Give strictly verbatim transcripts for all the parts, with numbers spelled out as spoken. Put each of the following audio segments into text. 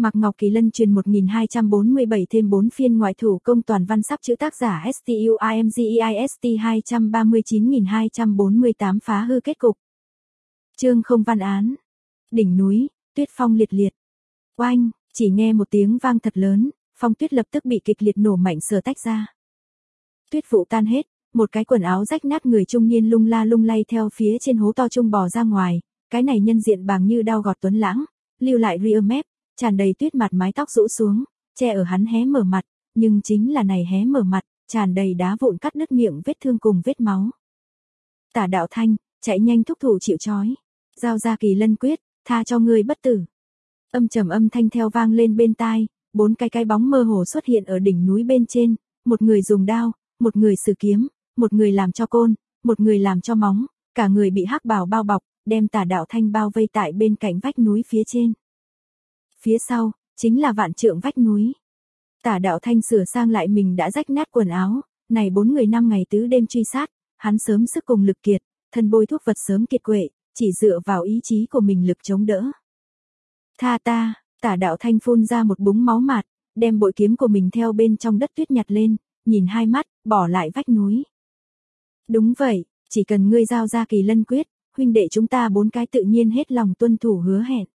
Mạc Ngọc Kỳ Lân truyền một nghìn hai trăm bốn mươi bảy thêm bốn phiên ngoại thủ công toàn văn sắp chữ tác giả S T U I M G E I S T hai trăm ba mươi chín nghìn hai trăm bốn mươi tám phá hư kết cục. Chương không văn án. Đỉnh núi, tuyết phong liệt liệt. Oanh, chỉ nghe một tiếng vang thật lớn, phong tuyết lập tức bị kịch liệt nổ mạnh sờ tách ra. Tuyết vụ tan hết, một cái quần áo rách nát người trung niên lung la lung lay theo phía trên hố to trung bò ra ngoài, cái này nhân diện bàng như đao gọt tuấn lãng, lưu lại ria mép, tràn đầy tuyết mặt mái tóc rũ xuống, che ở hắn hé mở mặt, nhưng chính là này hé mở mặt, tràn đầy đá vụn cắt đứt miệng vết thương cùng vết máu. Tả Đạo Thanh, chạy nhanh thúc thủ chịu trói, giao ra Kỳ Lân quyết, tha cho ngươi bất tử. Âm trầm âm thanh theo vang lên bên tai, bốn cái cái bóng mơ hồ xuất hiện ở đỉnh núi bên trên, một người dùng đao, một người sử kiếm, một người làm cho côn, một người làm cho móng, cả người bị hắc bào bao bọc, đem Tả Đạo Thanh bao vây tại bên cạnh vách núi phía trên. Phía sau, chính là vạn trượng vách núi. Tả Đạo Thanh sửa sang lại mình đã rách nát quần áo, này bốn người năm ngày tứ đêm truy sát, hắn sớm sức cùng lực kiệt, thân bôi thuốc vật sớm kiệt quệ, chỉ dựa vào ý chí của mình lực chống đỡ. Tha ta, Tả Đạo Thanh phun ra một búng máu mạt, đem bội kiếm của mình theo bên trong đất tuyết nhặt lên, nhìn hai mắt, bỏ lại vách núi. Đúng vậy, chỉ cần ngươi giao ra Kỳ Lân quyết, huynh đệ chúng ta bốn cái tự nhiên hết lòng tuân thủ hứa hẹn.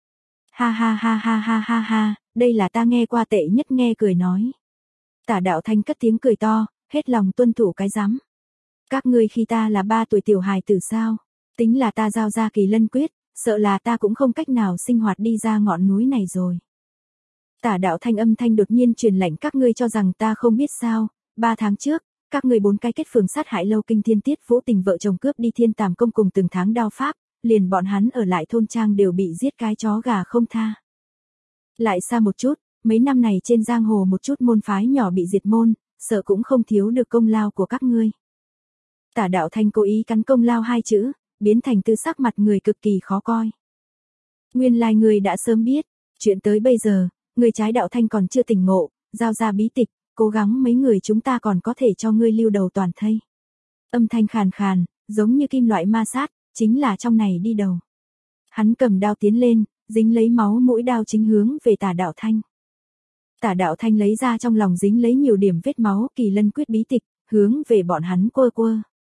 Ha ha ha ha ha ha ha, đây là ta nghe qua tệ nhất nghe cười nói. Tả Đạo Thanh cất tiếng cười to, hết lòng tuân thủ cái rắm. Các ngươi khi ta là ba tuổi tiểu hài tử sao, tính là ta giao ra Kỳ Lân quyết, sợ là ta cũng không cách nào sinh hoạt đi ra ngọn núi này rồi. Tả Đạo Thanh âm thanh đột nhiên truyền lệnh các ngươi cho rằng ta không biết sao, ba tháng trước, các ngươi bốn cái kết phường sát hại Lâu Kinh Thiên Tiết Vũ Tình vợ chồng cướp đi Thiên Tàm Công cùng từng tháng đao pháp, liền bọn hắn ở lại thôn trang đều bị giết cái chó gà không tha. Lại xa một chút, mấy năm này trên giang hồ một chút môn phái nhỏ bị diệt môn, sợ cũng không thiếu được công lao của các ngươi. Tả Đạo Thanh cố ý cắn công lao hai chữ, biến thành tư sắc mặt người cực kỳ khó coi. Nguyên lai người đã sớm biết, chuyện tới bây giờ, người trái Đạo Thanh còn chưa tỉnh ngộ, giao ra bí tịch, cố gắng mấy người chúng ta còn có thể cho ngươi lưu đầu toàn thây. Âm thanh khàn khàn, giống như kim loại ma sát, chính là trong này đi đầu. Hắn cầm đao tiến lên, dính lấy máu mũi đao chính hướng về Tả Đạo Thanh. Tả Đạo Thanh lấy ra trong lòng dính lấy nhiều điểm vết máu Kỳ Lân quyết bí tịch, hướng về bọn hắn quơ quơ.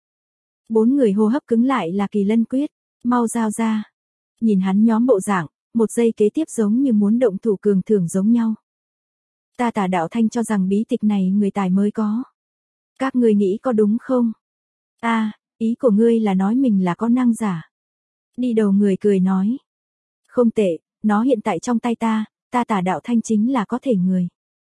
Bốn người hô hấp cứng lại là Kỳ Lân quyết, mau giao ra. Nhìn hắn nhóm bộ dạng, một giây kế tiếp giống như muốn động thủ cường thưởng giống nhau. Ta Tả Đạo Thanh cho rằng bí tịch này người tài mới có. Các ngươi nghĩ có đúng không? A, à, ý của ngươi là nói mình là có năng giả. Đi đầu người cười nói. Không tệ, nó hiện tại trong tay ta, ta Tả Đạo Thanh chính là có thể người.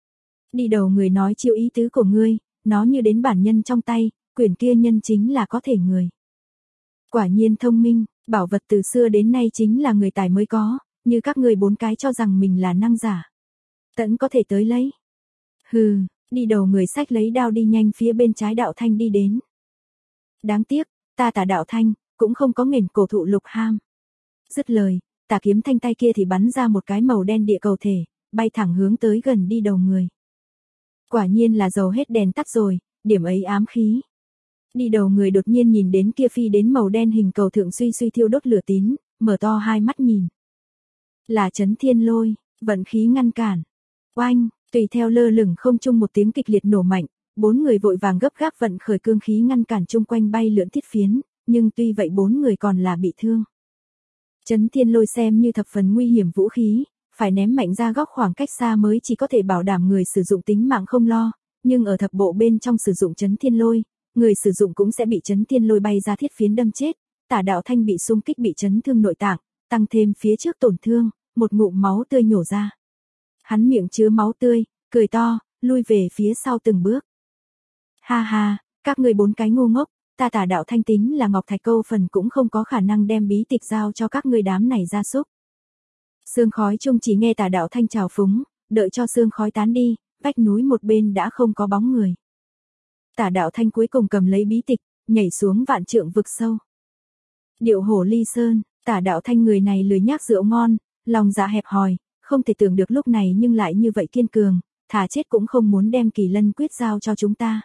Đi đầu người nói chiếu ý tứ của ngươi, nó như đến bản nhân trong tay, quyển kia nhân chính là có thể người. Quả nhiên thông minh, bảo vật từ xưa đến nay chính là người tài mới có, như các ngươi bốn cái cho rằng mình là năng giả. Tẫn có thể tới lấy. Hừ, đi đầu người xách lấy đao đi nhanh phía bên trái Đạo Thanh đi đến. Đáng tiếc, ta Tả Đạo Thanh, cũng không có nghển cổ thụ lục ham. Dứt lời, tà kiếm thanh tay kia thì bắn ra một cái màu đen địa cầu thể, bay thẳng hướng tới gần đi đầu người. Quả nhiên là dầu hết đèn tắt rồi, điểm ấy ám khí. Đi đầu người đột nhiên nhìn đến kia phi đến màu đen hình cầu thượng suy suy thiêu đốt lửa tín, mở to hai mắt nhìn. Là Chấn Thiên Lôi, vận khí ngăn cản. Oanh, tùy theo lơ lửng không trung một tiếng kịch liệt nổ mạnh, bốn người vội vàng gấp gáp vận khởi cương khí ngăn cản chung quanh bay lượn thiết phiến, nhưng tuy vậy bốn người còn là bị thương. Chấn Thiên Lôi xem như thập phần nguy hiểm vũ khí, phải ném mạnh ra góc khoảng cách xa mới chỉ có thể bảo đảm người sử dụng tính mạng không lo, nhưng ở thập bộ bên trong sử dụng Chấn Thiên Lôi, người sử dụng cũng sẽ bị Chấn Thiên Lôi bay ra thiết phiến đâm chết. Tả Đạo Thanh bị xung kích bị chấn thương nội tạng, tăng thêm phía trước tổn thương, một ngụm máu tươi nhổ ra. Hắn miệng chứa máu tươi, cười to, lui về phía sau từng bước. Ha ha, các ngươi bốn cái ngu ngốc, ta Tả Đạo Thanh tính là Ngọc Thạch Câu phần cũng không có khả năng đem bí tịch giao cho các ngươi đám này gia súc. Sương khói chung chỉ nghe Tả Đạo Thanh trào phúng, đợi cho sương khói tán đi, vách núi một bên đã không có bóng người. Tả Đạo Thanh cuối cùng cầm lấy bí tịch, nhảy xuống vạn trượng vực sâu. Điệu hổ ly sơn, Tả Đạo Thanh người này lười nhác rượu ngon, lòng dạ hẹp hòi, không thể tưởng được lúc này nhưng lại như vậy kiên cường, thà chết cũng không muốn đem Kỳ Lân quyết giao cho chúng ta.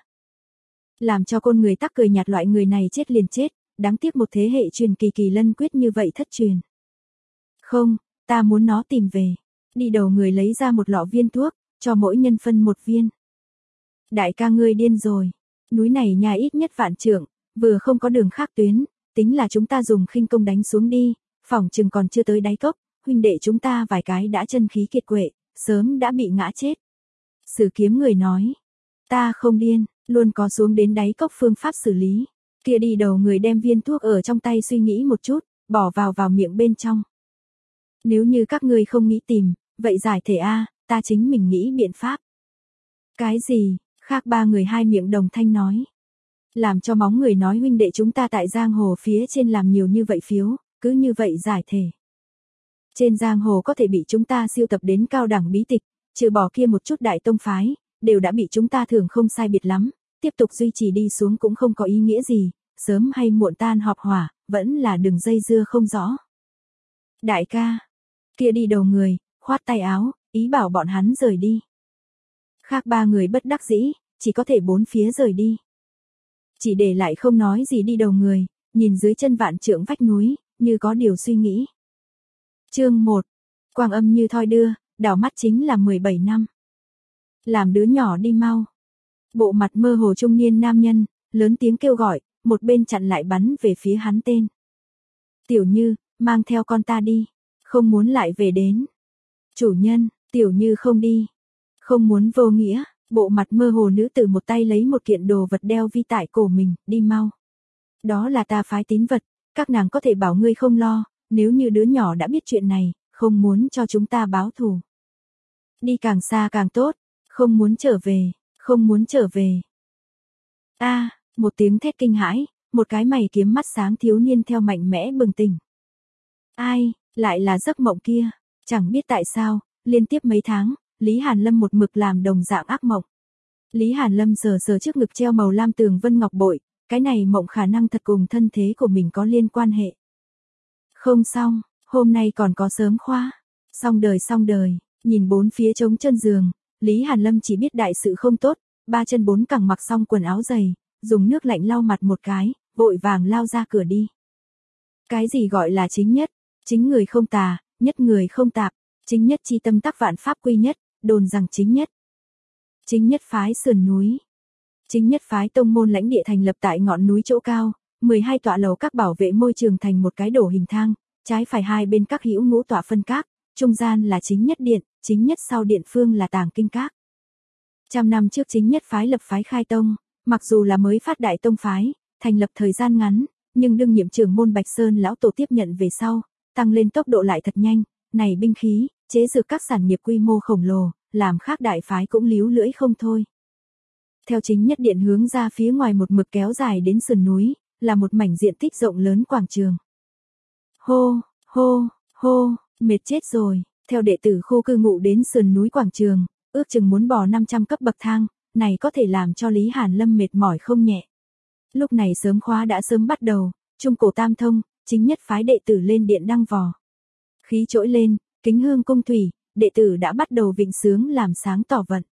Làm cho con người tắc cười nhạt loại người này chết liền chết, đáng tiếc một thế hệ truyền kỳ Kỳ Lân quyết như vậy thất truyền. Không, ta muốn nó tìm về. Đi đầu người lấy ra một lọ viên thuốc, cho mỗi nhân phân một viên. Đại ca ngươi điên rồi. Núi này nhà ít nhất vạn trượng, vừa không có đường khác tuyến, tính là chúng ta dùng khinh công đánh xuống đi, phỏng chừng còn chưa tới đáy cốc, huynh đệ chúng ta vài cái đã chân khí kiệt quệ, sớm đã bị ngã chết. Sử kiếm người nói, ta không điên, luôn có xuống đến đáy cốc phương pháp xử lý. Kia đi đầu người đem viên thuốc ở trong tay suy nghĩ một chút, bỏ vào vào miệng bên trong. Nếu như các ngươi không nghĩ tìm, vậy giải thể a, ta chính mình nghĩ biện pháp. Cái gì? Khác ba người hai miệng đồng thanh nói. Làm cho móng người nói huynh đệ chúng ta tại giang hồ phía trên làm nhiều như vậy phiếu, cứ như vậy giải thể. Trên giang hồ có thể bị chúng ta siêu tập đến cao đẳng bí tịch, trừ bỏ kia một chút đại tông phái, đều đã bị chúng ta thường không sai biệt lắm, tiếp tục duy trì đi xuống cũng không có ý nghĩa gì, sớm hay muộn tan họp hỏa, vẫn là đường dây dưa không rõ. Đại ca, kia đi đầu người, khoát tay áo, ý bảo bọn hắn rời đi. Khác ba người bất đắc dĩ, chỉ có thể bốn phía rời đi. Chỉ để lại không nói gì đi đầu người, nhìn dưới chân vạn trượng vách núi, như có điều suy nghĩ. Chương một. Quang âm như thoi đưa, đảo mắt chính là mười bảy năm. Làm đứa nhỏ đi mau. Bộ mặt mơ hồ trung niên nam nhân, lớn tiếng kêu gọi, một bên chặn lại bắn về phía hắn tên. Tiểu Như, mang theo con ta đi, không muốn lại về đến. Chủ nhân, Tiểu Như không đi. Không muốn vô nghĩa, bộ mặt mơ hồ nữ tử một tay lấy một kiện đồ vật đeo vi tại cổ mình, đi mau. Đó là ta phái tín vật, các nàng có thể bảo ngươi không lo, nếu như đứa nhỏ đã biết chuyện này, không muốn cho chúng ta báo thù. Đi càng xa càng tốt, không muốn trở về, không muốn trở về. A, một tiếng thét kinh hãi, một cái mày kiếm mắt sáng thiếu niên theo mạnh mẽ bừng tỉnh. Ai, lại là giấc mộng kia, chẳng biết tại sao, liên tiếp mấy tháng, Lý Hàn Lâm một mực làm đồng dạng ác mộng. Lý Hàn Lâm sờ sờ trước ngực treo màu lam tường vân ngọc bội, cái này mộng khả năng thật cùng thân thế của mình có liên quan hệ. Không xong, hôm nay còn có sớm khóa. Xong đời xong đời, nhìn bốn phía trống chân giường, Lý Hàn Lâm chỉ biết đại sự không tốt, ba chân bốn cẳng mặc xong quần áo dày, dùng nước lạnh lau mặt một cái, vội vàng lao ra cửa đi. Cái gì gọi là chính nhất? Chính người không tà, nhất người không tạp, chính nhất chi tâm tắc vạn pháp quy nhất, đồn rằng chính nhất. Chính nhất phái sườn núi. Chính nhất phái tông môn lãnh địa thành lập tại ngọn núi chỗ cao, mười hai tọa lầu các bảo vệ môi trường thành một cái đổ hình thang, trái phải hai bên các hữu ngũ tọa phân các, trung gian là chính nhất điện, chính nhất sau điện phương là tàng kinh các. Trăm năm trước chính nhất phái lập phái khai tông, mặc dù là mới phát đại tông phái, thành lập thời gian ngắn, nhưng đương nhiệm trưởng môn Bạch Sơn lão tổ tiếp nhận về sau, tăng lên tốc độ lại thật nhanh, này binh khí, chế dược các sản nghiệp quy mô khổng lồ, làm khác đại phái cũng líu lưỡi không thôi. Theo chính nhất điện hướng ra phía ngoài một mực kéo dài đến sườn núi, là một mảnh diện tích rộng lớn quảng trường. Hô, hô, hô, mệt chết rồi, theo đệ tử khu cư ngụ đến sườn núi quảng trường, ước chừng muốn bò năm trăm cấp bậc thang, này có thể làm cho Lý Hàn Lâm mệt mỏi không nhẹ. Lúc này sớm khóa đã sớm bắt đầu, trung cổ tam thông, chính nhất phái đệ tử lên điện đăng vò. Khí trỗi lên, kính hương cung thủy, đệ tử đã bắt đầu vịnh sướng làm sáng tỏ vận.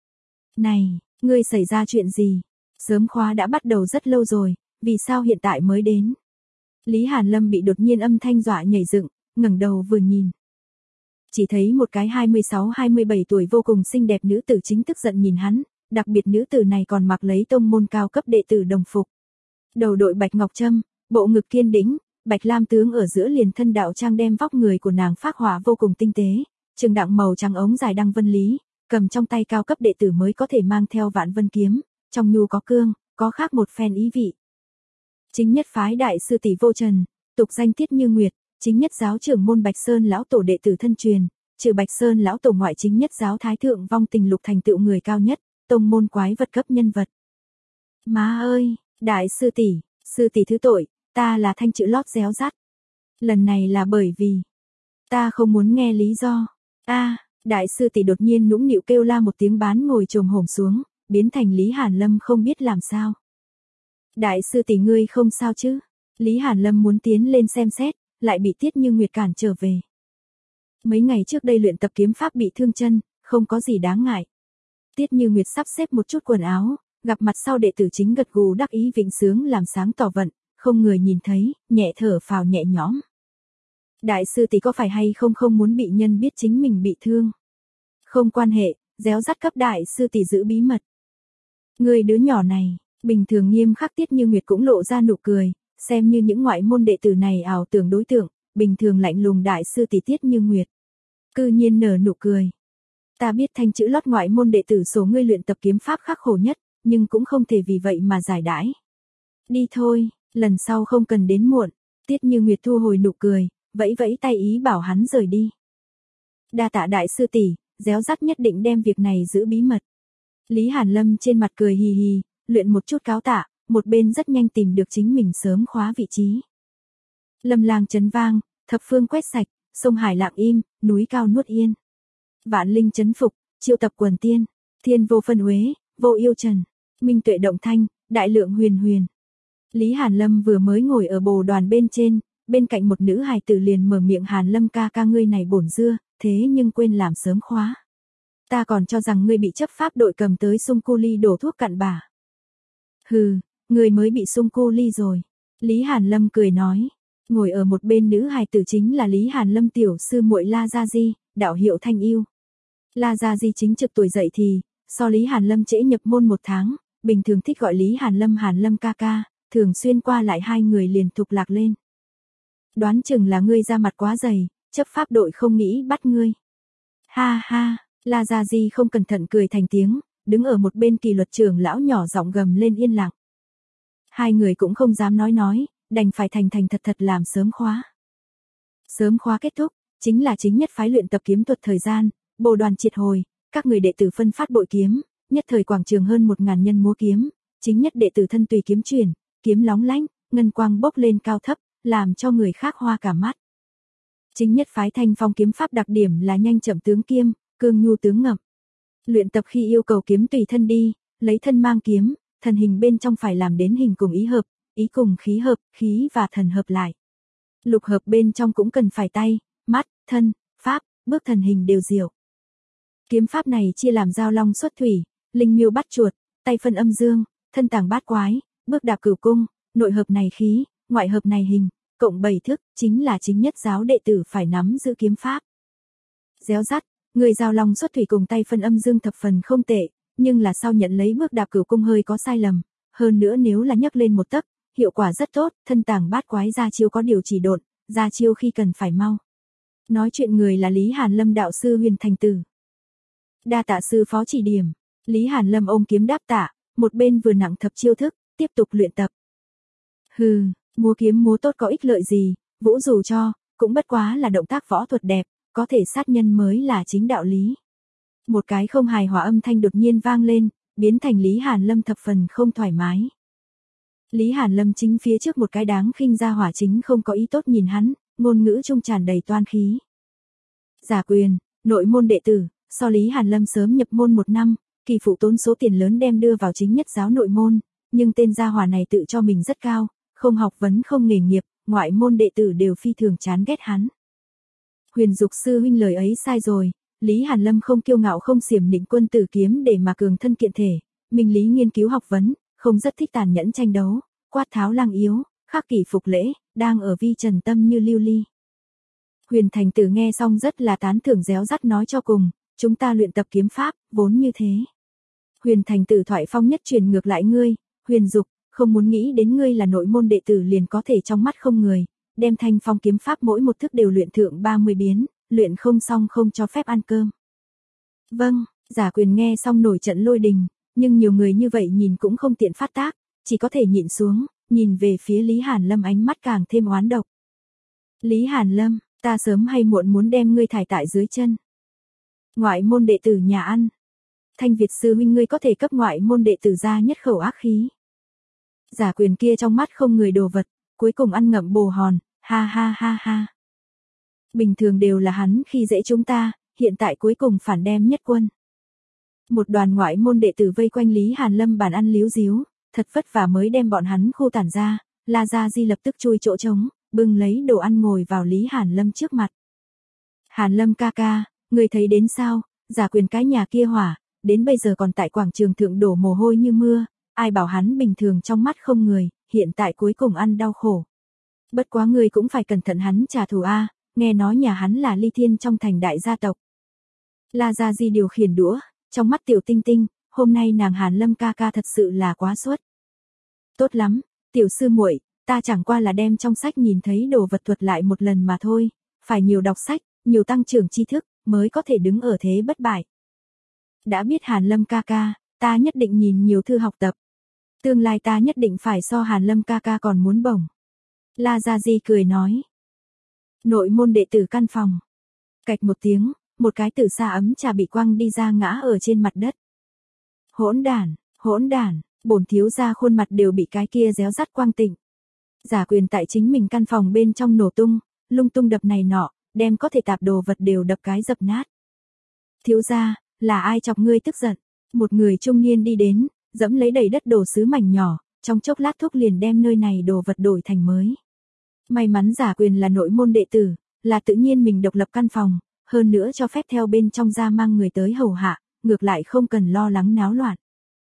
Này, ngươi xảy ra chuyện gì? Sớm khóa đã bắt đầu rất lâu rồi, vì sao hiện tại mới đến? Lý Hàn Lâm bị đột nhiên âm thanh dọa nhảy dựng, ngẩng đầu vừa nhìn. Chỉ thấy một cái hai mươi sáu hai mươi bảy tuổi vô cùng xinh đẹp nữ tử chính tức giận nhìn hắn, đặc biệt nữ tử này còn mặc lấy tông môn cao cấp đệ tử đồng phục. Đầu đội bạch ngọc trâm, bộ ngực kiên đĩnh, bạch lam tướng ở giữa liền thân đạo trang đem vóc người của nàng phác họa vô cùng tinh tế, trường đặng màu trắng ống dài đăng vân lý, cầm trong tay cao cấp đệ tử mới có thể mang theo vạn vân kiếm, trong nhu có cương, có khác một phen ý vị. Chính nhất phái đại sư tỷ Vô Trần, tục danh Tiết Như Nguyệt, chính nhất giáo trưởng môn Bạch Sơn lão tổ đệ tử thân truyền, trừ Bạch Sơn lão tổ ngoại chính nhất giáo thái thượng vong tình lục thành tựu người cao nhất, tông môn quái vật cấp nhân vật. Má ơi, đại sư tỷ, sư tỷ thứ tội, ta là thanh chữ lót réo rắt. Lần này là bởi vì ta không muốn nghe lý do. A, đại sư tỷ đột nhiên nũng nịu kêu la một tiếng bán ngồi chồm hổm xuống, biến thành Lý Hàn Lâm không biết làm sao. Đại sư tỷ ngươi không sao chứ? Lý Hàn Lâm muốn tiến lên xem xét, lại bị Tiết Như Nguyệt cản trở về. Mấy ngày trước đây luyện tập kiếm pháp bị thương chân, không có gì đáng ngại. Tiết Như Nguyệt sắp xếp một chút quần áo, gặp mặt sau đệ tử chính gật gù đắc ý vịnh sướng làm sáng tỏ vận, không người nhìn thấy, nhẹ thở phào nhẹ nhõm. Đại sư tỷ có phải hay không không muốn bị nhân biết chính mình bị thương? Không quan hệ, réo rắt cấp đại sư tỷ giữ bí mật. Người đứa nhỏ này, bình thường nghiêm khắc Tiết Như Nguyệt cũng lộ ra nụ cười, xem như những ngoại môn đệ tử này ảo tưởng đối tượng, bình thường lạnh lùng đại sư tỷ Tiết Như Nguyệt. Cư nhiên nở nụ cười. Ta biết thanh chữ lót ngoại môn đệ tử số ngươi luyện tập kiếm pháp khắc khổ nhất, nhưng cũng không thể vì vậy mà giải đãi. Đi thôi, lần sau không cần đến muộn. Tiết Như Nguyệt thu hồi nụ cười, vẫy vẫy tay ý bảo hắn rời đi. Đa tạ đại sư tỷ, réo rắt nhất định đem việc này giữ bí mật. Lý Hàn Lâm trên mặt cười hì hì, luyện một chút cáo tạ, một bên rất nhanh tìm được chính mình sớm khóa vị trí. Lâm lang chấn vang, thập phương quét sạch, sông hải lặng im, núi cao nuốt yên. Vạn linh chấn phục, triệu tập quần tiên, thiên vô phân uế, vô yêu trần, minh tuệ động thanh, đại lượng huyền huyền. Lý Hàn Lâm vừa mới ngồi ở bồ đoàn bên trên, bên cạnh một nữ hài tử liền mở miệng Hàn Lâm ca ca ngươi này bổn dưa, thế nhưng quên làm sớm khóa. Ta còn cho rằng ngươi bị chấp pháp đội cầm tới sung cu ly đổ thuốc cặn bã. Hừ, ngươi mới bị sung cu ly rồi. Lý Hàn Lâm cười nói. Ngồi ở một bên nữ hài tử chính là Lý Hàn Lâm tiểu sư muội La Gia Di, đạo hiệu Thanh Yêu. La Gia Di chính trực tuổi dậy thì, so Lý Hàn Lâm trễ nhập môn một tháng, bình thường thích gọi Lý Hàn Lâm Hàn Lâm ca ca, thường xuyên qua lại hai người liền thục lạc lên. Đoán chừng là ngươi ra mặt quá dày, chấp pháp đội không nghĩ bắt ngươi. Ha ha, La Gia Di không cẩn thận cười thành tiếng, đứng ở một bên kỷ luật trưởng lão nhỏ giọng gầm lên yên lặng. Hai người cũng không dám nói nói, đành phải thành thành thật thật làm sớm khóa. Sớm khóa kết thúc, chính là chính nhất phái luyện tập kiếm thuật thời gian, bồ đoàn triệt hồi, các người đệ tử phân phát bội kiếm, nhất thời quảng trường hơn một ngàn nhân múa kiếm, chính nhất đệ tử thân tùy kiếm chuyển, kiếm lóng lánh, ngân quang bốc lên cao thấp, làm cho người khác hoa cả mắt. Chính nhất phái thanh phong kiếm pháp đặc điểm là nhanh chậm tướng kiêm, cương nhu tướng ngậm. Luyện tập khi yêu cầu kiếm tùy thân đi, lấy thân mang kiếm, thần hình bên trong phải làm đến hình cùng ý hợp, ý cùng khí hợp, khí và thần hợp lại. Lục hợp bên trong cũng cần phải tay, mắt, thân, pháp, bước thần hình đều diệu. Kiếm pháp này chia làm giao long xuất thủy, linh miêu bắt chuột, tay phân âm dương, thân tàng bát quái, bước đạp cửu cung, nội hợp này khí, ngoại hợp này hình, cộng bảy thức, chính là chính nhất giáo đệ tử phải nắm giữ kiếm pháp. Réo rắt, người giao long xuất thủy cùng tay phân âm dương thập phần không tệ, nhưng là sau nhận lấy bước đạp cửu cung hơi có sai lầm, hơn nữa nếu là nhấc lên một tấc, hiệu quả rất tốt, thân tàng bát quái ra chiêu có điều chỉ độn, ra chiêu khi cần phải mau. Nói chuyện người là Lý Hàn Lâm đạo sư Huyền Thành Tử. Đa tạ sư phó chỉ điểm, Lý Hàn Lâm ôm kiếm đáp tạ, một bên vừa nặng thập chiêu thức, tiếp tục luyện tập. Hừ, múa kiếm múa tốt có ích lợi gì, vũ dù cho, cũng bất quá là động tác võ thuật đẹp, có thể sát nhân mới là chính đạo lý. Một cái không hài hòa âm thanh đột nhiên vang lên, biến thành Lý Hàn Lâm thập phần không thoải mái. Lý Hàn Lâm chính phía trước một cái đáng khinh ra hỏa chính không có ý tốt nhìn hắn, ngôn ngữ trung tràn đầy toan khí. Giả Quyền, nội môn đệ tử, so Lý Hàn Lâm sớm nhập môn một năm, kỳ phụ tốn số tiền lớn đem đưa vào chính nhất giáo nội môn, nhưng tên gia hỏa này tự cho mình rất cao, không học vấn không nghề nghiệp, ngoại môn đệ tử đều phi thường chán ghét hắn. Huyền Dục sư huynh lời ấy sai rồi, Lý Hàn Lâm không kiêu ngạo không xiểm nịnh quân tử kiếm để mà cường thân kiện thể, minh lý nghiên cứu học vấn, không rất thích tàn nhẫn tranh đấu, quát tháo lang yếu, khắc kỷ phục lễ, đang ở vi trần tâm như lưu ly. Huyền Thành Tử nghe xong rất là tán thưởng réo rắt nói cho cùng, chúng ta luyện tập kiếm pháp, vốn như thế. Huyền Thành Tử thoại phong nhất truyền ngược lại ngươi, Huyền Dục, không muốn nghĩ đến ngươi là nội môn đệ tử liền có thể trong mắt không người, đem thanh phong kiếm pháp mỗi một thức đều luyện thượng ba mươi biến, luyện không xong không cho phép ăn cơm. Vâng, Giả Quyền nghe xong nổi trận lôi đình, nhưng nhiều người như vậy nhìn cũng không tiện phát tác, chỉ có thể nhịn xuống, nhìn về phía Lý Hàn Lâm ánh mắt càng thêm oán độc. Lý Hàn Lâm, ta sớm hay muộn muốn đem ngươi thải tại dưới chân. Ngoại môn đệ tử nhà ăn. Thanh Việt sư huynh ngươi có thể cấp ngoại môn đệ tử ra nhất khẩu ác khí. Giả Quyền kia trong mắt không người đồ vật, cuối cùng ăn ngậm bồ hòn, ha ha ha ha. Bình thường đều là hắn khi dễ chúng ta, hiện tại cuối cùng phản đem nhất quân. Một đoàn ngoại môn đệ tử vây quanh Lý Hàn Lâm bàn ăn líu díu, thật vất vả mới đem bọn hắn khu tản ra, La Gia Di lập tức chui chỗ trống, bưng lấy đồ ăn ngồi vào Lý Hàn Lâm trước mặt. Hàn Lâm ca ca, người thấy đến sao, Giả Quyền cái nhà kia hỏa, đến bây giờ còn tại quảng trường thượng đổ mồ hôi như mưa, ai bảo hắn bình thường trong mắt không người, hiện tại cuối cùng ăn đau khổ. Bất quá người cũng phải cẩn thận hắn trả thù a, nghe nói nhà hắn là ly thiên trong thành đại gia tộc. La Gia Di điều khiển đũa, trong mắt Tiểu Tinh Tinh, hôm nay nàng Hàn Lâm ca ca thật sự là quá xuất. Tốt lắm, tiểu sư muội, ta chẳng qua là đem trong sách nhìn thấy đồ vật thuật lại một lần mà thôi, phải nhiều đọc sách, nhiều tăng trưởng tri thức, mới có thể đứng ở thế bất bại. Đã biết Hàn Lâm ca ca, ta nhất định nhìn nhiều thư học tập. Tương lai ta nhất định phải so Hàn Lâm ca ca còn muốn bổng. La Gia Di cười nói. Nội môn đệ tử căn phòng. Cạch một tiếng, một cái tử sa ấm trà bị quăng đi ra ngã ở trên mặt đất. Hỗn đản, hỗn đản, bổn thiếu gia khuôn mặt đều bị cái kia réo rắt quang tịnh. Giả quyền tại chính mình căn phòng bên trong nổ tung, lung tung đập này nọ, đem có thể tạp đồ vật đều đập cái dập nát. Thiếu gia, là ai chọc ngươi tức giận? Một người trung niên đi đến, dẫm lấy đầy đất đồ sứ mảnh nhỏ, trong chốc lát thúc liền đem nơi này đồ vật đổi thành mới. May mắn giả quyền là nội môn đệ tử, là tự nhiên mình độc lập căn phòng, hơn nữa cho phép theo bên trong ra mang người tới hầu hạ, ngược lại không cần lo lắng náo loạn.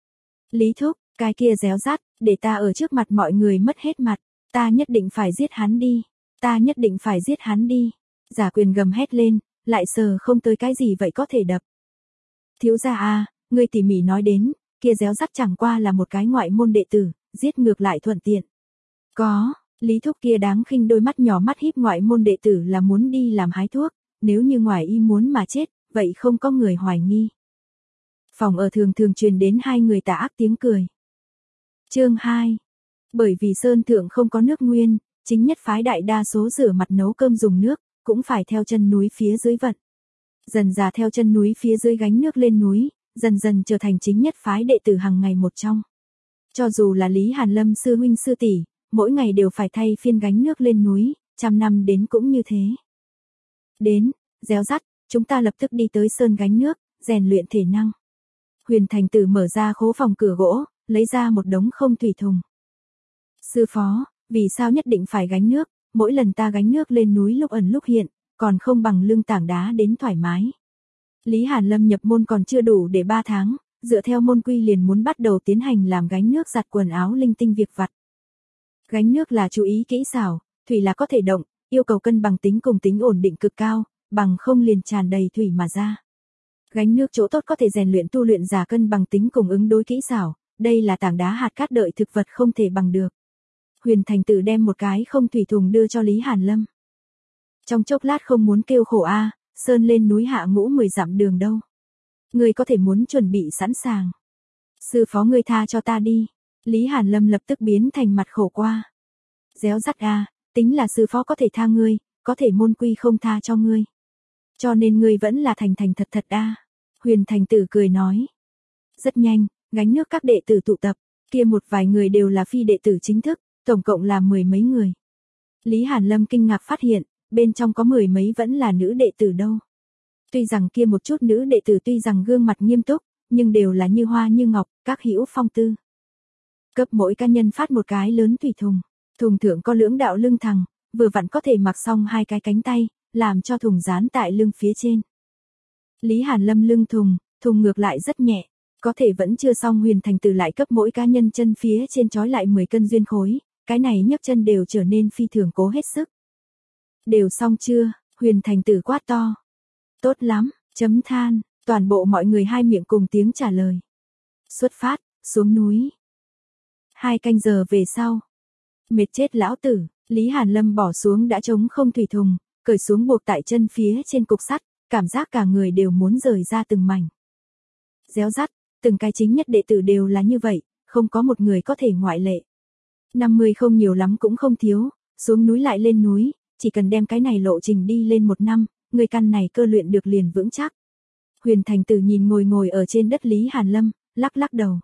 Lý thúc, cái kia réo rắt, để ta ở trước mặt mọi người mất hết mặt, ta nhất định phải giết hắn đi, ta nhất định phải giết hắn đi. Giả quyền gầm hét lên, lại sờ không tới cái gì vậy có thể đập. Thiếu gia a, ngươi tỉ mỉ nói đến, kia réo rắt chẳng qua là một cái ngoại môn đệ tử, giết ngược lại thuận tiện. Có, Lý thúc kia đáng khinh đôi mắt nhỏ mắt híp ngoại môn đệ tử là muốn đi làm hái thuốc, nếu như ngoài y muốn mà chết, vậy không có người hoài nghi. Phòng ở thường thường truyền đến hai người tà ác tiếng cười. Chương hai. Bởi vì sơn thượng không có nước nguyên, chính nhất phái đại đa số rửa mặt nấu cơm dùng nước, cũng phải theo chân núi phía dưới vận. Dần dà theo chân núi phía dưới gánh nước lên núi, dần dần trở thành chính nhất phái đệ tử hàng ngày một trong. Cho dù là Lý Hàn Lâm sư huynh sư tỷ, mỗi ngày đều phải thay phiên gánh nước lên núi, trăm năm đến cũng như thế. Đến, réo rắt, chúng ta lập tức đi tới sơn gánh nước, rèn luyện thể năng. Huyền Thành Tử mở ra khố phòng cửa gỗ, lấy ra một đống không thủy thùng. Sư phó, vì sao nhất định phải gánh nước, mỗi lần ta gánh nước lên núi lúc ẩn lúc hiện, còn không bằng lưng tảng đá đến thoải mái. Lý Hàn Lâm nhập môn còn chưa đủ để ba tháng, dựa theo môn quy liền muốn bắt đầu tiến hành làm gánh nước giặt quần áo linh tinh việc vặt. Gánh nước là chú ý kỹ xảo, thủy là có thể động, yêu cầu cân bằng tính cùng tính ổn định cực cao, bằng không liền tràn đầy thủy mà ra. Gánh nước chỗ tốt có thể rèn luyện tu luyện giả cân bằng tính cùng ứng đối kỹ xảo, đây là tảng đá hạt cát đợi thực vật không thể bằng được. Huyền Thành Tử đem một cái không thủy thùng đưa cho Lý Hàn Lâm. Trong chốc lát không muốn kêu khổ a, sơn lên núi hạ ngũ mười dặm đường đâu. Ngươi có thể muốn chuẩn bị sẵn sàng. Sư phó ngươi tha cho ta đi. Lý Hàn Lâm lập tức biến thành mặt khổ qua. Réo rắt a, tính là sư phó có thể tha ngươi, có thể môn quy không tha cho ngươi. Cho nên ngươi vẫn là thành thành thật thật a. Huyền Thành Tử cười nói. Rất nhanh, gánh nước các đệ tử tụ tập, kia một vài người đều là phi đệ tử chính thức, tổng cộng là mười mấy người. Lý Hàn Lâm kinh ngạc phát hiện, bên trong có mười mấy vẫn là nữ đệ tử đâu. Tuy rằng kia một chút nữ đệ tử tuy rằng gương mặt nghiêm túc, nhưng đều là như hoa như ngọc, các hữu phong tư. Cấp mỗi cá nhân phát một cái lớn thủy thùng, thùng thượng có lưỡng đạo lưng thẳng, vừa vặn có thể mặc xong hai cái cánh tay, làm cho thùng dán tại lưng phía trên. Lý Hàn Lâm lưng thùng, thùng ngược lại rất nhẹ, có thể vẫn chưa xong. Huyền Thành Tử lại cấp mỗi cá nhân chân phía trên trói lại mười cân duyên khối, cái này nhấc chân đều trở nên phi thường cố hết sức. Đều xong chưa? Huyền Thành Tử quát to. Tốt lắm, chấm than, toàn bộ mọi người hai miệng cùng tiếng trả lời. Xuất phát, xuống núi. Hai canh giờ về sau. Mệt chết lão tử, Lý Hàn Lâm bỏ xuống đã trống không thủy thùng, cởi xuống buộc tại chân phía trên cục sắt, cảm giác cả người đều muốn rời ra từng mảnh. Réo rắt, từng cái chính nhất đệ tử đều là như vậy, không có một người có thể ngoại lệ. năm mươi không nhiều lắm cũng không thiếu, xuống núi lại lên núi, chỉ cần đem cái này lộ trình đi lên một năm, người căn này cơ luyện được liền vững chắc. Huyền Thành Tử nhìn ngồi ngồi ở trên đất Lý Hàn Lâm, lắc lắc đầu.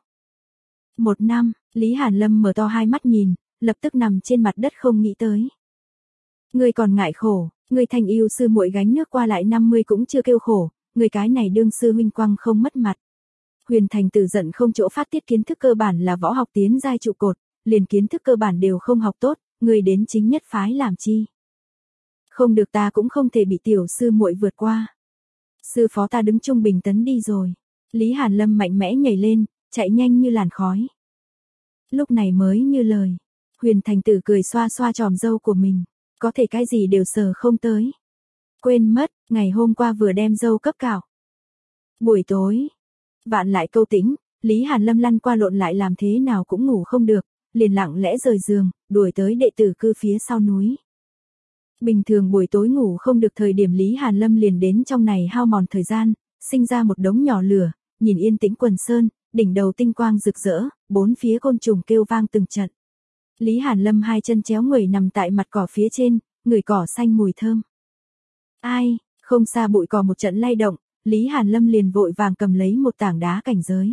Một năm, Lý Hàn Lâm mở to hai mắt nhìn, lập tức nằm trên mặt đất không nghĩ tới. Ngươi còn ngại khổ, ngươi thành yêu sư muội gánh nước qua lại năm mươi cũng chưa kêu khổ, ngươi cái này đương sư huynh quăng không mất mặt. Huyền Thành Tử giận không chỗ phát tiết, kiến thức cơ bản là võ học tiến giai trụ cột, liền kiến thức cơ bản đều không học tốt, ngươi đến chính nhất phái làm chi? Không được, ta cũng không thể bị tiểu sư muội vượt qua. Sư phó ta đứng trung bình tấn đi rồi. Lý Hàn Lâm mạnh mẽ nhảy lên, chạy nhanh như làn khói. Lúc này mới như lời. Huyền Thành Tử cười xoa xoa tròm râu của mình, có thể cái gì đều sờ không tới. Quên mất, ngày hôm qua vừa đem dâu cấp cạo. Buổi tối, vạn lại câu tĩnh, Lý Hàn Lâm lăn qua lộn lại làm thế nào cũng ngủ không được, liền lặng lẽ rời giường, đuổi tới đệ tử cư phía sau núi. Bình thường buổi tối ngủ không được thời điểm Lý Hàn Lâm liền đến trong này hao mòn thời gian, sinh ra một đống nhỏ lửa, nhìn yên tĩnh quần sơn, đỉnh đầu tinh quang rực rỡ, bốn phía côn trùng kêu vang từng trận. Lý Hàn Lâm hai chân chéo người nằm tại mặt cỏ phía trên, ngửi cỏ xanh mùi thơm. Ai, không xa bụi cỏ một trận lay động, Lý Hàn Lâm liền vội vàng cầm lấy một tảng đá cảnh giới.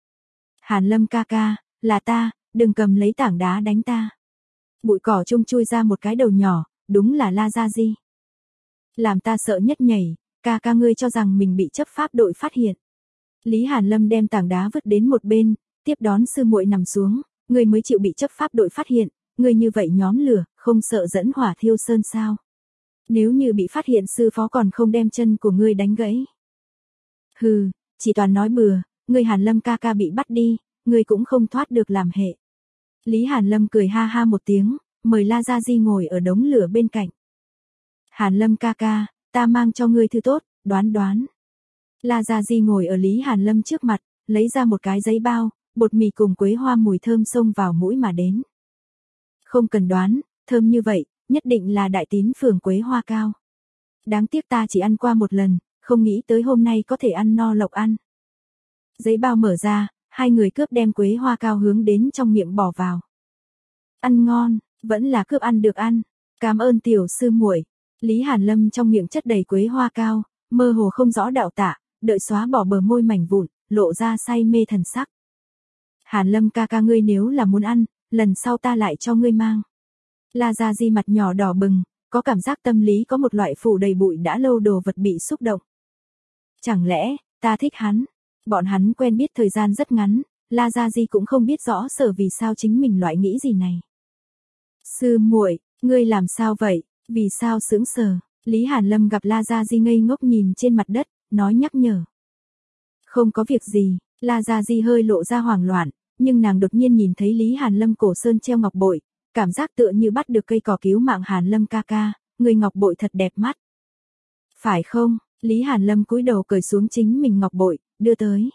Hàn Lâm ca ca, là ta, đừng cầm lấy tảng đá đánh ta. Bụi cỏ chung chui ra một cái đầu nhỏ, đúng là La Gia Di. Làm ta sợ nhất nhảy, ca ca ngươi cho rằng mình bị chấp pháp đội phát hiện. Lý Hàn Lâm đem tảng đá vứt đến một bên, tiếp đón sư muội nằm xuống, ngươi mới chịu bị chấp pháp đội phát hiện, ngươi như vậy nhóm lửa, không sợ dẫn hỏa thiêu sơn sao? Nếu như bị phát hiện sư phó còn không đem chân của ngươi đánh gãy. Hừ, chỉ toàn nói bừa, ngươi Hàn Lâm ca ca bị bắt đi, ngươi cũng không thoát được làm hệ. Lý Hàn Lâm cười ha ha một tiếng, mời La Gia Di ngồi ở đống lửa bên cạnh. Hàn Lâm ca ca, ta mang cho ngươi thứ tốt, đoán đoán. La Gia Di ngồi ở Lý Hàn Lâm trước mặt, lấy ra một cái giấy bao, bột mì cùng quế hoa mùi thơm xông vào mũi mà đến. Không cần đoán, thơm như vậy, nhất định là đại tín phường quế hoa cao. Đáng tiếc ta chỉ ăn qua một lần, không nghĩ tới hôm nay có thể ăn no lộc ăn. Giấy bao mở ra, hai người cướp đem quế hoa cao hướng đến trong miệng bỏ vào. Ăn ngon, vẫn là cướp ăn được ăn. Cảm ơn tiểu sư muội. Lý Hàn Lâm trong miệng chất đầy quế hoa cao, mơ hồ không rõ đạo tả, đợi xóa bỏ bờ môi mảnh vụn, lộ ra say mê thần sắc. Hàn Lâm ca ca ngươi nếu là muốn ăn, lần sau ta lại cho ngươi mang. La Gia Di mặt nhỏ đỏ bừng, có cảm giác tâm lý có một loại phủ đầy bụi đã lâu đồ vật bị xúc động. Chẳng lẽ, ta thích hắn? Bọn hắn quen biết thời gian rất ngắn, La Gia Di cũng không biết rõ sở vì sao chính mình loại nghĩ gì này. Sư muội, ngươi làm sao vậy? Vì sao sững sờ? Lý Hàn Lâm gặp La Gia Di ngây ngốc nhìn trên mặt đất, nói nhắc nhở. Không có việc gì, La Gia Di hơi lộ ra hoảng loạn, nhưng nàng đột nhiên nhìn thấy Lý Hàn Lâm cổ sơn treo ngọc bội, cảm giác tựa như bắt được cây cỏ cứu mạng. Hàn Lâm ca ca, người ngọc bội thật đẹp mắt. Phải không? Lý Hàn Lâm cúi đầu cởi xuống chính mình ngọc bội, đưa tới.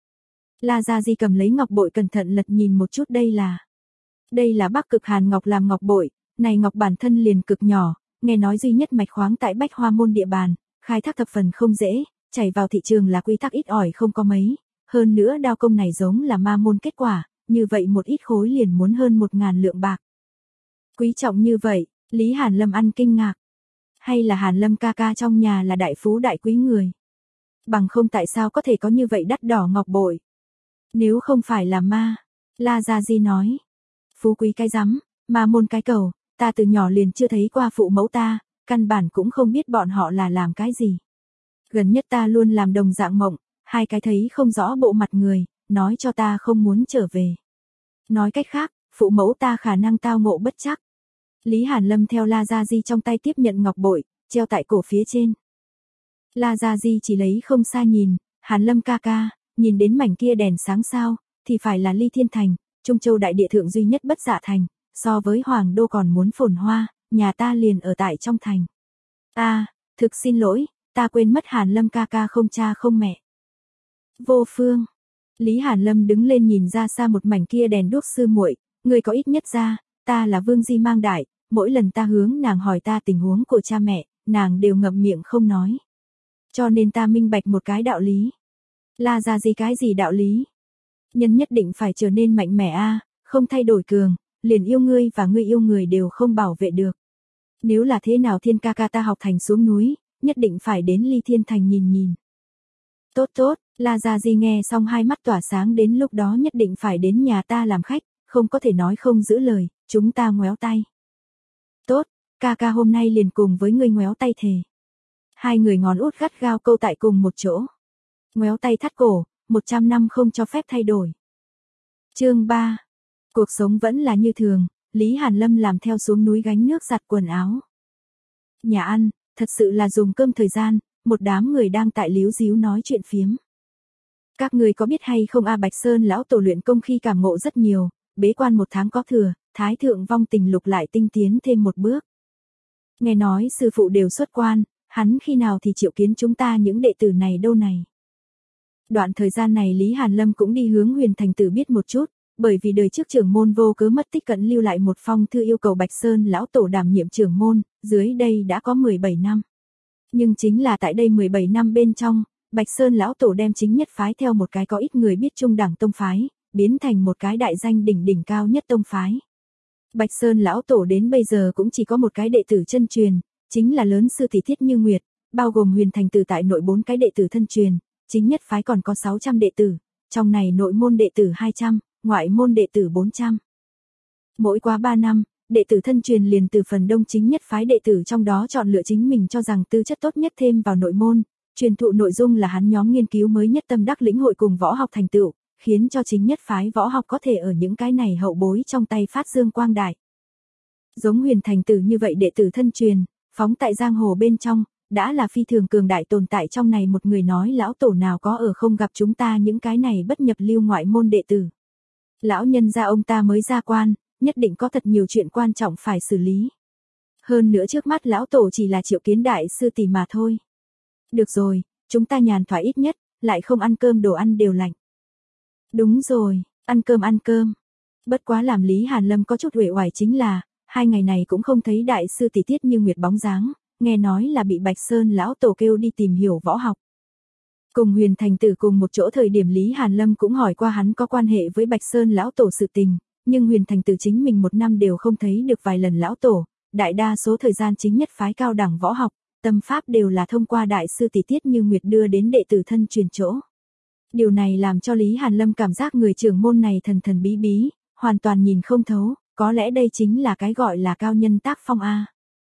La Gia Di cầm lấy ngọc bội cẩn thận lật nhìn một chút, đây là. Đây là Bắc Cực Hàn Ngọc làm ngọc bội, này ngọc bản thân liền cực nhỏ, nghe nói duy nhất mạch khoáng tại Bách Hoa môn địa bàn, khai thác thập phần không dễ, chảy vào thị trường là quy tắc ít ỏi không có mấy, hơn nữa đao công này giống là ma môn kết quả, như vậy một ít khối liền muốn hơn một ngàn lượng bạc. Quý trọng như vậy, Lý Hàn Lâm ăn kinh ngạc. Hay là Hàn Lâm ca ca trong nhà là đại phú đại quý người? Bằng không tại sao có thể có như vậy đắt đỏ ngọc bội? Nếu không phải là ma, La Gia Di nói. Phú quý cái rắm, ma môn cái cầu, ta từ nhỏ liền chưa thấy qua phụ mẫu ta, căn bản cũng không biết bọn họ là làm cái gì. Gần nhất ta luôn làm đồng dạng mộng, hai cái thấy không rõ bộ mặt người, nói cho ta không muốn trở về. Nói cách khác, phụ mẫu ta khả năng tao ngộ bất trắc. Lý Hàn Lâm theo La Gia Di trong tay tiếp nhận ngọc bội, treo tại cổ phía trên. La Gia Di chỉ lấy không xa nhìn, Hàn Lâm ca ca, nhìn đến mảnh kia đèn sáng sao, thì phải là Ly Thiên Thành, Trung Châu đại địa thượng duy nhất bất dạ thành, so với Hoàng Đô còn muốn phồn hoa, nhà ta liền ở tại trong thành. Ta, thực xin lỗi, ta quên mất Hàn Lâm ca ca không cha không mẹ. Vô Phương. Lý Hàn Lâm đứng lên nhìn ra xa một mảnh kia đèn đuốc, sư muội, người có ít nhất ra, ta là Vương Di mang đại, mỗi lần ta hướng nàng hỏi ta tình huống của cha mẹ, nàng đều ngậm miệng không nói. Cho nên ta minh bạch một cái đạo lý. La Gia Di cái gì đạo lý? Nhân nhất định phải trở nên mạnh mẽ a, không thay đổi cường, liền yêu ngươi và ngươi yêu người đều không bảo vệ được. Nếu là thế nào Thiên ca ca ta học thành xuống núi, nhất định phải đến Ly Thiên Thành nhìn nhìn. Tốt tốt, La Gia Di nghe xong hai mắt tỏa sáng, đến lúc đó nhất định phải đến nhà ta làm khách, không có thể nói không giữ lời, chúng ta ngoéo tay. Tốt, ca ca hôm nay liền cùng với ngươi ngoéo tay thề. Hai người ngón út gắt gao câu tại cùng một chỗ. Ngoéo tay thắt cổ, một trăm năm không cho phép thay đổi. Chương ba. Cuộc sống vẫn là như thường, Lý Hàn Lâm làm theo xuống núi gánh nước giặt quần áo. Nhà ăn, thật sự là dùng cơm thời gian, một đám người đang tại líu díu nói chuyện phiếm. Các người có biết hay không a Bạch Sơn lão tổ luyện công khi cảm ngộ rất nhiều, bế quan một tháng có thừa, Thái thượng vong tình lục lại tinh tiến thêm một bước. Nghe nói sư phụ đều xuất quan, hắn khi nào thì triệu kiến chúng ta những đệ tử này đâu này. Đoạn thời gian này Lý Hàn Lâm cũng đi hướng Huyền Thành Tử biết một chút, bởi vì đời trước trưởng môn vô cớ mất tích cận lưu lại một phong thư yêu cầu Bạch Sơn lão tổ đảm nhiệm trưởng môn, dưới đây đã có mười bảy năm. Nhưng chính là tại đây mười bảy năm bên trong, Bạch Sơn lão tổ đem chính nhất phái theo một cái có ít người biết trung đẳng tông phái, biến thành một cái đại danh đỉnh đỉnh cao nhất tông phái. Bạch Sơn lão tổ đến bây giờ cũng chỉ có một cái đệ tử chân truyền, chính là lớn sư tỷ Thiết Như Nguyệt, bao gồm Huyền Thành Tử tại nội bốn cái đệ tử thân truyền, chính nhất phái còn có sáu trăm đệ tử, trong này nội môn đệ tử hai trăm, ngoại môn đệ tử bốn trăm. Mỗi qua ba năm, đệ tử thân truyền liền từ phần đông chính nhất phái đệ tử trong đó chọn lựa chính mình cho rằng tư chất tốt nhất thêm vào nội môn, truyền thụ nội dung là hắn nhóm nghiên cứu mới nhất tâm đắc lĩnh hội cùng võ học thành tựu, khiến cho chính nhất phái võ học có thể ở những cái này hậu bối trong tay phát dương quang đại. Giống Huyền Thành Tử như vậy đệ tử thân truyền, phóng tại giang hồ bên trong, đã là phi thường cường đại tồn tại trong này một người nói lão tổ nào có ở không gặp chúng ta những cái này bất nhập lưu ngoại môn đệ tử. Lão nhân gia ông ta mới ra quan, nhất định có thật nhiều chuyện quan trọng phải xử lý. Hơn nữa trước mắt lão tổ chỉ là triệu kiến đại sư tỷ mà thôi. Được rồi, chúng ta nhàn thỏa ít nhất, lại không ăn cơm đồ ăn đều lạnh. Đúng rồi, ăn cơm ăn cơm. Bất quá làm Lý Hàn Lâm có chút uể oải chính là, hai ngày này cũng không thấy đại sư tỷ Tiết Như Nguyệt bóng dáng, nghe nói là bị Bạch Sơn lão tổ kêu đi tìm hiểu võ học. Cùng Huyền Thành Tử cùng một chỗ thời điểm Lý Hàn Lâm cũng hỏi qua hắn có quan hệ với Bạch Sơn lão tổ sự tình, nhưng Huyền Thành Tử chính mình một năm đều không thấy được vài lần lão tổ, đại đa số thời gian chính nhất phái cao đẳng võ học, tâm pháp đều là thông qua đại sư tỷ Tiết Như Nguyệt đưa đến đệ tử thân truyền chỗ. Điều này làm cho Lý Hàn Lâm cảm giác người trưởng môn này thần thần bí bí, hoàn toàn nhìn không thấu, có lẽ đây chính là cái gọi là cao nhân tác phong A.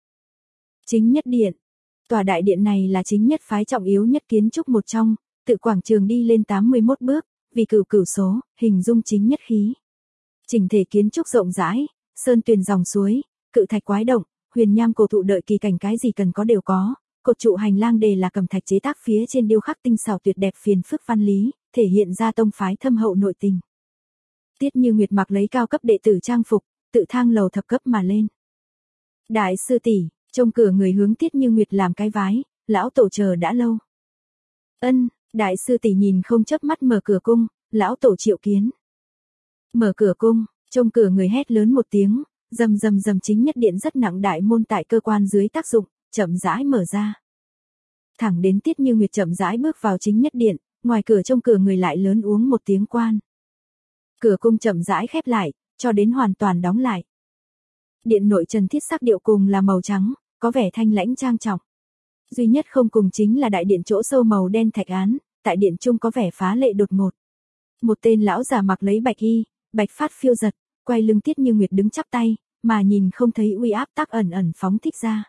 Chính nhất điện. Tòa đại điện này là chính nhất phái trọng yếu nhất kiến trúc một trong, tự quảng trường đi lên tám mươi mốt bước, vì cửu cửu số, hình dung chính nhất khí. Chỉnh thể kiến trúc rộng rãi, sơn tuyền dòng suối, cự thạch quái động, huyền nham cổ thụ đợi kỳ cảnh cái gì cần có đều có, cột trụ hành lang đề là cẩm thạch chế tác phía trên điêu khắc tinh xảo tuyệt đẹp phiền phức văn lý, thể hiện ra tông phái thâm hậu nội tình. Tiết Như Nguyệt mặc lấy cao cấp đệ tử trang phục, tự thang lầu thập cấp mà lên. Đại sư tỷ, trông cửa người hướng Tiết Như Nguyệt làm cái vái, lão tổ chờ đã lâu. Ân, đại sư tỷ nhìn không chớp mắt mở cửa cung, lão tổ triệu kiến. Mở cửa cung, trông cửa người hét lớn một tiếng, rầm rầm rầm chính nhất điện rất nặng đại môn tại cơ quan dưới tác dụng, chậm rãi mở ra. Thẳng đến Tiết Như Nguyệt chậm rãi bước vào chính nhất điện, ngoài cửa trông cửa người lại lớn uống một tiếng quan. Cửa cung chậm rãi khép lại, cho đến hoàn toàn đóng lại. Điện nội trần thiết sắc điệu cùng là màu trắng, có vẻ thanh lãnh trang trọng. Duy nhất không cùng chính là đại điện chỗ sâu màu đen thạch án, tại điện trung có vẻ phá lệ đột ngột. Một tên lão già mặc lấy bạch y, bạch phát phiêu giật, quay lưng Tiết Như Nguyệt đứng chắp tay, mà nhìn không thấy uy áp tác ẩn ẩn phóng thích ra.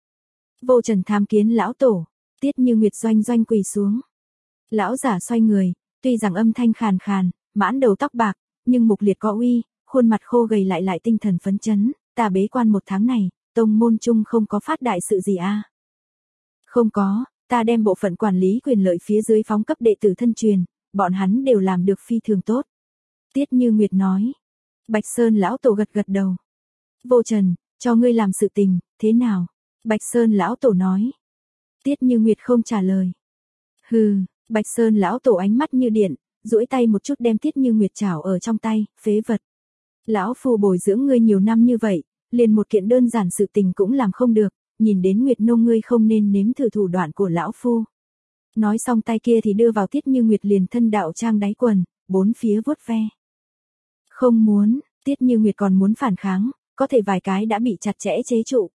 Vô Trần tham kiến lão tổ, Tiết Như Nguyệt doanh doanh quỳ xuống. Lão giả xoay người, tuy rằng âm thanh khàn khàn, mãn đầu tóc bạc, nhưng mục liệt có uy, khuôn mặt khô gầy lại lại tinh thần phấn chấn, ta bế quan một tháng này, tông môn chung không có phát đại sự gì a? Không có, ta đem bộ phận quản lý quyền lợi phía dưới phóng cấp đệ tử thân truyền, bọn hắn đều làm được phi thường tốt. Tiết Như Nguyệt nói. Bạch Sơn lão tổ gật gật đầu. Vô Trần, cho ngươi làm sự tình, thế nào? Bạch Sơn lão tổ nói. Tiết Như Nguyệt không trả lời. Hừ, Bạch Sơn lão tổ ánh mắt như điện, duỗi tay một chút đem Tiết Như Nguyệt chảo ở trong tay, phế vật. Lão phu bồi dưỡng ngươi nhiều năm như vậy, liền một kiện đơn giản sự tình cũng làm không được, nhìn đến Nguyệt nông ngươi không nên nếm thử thủ đoạn của lão phu. Nói xong tay kia thì đưa vào Tiết Như Nguyệt liền thân đạo trang đáy quần, bốn phía vuốt ve. Không muốn, Tiết Như Nguyệt còn muốn phản kháng, có thể vài cái đã bị chặt chẽ chế trụ.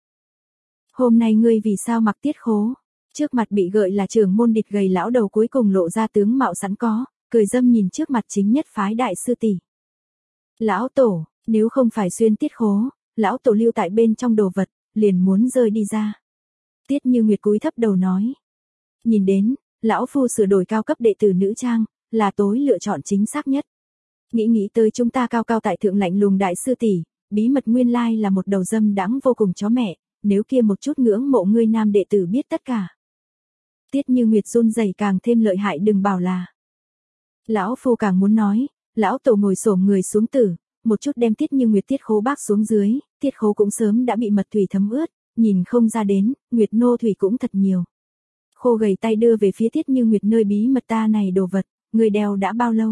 Hôm nay ngươi vì sao mặc tiết khố? Trước mặt bị gợi là trưởng môn địch gầy lão đầu cuối cùng lộ ra tướng mạo sẵn có, cười dâm nhìn trước mặt chính nhất phái đại sư tỷ. Lão tổ, nếu không phải xuyên tiết khố, lão tổ lưu tại bên trong đồ vật, liền muốn rơi đi ra. Tiết Như Nguyệt cúi thấp đầu nói. Nhìn đến, lão phu sửa đổi cao cấp đệ tử nữ trang, là tối lựa chọn chính xác nhất. Nghĩ nghĩ tới chúng ta cao cao tại thượng lạnh lùng đại sư tỷ, bí mật nguyên lai là một đầu dâm đãng vô cùng chó mẹ, nếu kia một chút ngưỡng mộ ngươi nam đệ tử biết tất cả. Tiết Như Nguyệt run rẩy càng thêm lợi hại đừng bảo là. Lão phu càng muốn nói, lão tổ ngồi xổm người xuống tử, một chút đem Tiết Như Nguyệt tiết khố bác xuống dưới, tiết khố cũng sớm đã bị mật thủy thấm ướt, nhìn không ra đến, Nguyệt nô thủy cũng thật nhiều. Khô gầy tay đưa về phía Tiết Như Nguyệt nơi bí mật ta này đồ vật, người đeo đã bao lâu?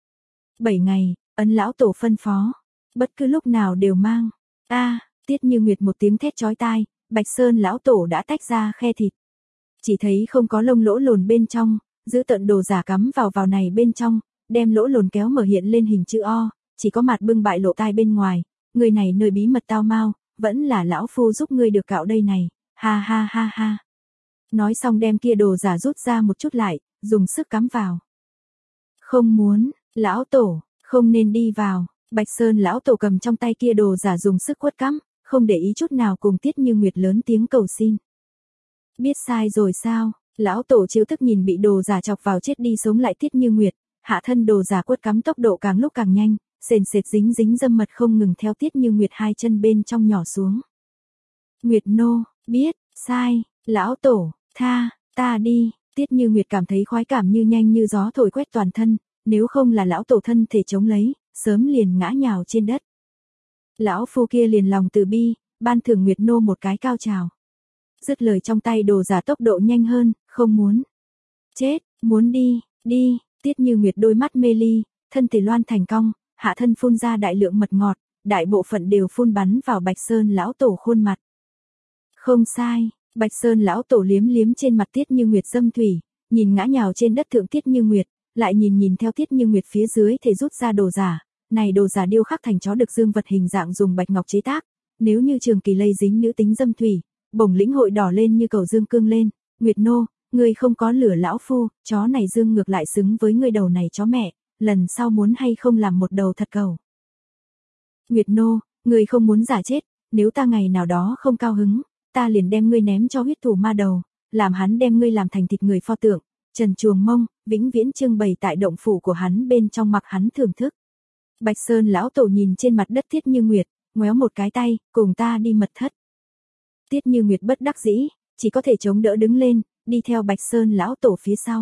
Bảy ngày, Ấn lão tổ phân phó, bất cứ lúc nào đều mang. A, Tiết Như Nguyệt một tiếng thét chói tai, Bạch Sơn lão tổ đã tách ra khe thịt. Chỉ thấy không có lông lỗ lồn bên trong, giữ tận đồ giả cắm vào vào này bên trong, đem lỗ lồn kéo mở hiện lên hình chữ O, chỉ có mặt bưng bại lộ tai bên ngoài, người này nơi bí mật tao mau, vẫn là lão phu giúp ngươi được cạo đây này, ha ha ha ha. Nói xong đem kia đồ giả rút ra một chút lại, dùng sức cắm vào. Không muốn, lão tổ, không nên đi vào, Bạch Sơn lão tổ cầm trong tay kia đồ giả dùng sức quất cắm, không để ý chút nào cùng Tiết Như Nguyệt lớn tiếng cầu xin. Biết sai rồi sao, lão tổ chiếu tức nhìn bị đồ giả chọc vào chết đi sống lại Tiết Như Nguyệt, hạ thân đồ giả quất cắm tốc độ càng lúc càng nhanh, sền sệt dính dính dâm mật không ngừng theo Tiết Như Nguyệt hai chân bên trong nhỏ xuống. Nguyệt nô, biết, sai, lão tổ, tha, ta đi, Tiết Như Nguyệt cảm thấy khoái cảm như nhanh như gió thổi quét toàn thân, nếu không là lão tổ thân thể chống lấy, sớm liền ngã nhào trên đất. Lão phu kia liền lòng từ bi, ban thưởng Nguyệt nô một cái cao trào. Dứt lời trong tay đồ giả tốc độ nhanh hơn, không muốn. Chết, muốn đi, đi, Tiết Như Nguyệt đôi mắt mê ly, thân thể loan thành cong, hạ thân phun ra đại lượng mật ngọt, đại bộ phận đều phun bắn vào Bạch Sơn lão tổ khuôn mặt. Không sai, Bạch Sơn lão tổ liếm liếm trên mặt Tiết Như Nguyệt dâm thủy, nhìn ngã nhào trên đất thượng Tiết Như Nguyệt, lại nhìn nhìn theo Tiết Như Nguyệt phía dưới thể rút ra đồ giả, này đồ giả điêu khắc thành chó được dương vật hình dạng dùng bạch ngọc chế tác, nếu như trường kỳ lây dính nữ tính dâm thủy, bổng lĩnh hội đỏ lên như cầu dương cương lên, Nguyệt nô, ngươi không có lửa lão phu, chó này dương ngược lại xứng với ngươi đầu này chó mẹ, lần sau muốn hay không làm một đầu thật cầu. Nguyệt nô, ngươi không muốn giả chết, nếu ta ngày nào đó không cao hứng, ta liền đem ngươi ném cho huyết thủ ma đầu, làm hắn đem ngươi làm thành thịt người pho tượng, trần chuồng mông, vĩnh viễn trưng bày tại động phủ của hắn bên trong mặc hắn thưởng thức. Bạch Sơn lão tổ nhìn trên mặt đất Tiết Như Nguyệt, ngoéo một cái tay, cùng ta đi mật thất. Tiết Như Nguyệt bất đắc dĩ, chỉ có thể chống đỡ đứng lên, đi theo Bạch Sơn lão tổ phía sau.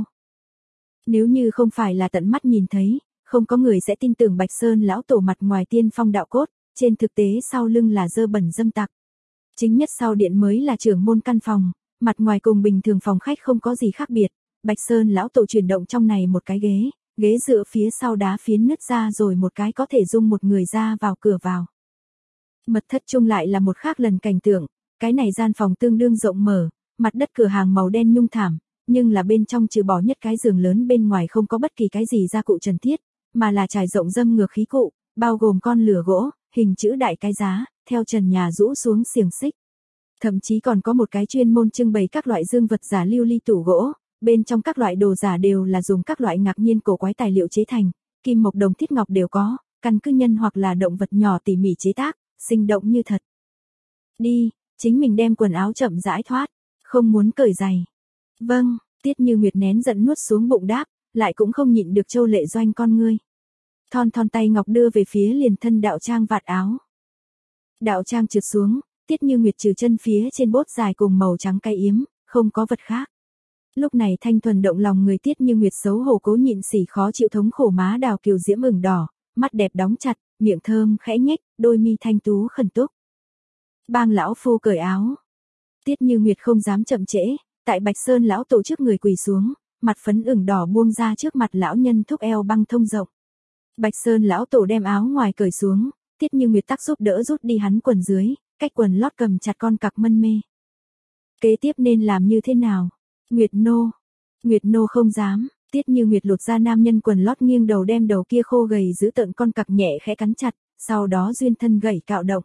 Nếu như không phải là tận mắt nhìn thấy, không có người sẽ tin tưởng Bạch Sơn lão tổ mặt ngoài tiên phong đạo cốt, trên thực tế sau lưng là dơ bẩn dâm tặc. Chính nhất sau điện mới là trưởng môn căn phòng, mặt ngoài cùng bình thường phòng khách không có gì khác biệt. Bạch Sơn lão tổ chuyển động trong này một cái ghế, ghế dựa phía sau đá phiến nứt ra rồi một cái có thể dung một người ra vào cửa vào. Mật thất chung lại là một khác lần cảnh tượng, cái này gian phòng tương đương rộng mở, mặt đất cửa hàng màu đen nhung thảm, nhưng là bên trong trừ bỏ nhất cái giường lớn bên ngoài không có bất kỳ cái gì gia cụ trần thiết, mà là trải rộng dâm ngược khí cụ, bao gồm con lửa gỗ, hình chữ đại cái giá, theo trần nhà rũ xuống xiềng xích. Thậm chí còn có một cái chuyên môn trưng bày các loại dương vật giả lưu ly tủ gỗ, bên trong các loại đồ giả đều là dùng các loại ngạc nhiên cổ quái tài liệu chế thành, kim mộc đồng thiết ngọc đều có, căn cứ nhân hoặc là động vật nhỏ tỉ mỉ chế tác, sinh động như thật. Đi, chính mình đem quần áo chậm rãi thoát, không muốn cởi giày. Vâng, Tiết Như Nguyệt nén giận nuốt xuống bụng đáp, lại cũng không nhịn được châu lệ doanh con ngươi. Thon thon tay ngọc đưa về phía liền thân đạo trang vạt áo. Đạo trang trượt xuống, Tiết Như Nguyệt trừ chân phía trên bốt dài cùng màu trắng cay yếm, không có vật khác. Lúc này thanh thuần động lòng người Tiết Như Nguyệt xấu hổ cố nhịn xỉ khó chịu thống khổ má đào kiều diễm ửng đỏ, mắt đẹp đóng chặt, miệng thơm khẽ nhếch, đôi mi thanh tú khẩn túc. Bang lão phu cởi áo. Tiết Như Nguyệt không dám chậm trễ, tại Bạch Sơn lão tổ trước người quỳ xuống, mặt phấn ửng đỏ buông ra trước mặt lão nhân thúc eo băng thông rộng. Bạch Sơn lão tổ đem áo ngoài cởi xuống, Tiết Như Nguyệt tác giúp đỡ rút đi hắn quần dưới, cách quần lót cầm chặt con cặc mân mê. Kế tiếp nên làm như thế nào? Nguyệt nô. Nguyệt nô không dám, Tiết Như Nguyệt lột ra nam nhân quần lót nghiêng đầu đem đầu kia khô gầy giữ tợn con cặc nhẹ khẽ cắn chặt, sau đó duyên thân gẩy cạo động.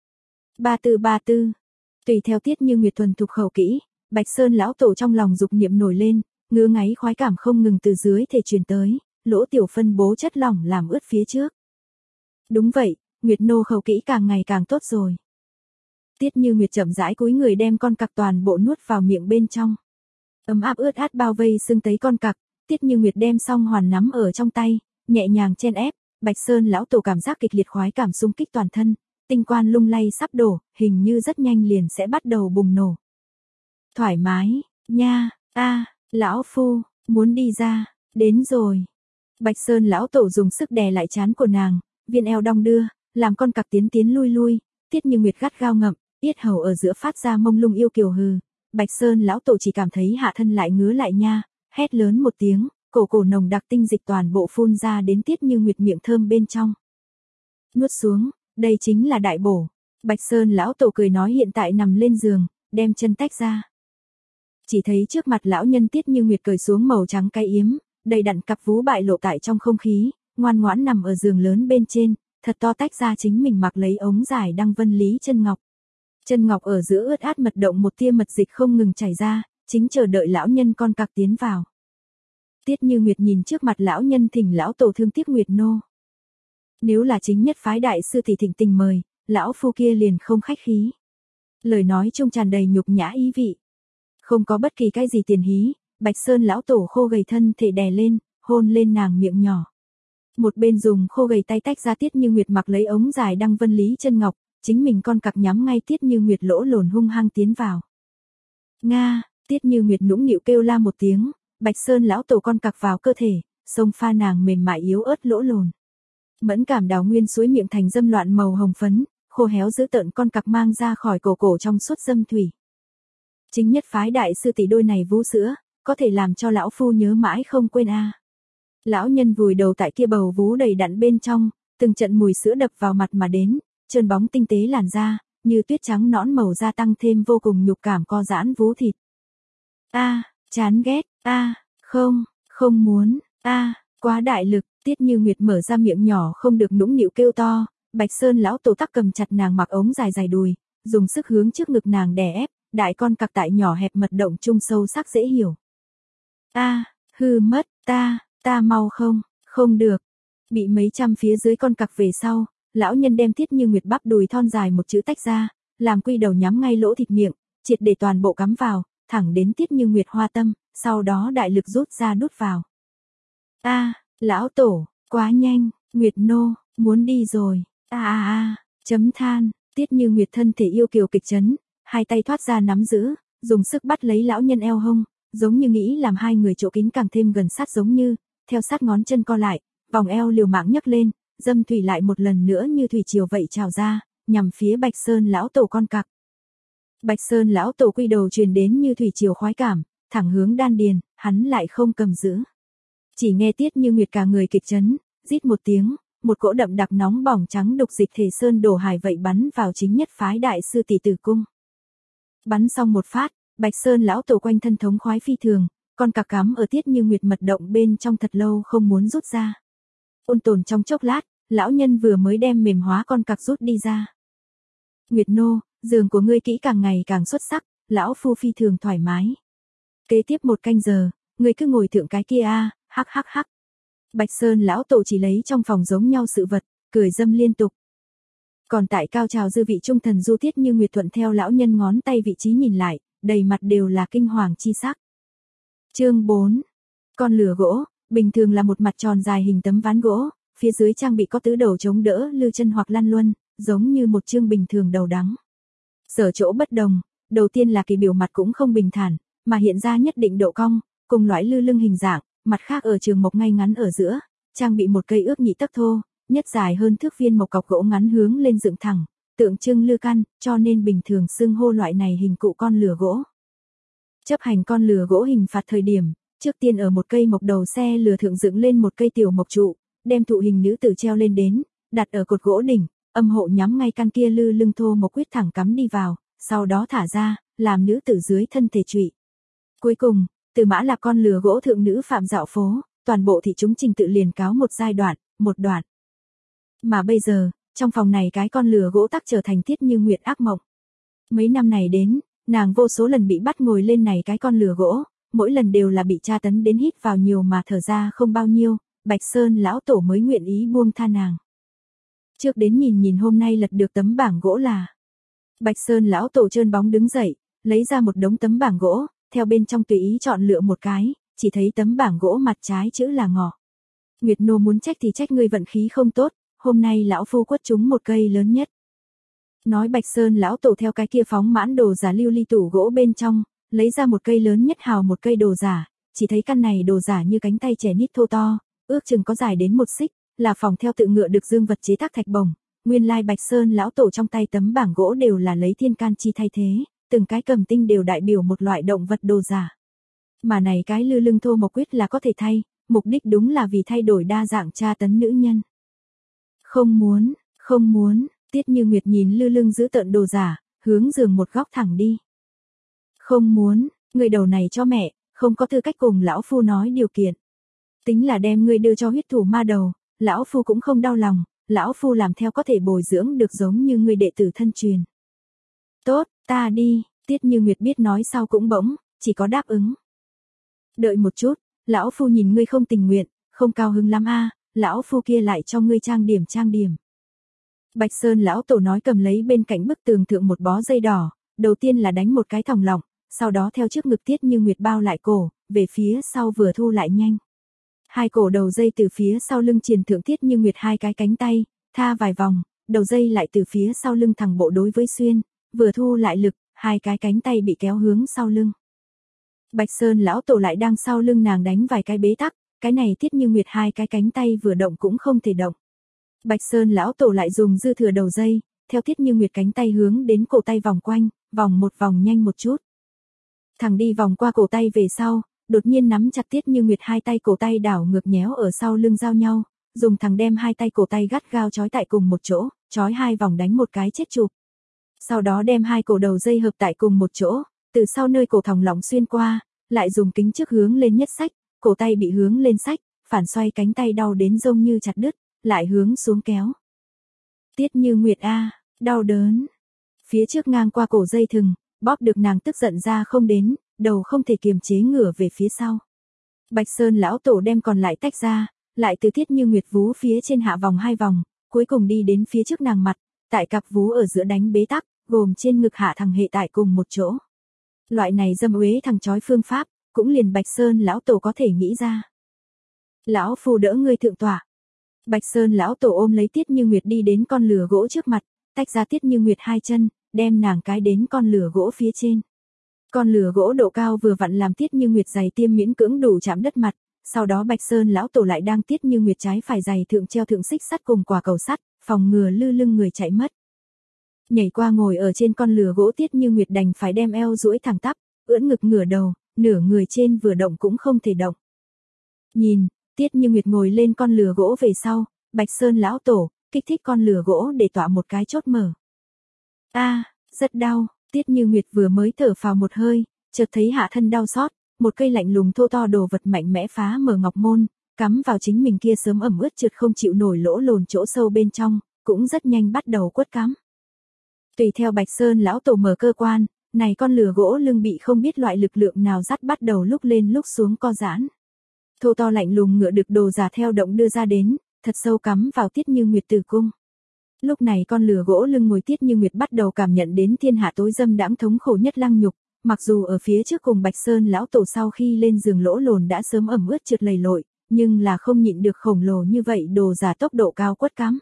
Ba tư ba tư. Tùy theo Tiết Như Nguyệt thuần thục khẩu kỹ, Bạch Sơn lão tổ trong lòng dục niệm nổi lên, ngứa ngáy khoái cảm không ngừng từ dưới thể truyền tới, lỗ tiểu phân bố chất lỏng làm ướt phía trước. Đúng vậy, Nguyệt nô khẩu kỹ càng ngày càng tốt rồi. Tiết Như Nguyệt chậm rãi cúi người đem con cặc toàn bộ nuốt vào miệng bên trong. Ấm áp ướt át bao vây xương tấy con cặc, Tiết Như Nguyệt đem xong hoàn nắm ở trong tay, nhẹ nhàng chen ép, Bạch Sơn lão tổ cảm giác kịch liệt khoái cảm xung kích toàn thân, tinh quan lung lay sắp đổ, hình như rất nhanh liền sẽ bắt đầu bùng nổ. Thoải mái, nha, a, lão phu, muốn đi ra, đến rồi. Bạch Sơn lão tổ dùng sức đè lại trán của nàng, viên eo đong đưa, làm con cặc tiến tiến lui lui, Tiết Như Nguyệt gắt gao ngậm, yết hầu ở giữa phát ra mông lung yêu kiều hừ. Bạch Sơn lão tổ chỉ cảm thấy hạ thân lại ngứa lại nha, hét lớn một tiếng, cổ cổ nồng đặc tinh dịch toàn bộ phun ra đến Tiết Như Nguyệt miệng thơm bên trong. Nuốt xuống, đây chính là đại bổ. Bạch Sơn lão tổ cười nói hiện tại nằm lên giường, đem chân tách ra. Chỉ thấy trước mặt lão nhân Tiết Như Nguyệt cởi xuống màu trắng cái yếm, đầy đặn cặp vú bại lộ tại trong không khí, ngoan ngoãn nằm ở giường lớn bên trên, thật to tách ra chính mình mặc lấy ống dài đăng vân lý chân ngọc. Chân ngọc ở giữa ướt át mật động một tia mật dịch không ngừng chảy ra, chính chờ đợi lão nhân con cặc tiến vào. Tiết Như Nguyệt nhìn trước mặt lão nhân thỉnh lão tổ thương tiếc Nguyệt nô. Nếu là chính nhất phái đại sư thì thỉnh tình mời, lão phu kia liền không khách khí. Lời nói chung tràn đầy nhục nhã ý vị. Không có bất kỳ cái gì tiền hí, Bạch Sơn lão tổ khô gầy thân thể đè lên, hôn lên nàng miệng nhỏ. Một bên dùng khô gầy tay tách ra Tiết Như Nguyệt mặc lấy ống dài đăng vân lý chân ngọc, chính mình con cặc nhắm ngay Tiết Như Nguyệt lỗ lồn hung hăng tiến vào. Nga, Tiết Như Nguyệt nũng nịu kêu la một tiếng, Bạch Sơn lão tổ con cặc vào cơ thể, xông pha nàng mềm mại yếu ớt lỗ lồn. Mẫn cảm đào nguyên suối miệng thành dâm loạn màu hồng phấn, khô héo dữ tợn con cặc mang ra khỏi cổ cổ trong suốt dâm thủy. Chính nhất phái đại sư tỷ đôi này vú sữa, có thể làm cho lão phu nhớ mãi không quên a. À. Lão nhân vùi đầu tại kia bầu vú đầy đặn bên trong, từng trận mùi sữa đập vào mặt mà đến, trơn bóng tinh tế làn da, như tuyết trắng nõn màu da tăng thêm vô cùng nhục cảm co giãn vú thịt. A, à, chán ghét, a, à, không, không muốn, a, à, quá đại lực, Tiết Như Nguyệt mở ra miệng nhỏ không được nũng nịu kêu to, Bạch Sơn lão tổ tắc cầm chặt nàng mặc ống dài dài đùi, dùng sức hướng trước ngực nàng đè ép, đại con cặc tại nhỏ hẹp mật động trung sâu sắc dễ hiểu. A, à, hư mất, ta, ta mau không, không được. Bị mấy trăm phía dưới con cặc về sau, lão nhân đem Tiết Như Nguyệt bắp đùi thon dài một chữ tách ra, làm quy đầu nhắm ngay lỗ thịt miệng, triệt để toàn bộ cắm vào, thẳng đến Tiết Như Nguyệt hoa tâm, sau đó đại lực rút ra đút vào. A, à, lão tổ, quá nhanh, Nguyệt nô, muốn đi rồi. A a a, chấm than, Tiết Như Nguyệt thân thể yêu kiều kịch chấn, hai tay thoát ra nắm giữ, dùng sức bắt lấy lão nhân eo hông, giống như nghĩ làm hai người chỗ kín càng thêm gần sát giống như, theo sát ngón chân co lại, vòng eo liều mạng nhấc lên, dâm thủy lại một lần nữa như thủy triều vậy trào ra, nhằm phía Bạch Sơn lão tổ con cặc. Bạch Sơn lão tổ quy đầu truyền đến như thủy triều khoái cảm, thẳng hướng đan điền, hắn lại không cầm giữ. Chỉ nghe Tiết Như Nguyệt cả người kịch chấn, rít một tiếng, một cỗ đậm đặc nóng bỏng trắng đục dịch thể sơn đổ hải vậy bắn vào chính nhất phái đại sư tỷ tử cung. Bắn xong một phát, Bạch Sơn lão tổ quanh thân thống khoái phi thường, con cặc cắm ở Tiết Như Nguyệt mật động bên trong thật lâu không muốn rút ra. Ôn tồn trong chốc lát, lão nhân vừa mới đem mềm hóa con cặc rút đi ra. Nguyệt nô, giường của ngươi kỹ càng ngày càng xuất sắc, lão phu phi thường thoải mái. Kế tiếp một canh giờ, ngươi cứ ngồi thượng cái kia a, hắc hắc hắc. Bạch Sơn lão tổ chỉ lấy trong phòng giống nhau sự vật, cười dâm liên tục. Còn tại cao trào dư vị trung thần du Tiết Như Nguyệt thuận theo lão nhân ngón tay vị trí nhìn lại, đầy mặt đều là kinh hoàng chi sắc. Chương bốn. Con lửa gỗ, bình thường là một mặt tròn dài hình tấm ván gỗ, phía dưới trang bị có tứ đầu chống đỡ lư chân hoặc lăn luân, giống như một chương bình thường đầu đắng. Sở chỗ bất đồng, đầu tiên là kỳ biểu mặt cũng không bình thản, mà hiện ra nhất định độ cong, cùng loại lư lưng hình dạng, mặt khác ở trường mộc ngay ngắn ở giữa, trang bị một cây ước nhị tấc thô, nhất dài hơn thước viên mộc cọc gỗ ngắn hướng lên dựng thẳng, tượng trưng lư căn, cho nên bình thường xưng hô loại này hình cụ con lửa gỗ. Chấp hành con lửa gỗ hình phạt thời điểm, trước tiên ở một cây mộc đầu xe lửa thượng dựng lên một cây tiểu mộc trụ, đem thụ hình nữ tử treo lên đến, đặt ở cột gỗ đỉnh, âm hộ nhắm ngay căn kia lư lưng thô mộc quyết thẳng cắm đi vào, sau đó thả ra, làm nữ tử dưới thân thể trụy. Cuối cùng, từ mã là con lửa gỗ thượng nữ phạm dạo phố, toàn bộ thị chúng trình tự liền cáo một giai đoạn, một đoạn. Mà bây giờ, trong phòng này cái con lửa gỗ tắc trở thành Tiết Như Nguyệt ác mộng. Mấy năm này đến, nàng vô số lần bị bắt ngồi lên này cái con lửa gỗ, mỗi lần đều là bị tra tấn đến hít vào nhiều mà thở ra không bao nhiêu, Bạch Sơn lão tổ mới nguyện ý buông tha nàng. Trước đến nhìn nhìn hôm nay lật được tấm bảng gỗ là. Bạch Sơn lão tổ trơn bóng đứng dậy, lấy ra một đống tấm bảng gỗ, theo bên trong tùy ý chọn lựa một cái, chỉ thấy tấm bảng gỗ mặt trái chữ là ngọ. Nguyệt nô muốn trách thì trách ngươi vận khí không tốt, hôm nay lão phu quất trúng một cây lớn nhất. Nói Bạch Sơn lão tổ theo cái kia phóng mãn đồ giả lưu ly tủ gỗ bên trong, lấy ra một cây lớn nhất hào một cây đồ giả, chỉ thấy căn này đồ giả như cánh tay trẻ nít thô to, ước chừng có dài đến một xích, là phòng theo tự ngựa được dương vật chế tác thạch bổng, nguyên lai Bạch Sơn lão tổ trong tay tấm bảng gỗ đều là lấy thiên can chi thay thế, từng cái cầm tinh đều đại biểu một loại động vật đồ giả. Mà này cái lư lưng thô mộc quyết là có thể thay, mục đích đúng là vì thay đổi đa dạng tra tấn nữ nhân. Không muốn, không muốn, Tiết Như Nguyệt nhìn lư lưng giữ tợn đồ giả, hướng giường một góc thẳng đi. Không muốn, người đầu này cho mẹ, không có tư cách cùng lão phu nói điều kiện. Tính là đem ngươi đưa cho huyết thủ ma đầu, lão phu cũng không đau lòng, lão phu làm theo có thể bồi dưỡng được giống như ngươi đệ tử thân truyền. Tốt, ta đi, Tiết Như Nguyệt biết nói sau cũng bỗng, chỉ có đáp ứng. Đợi một chút, lão phu nhìn ngươi không tình nguyện, không cao hứng lắm a, lão phu kia lại cho ngươi trang điểm trang điểm. Bạch Sơn lão tổ nói cầm lấy bên cạnh bức tường thượng một bó dây đỏ, đầu tiên là đánh một cái thòng lọng, sau đó theo trước ngực Tiết Như Nguyệt bao lại cổ, về phía sau vừa thu lại nhanh. Hai cổ đầu dây từ phía sau lưng triền thượng Tiết Như Nguyệt hai cái cánh tay, tha vài vòng, đầu dây lại từ phía sau lưng thẳng bộ đối với xuyên, vừa thu lại lực, hai cái cánh tay bị kéo hướng sau lưng. Bạch Sơn lão tổ lại đang sau lưng nàng đánh vài cái bế tắc, cái này Tiết Như Nguyệt hai cái cánh tay vừa động cũng không thể động. Bạch Sơn lão tổ lại dùng dư thừa đầu dây, theo Tiết Như Nguyệt cánh tay hướng đến cổ tay vòng quanh, vòng một vòng nhanh một chút. Thằng đi vòng qua cổ tay về sau, đột nhiên nắm chặt Tiết Như Nguyệt hai tay cổ tay đảo ngược nhéo ở sau lưng giao nhau, dùng thằng đem hai tay cổ tay gắt gao trói tại cùng một chỗ, trói hai vòng đánh một cái chết chụp. Sau đó đem hai cổ đầu dây hợp tại cùng một chỗ, từ sau nơi cổ thòng lọng xuyên qua, lại dùng kính trước hướng lên nhất sách, cổ tay bị hướng lên sách, phản xoay cánh tay đau đến giống như chặt đứt, lại hướng xuống kéo. Tiết Như Nguyệt a, đau đớn. Phía trước ngang qua cổ dây thừng, bóp được nàng tức giận ra không đến, đầu không thể kiềm chế ngửa về phía sau. Bạch Sơn lão tổ đem còn lại tách ra, lại từ Tiết Như Nguyệt vú phía trên hạ vòng hai vòng, cuối cùng đi đến phía trước nàng mặt, tại cặp vú ở giữa đánh bế tắc, gồm trên ngực hạ thằng hệ tại cùng một chỗ. Loại này dâm uế thằng chói phương pháp, cũng liền Bạch Sơn lão tổ có thể nghĩ ra. Lão phu đỡ ngươi thượng tọa. Bạch Sơn lão tổ ôm lấy Tiết Như Nguyệt đi đến con lửa gỗ trước mặt, tách ra Tiết Như Nguyệt hai chân, đem nàng cái đến con lửa gỗ phía trên. Con lửa gỗ độ cao vừa vặn làm Tiết Như Nguyệt giày tiêm miễn cưỡng đủ chạm đất mặt, sau đó Bạch Sơn lão tổ lại đang Tiết Như Nguyệt trái phải giày thượng treo thượng xích sắt cùng quả cầu sắt, phòng ngừa lư lưng người chạy mất. Nhảy qua ngồi ở trên con lửa gỗ Tiết Như Nguyệt đành phải đem eo duỗi thẳng tắp, ưỡn ngực ngửa đầu, nửa người trên vừa động cũng không thể động. Nhìn, Tiết Như Nguyệt ngồi lên con lửa gỗ về sau, Bạch Sơn lão tổ kích thích con lửa gỗ để tọa một cái chốt mở. A, à, rất đau, Tiết Như Nguyệt vừa mới thở phào một hơi, chợt thấy hạ thân đau xót, một cây lạnh lùng thô to đồ vật mạnh mẽ phá mở ngọc môn, cắm vào chính mình kia sớm ẩm ướt trượt không chịu nổi lỗ lồn chỗ sâu bên trong, cũng rất nhanh bắt đầu quất cắm. Tùy theo Bạch Sơn lão tổ mở cơ quan, này con lửa gỗ lưng bị không biết loại lực lượng nào dắt bắt đầu lúc lên lúc xuống co giãn. Thô to lạnh lùng ngựa được đồ giả theo động đưa ra đến, thật sâu cắm vào Tiết Như Nguyệt tử cung. Lúc này con lửa gỗ lưng ngồi Tiết Như Nguyệt bắt đầu cảm nhận đến thiên hạ tối dâm đãng thống khổ nhất lăng nhục, mặc dù ở phía trước cùng Bạch Sơn lão tổ sau khi lên giường lỗ lồn đã sớm ẩm ướt trượt lầy lội, nhưng là không nhịn được khổng lồ như vậy đồ giả tốc độ cao quất cắm.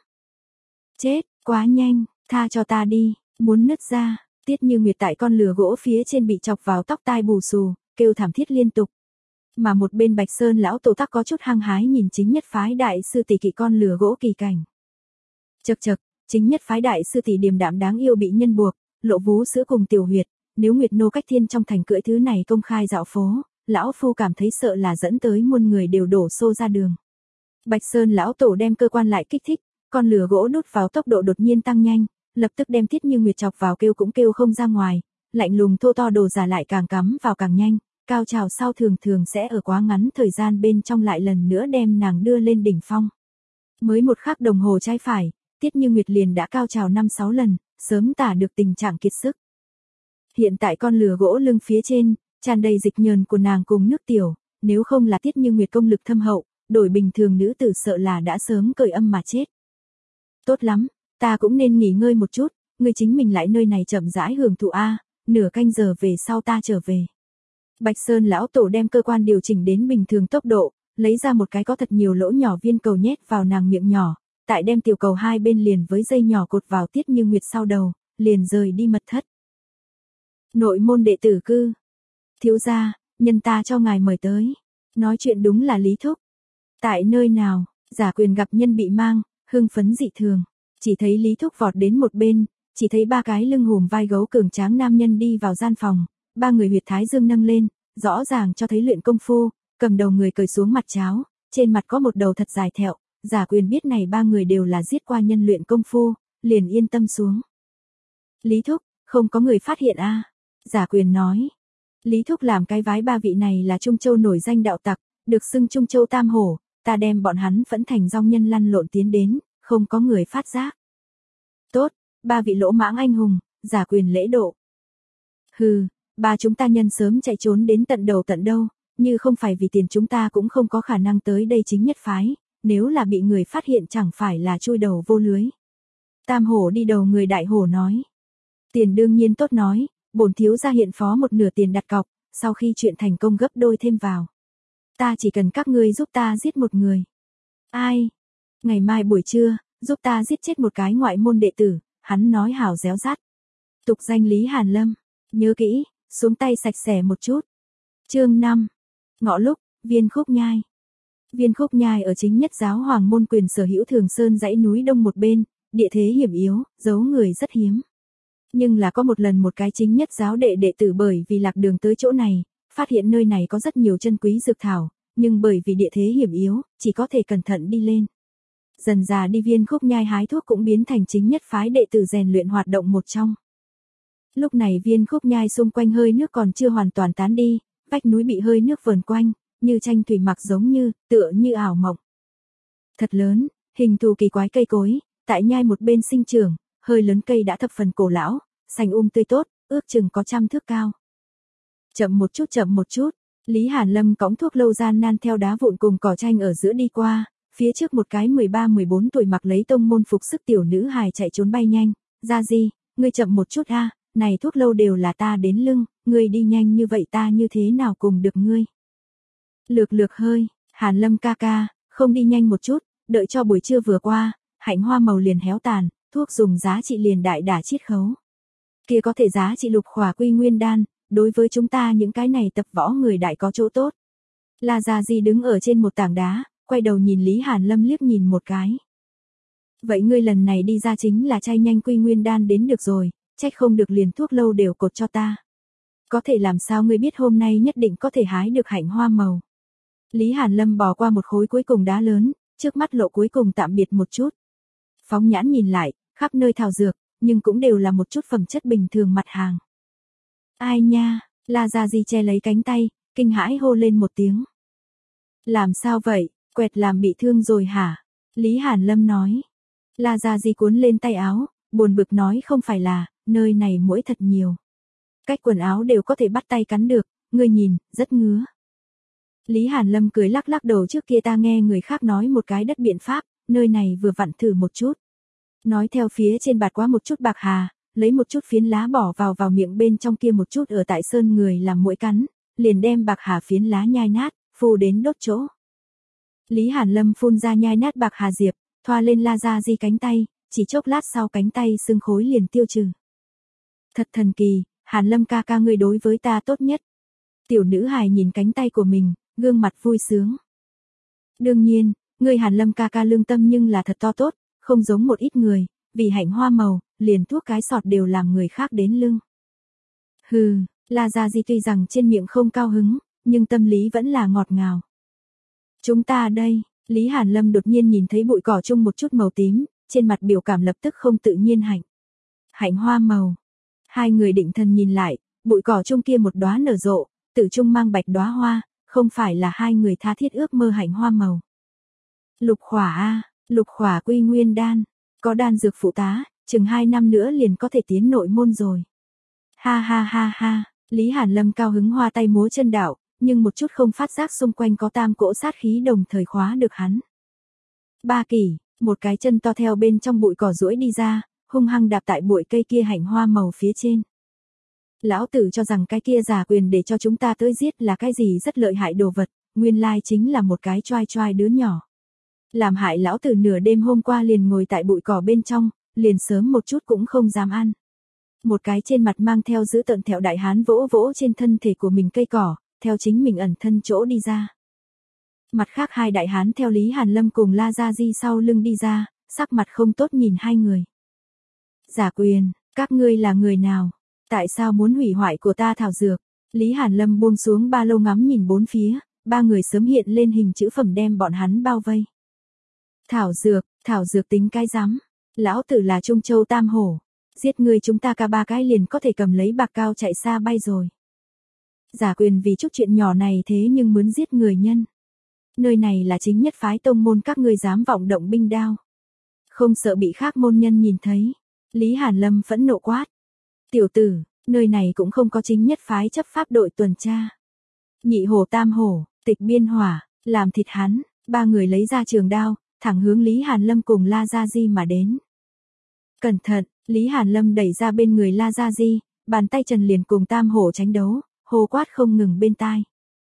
Chết, quá nhanh, tha cho ta đi, muốn nứt ra, Tiết Như Nguyệt tại con lửa gỗ phía trên bị chọc vào tóc tai bù xù, kêu thảm thiết liên tục. Mà một bên Bạch Sơn lão tổ tắc có chút hăng hái nhìn chính nhất phái đại sư tỷ kỵ con lửa gỗ kỳ cảnh. Chậc chậc, chính nhất phái đại sư tỷ điềm đạm đáng yêu bị nhân buộc, lộ vú sữa cùng tiểu huyệt, nếu Nguyệt nô cách thiên trong thành cưỡi thứ này công khai dạo phố, lão phu cảm thấy sợ là dẫn tới muôn người đều đổ xô ra đường. Bạch Sơn lão tổ đem cơ quan lại kích thích, con lửa gỗ đút vào tốc độ đột nhiên tăng nhanh, lập tức đem Tiết Như Nguyệt chọc vào kêu cũng kêu không ra ngoài, lạnh lùng thô to đồ giả lại càng cắm vào càng nhanh, cao trào sau thường thường sẽ ở quá ngắn thời gian bên trong lại lần nữa đem nàng đưa lên đỉnh phong. Mới một khắc đồng hồ trái phải, Tiết Như Nguyệt liền đã cao trào năm sáu lần, sớm tả được tình trạng kiệt sức. Hiện tại con lửa gỗ lưng phía trên, tràn đầy dịch nhờn của nàng cùng nước tiểu, nếu không là Tiết Như Nguyệt công lực thâm hậu, đổi bình thường nữ tử sợ là đã sớm cởi âm mà chết. Tốt lắm, ta cũng nên nghỉ ngơi một chút, ngươi chính mình lại nơi này chậm rãi hưởng thụ a, nửa canh giờ về sau ta trở về. Bạch Sơn lão tổ đem cơ quan điều chỉnh đến bình thường tốc độ, lấy ra một cái có thật nhiều lỗ nhỏ viên cầu nhét vào nàng miệng nhỏ, tại đem tiểu cầu hai bên liền với dây nhỏ cột vào Tiết Như Nguyệt sau đầu, liền rời đi mật thất. Nội môn đệ tử cư. Thiếu gia, nhân ta cho ngài mời tới. Nói chuyện đúng là Lý Thúc. Tại nơi nào, Giả Quyền gặp nhân bị mang, hưng phấn dị thường. Chỉ thấy Lý Thúc vọt đến một bên, chỉ thấy ba cái lưng hùm vai gấu cường tráng nam nhân đi vào gian phòng, ba người huyệt thái dương nâng lên, rõ ràng cho thấy luyện công phu, cầm đầu người cởi xuống mặt cháo, trên mặt có một đầu thật dài thẹo, Giả Quyền biết này ba người đều là giết qua nhân luyện công phu, liền yên tâm xuống. Lý Thúc, không có người phát hiện a à? Giả Quyền nói. Lý Thúc làm cái vái ba vị này là Trung Châu nổi danh đạo tặc, được xưng Trung Châu Tam Hổ, ta đem bọn hắn vẫn thành rong nhân lăn lộn tiến đến, không có người phát giác. Tốt, ba vị lỗ mãng anh hùng, Giả Quyền lễ độ. Hừ, ba chúng ta nhân sớm chạy trốn đến tận đầu tận đâu, như không phải vì tiền chúng ta cũng không có khả năng tới đây chính nhất phái, nếu là bị người phát hiện chẳng phải là chui đầu vô lưới. Tam Hổ đi đầu người đại hổ nói. Tiền đương nhiên tốt nói, bổn thiếu gia hiện phó một nửa tiền đặt cọc, sau khi chuyện thành công gấp đôi thêm vào. Ta chỉ cần các ngươi giúp ta giết một người. Ai? Ngày mai buổi trưa, giúp ta giết chết một cái ngoại môn đệ tử, hắn nói hảo réo rát. Tục danh Lý Hàn Lâm, nhớ kỹ, xuống tay sạch sẽ một chút. Chương năm. Ngọ lúc, Viên Khúc Nhai. Viên Khúc Nhai ở chính nhất giáo hoàng môn quyền sở hữu Thường Sơn dãy núi đông một bên, địa thế hiểm yếu, giấu người rất hiếm. Nhưng là có một lần một cái chính nhất giáo đệ đệ tử bởi vì lạc đường tới chỗ này, phát hiện nơi này có rất nhiều chân quý dược thảo, nhưng bởi vì địa thế hiểm yếu, chỉ có thể cẩn thận đi lên. Dần già đi Viên Khúc Nhai hái thuốc cũng biến thành chính nhất phái đệ tử rèn luyện hoạt động một trong. Lúc này Viên Khúc Nhai xung quanh hơi nước còn chưa hoàn toàn tán đi, vách núi bị hơi nước vờn quanh, như tranh thủy mặc giống như, tựa như ảo mộng. Thật lớn, hình thù kỳ quái cây cối, tại nhai một bên sinh trưởng, hơi lớn cây đã thập phần cổ lão, xanh um tươi tốt, ước chừng có trăm thước cao. Chậm một chút chậm một chút, Lý Hàn Lâm cõng thuốc lâu gian nan theo đá vụn cùng cỏ tranh ở giữa đi qua, phía trước một cái mười ba mười bốn tuổi mặc lấy tông môn phục sức tiểu nữ hài chạy trốn bay nhanh, ra gì, ngươi chậm một chút a, này thuốc lâu đều là ta đến lưng, ngươi đi nhanh như vậy ta như thế nào cùng được ngươi. Lược lược hơi, Hàn Lâm ca ca, không đi nhanh một chút, đợi cho buổi trưa vừa qua, hạnh hoa màu liền héo tàn, thuốc dùng giá trị liền đại đả chiết khấu. Kia có thể giá trị lục khỏa quy nguyên đan, đối với chúng ta những cái này tập võ người đại có chỗ tốt. La Gia Di đứng ở trên một tảng đá, quay đầu nhìn Lý Hàn Lâm liếc nhìn một cái. Vậy ngươi lần này đi ra chính là chay nhanh quy nguyên đan đến được rồi, trách không được liền thuốc lâu đều cột cho ta. Có thể làm sao ngươi biết hôm nay nhất định có thể hái được hạnh hoa màu. Lý Hàn Lâm bỏ qua một khối cuối cùng đá lớn, trước mắt lộ cuối cùng tạm biệt một chút. Phóng nhãn nhìn lại, khắp nơi thảo dược, nhưng cũng đều là một chút phẩm chất bình thường mặt hàng. Ai nha, La Gia Di che lấy cánh tay, kinh hãi hô lên một tiếng. Làm sao vậy, quẹt làm bị thương rồi hả? Lý Hàn Lâm nói. La Gia Di cuốn lên tay áo, buồn bực nói không phải là, nơi này muỗi thật nhiều. Cách quần áo đều có thể bắt tay cắn được, ngươi nhìn, rất ngứa. Lý Hàn Lâm cười lắc lắc đầu, trước kia ta nghe người khác nói một cái đất biện pháp, nơi này vừa vặn thử một chút. Nói theo phía trên bạt quá một chút bạc hà, lấy một chút phiến lá bỏ vào vào miệng bên trong kia một chút ở tại sơn người làm muỗi cắn, liền đem bạc hà phiến lá nhai nát, phù đến đốt chỗ. Lý Hàn Lâm phun ra nhai nát bạc hà diệp, thoa lên La Gia Di cánh tay, chỉ chốc lát sau cánh tay xương khối liền tiêu trừ. Thật thần kỳ, Hàn Lâm ca ca ngươi đối với ta tốt nhất. Tiểu nữ hài nhìn cánh tay của mình, gương mặt vui sướng. Đương nhiên, ngươi Hàn Lâm ca ca lương tâm nhưng là thật to tốt, không giống một ít người, vì hạnh hoa màu, liền thuốc cái sọt đều làm người khác đến lưng. Hừ, La Gia Di tuy rằng trên miệng không cao hứng, nhưng tâm lý vẫn là ngọt ngào. Chúng ta đây, Lý Hàn Lâm đột nhiên nhìn thấy bụi cỏ chung một chút màu tím, trên mặt biểu cảm lập tức không tự nhiên hạnh. Hạnh hoa màu. Hai người định thần nhìn lại, bụi cỏ chung kia một đóa nở rộ, tự chung mang bạch đóa hoa, không phải là hai người tha thiết ước mơ hạnh hoa màu. Lục khỏa a, lục khỏa quy nguyên đan, có đan dược phụ tá, chừng hai năm nữa liền có thể tiến nội môn rồi. Ha ha ha ha, Lý Hàn Lâm cao hứng hoa tay múa chân đạo, nhưng một chút không phát giác xung quanh có tam cỗ sát khí đồng thời khóa được hắn. Ba kỷ, một cái chân to theo bên trong bụi cỏ duỗi đi ra, hung hăng đạp tại bụi cây kia hạnh hoa màu phía trên. Lão tử cho rằng cái kia Giả Quyền để cho chúng ta tới giết là cái gì rất lợi hại đồ vật, nguyên lai chính là một cái choai choai đứa nhỏ. Làm hại lão tử nửa đêm hôm qua liền ngồi tại bụi cỏ bên trong, liền sớm một chút cũng không dám ăn. Một cái trên mặt mang theo giữ tợn thẹo đại hán vỗ vỗ trên thân thể của mình cây cỏ, theo chính mình ẩn thân chỗ đi ra. Mặt khác hai đại hán theo Lý Hàn Lâm cùng La Gia Di sau lưng đi ra, sắc mặt không tốt nhìn hai người. Giả Quyền, các ngươi là người nào? Tại sao muốn hủy hoại của ta thảo dược? Lý Hàn Lâm buông xuống ba lô ngắm nhìn bốn phía, ba người sớm hiện lên hình chữ phẩm đem bọn hắn bao vây. Thảo dược, thảo dược tính cái rắm. Lão tử là Trung Châu Tam Hổ. Giết ngươi chúng ta cả ba cái liền có thể cầm lấy bạc cao chạy xa bay rồi. Giả Quyền vì chút chuyện nhỏ này thế nhưng muốn giết người nhân. Nơi này là chính nhất phái tông môn, các ngươi dám vọng động binh đao. Không sợ bị khác môn nhân nhìn thấy. Lý Hàn Lâm phẫn nộ quát. Tiểu tử, nơi này cũng không có chính nhất phái chấp pháp đội tuần tra. Nhị hổ tam hổ, tịch biên hỏa, làm thịt hắn. Ba người lấy ra trường đao, thẳng hướng Lý Hàn Lâm cùng La Gia Di mà đến. Cẩn thận, Lý Hàn Lâm đẩy ra bên người La Gia Di, bàn tay trần liền cùng tam hổ tranh đấu, hô quát không ngừng bên tai.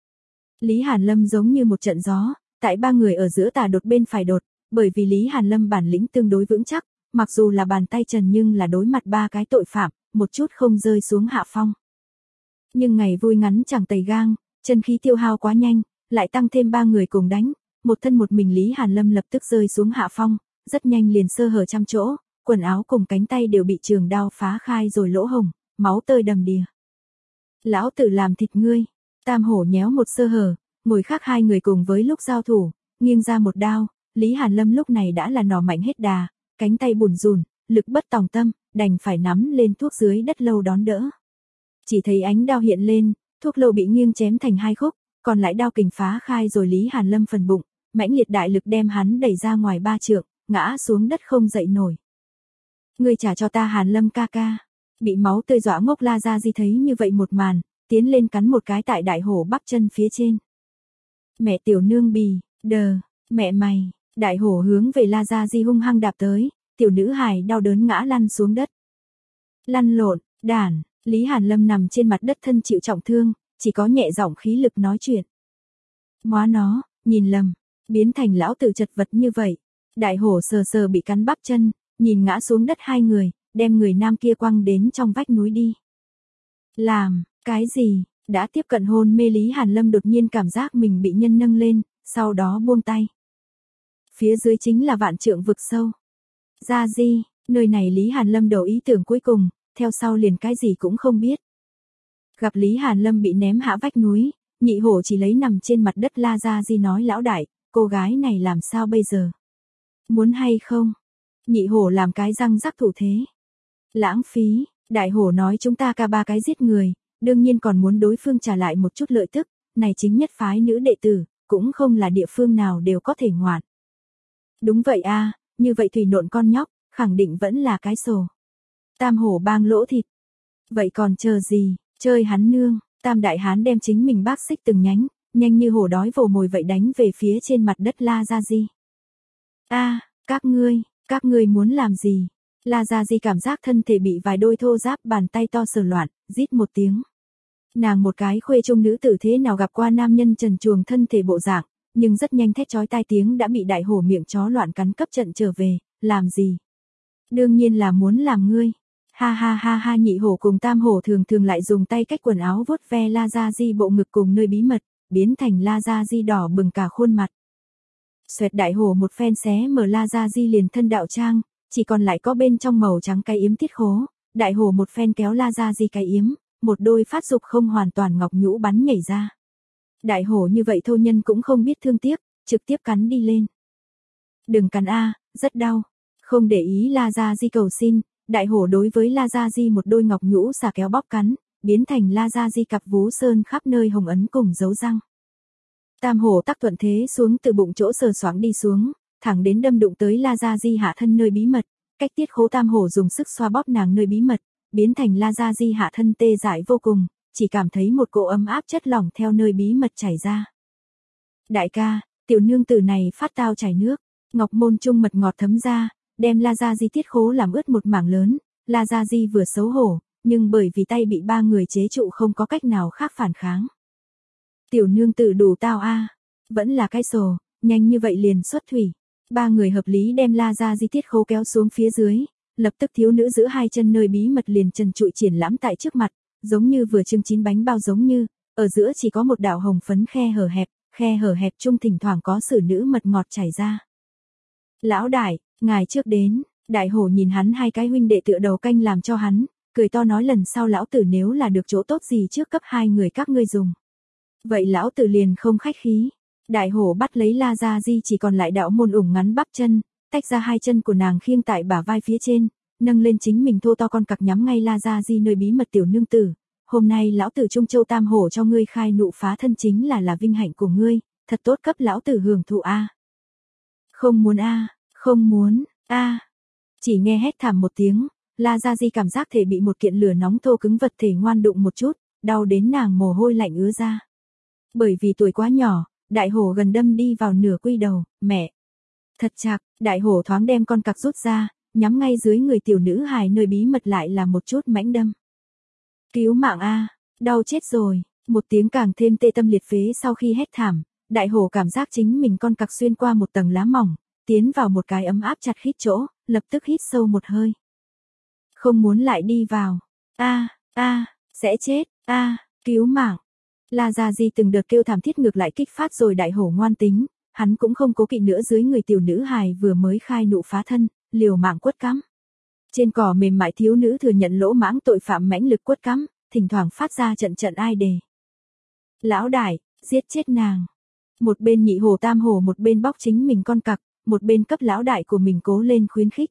Lý Hàn Lâm giống như một trận gió, tại ba người ở giữa tà đột bên phải đột, bởi vì Lý Hàn Lâm bản lĩnh tương đối vững chắc, mặc dù là bàn tay trần nhưng là đối mặt ba cái tội phạm, một chút không rơi xuống hạ phong. Nhưng ngày vui ngắn chẳng tày gang, chân khí tiêu hao quá nhanh, lại tăng thêm ba người cùng đánh, một thân một mình Lý Hàn Lâm lập tức rơi xuống hạ phong, rất nhanh liền sơ hở trăm chỗ, quần áo cùng cánh tay đều bị trường đao phá khai rồi lỗ hồng, máu tơi đầm đìa. Lão tử làm thịt ngươi. Tam hổ nhéo một sơ hở, ngồi khác hai người cùng với lúc giao thủ, nghiêng ra một đao, Lý Hàn Lâm lúc này đã là nỏ mạnh hết đà, cánh tay bùn rùn, lực bất tòng tâm, đành phải nắm lên thuốc dưới đất lâu đón đỡ. Chỉ thấy ánh đao hiện lên, thuốc lâu bị nghiêng chém thành hai khúc, còn lại đao kình phá khai rồi Lý Hàn Lâm phần bụng, mãnh liệt đại lực đem hắn đẩy ra ngoài ba trượng, ngã xuống đất không dậy nổi. Ngươi trả cho ta Hàn Lâm ca ca. Bị máu tươi dọa ngốc La Gia Di thấy như vậy một màn, tiến lên cắn một cái tại đại hổ bắp chân phía trên. Mẹ tiểu nương bì, đờ, mẹ mày, đại hổ hướng về La Gia Di hung hăng đạp tới, tiểu nữ hài đau đớn ngã lăn xuống đất. Lăn lộn, đản, Lý Hàn Lâm nằm trên mặt đất thân chịu trọng thương, chỉ có nhẹ giọng khí lực nói chuyện. Móa nó, nhìn lầm, biến thành lão tử chật vật như vậy. Đại hổ sờ sờ bị cắn bắp chân, nhìn ngã xuống đất hai người, đem người nam kia quăng đến trong vách núi đi. Làm, cái gì? Đã tiếp cận hôn mê Lý Hàn Lâm đột nhiên cảm giác mình bị nhân nâng lên, sau đó buông tay. Phía dưới chính là vạn trượng vực sâu. Gia Di, nơi này Lý Hàn Lâm đầu ý tưởng cuối cùng, theo sau liền cái gì cũng không biết. Gặp Lý Hàn Lâm bị ném hạ vách núi, nhị hổ chỉ lấy nằm trên mặt đất La Gia Di nói lão đại, cô gái này làm sao bây giờ? Muốn hay không? Nhị hổ làm cái răng rắc thủ thế. Lãng phí, đại hổ nói chúng ta cả ba cái giết người, đương nhiên còn muốn đối phương trả lại một chút lợi tức, này chính nhất phái nữ đệ tử, cũng không là địa phương nào đều có thể ngoạn. Đúng vậy a, như vậy thủy nộn con nhóc, khẳng định vẫn là cái sổ. Tam hổ bang lỗ thịt. Vậy còn chờ gì, chơi hắn nương, tam đại hán đem chính mình bác xích từng nhánh, nhanh như hổ đói vồ mồi vậy đánh về phía trên mặt đất La Gia Di. A, các ngươi, các ngươi muốn làm gì? La Gia Di cảm giác thân thể bị vài đôi thô ráp bàn tay to sờ loạn, rít một tiếng. Nàng một cái khuê trung nữ tử thế nào gặp qua nam nhân trần truồng thân thể bộ dạng, nhưng rất nhanh thét chói tai tiếng đã bị đại hổ miệng chó loạn cắn cấp trận trở về, làm gì? Đương nhiên là muốn làm ngươi. Ha ha ha ha, nhị hổ cùng tam hổ thường thường lại dùng tay cách quần áo vuốt ve La Gia Di bộ ngực cùng nơi bí mật, biến thành La Gia Di đỏ bừng cả khuôn mặt. Xoẹt đại hổ một phen xé mở La Gia Di liền thân đạo trang, chỉ còn lại có bên trong màu trắng cái yếm tiết khố, đại hổ một phen kéo La Gia Di cái yếm, một đôi phát dục không hoàn toàn ngọc nhũ bắn nhảy ra. Đại hổ như vậy thô nhân cũng không biết thương tiếc, trực tiếp cắn đi lên. Đừng cắn a, rất đau. Không để ý La Gia Di cầu xin, đại hổ đối với La Gia Di một đôi ngọc nhũ xà kéo bóp cắn, biến thành La Gia Di cặp vú sơn khắp nơi hồng ấn cùng dấu răng. Tam hổ tắc thuận thế xuống từ bụng chỗ sờ soạng đi xuống, thẳng đến đâm đụng tới La Gia Di hạ thân nơi bí mật, cách tiết khố tam hổ dùng sức xoa bóp nàng nơi bí mật, biến thành La Gia Di hạ thân tê dại vô cùng, chỉ cảm thấy một cỗ ấm áp chất lỏng theo nơi bí mật chảy ra. Đại ca, tiểu nương tử này phát tao chảy nước, ngọc môn trung mật ngọt thấm ra, đem La Gia Di tiết khố làm ướt một mảng lớn, La Gia Di vừa xấu hổ, nhưng bởi vì tay bị ba người chế trụ không có cách nào khác phản kháng. Tiểu nương tử đủ tao a, vẫn là cái sổ, nhanh như vậy liền xuất thủy. Ba người hợp lý đem La Gia Di tiết khố kéo xuống phía dưới, lập tức thiếu nữ giữ hai chân nơi bí mật liền trần trụi triển lãm tại trước mặt, giống như vừa trưng chín bánh bao giống như, ở giữa chỉ có một đạo hồng phấn khe hở hẹp, khe hở hẹp trung thỉnh thoảng có sử nữ mật ngọt chảy ra. Lão đại, ngài trước đến. Đại hổ nhìn hắn hai cái huynh đệ tựa đầu canh làm cho hắn, cười to nói lần sau lão tử nếu là được chỗ tốt gì trước cấp hai người các ngươi dùng. Vậy lão tử liền không khách khí. Đại hổ bắt lấy La Gia Di chỉ còn lại đạo môn ủng ngắn bắp chân, tách ra hai chân của nàng khiêng tại bả vai phía trên, nâng lên chính mình thô to con cặc nhắm ngay La Gia Di nơi bí mật tiểu nương tử. Hôm nay lão tử Trung Châu Tam Hổ cho ngươi khai nụ phá thân chính là là vinh hạnh của ngươi, thật tốt cấp lão tử hưởng thụ a. Không muốn a, không muốn, a. Chỉ nghe hét thảm một tiếng, La Gia Di cảm giác thể bị một kiện lửa nóng thô cứng vật thể ngoan đụng một chút, đau đến nàng mồ hôi lạnh ứa ra. Bởi vì tuổi quá nhỏ, đại hổ gần đâm đi vào nửa quy đầu, mẹ. Thật chạc, đại hổ thoáng đem con cặc rút ra, nhắm ngay dưới người tiểu nữ hài nơi bí mật lại là một chút mãnh đâm. Cứu mạng a, đau chết rồi, một tiếng càng thêm tê tâm liệt phế sau khi hét thảm, đại hổ cảm giác chính mình con cặc xuyên qua một tầng lá mỏng, tiến vào một cái ấm áp chặt khít chỗ, lập tức hít sâu một hơi. Không muốn lại đi vào. A, a, sẽ chết, a, cứu mạng. La Gia Di từng đợt kêu thảm thiết ngược lại kích phát rồi đại hổ ngoan tính, hắn cũng không cố kỵ nữa dưới người tiểu nữ hài vừa mới khai nụ phá thân, liều mạng quất cắm. Trên cỏ mềm mại thiếu nữ thừa nhận lỗ mãng tội phạm mãnh lực quất cắm, thỉnh thoảng phát ra trận trận ai đề. Lão đại, giết chết nàng. Một bên nhị hổ tam hổ một bên bóc chính mình con cặc, một bên cấp lão đại của mình cố lên khuyến khích.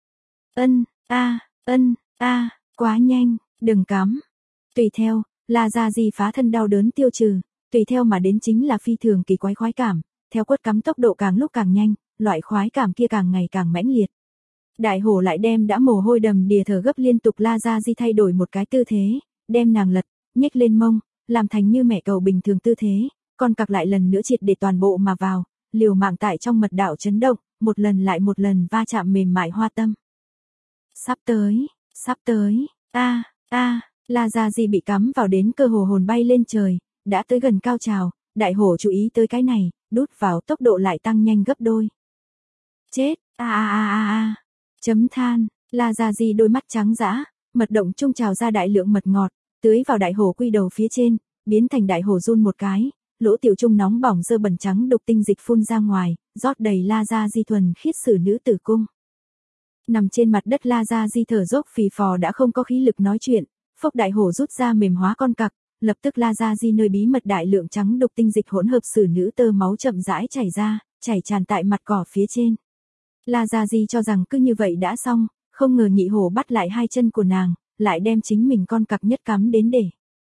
Ân, a, ân, a, quá nhanh, đừng cắm. Tùy theo, La Gia Di phá thân đau đớn tiêu trừ, tùy theo mà đến chính là phi thường kỳ quái khoái cảm, theo quất cắm tốc độ càng lúc càng nhanh, loại khoái cảm kia càng ngày càng mãnh liệt. Đại hổ lại đem đã mồ hôi đầm đìa thở gấp liên tục La Gia Di thay đổi một cái tư thế, đem nàng lật, nhếch lên mông, làm thành như mẹ cầu bình thường tư thế, con cặc lại lần nữa triệt để toàn bộ mà vào, liều mạng tại trong mật đạo chấn động, một lần lại một lần va chạm mềm mại hoa tâm. Sắp tới, sắp tới, a, a, La Gia Di bị cắm vào đến cơ hồ hồn bay lên trời, đã tới gần cao trào, đại hổ chú ý tới cái này, đút vào tốc độ lại tăng nhanh gấp đôi. Chết, a a a a a. Chấm than, La Gia Di đôi mắt trắng dã, mật động trung trào ra đại lượng mật ngọt, tưới vào đại hổ quy đầu phía trên, biến thành đại hổ run một cái, lỗ tiểu trung nóng bỏng dơ bẩn trắng đục tinh dịch phun ra ngoài, rót đầy La Gia Di thuần khiết sử nữ tử cung. Nằm trên mặt đất La Gia Di thở dốc phì phò đã không có khí lực nói chuyện, phốc đại hổ rút ra mềm hóa con cặc, lập tức La Gia Di nơi bí mật đại lượng trắng đục tinh dịch hỗn hợp sử nữ tơ máu chậm rãi chảy ra, chảy tràn tại mặt cỏ phía trên. La Gia Di cho rằng cứ như vậy đã xong, không ngờ nhị hổ bắt lại hai chân của nàng, lại đem chính mình con cặc nhất cắm đến để.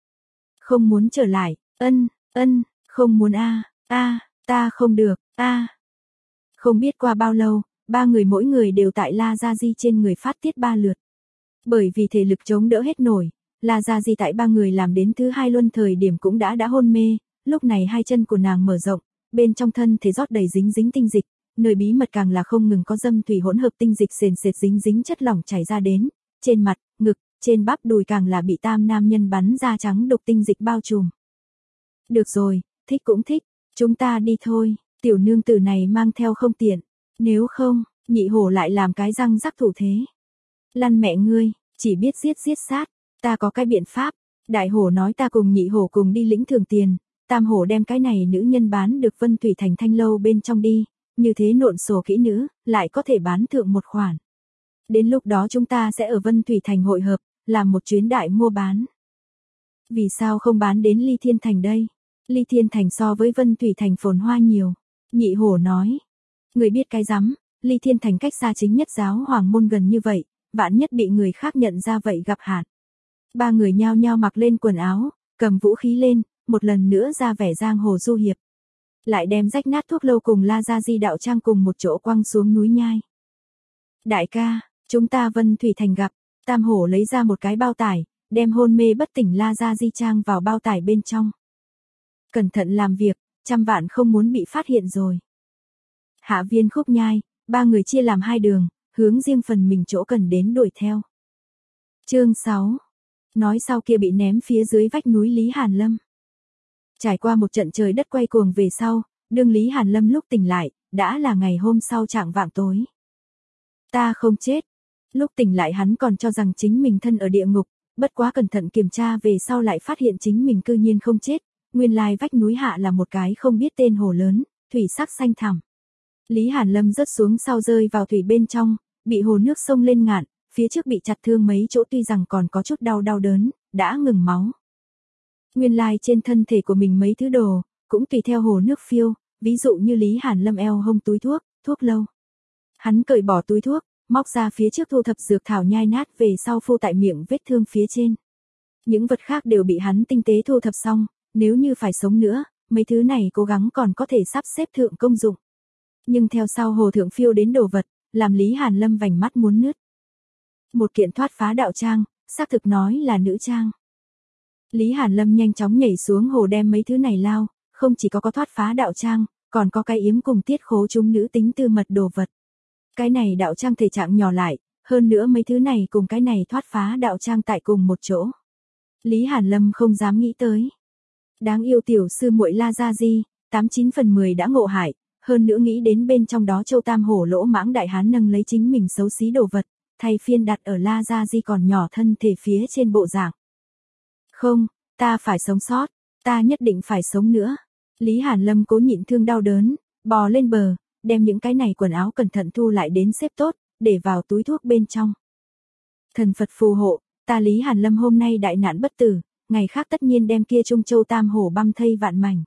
Không muốn trở lại, ân, ân, không muốn a, a, ta không được, a. Không biết qua bao lâu, ba người mỗi người đều tại La Gia Di trên người phát tiết ba lượt. Bởi vì thể lực chống đỡ hết nổi, La Gia Di tại ba người làm đến thứ hai luân thời điểm cũng đã đã hôn mê, lúc này hai chân của nàng mở rộng, bên trong thân thể rót đầy dính dính tinh dịch, nơi bí mật càng là không ngừng có dâm thủy hỗn hợp tinh dịch sền sệt dính dính chất lỏng chảy ra đến, trên mặt, ngực, trên bắp đùi càng là bị tam nam nhân bắn ra trắng đục tinh dịch bao trùm. Được rồi, thích cũng thích, chúng ta đi thôi, tiểu nương tử này mang theo không tiện, nếu không, nhị hổ lại làm cái răng rắc thủ thế. Lăn mẹ ngươi, chỉ biết giết giết sát, ta có cái biện pháp, đại hổ nói ta cùng nhị hổ cùng đi lĩnh thường tiền, tam hổ đem cái này nữ nhân bán được Vân Thủy Thành Thanh Lâu bên trong đi, như thế nộn sổ kỹ nữ, lại có thể bán thượng một khoản. Đến lúc đó chúng ta sẽ ở Vân Thủy Thành hội hợp, làm một chuyến đại mua bán. Vì sao không bán đến Ly Thiên Thành đây? Ly Thiên Thành so với Vân Thủy Thành phồn hoa nhiều. Nhị hổ nói. Người biết cái rắm, Ly Thiên Thành cách xa chính nhất giáo hoàng môn gần như vậy, vạn nhất bị người khác nhận ra vậy gặp hạn. Ba người nhao nhao mặc lên quần áo, cầm vũ khí lên, một lần nữa ra vẻ giang hồ du hiệp. Lại đem rách nát thuốc lâu cùng La Gia Di đạo trang cùng một chỗ quăng xuống núi nhai. Đại ca, chúng ta Vân Thủy Thành gặp, tam hổ lấy ra một cái bao tải, đem hôn mê bất tỉnh La Gia Di trang vào bao tải bên trong. Cẩn thận làm việc, trăm vạn không muốn bị phát hiện rồi. Hạ viên khúc nhai, ba người chia làm hai đường, hướng riêng phần mình chỗ cần đến đuổi theo. Chương sáu. Nói sau kia bị ném phía dưới vách núi Lý Hàn Lâm. Trải qua một trận trời đất quay cuồng về sau, đương Lý Hàn Lâm lúc tỉnh lại, đã là ngày hôm sau chạng vạng tối. Ta không chết. Lúc tỉnh lại hắn còn cho rằng chính mình thân ở địa ngục, bất quá cẩn thận kiểm tra về sau lại phát hiện chính mình cư nhiên không chết, nguyên lai vách núi hạ là một cái không biết tên hồ lớn, thủy sắc xanh thẳm. Lý Hàn Lâm rớt xuống sau rơi vào thủy bên trong, bị hồ nước sông lên ngạn, phía trước bị chặt thương mấy chỗ tuy rằng còn có chút đau đau đớn, đã ngừng máu. Nguyên lai trên thân thể của mình mấy thứ đồ, cũng tùy theo hồ nước phiêu, ví dụ như Lý Hàn Lâm eo hông túi thuốc, thuốc lâu. Hắn cởi bỏ túi thuốc, móc ra phía trước thu thập dược thảo nhai nát về sau phô tại miệng vết thương phía trên. Những vật khác đều bị hắn tinh tế thu thập xong, nếu như phải sống nữa, mấy thứ này cố gắng còn có thể sắp xếp thượng công dụng. Nhưng theo sau hồ thượng phiêu đến đồ vật, làm Lý Hàn Lâm vành mắt muốn nứt. Một kiện thoát phá đạo trang, xác thực nói là nữ trang. Lý Hàn Lâm nhanh chóng nhảy xuống hồ đem mấy thứ này lao, không chỉ có có thoát phá đạo trang, còn có cái yếm cùng tiết khố chúng nữ tính tư mật đồ vật. Cái này đạo trang thể trạng nhỏ lại, hơn nữa mấy thứ này cùng cái này thoát phá đạo trang tại cùng một chỗ. Lý Hàn Lâm không dám nghĩ tới. Đáng yêu tiểu sư muội La Gia Di, tám chín phần mười đã ngộ hại, hơn nữa nghĩ đến bên trong đó Châu Tam Hổ lỗ mãng đại hán nâng lấy chính mình xấu xí đồ vật, thay phiên đặt ở La Gia Di còn nhỏ thân thể phía trên bộ dạng. Không, ta phải sống sót, ta nhất định phải sống nữa. Lý Hàn Lâm cố nhịn thương đau đớn, bò lên bờ, đem những cái này quần áo cẩn thận thu lại đến xếp tốt, để vào túi thuốc bên trong. Thần Phật phù hộ, ta Lý Hàn Lâm hôm nay đại nạn bất tử, ngày khác tất nhiên đem kia Trung Châu Tam Hổ băm thây vạn mảnh.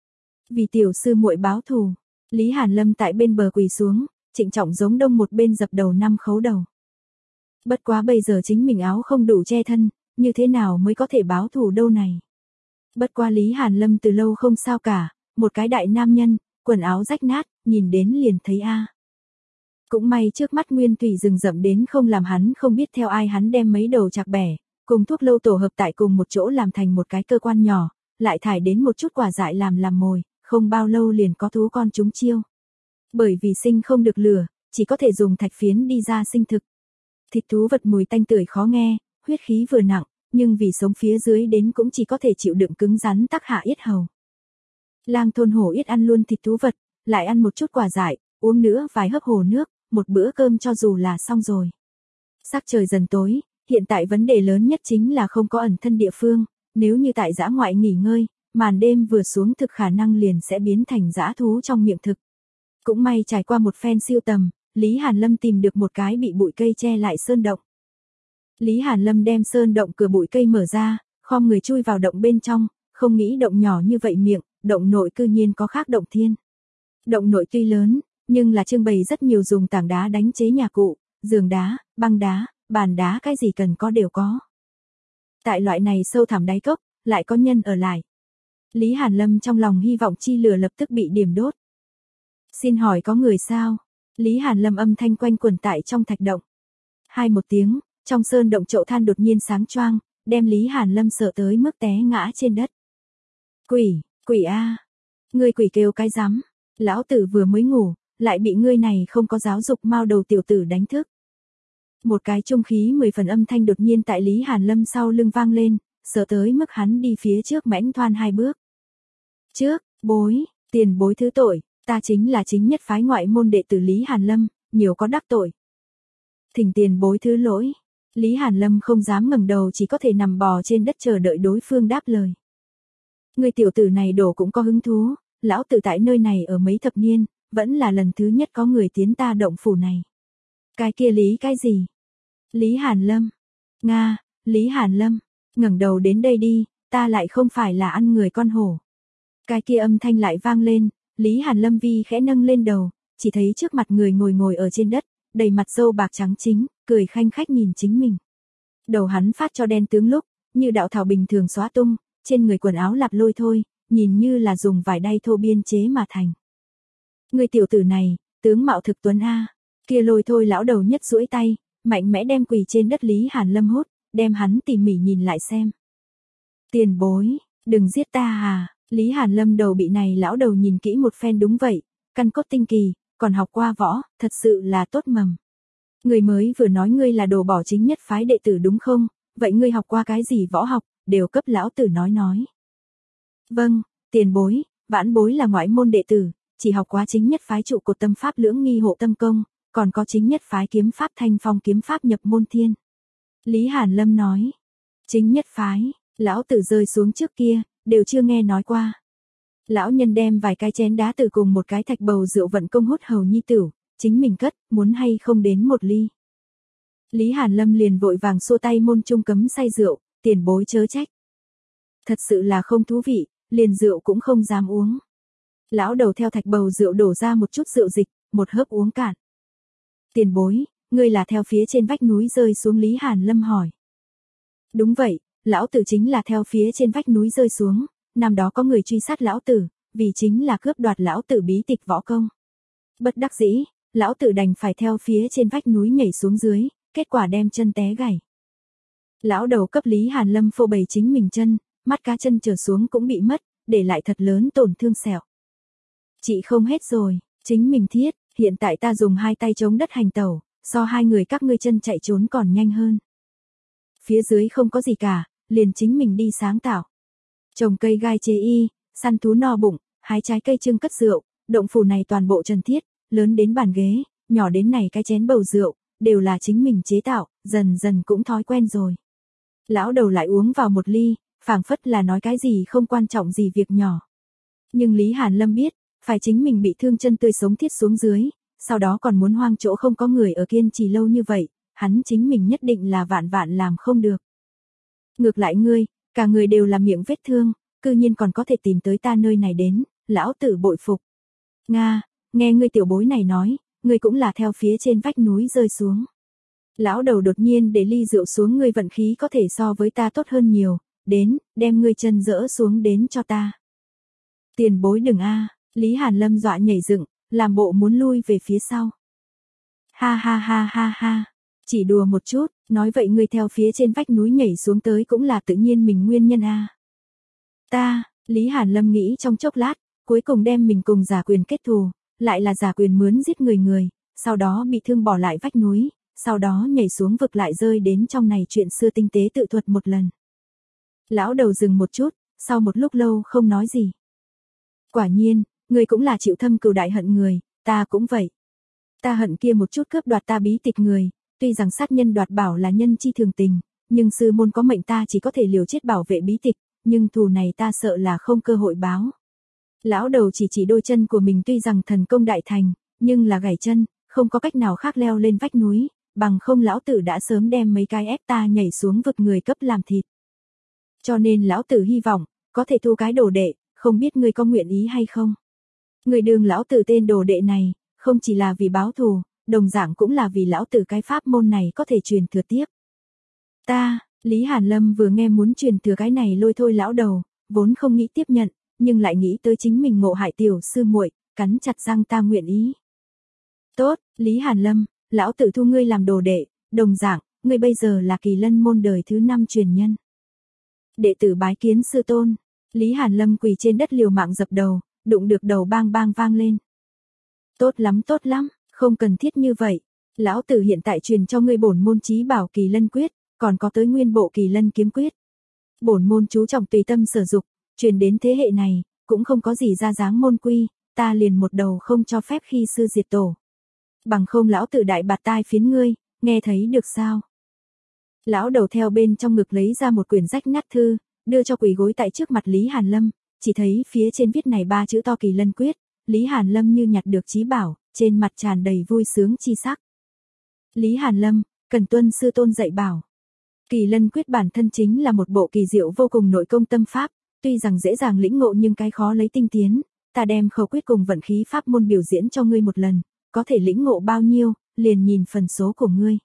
Vì tiểu sư muội báo thù, Lý Hàn Lâm tại bên bờ quỳ xuống, trịnh trọng giống đông một bên dập đầu năm khấu đầu. Bất quá bây giờ chính mình áo không đủ che thân, như thế nào mới có thể báo thù đâu này. Bất quá Lý Hàn Lâm từ lâu không sao cả, một cái đại nam nhân, quần áo rách nát, nhìn đến liền thấy a. Cũng may trước mắt nguyên thủy rừng rậm đến không làm hắn không biết theo ai hắn đem mấy đầu chạc bẻ, cùng thuốc lâu tổ hợp tại cùng một chỗ làm thành một cái cơ quan nhỏ, lại thải đến một chút quả dại làm làm mồi, không bao lâu liền có thú con chúng chiêu. Bởi vì sinh không được lửa, chỉ có thể dùng thạch phiến đi ra sinh thực. Thịt thú vật mùi tanh tưởi khó nghe, huyết khí vừa nặng, nhưng vì sống phía dưới đến cũng chỉ có thể chịu đựng cứng rắn tắc hạ yết hầu. Lang thôn hổ yết ăn luôn thịt thú vật, lại ăn một chút quả dại, uống nữa vài hớp hồ nước, một bữa cơm cho dù là xong rồi. Sắc trời dần tối, hiện tại vấn đề lớn nhất chính là không có ẩn thân địa phương, nếu như tại dã ngoại nghỉ ngơi, màn đêm vừa xuống thực khả năng liền sẽ biến thành dã thú trong miệng thực. Cũng may trải qua một phen siêu tầm, Lý Hàn Lâm tìm được một cái bị bụi cây che lại sơn động. Lý Hàn Lâm đem sơn động cửa bụi cây mở ra, khom người chui vào động bên trong, không nghĩ động nhỏ như vậy miệng, động nội cư nhiên có khác động thiên. Động nội tuy lớn, nhưng là trưng bày rất nhiều dùng tảng đá đánh chế nhà cụ, giường đá, băng đá, bàn đá cái gì cần có đều có. Tại loại này sâu thẳm đáy cốc, lại có nhân ở lại. Lý Hàn Lâm trong lòng hy vọng chi lửa lập tức bị điểm đốt. Xin hỏi có người sao? Lý Hàn Lâm âm thanh quanh quẩn tại trong thạch động. Hai một tiếng, trong sơn động chậu than đột nhiên sáng choang, đem Lý Hàn Lâm sợ tới mức té ngã trên đất. Quỷ, quỷ a, ngươi quỷ kêu cái rắm, lão tử vừa mới ngủ, lại bị ngươi này không có giáo dục mao đầu tiểu tử đánh thức. Một cái trung khí mười phần âm thanh đột nhiên tại Lý Hàn Lâm sau lưng vang lên, sợ tới mức hắn đi phía trước mãnh thoăn hai bước. Trước, bối, tiền bối thứ tội, ta chính là chính nhất phái ngoại môn đệ tử Lý Hàn Lâm, nhiều có đắc tội. Thỉnh tiền bối thứ lỗi. Lý Hàn Lâm không dám ngẩng đầu, chỉ có thể nằm bò trên đất chờ đợi đối phương đáp lời. Người tiểu tử này đổ cũng có hứng thú, lão tử tại nơi này ở mấy thập niên, vẫn là lần thứ nhất có người tiến ta động phủ này. Cái kia Lý cái gì? Lý Hàn Lâm. Nga, Lý Hàn Lâm, ngẩng đầu đến đây đi, ta lại không phải là ăn người con hổ. Cái kia âm thanh lại vang lên, Lý Hàn Lâm vi khẽ nâng lên đầu, chỉ thấy trước mặt người ngồi ngồi ở trên đất, đầy mặt râu bạc trắng chính, cười khanh khách nhìn chính mình. Đầu hắn phát cho đen tướng lúc, như đạo thảo bình thường xóa tung, trên người quần áo lạp lôi thôi, nhìn như là dùng vải đay thô biên chế mà thành. Người tiểu tử này, tướng mạo thực tuấn a, kia lôi thôi lão đầu nhất duỗi tay, mạnh mẽ đem quỳ trên đất Lý Hàn Lâm hốt, đem hắn tỉ mỉ nhìn lại xem. Tiền bối, đừng giết ta à, Lý Hàn Lâm đầu bị này lão đầu nhìn kỹ một phen, đúng vậy, căn cốt tinh kỳ, còn học qua võ, thật sự là tốt mầm. Người mới vừa nói ngươi là đồ bỏ chính nhất phái đệ tử đúng không, vậy ngươi học qua cái gì võ học, đều cấp lão tử nói nói. Vâng, tiền bối, vãn bối là ngoại môn đệ tử, chỉ học quá chính nhất phái trụ cột tâm pháp lưỡng nghi hộ tâm công, còn có chính nhất phái kiếm pháp thanh phong kiếm pháp nhập môn thiên. Lý Hàn Lâm nói, chính nhất phái, lão tử rơi xuống trước kia, đều chưa nghe nói qua. Lão nhân đem vài cái chén đá từ cùng một cái thạch bầu rượu vận công hút hầu nhi tử, chính mình cất, muốn hay không đến một ly. Lý Hàn Lâm liền vội vàng xua tay môn trung cấm say rượu, tiền bối chớ trách. Thật sự là không thú vị, liền rượu cũng không dám uống. Lão đầu theo thạch bầu rượu đổ ra một chút rượu dịch, một hớp uống cạn. Tiền bối, ngươi là theo phía trên vách núi rơi xuống, Lý Hàn Lâm hỏi. Đúng vậy, lão tử chính là theo phía trên vách núi rơi xuống, năm đó có người truy sát lão tử, vì chính là cướp đoạt lão tử bí tịch võ công. Bất đắc dĩ, lão tử đành phải theo phía trên vách núi nhảy xuống dưới, kết quả đem chân té gãy. Lão đầu cấp Lý Hàn Lâm phô bày chính mình chân, mắt cá chân trở xuống cũng bị mất, để lại thật lớn tổn thương sẹo. Chị không hết rồi, chính mình thiết, hiện tại ta dùng hai tay chống đất hành tẩu, so hai người các ngươi chân chạy trốn còn nhanh hơn. Phía dưới không có gì cả, liền chính mình đi sáng tạo. Trồng cây gai chế y, săn thú no bụng, hái trái cây trưng cất rượu, động phủ này toàn bộ trần thiết, lớn đến bàn ghế, nhỏ đến này cái chén bầu rượu, đều là chính mình chế tạo, dần dần cũng thói quen rồi. Lão đầu lại uống vào một ly, phảng phất là nói cái gì không quan trọng gì việc nhỏ. Nhưng Lý Hàn Lâm biết, phải chính mình bị thương chân tươi sống thiết xuống dưới, sau đó còn muốn hoang chỗ không có người ở kiên trì lâu như vậy, hắn chính mình nhất định là vạn vạn làm không được. Ngược lại ngươi, cả người đều là miệng vết thương, cư nhiên còn có thể tìm tới ta nơi này đến, lão tử bội phục. Nga, nghe ngươi tiểu bối này nói, ngươi cũng là theo phía trên vách núi rơi xuống. Lão đầu đột nhiên để ly rượu xuống, ngươi vận khí có thể so với ta tốt hơn nhiều, đến, đem ngươi chân dỡ xuống đến cho ta. Tiền bối đừng a, Lý Hàn Lâm dọa nhảy dựng, làm bộ muốn lui về phía sau. Ha ha ha ha ha, chỉ đùa một chút, nói vậy ngươi theo phía trên vách núi nhảy xuống tới cũng là tự nhiên mình nguyên nhân a. Ta, Lý Hàn Lâm nghĩ trong chốc lát, cuối cùng đem mình cùng Giả Quyền kết thù, lại là Giả Quyền mướn giết người người, sau đó bị thương bỏ lại vách núi, sau đó nhảy xuống vực lại rơi đến trong này chuyện xưa tinh tế tự thuật một lần. Lão đầu dừng một chút, sau một lúc lâu không nói gì. Quả nhiên, người cũng là chịu thâm cừu đại hận người, ta cũng vậy. Ta hận kia một chút cướp đoạt ta bí tịch người, tuy rằng sát nhân đoạt bảo là nhân chi thường tình, nhưng sư môn có mệnh ta chỉ có thể liều chết bảo vệ bí tịch, nhưng thù này ta sợ là không cơ hội báo. Lão đầu chỉ chỉ đôi chân của mình, tuy rằng thần công đại thành, nhưng là gãy chân, không có cách nào khác leo lên vách núi, bằng không lão tử đã sớm đem mấy cái ép ta nhảy xuống vực người cấp làm thịt. Cho nên lão tử hy vọng, có thể thu cái đồ đệ, không biết ngươi có nguyện ý hay không. Người đường lão tử tên đồ đệ này, không chỉ là vì báo thù, đồng dạng cũng là vì lão tử cái pháp môn này có thể truyền thừa tiếp. Ta, Lý Hàn Lâm vừa nghe muốn truyền thừa cái này lôi thôi lão đầu, vốn không nghĩ tiếp nhận, nhưng lại nghĩ tới chính mình ngộ hại tiểu sư muội, cắn chặt răng ta nguyện ý. Tốt, Lý Hàn Lâm, lão tử thu ngươi làm đồ đệ, đồng dạng, ngươi bây giờ là Kỳ Lân môn đời thứ năm truyền nhân. Đệ tử bái kiến sư tôn. Lý Hàn Lâm quỳ trên đất liều mạng dập đầu, đụng được đầu bang bang vang lên. Tốt lắm tốt lắm, không cần thiết như vậy. Lão tử hiện tại truyền cho ngươi bổn môn chí bảo Kỳ Lân quyết, còn có tới nguyên bộ Kỳ Lân kiếm quyết. Bổn môn chú trọng tùy tâm sở dục, truyền đến thế hệ này, cũng không có gì ra dáng môn quy, ta liền một đầu không cho phép khi sư diệt tổ. Bằng không lão tử đại bạt tai phiến ngươi, nghe thấy được sao? Lão đầu theo bên trong ngực lấy ra một quyển rách nát thư, đưa cho quỳ gối tại trước mặt Lý Hàn Lâm, chỉ thấy phía trên viết này ba chữ to Kỳ Lân quyết, Lý Hàn Lâm như nhặt được chí bảo, trên mặt tràn đầy vui sướng chi sắc. Lý Hàn Lâm, cần tuân sư tôn dạy bảo. Kỳ Lân quyết bản thân chính là một bộ kỳ diệu vô cùng nội công tâm pháp, tuy rằng dễ dàng lĩnh ngộ nhưng cái khó lấy tinh tiến, ta đem khẩu quyết cùng vận khí pháp môn biểu diễn cho ngươi một lần, có thể lĩnh ngộ bao nhiêu, liền nhìn phần số của ngươi.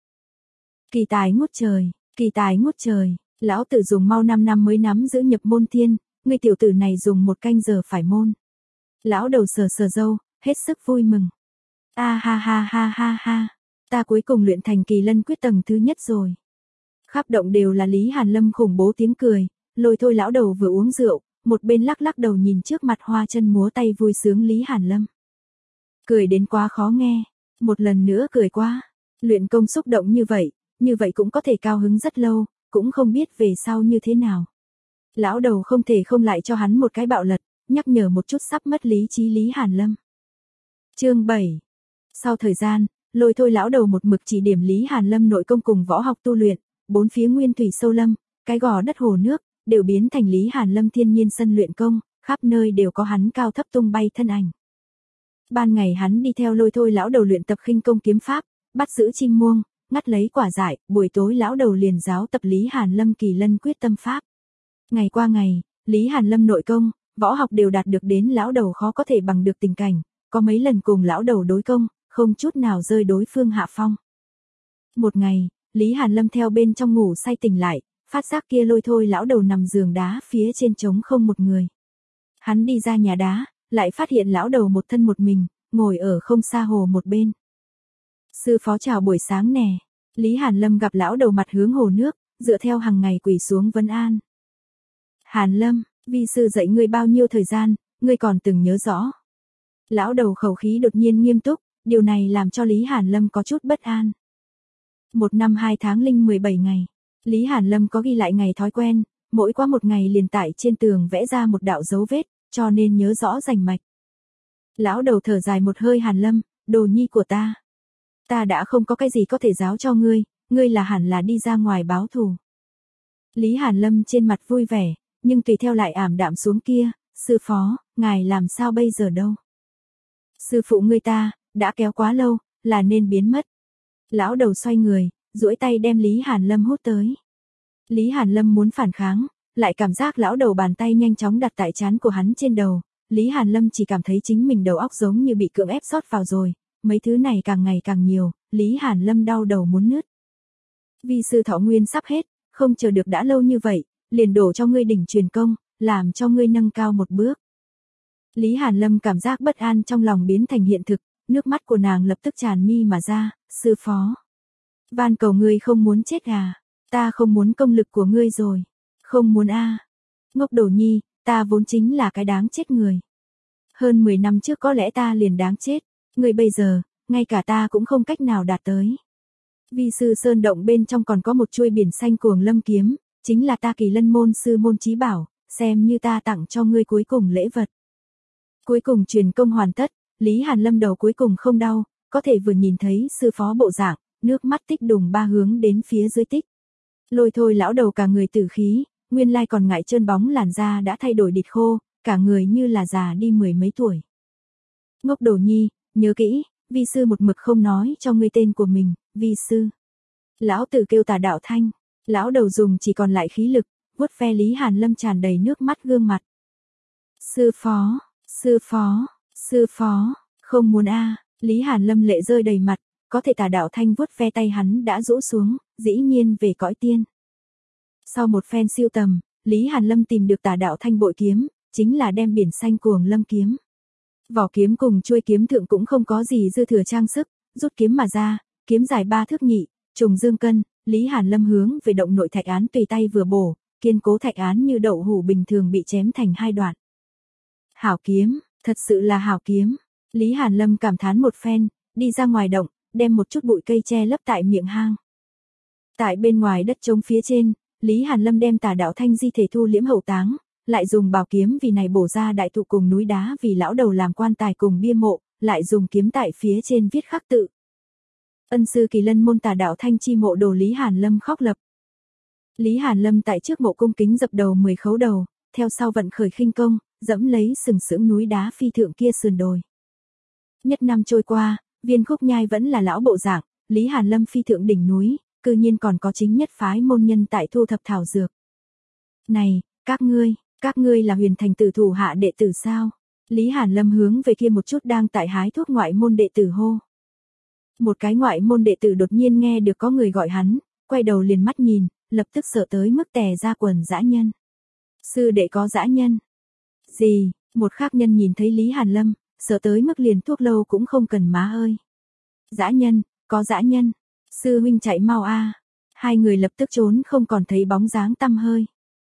Kỳ tài ngút trời, kỳ tài ngút trời, lão tử dùng mau năm năm mới nắm giữ nhập môn thiên, ngươi tiểu tử này dùng một canh giờ phải môn. Lão đầu sờ sờ râu, hết sức vui mừng. A ha ha ha ha ha, ta cuối cùng luyện thành Kỳ Lân quyết tầng thứ nhất rồi. Khắp động đều là Lý Hàn Lâm khủng bố tiếng cười, lôi thôi lão đầu vừa uống rượu, một bên lắc lắc đầu nhìn trước mặt hoa chân múa tay vui sướng Lý Hàn Lâm. Cười đến quá khó nghe, một lần nữa cười quá, luyện công xúc động như vậy, như vậy cũng có thể cao hứng rất lâu, cũng không biết về sau như thế nào. Lão đầu không thể không lại cho hắn một cái bạo lật, nhắc nhở một chút sắp mất lý trí Lý Hàn Lâm. Chương bảy. Sau thời gian, lôi thôi lão đầu một mực chỉ điểm Lý Hàn Lâm nội công cùng võ học tu luyện, bốn phía nguyên thủy sâu lâm, cái gò đất hồ nước, đều biến thành Lý Hàn Lâm thiên nhiên sân luyện công, khắp nơi đều có hắn cao thấp tung bay thân ảnh. Ban ngày hắn đi theo Lôi Thôi lão đầu luyện tập khinh công kiếm pháp, bắt giữ chim muông, ngắt lấy quả dại, buổi tối lão đầu liền giáo tập Lý Hàn Lâm kỳ lân quyết tâm pháp. Ngày qua ngày, Lý Hàn Lâm nội công, võ học đều đạt được đến lão đầu khó có thể bằng được tình cảnh, có mấy lần cùng lão đầu đối công, không chút nào rơi đối phương hạ phong. Một ngày, Lý Hàn Lâm theo bên trong ngủ say tỉnh lại, phát giác kia Lôi Thôi lão đầu nằm giường đá phía trên trống không một người. Hắn đi ra nhà đá, lại phát hiện lão đầu một thân một mình, ngồi ở không xa hồ một bên. Sư phó chào buổi sáng nè. Lý Hàn Lâm gặp lão đầu mặt hướng hồ nước, dựa theo hàng ngày quỳ xuống vấn an. Hàn Lâm, vi sư dạy ngươi bao nhiêu thời gian, ngươi còn từng nhớ rõ. Lão đầu khẩu khí đột nhiên nghiêm túc, điều này làm cho Lý Hàn Lâm có chút bất an. Một năm hai tháng linh mười bảy ngày. Lý Hàn Lâm có ghi lại ngày thói quen, mỗi qua một ngày liền tại trên tường vẽ ra một đạo dấu vết, cho nên nhớ rõ rành mạch. Lão đầu thở dài một hơi. Hàn Lâm, đồ nhi của ta. Ta đã không có cái gì có thể giáo cho ngươi, ngươi là hẳn là đi ra ngoài báo thù. Lý Hàn Lâm trên mặt vui vẻ, nhưng tùy theo lại ảm đạm xuống. Kia, sư phó, ngài làm sao bây giờ đâu? Sư phụ ngươi ta, đã kéo quá lâu, là nên biến mất. Lão đầu xoay người, duỗi tay đem Lý Hàn Lâm hút tới. Lý Hàn Lâm muốn phản kháng, lại cảm giác lão đầu bàn tay nhanh chóng đặt tại trán của hắn trên đầu. Lý Hàn Lâm chỉ cảm thấy chính mình đầu óc giống như bị cưỡng ép rót vào rồi, mấy thứ này càng ngày càng nhiều, Lý Hàn Lâm đau đầu muốn nứt. Vi sư thọ nguyên sắp hết, không chờ được đã lâu như vậy, liền đổ cho ngươi đỉnh truyền công, làm cho ngươi nâng cao một bước. Lý Hàn Lâm cảm giác bất an trong lòng biến thành hiện thực, nước mắt của nàng lập tức tràn mi mà ra. Sư phó, van cầu ngươi không muốn chết à? Ta không muốn công lực của ngươi rồi. Không muốn a. À. Ngốc đồ nhi, ta vốn chính là cái đáng chết người. Hơn mười năm trước có lẽ ta liền đáng chết, ngươi bây giờ, ngay cả ta cũng không cách nào đạt tới. Vi sư sơn động bên trong còn có một chuôi biển xanh cuồng lâm kiếm, chính là ta kỳ lân môn sư môn chí bảo, xem như ta tặng cho ngươi cuối cùng lễ vật. Cuối cùng truyền công hoàn tất, Lý Hàn Lâm đầu cuối cùng không đau, có thể vừa nhìn thấy sư phó bộ dạng, nước mắt tích đùng ba hướng đến phía dưới tích. Lôi Thôi lão đầu cả người tử khí, nguyên lai còn ngại trơn bóng làn da đã thay đổi địt khô, cả người như là già đi mười mấy tuổi. Ngốc đồ nhi, nhớ kỹ, vi sư một mực không nói cho ngươi tên của mình, vi sư. Lão tử kêu Tà Đạo Thanh, lão đầu dùng chỉ còn lại khí lực, vuốt ve Lý Hàn Lâm tràn đầy nước mắt gương mặt. Sư phó, sư phó, sư phó, không muốn a. À. Lý Hàn Lâm lệ rơi đầy mặt, có thể Tà Đạo Thanh vuốt ve tay hắn đã rũ xuống, dĩ nhiên về cõi tiên. Sau một phen siêu tầm, Lý Hàn Lâm tìm được Tà Đạo Thanh bội kiếm, chính là đem biển xanh cuồng lâm kiếm. Vỏ kiếm cùng chuôi kiếm thượng cũng không có gì dư thừa trang sức, rút kiếm mà ra, kiếm dài ba thước nhị, trùng dương cân, Lý Hàn Lâm hướng về động nội thạch án tùy tay vừa bổ, kiên cố thạch án như đậu hũ bình thường bị chém thành hai đoạn. Hảo kiếm, thật sự là hảo kiếm. Lý Hàn Lâm cảm thán một phen, đi ra ngoài động, đem một chút bụi cây che lấp tại miệng hang. Tại bên ngoài đất trống phía trên, Lý Hàn Lâm đem Tà Đạo Thanh di thể thu liễm hậu táng, lại dùng bảo kiếm vì này bổ ra đại thụ cùng núi đá vì lão đầu làm quan tài cùng bia mộ, lại dùng kiếm tại phía trên viết khắc tự. Ân sư kỳ lân môn Tà Đạo Thanh chi mộ đồ Lý Hàn Lâm khóc lập. Lý Hàn Lâm tại trước mộ cung kính dập đầu mười khấu đầu, theo sau vận khởi khinh công, dẫm lấy sừng sững núi đá phi thượng kia sườn đồi. Nhất năm trôi qua, Viên Khúc Nhai vẫn là lão bộ dạng, Lý Hàn Lâm phi thượng đỉnh núi, cư nhiên còn có chính nhất phái môn nhân tại thu thập thảo dược. Này, các ngươi, các ngươi là Huyền Thành tử thủ hạ đệ tử sao? Lý Hàn Lâm hướng về kia một chút đang tại hái thuốc ngoại môn đệ tử hô. Một cái ngoại môn đệ tử đột nhiên nghe được có người gọi hắn, quay đầu liền mắt nhìn, lập tức sợ tới mức tè ra quần dã nhân. Sư đệ có dã nhân? Gì? Một khác nhân nhìn thấy Lý Hàn Lâm, sợ tới mức liền thuốc lâu cũng không cần má ơi. Dã nhân, có dã nhân. Sư huynh chạy mau a. Hai người lập tức trốn không còn thấy bóng dáng tăm hơi.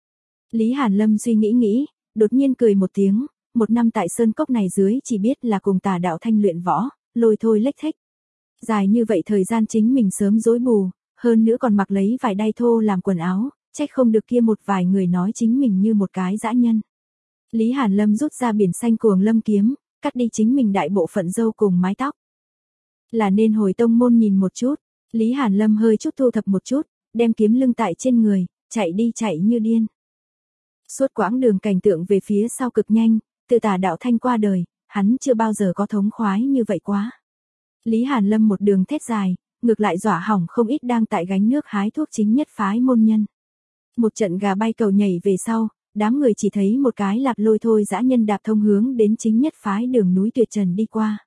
Lý Hàn Lâm suy nghĩ nghĩ, đột nhiên cười một tiếng, một năm tại sơn cốc này dưới chỉ biết là cùng Tà Đạo Thanh luyện võ, Lôi Thôi lếch thếch. Dài như vậy thời gian chính mình sớm rối bù, hơn nữa còn mặc lấy vải đay thô làm quần áo, trách không được kia một vài người nói chính mình như một cái dã nhân. Lý Hàn Lâm rút ra biển xanh cuồng lâm kiếm, cắt đi chính mình đại bộ phận râu cùng mái tóc. Là nên hồi tông môn nhìn một chút. Lý Hàn Lâm hơi chút thu thập một chút, đem kiếm lưng tại trên người, chạy đi chạy như điên. Suốt quãng đường cảnh tượng về phía sau cực nhanh, từ Tả Đạo Thanh qua đời, hắn chưa bao giờ có thống khoái như vậy quá. Lý Hàn Lâm một đường thét dài, ngược lại dọa hỏng không ít đang tại gánh nước hái thuốc chính nhất phái môn nhân. Một trận gà bay cầu nhảy về sau, đám người chỉ thấy một cái lạp lôi thôi dã nhân đạp thông hướng đến chính nhất phái đường núi tuyệt trần đi qua.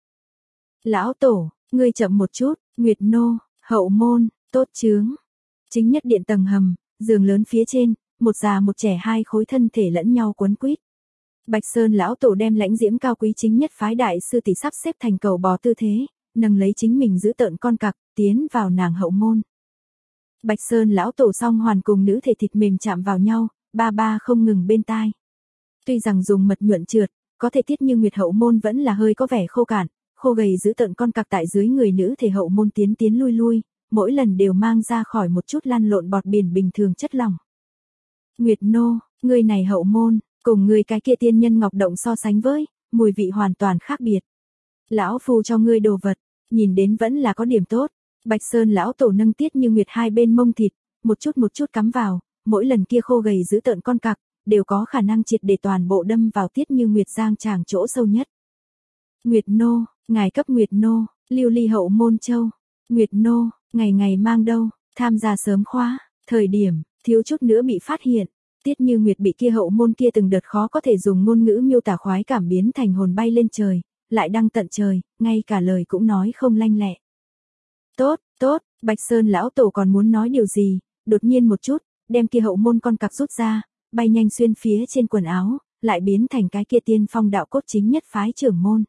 Lão tổ, ngươi chậm một chút, Nguyệt Nô, hậu môn, tốt chướng. Chính nhất điện tầng hầm, giường lớn phía trên, một già một trẻ hai khối thân thể lẫn nhau quấn quýt. Bạch Sơn lão tổ đem lãnh diễm cao quý chính nhất phái đại sư tỷ sắp xếp thành cầu bò tư thế, nâng lấy chính mình giữ tợn con cặc, tiến vào nàng hậu môn. Bạch Sơn lão tổ song hoàn cùng nữ thể thịt mềm chạm vào nhau, ba ba không ngừng bên tai. Tuy rằng dùng mật nhuận trượt, có thể Tiết Như Nguyệt hậu môn vẫn là hơi có vẻ khô cạn, khô gầy giữ tợn con cặc tại dưới người nữ thể hậu môn tiến tiến lui lui, mỗi lần đều mang ra khỏi một chút lăn lộn bọt biển bình thường chất lỏng. Nguyệt Nô, người này hậu môn, cùng người cái kia tiên nhân ngọc động so sánh với, mùi vị hoàn toàn khác biệt. Lão phu cho ngươi đồ vật, nhìn đến vẫn là có điểm tốt. Bạch Sơn lão tổ nâng Tiết Như Nguyệt hai bên mông thịt, một chút một chút cắm vào, mỗi lần kia khô gầy giữ tợn con cặc, đều có khả năng triệt để toàn bộ đâm vào Tiết Như Nguyệt giang tràng chỗ sâu nhất. Nguyệt Nô, ngài cấp Nguyệt Nô, lưu ly hậu môn châu. Nguyệt Nô, ngày ngày mang đâu, tham gia sớm khóa, thời điểm, thiếu chút nữa bị phát hiện. Tiết Như Nguyệt bị kia hậu môn kia từng đợt khó có thể dùng ngôn ngữ miêu tả khoái cảm biến thành hồn bay lên trời, lại đăng tận trời, ngay cả lời cũng nói không lanh lẹ. Tốt, tốt, Bạch Sơn lão tổ còn muốn nói điều gì, đột nhiên một chút, đem kia hậu môn con cặc rút ra, bay nhanh xuyên phía trên quần áo, lại biến thành cái kia tiên phong đạo cốt chính nhất phái trưởng môn.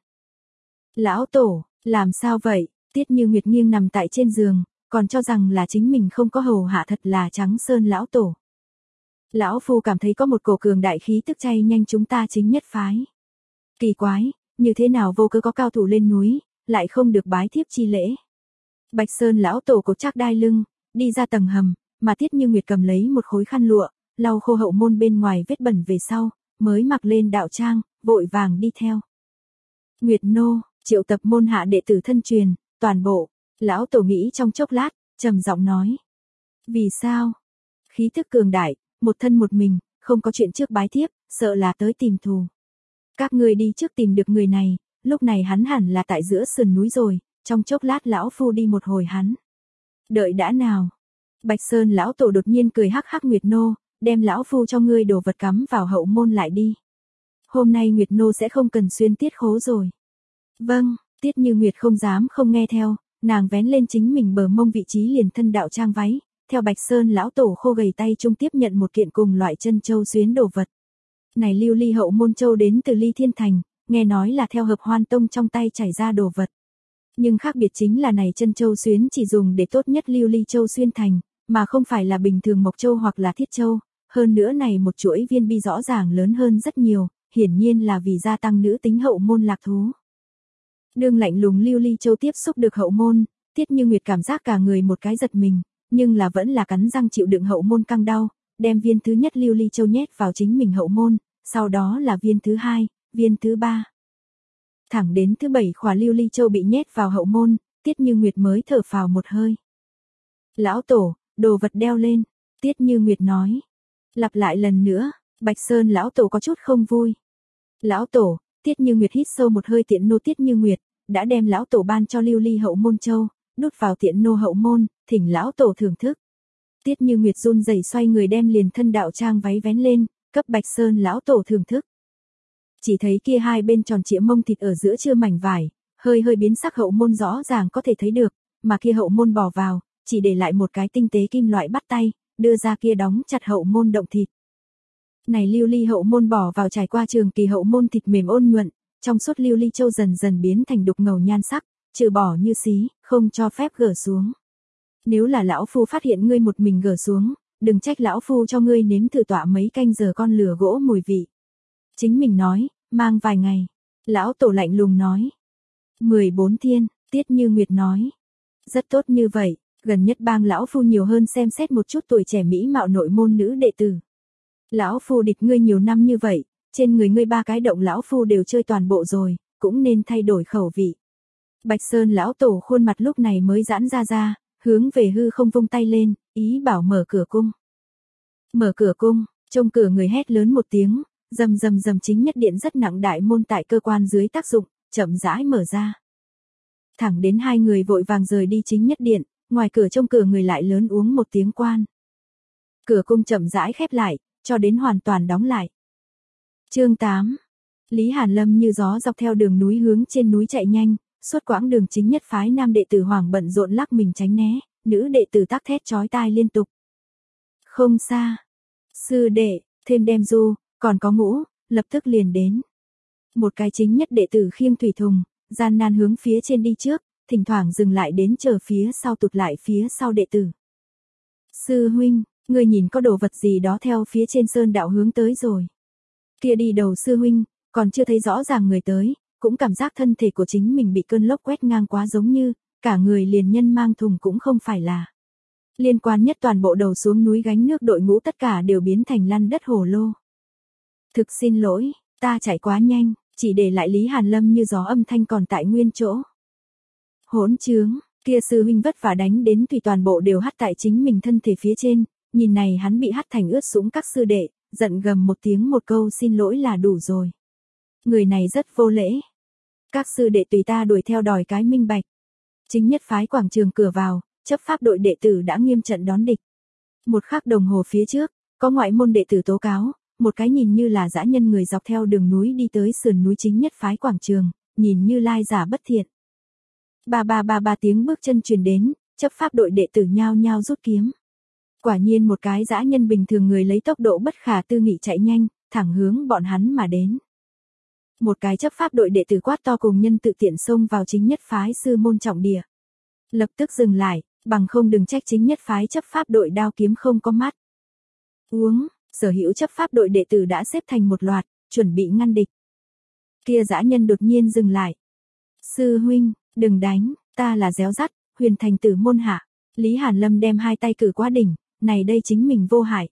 Lão tổ, làm sao vậy? Tiết Như Nguyệt nghiêng nằm tại trên giường, còn cho rằng là chính mình không có hầu hạ thật là Trắng Sơn lão tổ. Lão phu cảm thấy có một cổ cường đại khí tức chay nhanh chúng ta chính nhất phái. Kỳ quái, như thế nào vô cớ có cao thủ lên núi, lại không được bái thiếp chi lễ. Bạch Sơn lão tổ cột chắc đai lưng, đi ra tầng hầm, mà Tiết Như Nguyệt cầm lấy một khối khăn lụa, lau khô hậu môn bên ngoài vết bẩn về sau, mới mặc lên đạo trang, vội vàng đi theo. Nguyệt Nô, triệu tập môn hạ đệ tử thân truyền, toàn bộ, lão tổ nghĩ trong chốc lát, trầm giọng nói. Vì sao? Khí thức cường đại, một thân một mình, không có chuyện trước bái thiếp, sợ là tới tìm thù. Các ngươi đi trước tìm được người này, lúc này hắn hẳn là tại giữa sườn núi rồi, trong chốc lát lão phu đi một hồi hắn. Đợi đã nào. Bạch Sơn lão tổ đột nhiên cười hắc hắc. Nguyệt Nô, đem lão phu cho ngươi đồ vật cắm vào hậu môn lại đi. Hôm nay Nguyệt Nô sẽ không cần xuyên tiết khố rồi. Vâng, Tiết Như Nguyệt không dám không nghe theo, nàng vén lên chính mình bờ mông vị trí liền thân đạo trang váy, theo Bạch Sơn lão tổ khô gầy tay trung tiếp nhận một kiện cùng loại chân châu xuyến đồ vật. Này lưu ly hậu môn châu đến từ Ly Thiên Thành, nghe nói là theo Hợp Hoan Tông trong tay chảy ra đồ vật. Nhưng khác biệt chính là này chân châu xuyến chỉ dùng để tốt nhất lưu ly châu xuyên thành, mà không phải là bình thường mộc châu hoặc là thiết châu, hơn nữa này một chuỗi viên bi rõ ràng lớn hơn rất nhiều, hiển nhiên là vì gia tăng nữ tính hậu môn lạc thú. Đương lạnh lùng lưu ly châu tiếp xúc được hậu môn, Tiết Như Nguyệt cảm giác cả người một cái giật mình, nhưng là vẫn là cắn răng chịu đựng hậu môn căng đau, đem viên thứ nhất lưu ly châu nhét vào chính mình hậu môn, sau đó là viên thứ hai, viên thứ ba. Thẳng đến thứ bảy khỏa lưu ly châu bị nhét vào hậu môn, Tiết Như Nguyệt mới thở phào một hơi. Lão tổ, đồ vật đeo lên, Tiết Như Nguyệt nói. Lặp lại lần nữa, Bạch Sơn lão tổ có chút không vui. Lão tổ, Tiết Như Nguyệt hít sâu một hơi. Tiện nô Tiết Như Nguyệt đã đem lão tổ ban cho lưu ly hậu môn châu, đút vào tiện nô hậu môn, thỉnh lão tổ thưởng thức. Tiết Như Nguyệt run rẩy xoay người đem liền thân đạo trang váy vén lên, cấp Bạch Sơn lão tổ thưởng thức. Chỉ thấy kia hai bên tròn trịa mông thịt ở giữa chưa mảnh vải, hơi hơi biến sắc hậu môn rõ ràng có thể thấy được, mà kia hậu môn bỏ vào, chỉ để lại một cái tinh tế kim loại bắt tay, đưa ra kia đóng chặt hậu môn động thịt. Này lưu ly hậu môn bỏ vào trải qua trường kỳ hậu môn thịt mềm ôn nhuận, trong suốt lưu ly châu dần dần biến thành đục ngầu nhan sắc, trừ bỏ như xí, không cho phép gỡ xuống. Nếu là lão phu phát hiện ngươi một mình gỡ xuống, đừng trách lão phu cho ngươi nếm thử tọa mấy canh giờ con lửa gỗ mùi vị. Chính mình nói, mang vài ngày. Lão tổ lạnh lùng nói. mười bốn thiên, Tiết Như Nguyệt nói. Rất tốt như vậy, gần nhất bang lão phu nhiều hơn xem xét một chút tuổi trẻ mỹ mạo nội môn nữ đệ tử. Lão phu địch ngươi nhiều năm như vậy, trên người ngươi ba cái động lão phu đều chơi toàn bộ rồi, cũng nên thay đổi khẩu vị. Bạch Sơn lão tổ khuôn mặt lúc này mới giãn ra ra, hướng về hư không vung tay lên, ý bảo mở cửa cung. Mở cửa cung, Trông cửa người hét lớn một tiếng, rầm rầm rầm, chính nhất điện rất nặng đại môn tại cơ quan dưới tác dụng, chậm rãi mở ra. Thẳng đến hai người vội vàng rời đi chính nhất điện, ngoài cửa trông cửa người lại lớn uống một tiếng quan. Cửa cung chậm rãi khép lại, cho đến hoàn toàn đóng lại. Chương tám. Lý Hàn Lâm như gió dọc theo đường núi hướng trên núi chạy nhanh, suốt quãng đường chính nhất phái nam đệ tử hoảng bận rộn lắc mình tránh né, nữ đệ tử tác thét chói tai liên tục. Không xa. Sư đệ, thêm đem du, còn có ngũ, lập tức liền đến. Một cái chính nhất đệ tử khiêng thủy thùng, gian nan hướng phía trên đi trước, thỉnh thoảng dừng lại đến chờ phía sau tụt lại phía sau đệ tử. Sư huynh, người nhìn có đồ vật gì đó theo phía trên sơn đạo hướng tới rồi. Kia đi đầu sư huynh, còn chưa thấy rõ ràng người tới, cũng cảm giác thân thể của chính mình bị cơn lốc quét ngang quá giống như, cả người liền nhân mang thùng cũng không phải là. Liên quan nhất toàn bộ đầu xuống núi gánh nước đội ngũ tất cả đều biến thành lăn đất hồ lô. Thực xin lỗi, ta chạy quá nhanh, chỉ để lại Lý Hàn Lâm như gió âm thanh còn tại nguyên chỗ. Hỗn trướng, kia sư huynh vất vả đánh đến tùy toàn bộ đều hắt tại chính mình thân thể phía trên, nhìn này hắn bị hắt thành ướt sũng các sư đệ, giận gầm một tiếng một câu xin lỗi là đủ rồi. Người này rất vô lễ. Các sư đệ tùy ta đuổi theo đòi cái minh bạch. Chính nhất phái quảng trường cửa vào, chấp pháp đội đệ tử đã nghiêm trận đón địch. Một khắc đồng hồ phía trước, có ngoại môn đệ tử tố cáo, một cái nhìn như là dã nhân người dọc theo đường núi đi tới sườn núi chính nhất phái quảng trường, nhìn như lai giả bất thiện. Ba ba ba ba tiếng bước chân truyền đến, chấp pháp đội đệ tử nhao nhao rút kiếm. Quả nhiên một cái dã nhân bình thường người lấy tốc độ bất khả tư nghị chạy nhanh, thẳng hướng bọn hắn mà đến. Một cái chấp pháp đội đệ tử quát to cùng nhân tự tiện xông vào chính nhất phái sư môn trọng địa. Lập tức dừng lại, bằng không đừng trách chính nhất phái chấp pháp đội đao kiếm không có mắt. Uống, sở hữu chấp pháp đội đệ tử đã xếp thành một loạt, chuẩn bị ngăn địch. Kia dã nhân đột nhiên dừng lại. Sư huynh, đừng đánh, ta là réo rắt, huyền thành tử môn hạ. Lý Hàn Lâm đem hai tay cử quá đỉnh, này đây chính mình vô hại.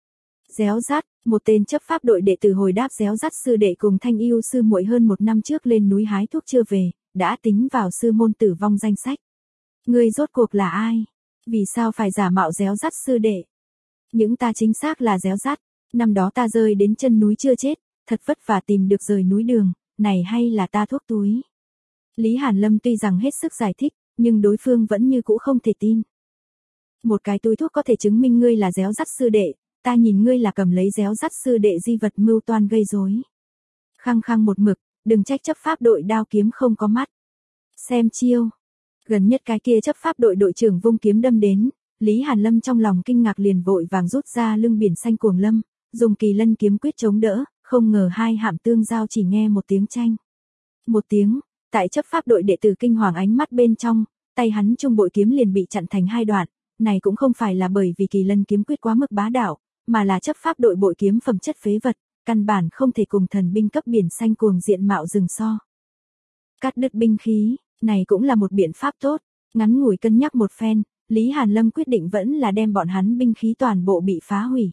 Réo rắt, một tên chấp pháp đội đệ tử hồi đáp réo rắt sư đệ cùng thanh yêu sư muội hơn một năm trước lên núi hái thuốc chưa về, đã tính vào sư môn tử vong danh sách. Ngươi rốt cuộc là ai? Vì sao phải giả mạo réo rắt sư đệ? Những ta chính xác là réo rắt, năm đó ta rơi đến chân núi chưa chết, thật vất vả tìm được rời núi đường, này hay là ta thuốc túi? Lý Hàn Lâm tuy rằng hết sức giải thích, nhưng đối phương vẫn như cũ không thể tin. Một cái túi thuốc có thể chứng minh ngươi là réo rắt sư đệ, ta nhìn ngươi là cầm lấy réo rắt sư đệ di vật mưu toan gây rối. Khăng khăng một mực, đừng trách chấp pháp đội đao kiếm không có mắt. Xem chiêu. Gần nhất cái kia chấp pháp đội đội trưởng vung kiếm đâm đến, Lý Hàn Lâm trong lòng kinh ngạc liền vội vàng rút ra lưng biển xanh cuồng lâm, dùng kỳ lân kiếm quyết chống đỡ, không ngờ hai hạm tương giao chỉ nghe một tiếng chanh. Một tiếng, tại chấp pháp đội đệ tử kinh hoàng ánh mắt bên trong, tay hắn trung bội kiếm liền bị chặn thành hai đoạn, này cũng không phải là bởi vì kỳ lân kiếm quyết quá mức bá đạo, mà là chấp pháp đội bội kiếm phẩm chất phế vật, căn bản không thể cùng thần binh cấp biển xanh cuồng diện mạo rừng so. Cắt đứt binh khí, này cũng là một biện pháp tốt, ngắn ngủi cân nhắc một phen, Lý Hàn Lâm quyết định vẫn là đem bọn hắn binh khí toàn bộ bị phá hủy.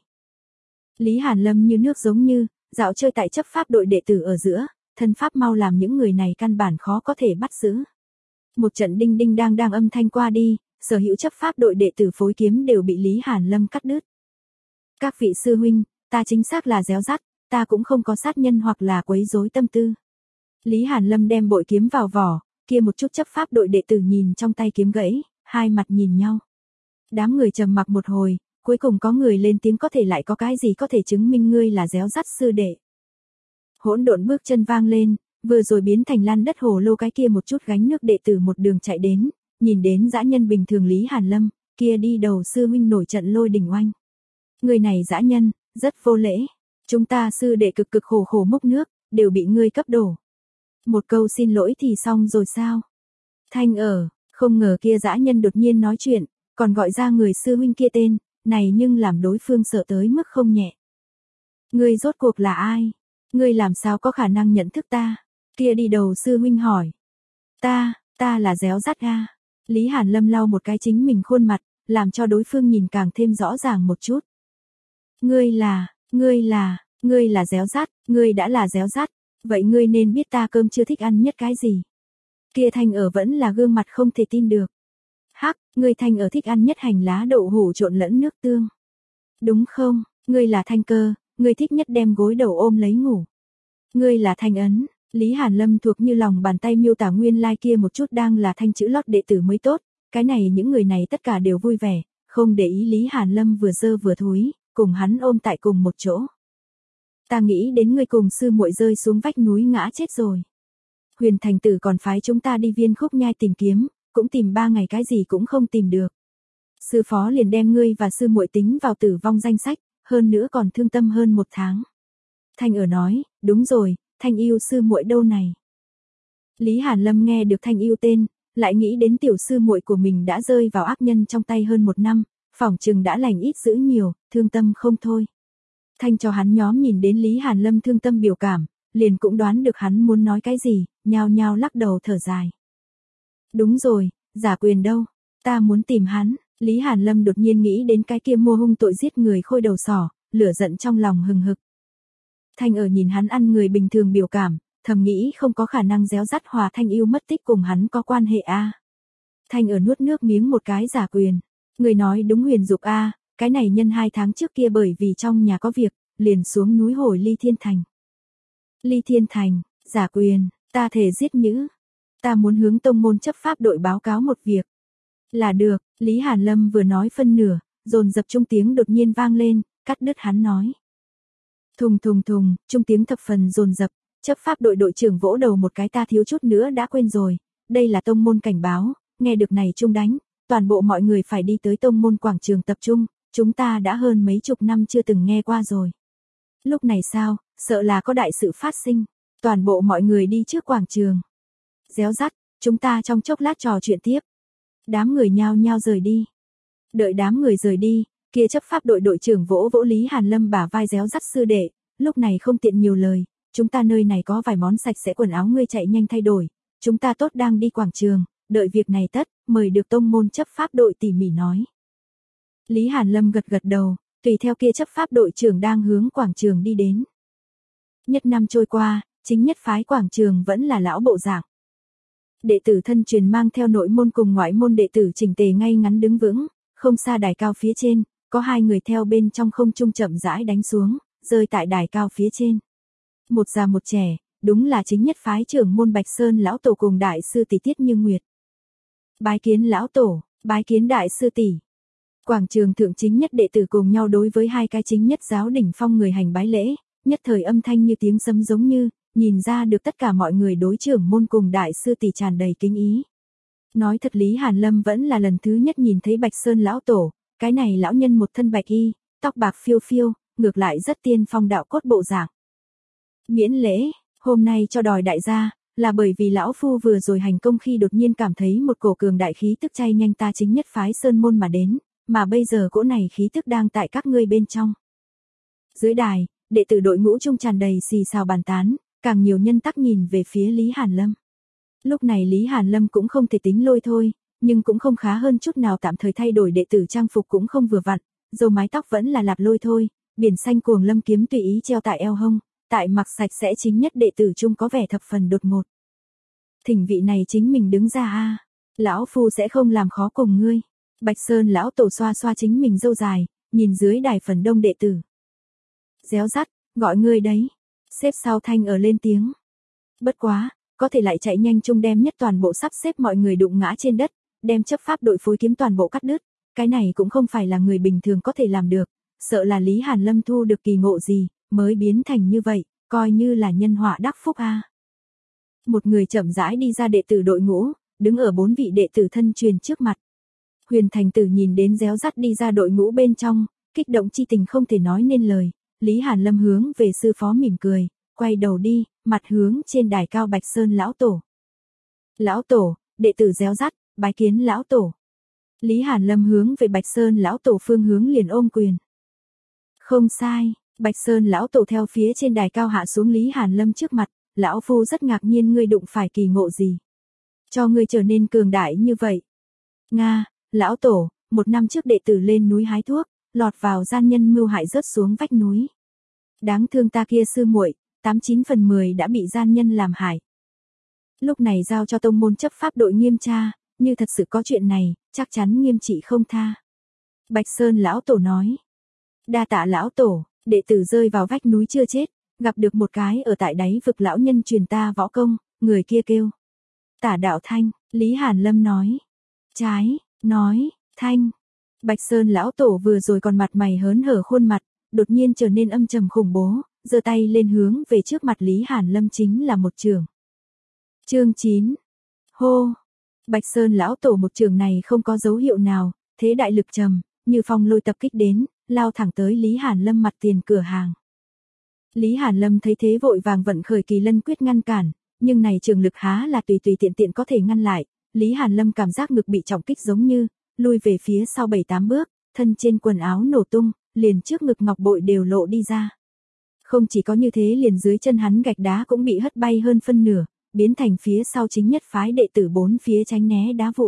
Lý Hàn Lâm như nước giống như, dạo chơi tại chấp pháp đội đệ tử ở giữa, thân pháp mau làm những người này căn bản khó có thể bắt giữ. Một trận đinh đinh đang đang âm thanh qua đi, sở hữu chấp pháp đội đệ tử phối kiếm đều bị Lý Hàn Lâm cắt đứt. Các vị sư huynh, ta chính xác là réo rắt, ta cũng không có sát nhân hoặc là quấy rối tâm tư. Lý Hàn Lâm đem bội kiếm vào vỏ, kia một chút chấp pháp đội đệ tử nhìn trong tay kiếm gãy, hai mặt nhìn nhau. Đám người trầm mặc một hồi, cuối cùng có người lên tiếng có thể lại có cái gì có thể chứng minh ngươi là réo rắt sư đệ. Hỗn độn bước chân vang lên, vừa rồi biến thành lan đất hồ lô cái kia một chút gánh nước đệ tử một đường chạy đến, nhìn đến dã nhân bình thường Lý Hàn Lâm, kia đi đầu sư huynh nổi trận lôi đình oanh. Người này dã nhân, rất vô lễ. Chúng ta sư đệ cực cực khổ khổ múc nước, đều bị ngươi cấp đổ. Một câu xin lỗi thì xong rồi sao? Thanh ở, không ngờ kia dã nhân đột nhiên nói chuyện, còn gọi ra người sư huynh kia tên, này nhưng làm đối phương sợ tới mức không nhẹ. Ngươi rốt cuộc là ai? Ngươi làm sao có khả năng nhận thức ta? Kia đi đầu sư huynh hỏi. Ta, ta là réo rắt a. Lý Hàn Lâm lau một cái chính mình khuôn mặt, làm cho đối phương nhìn càng thêm rõ ràng một chút. Ngươi là, ngươi là, ngươi là réo rắt, ngươi đã là réo rắt, vậy ngươi nên biết ta cơm chưa thích ăn nhất cái gì. Kia Thanh ở vẫn là gương mặt không thể tin được. Hắc, ngươi Thanh ở thích ăn nhất hành lá đậu hũ trộn lẫn nước tương. Đúng không? Ngươi là Thanh Cơ, ngươi thích nhất đem gối đầu ôm lấy ngủ. Ngươi là Thanh Ấn, Lý Hàn Lâm thuộc như lòng bàn tay miêu tả nguyên lai like kia một chút đang là thanh chữ lót đệ tử mới tốt, cái này những người này tất cả đều vui vẻ, không để ý Lý Hàn Lâm vừa dơ vừa thúi, cùng hắn ôm tại cùng một chỗ. Ta nghĩ đến ngươi cùng sư muội rơi xuống vách núi ngã chết rồi. Huyền thành tử còn phái chúng ta đi Viên Khúc Nhai tìm kiếm, cũng tìm ba ngày cái gì cũng không tìm được. Sư phó liền đem ngươi và sư muội tính vào tử vong danh sách, hơn nữa còn thương tâm hơn một tháng. Thanh ở nói, đúng rồi, Thanh yêu sư muội đâu này. Lý Hàn Lâm nghe được Thanh yêu tên, lại nghĩ đến tiểu sư muội của mình đã rơi vào ác nhân trong tay hơn một năm, phỏng chừng đã lành ít dữ nhiều, thương tâm không thôi. Thanh cho hắn nhóm nhìn đến Lý Hàn Lâm thương tâm biểu cảm, liền cũng đoán được hắn muốn nói cái gì, nhao nhao lắc đầu thở dài. Đúng rồi, Giả Quyền đâu, ta muốn tìm hắn. Lý Hàn Lâm đột nhiên nghĩ đến cái kia mua hung tội giết người khôi đầu sỏ, lửa giận trong lòng hừng hực. Thanh ở nhìn hắn ăn người bình thường biểu cảm, thầm nghĩ không có khả năng réo rắt Hòa Thanh yêu mất tích cùng hắn có quan hệ a. À. Thanh ở nuốt nước miếng một cái Giả Quyền, người nói đúng Huyền Dục a, à, cái này nhân hai tháng trước kia bởi vì trong nhà có việc, liền xuống núi hồi Ly Thiên Thành. Ly Thiên Thành, Giả Quyền, ta thể giết nhữ, ta muốn hướng tông môn chấp pháp đội báo cáo một việc. Là được, Lý Hàn Lâm vừa nói phân nửa, dồn dập trung tiếng đột nhiên vang lên, cắt đứt hắn nói. Thùng thùng thùng, trung tiếng thập phần dồn dập, chấp pháp đội đội trưởng vỗ đầu một cái ta thiếu chút nữa đã quên rồi, đây là tông môn cảnh báo, nghe được này trung đánh, toàn bộ mọi người phải đi tới tông môn quảng trường tập trung, chúng ta đã hơn mấy chục năm chưa từng nghe qua rồi. Lúc này sao, sợ là có đại sự phát sinh, toàn bộ mọi người đi trước quảng trường. Réo rắt, chúng ta trong chốc lát trò chuyện tiếp. Đám người nhao nhao rời đi. Đợi đám người rời đi, kia chấp pháp đội đội trưởng vỗ vỗ Lý Hàn Lâm bả vai réo rắt sư đệ, lúc này không tiện nhiều lời, chúng ta nơi này có vài món sạch sẽ quần áo ngươi chạy nhanh thay đổi, chúng ta tốt đang đi quảng trường, đợi việc này tất, mời được tông môn chấp pháp đội tỉ mỉ nói. Lý Hàn Lâm gật gật đầu, tùy theo kia chấp pháp đội trưởng đang hướng quảng trường đi đến. Nhất năm trôi qua, chính nhất phái quảng trường vẫn là lão bộ dạng. Đệ tử thân truyền mang theo nội môn cùng ngoại môn đệ tử chỉnh tề ngay ngắn đứng vững, không xa đài cao phía trên, có hai người theo bên trong không trung chậm rãi đánh xuống, rơi tại đài cao phía trên. Một già một trẻ, đúng là chính nhất phái trưởng môn Bạch Sơn lão tổ cùng đại sư tỷ Tiết Như Nguyệt. Bái kiến lão tổ, bái kiến đại sư tỷ. Quảng trường thượng chính nhất đệ tử cùng nhau đối với hai cái chính nhất giáo đỉnh phong người hành bái lễ, nhất thời âm thanh như tiếng sấm giống như, nhìn ra được tất cả mọi người đối trưởng môn cùng đại sư tỷ tràn đầy kính ý. Nói thật Lý Hàn Lâm vẫn là lần thứ nhất nhìn thấy Bạch Sơn lão tổ, cái này lão nhân một thân bạch y, tóc bạc phiêu phiêu, ngược lại rất tiên phong đạo cốt bộ dạng. Miễn lễ, hôm nay cho đòi đại gia, là bởi vì lão phu vừa rồi hành công khi đột nhiên cảm thấy một cổ cường đại khí tức chay nhanh ta chính nhất phái sơn môn mà đến, mà bây giờ cỗ này khí tức đang tại các ngươi bên trong. Dưới đài, đệ tử đội ngũ trung tràn đầy xì xào bàn tán, càng nhiều nhân tắc nhìn về phía Lý Hàn Lâm. Lúc này Lý Hàn Lâm cũng không thể tính lôi thôi, nhưng cũng không khá hơn chút nào tạm thời thay đổi đệ tử trang phục cũng không vừa vặn, dầu mái tóc vẫn là lạp lôi thôi, biển xanh cuồng lâm kiếm tùy ý treo tại eo hông, tại mặc sạch sẽ chính nhất đệ tử trung có vẻ thập phần đột ngột. Thỉnh vị này chính mình đứng ra a, lão phu sẽ không làm khó cùng ngươi. Bạch Sơn lão tổ xoa xoa chính mình râu dài, nhìn dưới đài phần đông đệ tử. Réo rắt, gọi ngươi đấy. Xếp sau Thanh ở lên tiếng. Bất quá, có thể lại chạy nhanh chung đem nhất toàn bộ sắp xếp mọi người đụng ngã trên đất, đem chấp pháp đội phối kiếm toàn bộ cắt đứt, cái này cũng không phải là người bình thường có thể làm được, sợ là Lý Hàn Lâm thu được kỳ ngộ gì, mới biến thành như vậy, coi như là nhân họa đắc phúc a. À. Một người chậm rãi đi ra đệ tử đội ngũ, đứng ở bốn vị đệ tử thân truyền trước mặt. Huyền Thành Tử nhìn đến réo rắt đi ra đội ngũ bên trong, kích động chi tình không thể nói nên lời, Lý Hàn Lâm hướng về sư phó mỉm cười, quay đầu đi, mặt hướng trên đài cao Bạch Sơn lão tổ. Lão tổ, đệ tử réo rắt, bái kiến lão tổ. Lý Hàn Lâm hướng về Bạch Sơn lão tổ phương hướng liền ôm quyền. Không sai, Bạch Sơn lão tổ theo phía trên đài cao hạ xuống Lý Hàn Lâm trước mặt, lão phu rất ngạc nhiên ngươi đụng phải kỳ ngộ gì, cho ngươi trở nên cường đại như vậy. Nga, lão tổ, một năm trước đệ tử lên núi hái thuốc, lọt vào gian nhân mưu hại rớt xuống vách núi. Đáng thương ta kia sư muội, tám chín phần mười đã bị gian nhân làm hại. Lúc này giao cho tông môn chấp pháp đội nghiêm tra, như thật sự có chuyện này, chắc chắn nghiêm trị không tha. Bạch Sơn lão tổ nói. Đa tạ lão tổ, đệ tử rơi vào vách núi chưa chết, gặp được một cái ở tại đáy vực lão nhân truyền ta võ công, người kia kêu. Tả Đạo Thanh, Lý Hàn Lâm nói. Trái, nói, thanh. Bạch Sơn lão tổ vừa rồi còn mặt mày hớn hở khuôn mặt, đột nhiên trở nên âm trầm khủng bố, giơ tay lên hướng về trước mặt Lý Hàn Lâm chính là một trường. Chương chín. Hô. Bạch Sơn lão tổ một trường này không có dấu hiệu nào, thế đại lực trầm, như phong lôi tập kích đến, lao thẳng tới Lý Hàn Lâm mặt tiền cửa hàng. Lý Hàn Lâm thấy thế vội vàng vận khởi kỳ lân quyết ngăn cản, nhưng này trường lực há là tùy tùy tiện tiện có thể ngăn lại, Lý Hàn Lâm cảm giác ngực bị trọng kích giống như, lui về phía sau bảy tám bước, thân trên quần áo nổ tung, liền trước ngực ngọc bội đều lộ đi ra. Không chỉ có như thế liền dưới chân hắn gạch đá cũng bị hất bay hơn phân nửa, biến thành phía sau chính nhất phái đệ tử bốn phía tránh né đá vụn.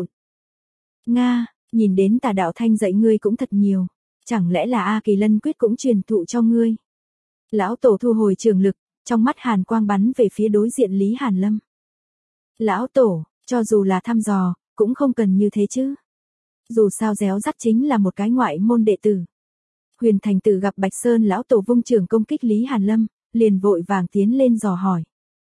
Nga, nhìn đến Tả Đạo Thanh dạy ngươi cũng thật nhiều, chẳng lẽ là A Kỳ Lân Quyết cũng truyền thụ cho ngươi? Lão tổ thu hồi trường lực, trong mắt hàn quang bắn về phía đối diện Lý Hàn Lâm. Lão tổ, cho dù là thăm dò, cũng không cần như thế chứ. Dù sao réo rắt chính là một cái ngoại môn đệ tử. Huyền Thành Tử gặp Bạch Sơn lão tổ vung trường công kích Lý Hàn Lâm, liền vội vàng tiến lên dò hỏi.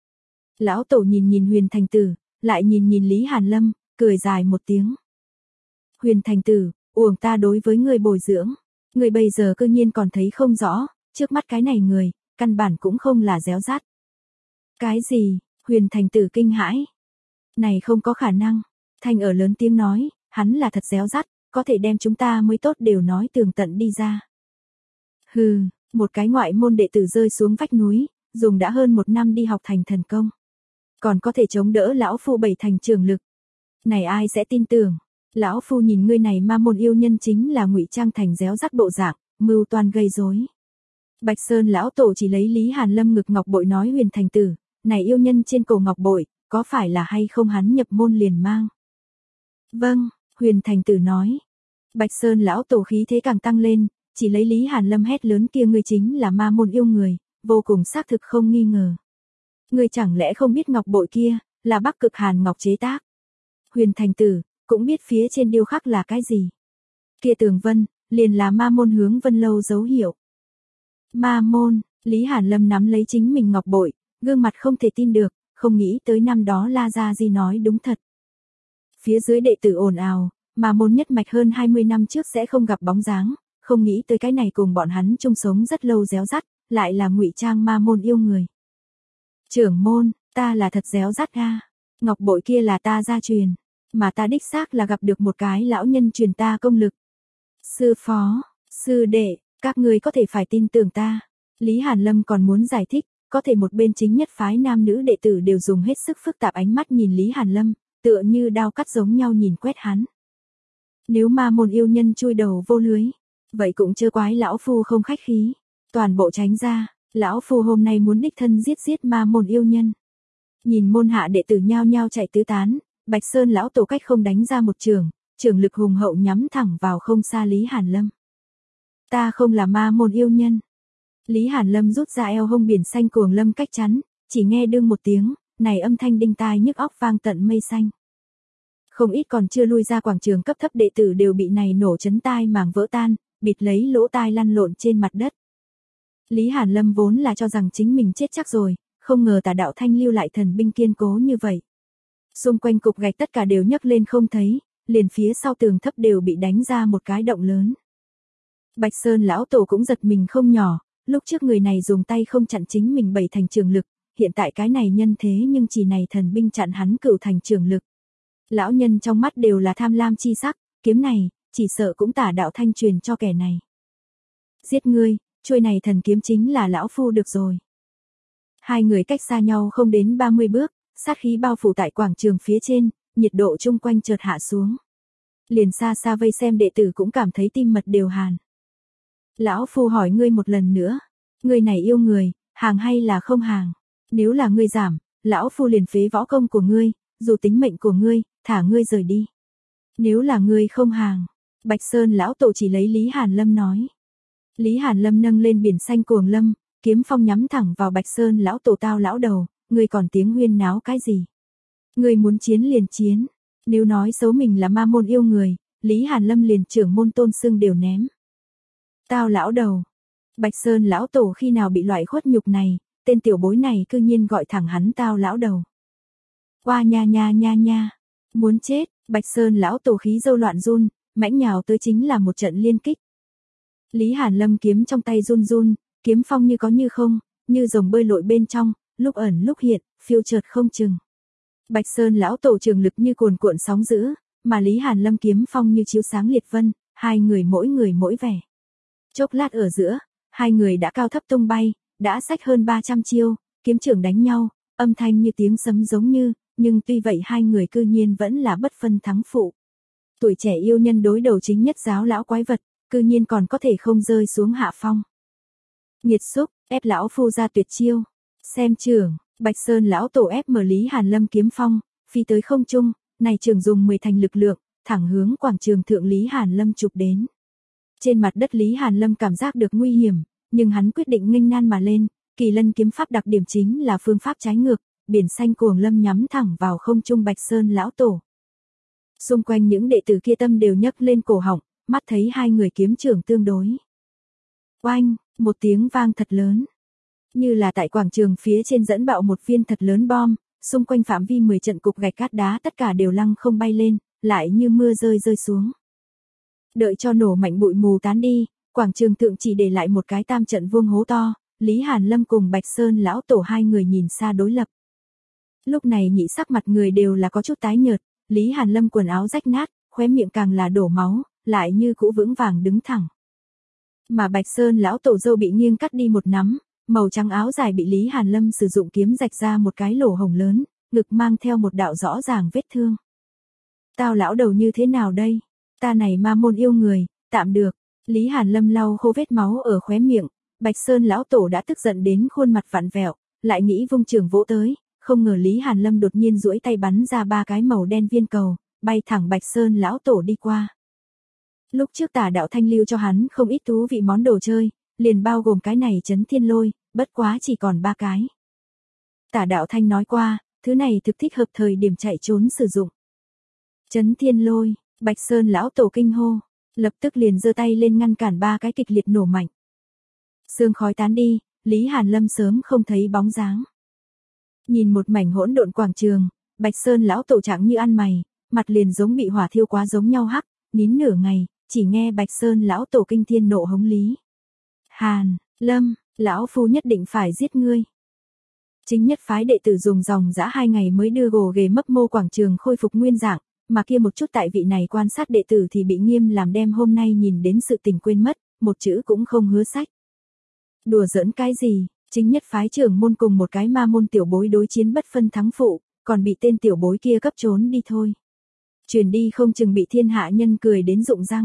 Lão tổ nhìn nhìn Huyền Thành Tử, lại nhìn nhìn Lý Hàn Lâm, cười dài một tiếng. Huyền Thành Tử, uổng ta đối với ngươi bồi dưỡng, ngươi bây giờ cư nhiên còn thấy không rõ, trước mắt cái này người, căn bản cũng không là réo rắt. Cái gì? Huyền Thành Tử kinh hãi. Này không có khả năng. Thanh ở lớn tiếng nói, hắn là thật réo rắt, có thể đem chúng ta mới tốt đều nói tường tận đi ra. Hừ, một cái ngoại môn đệ tử rơi xuống vách núi, dùng đã hơn một năm đi học thành thần công. Còn có thể chống đỡ lão phu bảy thành trường lực. Này ai sẽ tin tưởng? Lão phu nhìn ngươi này ma môn yêu nhân chính là ngụy trang thành réo rắt bộ dạng, mưu toan gây rối. Bạch Sơn lão tổ chỉ lấy Lý Hàn Lâm ngực ngọc bội nói Huyền Thành Tử, này yêu nhân trên cổ ngọc bội, có phải là hay không hắn nhập môn liền mang? Vâng, Huyền Thành Tử nói. Bạch Sơn lão tổ khí thế càng tăng lên, chỉ lấy Lý Hàn Lâm hét lớn kia ngươi chính là ma môn yêu người, vô cùng xác thực không nghi ngờ. Ngươi chẳng lẽ không biết ngọc bội kia, là Bắc Cực Hàn ngọc chế tác? Huyền Thành Tử, cũng biết phía trên điêu khắc là cái gì? Kia tường vân, liền là ma môn hướng vân lâu dấu hiệu. Ma môn, Lý Hàn Lâm nắm lấy chính mình ngọc bội, gương mặt không thể tin được, không nghĩ tới năm đó La Gia Di nói đúng thật. Phía dưới đệ tử ồn ào, ma môn nhất mạch hơn hai mươi năm trước sẽ không gặp bóng dáng, không nghĩ tới cái này cùng bọn hắn chung sống rất lâu réo rắt, lại là ngụy trang ma môn yêu người. Trưởng môn, ta là thật réo rắt a, ngọc bội kia là ta gia truyền, mà ta đích xác là gặp được một cái lão nhân truyền ta công lực. Sư phó, sư đệ, các ngươi có thể phải tin tưởng ta. Lý Hàn Lâm còn muốn giải thích, có thể một bên chính nhất phái nam nữ đệ tử đều dùng hết sức phức tạp ánh mắt nhìn Lý Hàn Lâm, tựa như đao cắt giống nhau nhìn quét hắn. Nếu ma môn yêu nhân chui đầu vô lưới, vậy cũng chớ quái lão phu không khách khí, toàn bộ tránh ra, lão phu hôm nay muốn đích thân giết giết ma môn yêu nhân. Nhìn môn hạ đệ tử nhao nhao chạy tứ tán, Bạch Sơn lão tổ cách không đánh ra một trường, trường lực hùng hậu nhắm thẳng vào không xa Lý Hàn Lâm. Ta không là ma môn yêu nhân. Lý Hàn Lâm rút ra eo hông biển xanh cuồng lâm cách chắn, chỉ nghe đương một tiếng, này âm thanh đinh tai nhức óc vang tận mây xanh. Không ít còn chưa lui ra quảng trường cấp thấp đệ tử đều bị này nổ chấn tai màng vỡ tan, bịt lấy lỗ tai lăn lộn trên mặt đất. Lý Hàn Lâm vốn là cho rằng chính mình chết chắc rồi, không ngờ Tả Đạo Thanh lưu lại thần binh kiên cố như vậy. Xung quanh cục gạch tất cả đều nhấc lên không thấy, liền phía sau tường thấp đều bị đánh ra một cái động lớn. Bạch Sơn lão tổ cũng giật mình không nhỏ, lúc trước người này dùng tay không chặn chính mình bảy thành trường lực, hiện tại cái này nhân thế nhưng chỉ này thần binh chặn hắn cửu thành trường lực. Lão nhân trong mắt đều là tham lam chi sắc, kiếm này, chỉ sợ cũng Tả Đạo Thanh truyền cho kẻ này. Giết ngươi, chuôi này thần kiếm chính là lão phu được rồi. Hai người cách xa nhau không đến ba mươi bước, sát khí bao phủ tại quảng trường phía trên, nhiệt độ chung quanh chợt hạ xuống. Liền xa xa vây xem đệ tử cũng cảm thấy tim mật đều hàn. Lão phu hỏi ngươi một lần nữa, ngươi này yêu người, hàng hay là không hàng? Nếu là ngươi giảm, lão phu liền phế võ công của ngươi, dù tính mệnh của ngươi, thả ngươi rời đi. Nếu là ngươi không hàng, Bạch Sơn lão tổ chỉ lấy Lý Hàn Lâm nói. Lý Hàn Lâm nâng lên biển xanh cuồng lâm, kiếm phong nhắm thẳng vào Bạch Sơn lão tổ tao lão đầu, ngươi còn tiếng huyên náo cái gì? Ngươi muốn chiến liền chiến, nếu nói xấu mình là ma môn yêu người, Lý Hàn Lâm liền trưởng môn tôn xưng đều ném. Tao lão đầu. Bạch Sơn lão tổ khi nào bị loại khuất nhục này, tên tiểu bối này cư nhiên gọi thẳng hắn tao lão đầu. Qua nha nha nha nha. Muốn chết, Bạch Sơn lão tổ khí dâu loạn run, mãnh nhào tới chính là một trận liên kích. Lý Hàn Lâm kiếm trong tay run run, kiếm phong như có như không, như rồng bơi lội bên trong, lúc ẩn lúc hiện, phiêu chợt không chừng. Bạch Sơn lão tổ trường lực như cuồn cuộn sóng dữ, mà Lý Hàn Lâm kiếm phong như chiếu sáng liệt vân, hai người mỗi người mỗi vẻ. Chốc lát ở giữa, hai người đã cao thấp tung bay, đã xách hơn ba trăm chiêu, kiếm trưởng đánh nhau, âm thanh như tiếng sấm giống như, nhưng tuy vậy hai người cư nhiên vẫn là bất phân thắng phụ. Tuổi trẻ yêu nhân đối đầu chính nhất giáo lão quái vật, cư nhiên còn có thể không rơi xuống hạ phong. Nghiệt xúc, ép lão phu ra tuyệt chiêu. Xem trưởng, Bạch Sơn lão tổ ép mở Lý Hàn Lâm kiếm phong, phi tới không trung, này trường dùng mười thành lực lượng, thẳng hướng quảng trường thượng Lý Hàn Lâm chụp đến. Trên mặt đất Lý Hàn Lâm cảm giác được nguy hiểm, nhưng hắn quyết định nghênh nan mà lên, Kỳ Lân kiếm pháp đặc điểm chính là phương pháp trái ngược, biển xanh cuồng lâm nhắm thẳng vào không trung Bạch Sơn lão tổ. Xung quanh những đệ tử kia tâm đều nhấc lên cổ họng, mắt thấy hai người kiếm trưởng tương đối. Oanh, một tiếng vang thật lớn. Như là tại quảng trường phía trên dẫn bạo một viên thật lớn bom, xung quanh phạm vi mười trận cục gạch cát đá tất cả đều lăng không bay lên, lại như mưa rơi rơi xuống. Đợi cho nổ mạnh bụi mù tán đi, quảng trường thượng chỉ để lại một cái tam trận vuông hố to, Lý Hàn Lâm cùng Bạch Sơn lão tổ hai người nhìn xa đối lập. Lúc này nhị sắc mặt người đều là có chút tái nhợt, Lý Hàn Lâm quần áo rách nát, khóe miệng càng là đổ máu, lại như cũ vững vàng đứng thẳng. Mà Bạch Sơn lão tổ râu bị nghiêng cắt đi một nắm, màu trắng áo dài bị Lý Hàn Lâm sử dụng kiếm rạch ra một cái lỗ hổng lớn, ngực mang theo một đạo rõ ràng vết thương. Tao lão đầu như thế nào đây? Ta này ma môn yêu người, tạm được. Lý Hàn Lâm lau khô vết máu ở khóe miệng, Bạch Sơn lão tổ đã tức giận đến khuôn mặt vặn vẹo, lại nghĩ vung trường vỗ tới, không ngờ Lý Hàn Lâm đột nhiên duỗi tay bắn ra ba cái màu đen viên cầu, bay thẳng Bạch Sơn lão tổ đi qua. Lúc trước Tả Đạo Thanh lưu cho hắn không ít thú vị món đồ chơi, liền bao gồm cái này Chấn Thiên Lôi, bất quá chỉ còn ba cái. Tả Đạo Thanh nói qua, thứ này thực thích hợp thời điểm chạy trốn sử dụng. Chấn Thiên Lôi, Bạch Sơn lão tổ kinh hô, lập tức liền giơ tay lên ngăn cản ba cái kịch liệt nổ mạnh. Sương khói tán đi, Lý Hàn Lâm sớm không thấy bóng dáng. Nhìn một mảnh hỗn độn quảng trường, Bạch Sơn lão tổ trắng như ăn mày, mặt liền giống bị hỏa thiêu quá giống nhau hắc, nín nửa ngày, chỉ nghe Bạch Sơn lão tổ kinh thiên nộ hống Lý Hàn Lâm, lão phu nhất định phải giết ngươi. Chính nhất phái đệ tử dùng dòng dã hai ngày mới đưa gồ ghề mấp mô quảng trường khôi phục nguyên dạng, mà kia một chút tại vị này quan sát đệ tử thì bị nghiêm làm đem hôm nay nhìn đến sự tình quên mất, một chữ cũng không hứa sách. Đùa giỡn cái gì, chính nhất phái trưởng môn cùng một cái ma môn tiểu bối đối chiến bất phân thắng phụ, còn bị tên tiểu bối kia cấp trốn đi thôi. Truyền đi không chừng bị thiên hạ nhân cười đến rụng răng.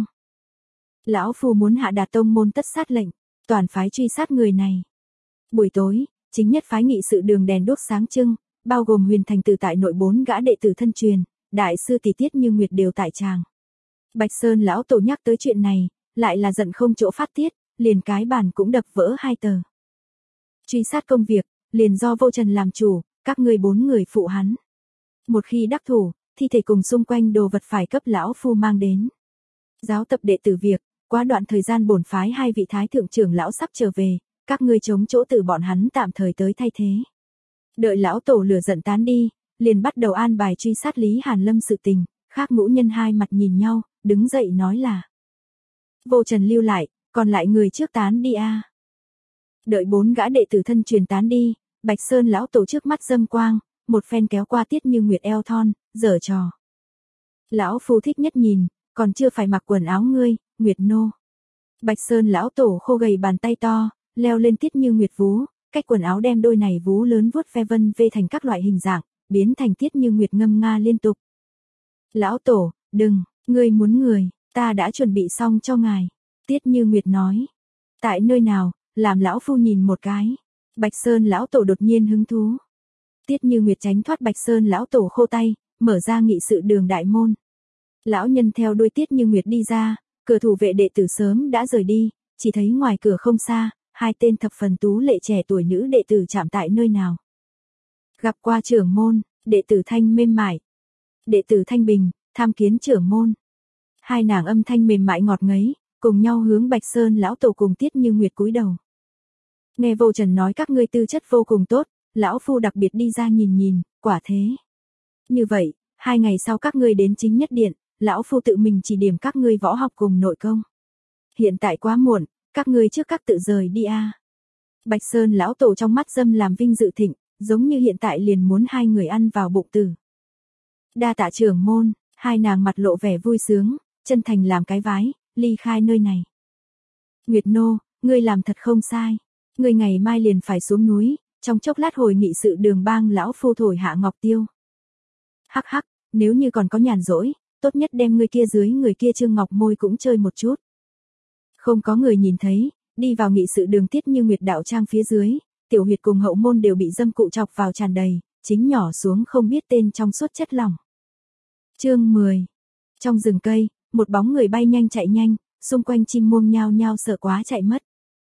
Lão phu muốn hạ đạt tông môn tất sát lệnh, toàn phái truy sát người này. Buổi tối, chính nhất phái nghị sự đường đèn đuốc sáng trưng, bao gồm Huyền Thành Tử tại nội bốn gã đệ tử thân truyền, đại sư tỷ Tiết Như Nguyệt đều tại tràng. Bạch Sơn lão tổ nhắc tới chuyện này, lại là giận không chỗ phát tiết, liền cái bàn cũng đập vỡ hai tờ. Truy sát công việc, liền do Vô Trần làm chủ, các ngươi bốn người phụ hắn. Một khi đắc thủ, thi thể cùng xung quanh đồ vật phải cấp lão phu mang đến. Giáo tập đệ tử việc, qua đoạn thời gian bổn phái hai vị thái thượng trưởng lão sắp trở về, các ngươi chống chỗ từ bọn hắn tạm thời tới thay thế. Đợi lão tổ lửa giận tán đi, liền bắt đầu an bài truy sát Lý Hàn Lâm sự tình, khác ngũ nhân hai mặt nhìn nhau, đứng dậy nói là. Vô Trần lưu lại, còn lại người trước tán đi a. À. Đợi bốn gã đệ tử thân truyền tán đi, Bạch Sơn lão tổ trước mắt dâm quang, một phen kéo qua Tiết Như Nguyệt eo thon, giở trò. Lão phu thích nhất nhìn, còn chưa phải mặc quần áo ngươi, Nguyệt nô. Bạch Sơn lão tổ khô gầy bàn tay to, leo lên Tiết Như Nguyệt vú, cách quần áo đem đôi này vú lớn vuốt ve vân vê thành các loại hình dạng, biến thành Tiết Như Nguyệt ngâm nga liên tục. Lão tổ, đừng, ngươi muốn người, ta đã chuẩn bị xong cho ngài. Tiết Như Nguyệt nói. Tại nơi nào, làm lão phu nhìn một cái. Bạch Sơn lão tổ đột nhiên hứng thú. Tiết Như Nguyệt tránh thoát Bạch Sơn lão tổ khô tay, mở ra nghị sự đường đại môn. Lão nhân theo đuôi Tiết Như Nguyệt đi ra, cửa thủ vệ đệ tử sớm đã rời đi, chỉ thấy ngoài cửa không xa, hai tên thập phần tú lệ trẻ tuổi nữ đệ tử chạm tại nơi nào. Gặp qua trưởng môn, đệ tử Thanh mềm mại. Đệ tử Thanh Bình, tham kiến trưởng môn. Hai nàng âm thanh mềm mại ngọt ngấy, cùng nhau hướng Bạch Sơn lão tổ cùng Tiết Như Nguyệt cúi đầu. Nghe Vô Trần nói các ngươi tư chất vô cùng tốt, lão phu đặc biệt đi ra nhìn nhìn, quả thế. Như vậy, hai ngày sau các ngươi đến chính nhất điện, lão phu tự mình chỉ điểm các ngươi võ học cùng nội công. Hiện tại quá muộn, các ngươi trước các tự rời đi a. Bạch Sơn lão tổ trong mắt dâm làm vinh dự thịnh, giống như hiện tại liền muốn hai người ăn vào bụng tử. Đa tạ trưởng môn, hai nàng mặt lộ vẻ vui sướng, chân thành làm cái vái, ly khai nơi này. Nguyệt nô, ngươi làm thật không sai, ngươi ngày mai liền phải xuống núi, trong chốc lát hồi nghị sự đường bang lão phu thổi hạ ngọc tiêu. Hắc hắc, nếu như còn có nhàn rỗi, tốt nhất đem ngươi kia dưới người kia Trương Ngọc Môi cũng chơi một chút. Không có người nhìn thấy, đi vào nghị sự đường Tiết Như Nguyệt đạo trang phía dưới, tiểu huyệt cùng hậu môn đều bị dâm cụ chọc vào tràn đầy, chính nhỏ xuống không biết tên trong suốt chất lỏng. Chương mười. Trong rừng cây, một bóng người bay nhanh chạy nhanh, xung quanh chim muông nhao nhao sợ quá chạy mất.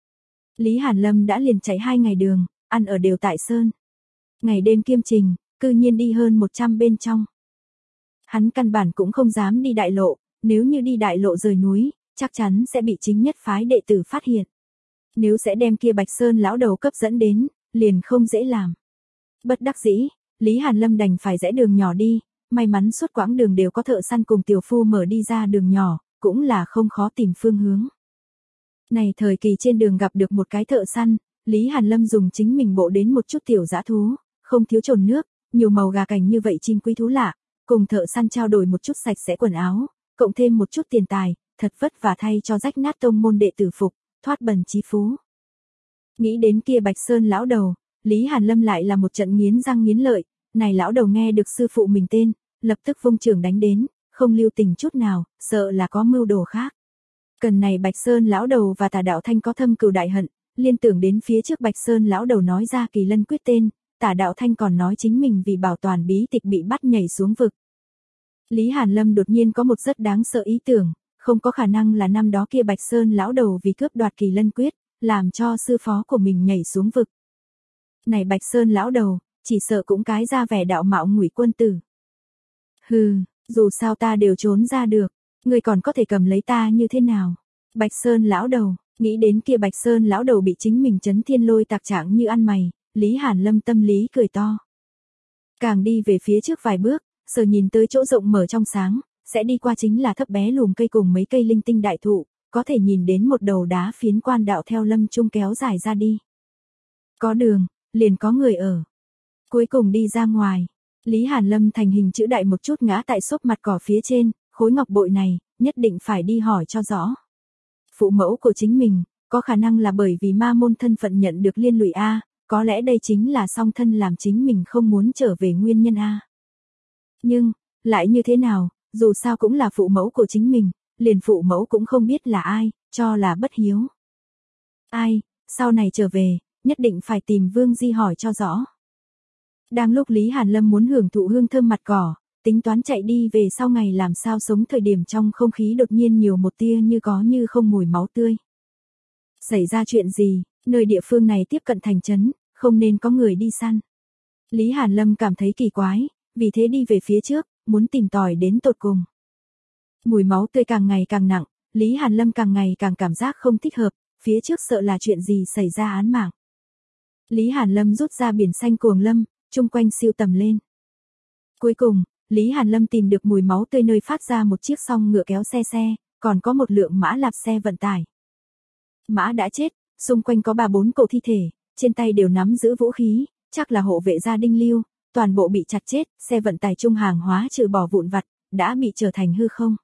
Lý Hàn Lâm đã liền chạy hai ngày đường, ăn ở đều tại sơn. Ngày đêm kiêm trình, cư nhiên đi hơn một trăm bên trong. Hắn căn bản cũng không dám đi đại lộ, nếu như đi đại lộ rời núi, chắc chắn sẽ bị chính nhất phái đệ tử phát hiện. Nếu sẽ đem kia Bạch Sơn lão đầu cấp dẫn đến, liền không dễ làm. Bất đắc dĩ, Lý Hàn Lâm đành phải rẽ đường nhỏ đi, may mắn suốt quãng đường đều có thợ săn cùng tiểu phu mở đi ra đường nhỏ, cũng là không khó tìm phương hướng. Này thời kỳ trên đường gặp được một cái thợ săn, Lý Hàn Lâm dùng chính mình bộ đến một chút tiểu dã thú, không thiếu trồn nước, nhiều màu gà cảnh như vậy chim quý thú lạ, cùng thợ săn trao đổi một chút sạch sẽ quần áo, cộng thêm một chút tiền tài, thật vất vả thay cho rách nát tông môn đệ tử phục, thoát bần chí phú. Nghĩ đến kia Bạch Sơn lão đầu, Lý Hàn Lâm lại là một trận nghiến răng nghiến lợi, này lão đầu nghe được sư phụ mình tên, lập tức vung trường đánh đến, không lưu tình chút nào, sợ là có mưu đồ khác. Cần này Bạch Sơn lão đầu và Tà Đạo Thanh có thâm cừu đại hận, liên tưởng đến phía trước Bạch Sơn lão đầu nói ra Kỳ Lân quyết tên, Tà Đạo Thanh còn nói chính mình vì bảo toàn bí tịch bị bắt nhảy xuống vực. Lý Hàn Lâm đột nhiên có một rất đáng sợ ý tưởng, không có khả năng là năm đó kia Bạch Sơn lão đầu vì cướp đoạt Kỳ Lân quyết, làm cho sư phó của mình nhảy xuống vực. Này Bạch Sơn lão đầu, chỉ sợ cũng cái ra vẻ đạo mạo ngụy quân tử. Hừ, dù sao ta đều trốn ra được, ngươi còn có thể cầm lấy ta như thế nào? Bạch Sơn lão đầu, nghĩ đến kia Bạch Sơn lão đầu bị chính mình chấn thiên lôi tạc trạng như ăn mày, Lý Hàn Lâm tâm lý cười to. Càng đi về phía trước vài bước, sờ nhìn tới chỗ rộng mở trong sáng, sẽ đi qua chính là thấp bé lùm cây cùng mấy cây linh tinh đại thụ, có thể nhìn đến một đầu đá phiến quan đạo theo lâm trung kéo dài ra đi. Có đường, liền có người ở. Cuối cùng đi ra ngoài, Lý Hàn Lâm thành hình chữ đại một chút ngã tại xốp mặt cỏ phía trên, khối ngọc bội này, nhất định phải đi hỏi cho rõ. Phụ mẫu của chính mình, có khả năng là bởi vì ma môn thân phận nhận được liên lụy A, có lẽ đây chính là song thân làm chính mình không muốn trở về nguyên nhân A. Nhưng, lại như thế nào, dù sao cũng là phụ mẫu của chính mình, liền phụ mẫu cũng không biết là ai, cho là bất hiếu. Ai, sau này trở về, nhất định phải tìm Vương Di hỏi cho rõ. Đang lúc Lý Hàn Lâm muốn hưởng thụ hương thơm mặt cỏ, tính toán chạy đi về sau ngày làm sao sống thời điểm trong không khí đột nhiên nhiều một tia như có như không mùi máu tươi. Xảy ra chuyện gì, nơi địa phương này tiếp cận thành trấn, không nên có người đi săn. Lý Hàn Lâm cảm thấy kỳ quái, vì thế đi về phía trước, muốn tìm tòi đến tột cùng. Mùi máu tươi càng ngày càng nặng, Lý Hàn Lâm càng ngày càng cảm giác không thích hợp, phía trước sợ là chuyện gì xảy ra án mạng. Lý Hàn Lâm rút ra biển xanh cuồng lâm, chung quanh siêu tầm lên. Cuối cùng, Lý Hàn Lâm tìm được mùi máu tươi nơi phát ra một chiếc song ngựa kéo xe xe, còn có một lượng mã lạp xe vận tải. Mã đã chết, xung quanh có ba bốn cổ thi thể, trên tay đều nắm giữ vũ khí, chắc là hộ vệ gia Đinh Lưu, toàn bộ bị chặt chết, xe vận tải trung hàng hóa trừ bỏ vụn vặt, đã bị trở thành hư không.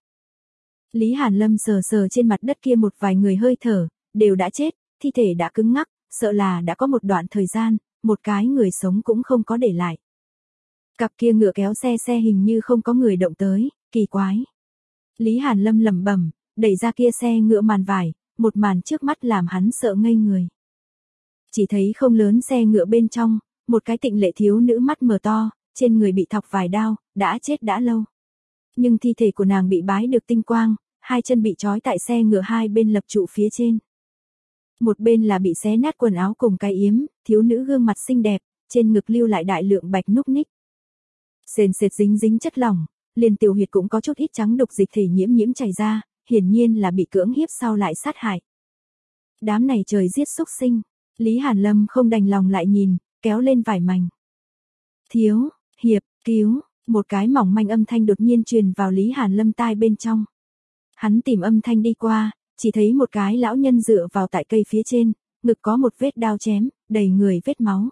Lý Hàn Lâm sờ sờ trên mặt đất kia một vài người hơi thở, đều đã chết, thi thể đã cứng ngắc, sợ là đã có một đoạn thời gian, một cái người sống cũng không có để lại. Cặp kia ngựa kéo xe xe hình như không có người động tới, kỳ quái. Lý Hàn Lâm lẩm bẩm, đẩy ra kia xe ngựa màn vải, một màn trước mắt làm hắn sợ ngây người. Chỉ thấy không lớn xe ngựa bên trong, một cái tịnh lệ thiếu nữ mắt mở to, trên người bị thọc vài đao, đã chết đã lâu. Nhưng thi thể của nàng bị bái được tinh quang, hai chân bị trói tại xe ngựa hai bên lập trụ phía trên. Một bên là bị xé nát quần áo cùng cái yếm, thiếu nữ gương mặt xinh đẹp, trên ngực lưu lại đại lượng bạch núc ních. Sền sệt dính dính chất lỏng, liền tiểu huyệt cũng có chút ít trắng đục dịch thể nhiễm nhiễm chảy ra, hiển nhiên là bị cưỡng hiếp sau lại sát hại. Đám này trời giết xúc sinh, Lý Hàn Lâm không đành lòng lại nhìn, kéo lên vải mảnh. Thiếu, hiệp, cứu, một cái mỏng manh âm thanh đột nhiên truyền vào Lý Hàn Lâm tai bên trong. Hắn tìm âm thanh đi qua, chỉ thấy một cái lão nhân dựa vào tại cây phía trên, ngực có một vết đao chém, đầy người vết máu.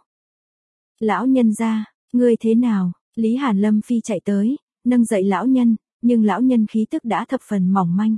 Lão nhân ra, ngươi thế nào? Lý Hàn Lâm phi chạy tới, nâng dậy lão nhân, nhưng lão nhân khí tức đã thập phần mỏng manh.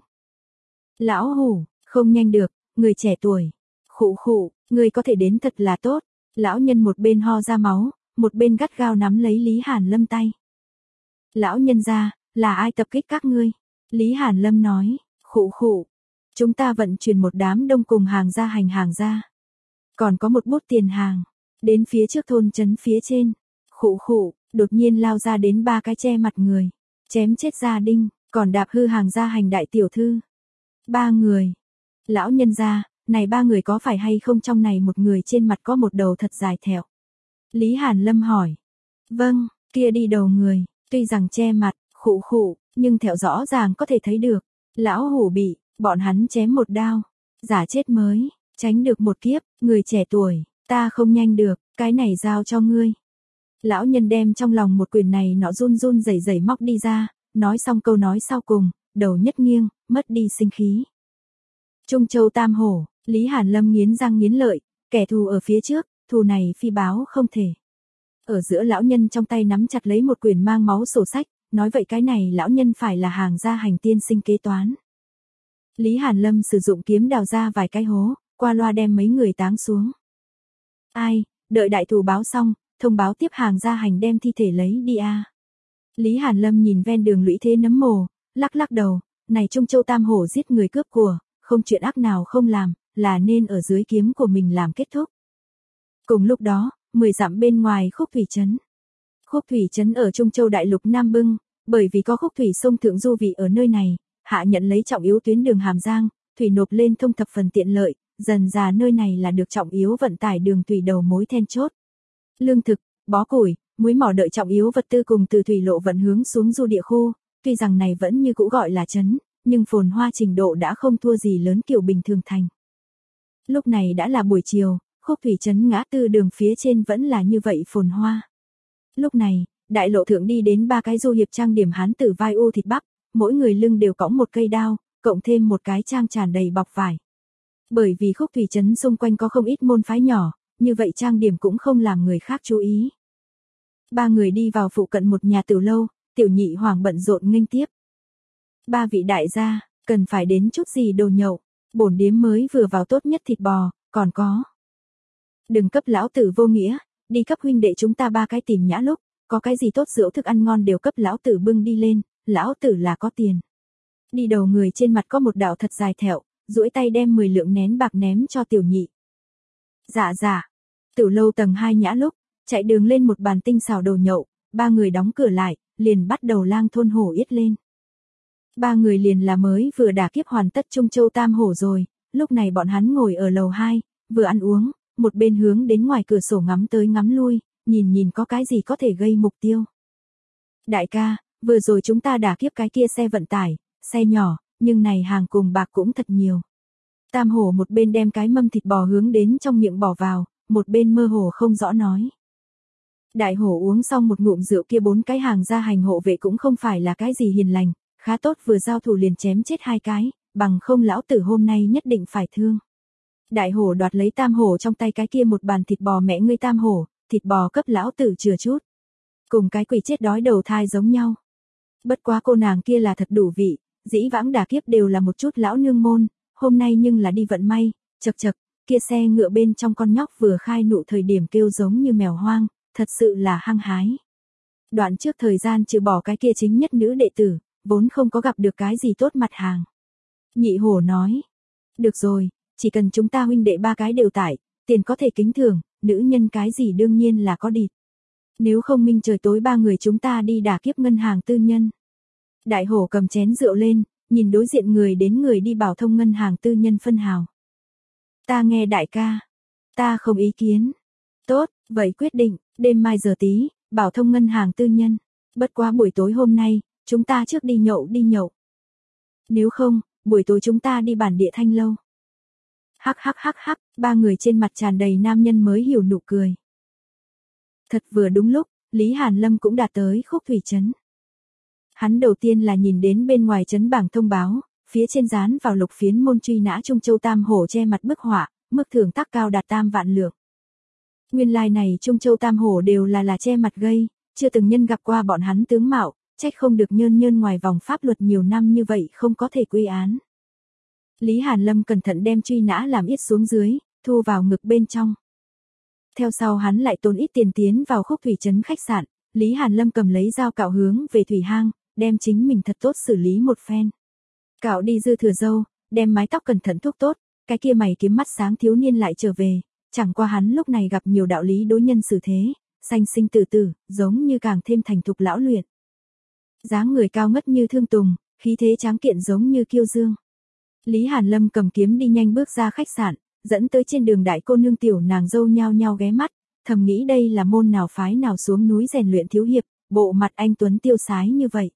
Lão hủ, không nhanh được, người trẻ tuổi. Khụ khụ, người có thể đến thật là tốt. Lão nhân một bên ho ra máu, một bên gắt gao nắm lấy Lý Hàn Lâm tay. Lão nhân ra, là ai tập kích các ngươi? Lý Hàn Lâm nói, khụ khụ. Chúng ta vận chuyển một đám đông cùng hàng ra hành hàng ra. Còn có một bút tiền hàng. Đến phía trước thôn trấn phía trên. Khụ khụ, đột nhiên lao ra đến ba cái che mặt người. Chém chết gia đinh, còn đạp hư hàng ra hành đại tiểu thư. Ba người. Lão nhân ra, này ba người có phải hay không, trong này một người trên mặt có một đầu thật dài thẹo? Lý Hàn Lâm hỏi. Vâng, kia đi đầu người, tuy rằng che mặt, khụ khụ, nhưng thẹo rõ ràng có thể thấy được. Lão hủ bị, bọn hắn chém một đao. Giả chết mới, tránh được một kiếp, người trẻ tuổi, ta không nhanh được, cái này giao cho ngươi. Lão nhân đem trong lòng một quyền này nọ run run rẩy rẩy móc đi ra, nói xong câu nói sau cùng, đầu nhất nghiêng, mất đi sinh khí. Trung Châu Tam Hổ, Lý Hàn Lâm nghiến răng nghiến lợi, kẻ thù ở phía trước, thù này phi báo không thể. Ở giữa lão nhân trong tay nắm chặt lấy một quyển mang máu sổ sách, nói vậy cái này lão nhân phải là hàng gia hành tiên sinh kế toán. Lý Hàn Lâm sử dụng kiếm đào ra vài cái hố, qua loa đem mấy người táng xuống. Ai, đợi đại thù báo xong, thông báo tiếp hàng gia hành đem thi thể lấy đi a. Lý Hàn Lâm nhìn ven đường lũy thế nấm mồ, lắc lắc đầu, này Trung Châu Tam Hổ giết người cướp của, không chuyện ác nào không làm, là nên ở dưới kiếm của mình làm kết thúc. Cùng lúc đó, mười dặm bên ngoài Khúc Thủy Trấn. Khúc Thủy Trấn ở Trung Châu Đại Lục Nam Bưng, bởi vì có Khúc Thủy sông Thượng Du vị ở nơi này, hạ nhận lấy trọng yếu tuyến đường Hàm Giang, thủy nộp lên thông thập phần tiện lợi, dần già nơi này là được trọng yếu vận tải đường thủy đầu mối then chốt. Lương thực, bó củi, muối mỏ đợi trọng yếu vật tư cùng từ thủy lộ vận hướng xuống du địa khu, tuy rằng này vẫn như cũ gọi là trấn, nhưng phồn hoa trình độ đã không thua gì lớn kiểu bình thường thành. Lúc này đã là buổi chiều, Khúc Thủy Trấn ngã tư đường phía trên vẫn là như vậy phồn hoa. Lúc này, đại lộ thượng đi đến ba cái du hiệp trang điểm hán tử vai u thịt bắp, mỗi người lưng đều cõng một cây đao, cộng thêm một cái trang tràn đầy bọc vải. Bởi vì Khúc Thủy Trấn xung quanh có không ít môn phái nhỏ, như vậy trang điểm cũng không làm người khác chú ý. Ba người đi vào phụ cận một nhà tiểu lâu, tiểu nhị hoảng bận rộn nghênh tiếp. Ba vị đại gia, cần phải đến chút gì đồ nhậu, bổn điếm mới vừa vào tốt nhất thịt bò, còn có. Đừng cấp lão tử vô nghĩa, đi cấp huynh đệ chúng ta ba cái tìm nhã lúc, có cái gì tốt rượu thức ăn ngon đều cấp lão tử bưng đi lên, lão tử là có tiền. Đi đầu người trên mặt có một đạo thật dài thẹo, duỗi tay đem mười lượng nén bạc ném cho tiểu nhị. Dạ dạ, tiểu lâu tầng hai nhã lúc, chạy đường lên một bàn tinh xào đồ nhậu, ba người đóng cửa lại, liền bắt đầu lang thôn hổ yết lên. Ba người liền là mới vừa đả kiếp hoàn tất Trung Châu Tam Hổ rồi, lúc này bọn hắn ngồi ở lầu hai, vừa ăn uống, một bên hướng đến ngoài cửa sổ ngắm tới ngắm lui, nhìn nhìn có cái gì có thể gây mục tiêu. Đại ca, vừa rồi chúng ta đả kiếp cái kia xe vận tải, xe nhỏ, nhưng này hàng cùng bạc cũng thật nhiều. Tam Hổ một bên đem cái mâm thịt bò hướng đến trong miệng bỏ vào, một bên mơ hồ không rõ nói. Đại Hổ uống xong một ngụm rượu kia, bốn cái hàng gia hành hộ vệ cũng không phải là cái gì hiền lành, khá tốt vừa giao thủ liền chém chết hai cái, bằng không lão tử hôm nay nhất định phải thương. Đại Hổ đoạt lấy Tam Hổ trong tay cái kia một bàn thịt bò, mẹ ngươi Tam Hổ, thịt bò cấp lão tử chừa chút. Cùng cái quỷ chết đói đầu thai giống nhau. Bất quá cô nàng kia là thật đủ vị, dĩ vãng đả kiếp đều là một chút lão nương môn, hôm nay nhưng là đi vận may, chật chật, kia xe ngựa bên trong con nhóc vừa khai nụ thời điểm kêu giống như mèo hoang, thật sự là hăng hái. Đoạn trước thời gian trừ bỏ cái kia chính nhất nữ đệ tử, vốn không có gặp được cái gì tốt mặt hàng. Nhị Hổ nói, được rồi, chỉ cần chúng ta huynh đệ ba cái đều tải, tiền có thể kính thưởng, nữ nhân cái gì đương nhiên là có địt. Nếu không minh trời tối ba người chúng ta đi đả kiếp ngân hàng tư nhân. Đại Hổ cầm chén rượu lên, nhìn đối diện người đến người đi bảo thông ngân hàng tư nhân phân hào. Ta nghe đại ca, ta không ý kiến. Tốt, vậy quyết định, đêm mai giờ tí, bảo thông ngân hàng tư nhân. Bất quá buổi tối hôm nay, chúng ta trước đi nhậu đi nhậu. Nếu không, buổi tối chúng ta đi bản địa Thanh Lâu. Hắc hắc hắc hắc, ba người trên mặt tràn đầy nam nhân mới hiểu nụ cười. Thật vừa đúng lúc, Lý Hàn Lâm cũng đã tới Khúc Thủy Trấn. Hắn đầu tiên là nhìn đến bên ngoài trấn bảng thông báo, phía trên dán vào lục phiến môn truy nã Trung Châu Tam Hổ che mặt bức họa, mức thưởng tác cao đạt tam vạn lượng. Nguyên lai like này Trung Châu Tam Hổ đều là là che mặt gây, chưa từng nhân gặp qua bọn hắn tướng mạo, trách không được nhơn nhơn ngoài vòng pháp luật nhiều năm như vậy không có thể quy án. Lý Hàn Lâm cẩn thận đem truy nã làm ít xuống dưới, thu vào ngực bên trong. Theo sau hắn lại tốn ít tiền tiến vào Khúc Thủy Trấn khách sạn, Lý Hàn Lâm cầm lấy dao cạo hướng về thủy hang, đem chính mình thật tốt xử lý một phen. Cạo đi dư thừa râu, đem mái tóc cẩn thận thuốc tốt, cái kia mày kiếm mắt sáng thiếu niên lại trở về, chẳng qua hắn lúc này gặp nhiều đạo lý đối nhân xử thế, sanh sinh tử tử, giống như càng thêm thành thục lão luyện. Dáng người cao ngất như thương tùng, khí thế tráng kiện giống như kiêu dương. Lý Hàn Lâm cầm kiếm đi nhanh bước ra khách sạn, dẫn tới trên đường đại cô nương tiểu nàng dâu nhao nhao ghé mắt, thầm nghĩ đây là môn nào phái nào xuống núi rèn luyện thiếu hiệp, bộ mặt anh tuấn tiêu sái như vậy.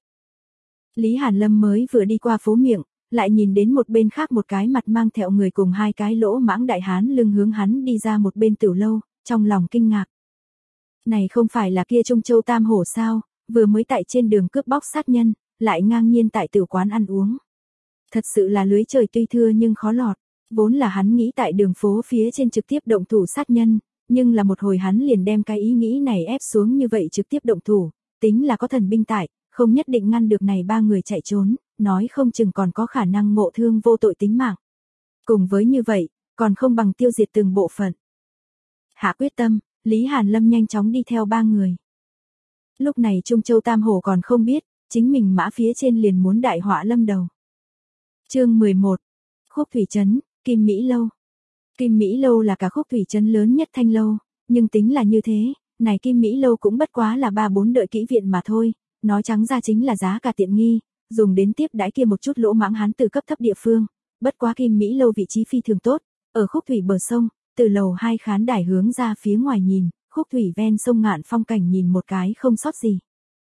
Lý Hàn Lâm mới vừa đi qua phố miệng, lại nhìn đến một bên khác một cái mặt mang thẹo người cùng hai cái lỗ mãng đại hán lưng hướng hắn đi ra một bên tiểu lâu, trong lòng kinh ngạc. Này không phải là kia Trung Châu Tam Hổ sao, vừa mới tại trên đường cướp bóc sát nhân, lại ngang nhiên tại tiểu quán ăn uống. Thật sự là lưới trời tuy thưa nhưng khó lọt, vốn là hắn nghĩ tại đường phố phía trên trực tiếp động thủ sát nhân, nhưng là một hồi hắn liền đem cái ý nghĩ này ép xuống như vậy trực tiếp động thủ, tính là có thần binh tại, không nhất định ngăn được này ba người chạy trốn, nói không chừng còn có khả năng ngộ thương vô tội tính mạng. Cùng với như vậy, còn không bằng tiêu diệt từng bộ phận. Hạ quyết tâm, Lý Hàn Lâm nhanh chóng đi theo ba người. Lúc này Trung Châu Tam Hổ còn không biết, chính mình mã phía trên liền muốn đại họa lâm đầu. Chương mười một. Khúc Thủy Trấn, Kim Mỹ Lâu. Kim Mỹ Lâu là cả Khúc Thủy Trấn lớn nhất Thanh Lâu, nhưng tính là như thế, này Kim Mỹ Lâu cũng bất quá là ba bốn đợi kỹ viện mà thôi, nói trắng ra chính là giá cả tiện nghi, dùng đến tiếp đãi kia một chút lỗ mãng hán từ cấp thấp địa phương, bất quá Kim Mỹ Lâu vị trí phi thường tốt, ở khúc thủy bờ sông, từ lầu hai khán đài hướng ra phía ngoài nhìn, khúc thủy ven sông ngạn phong cảnh nhìn một cái không sót gì.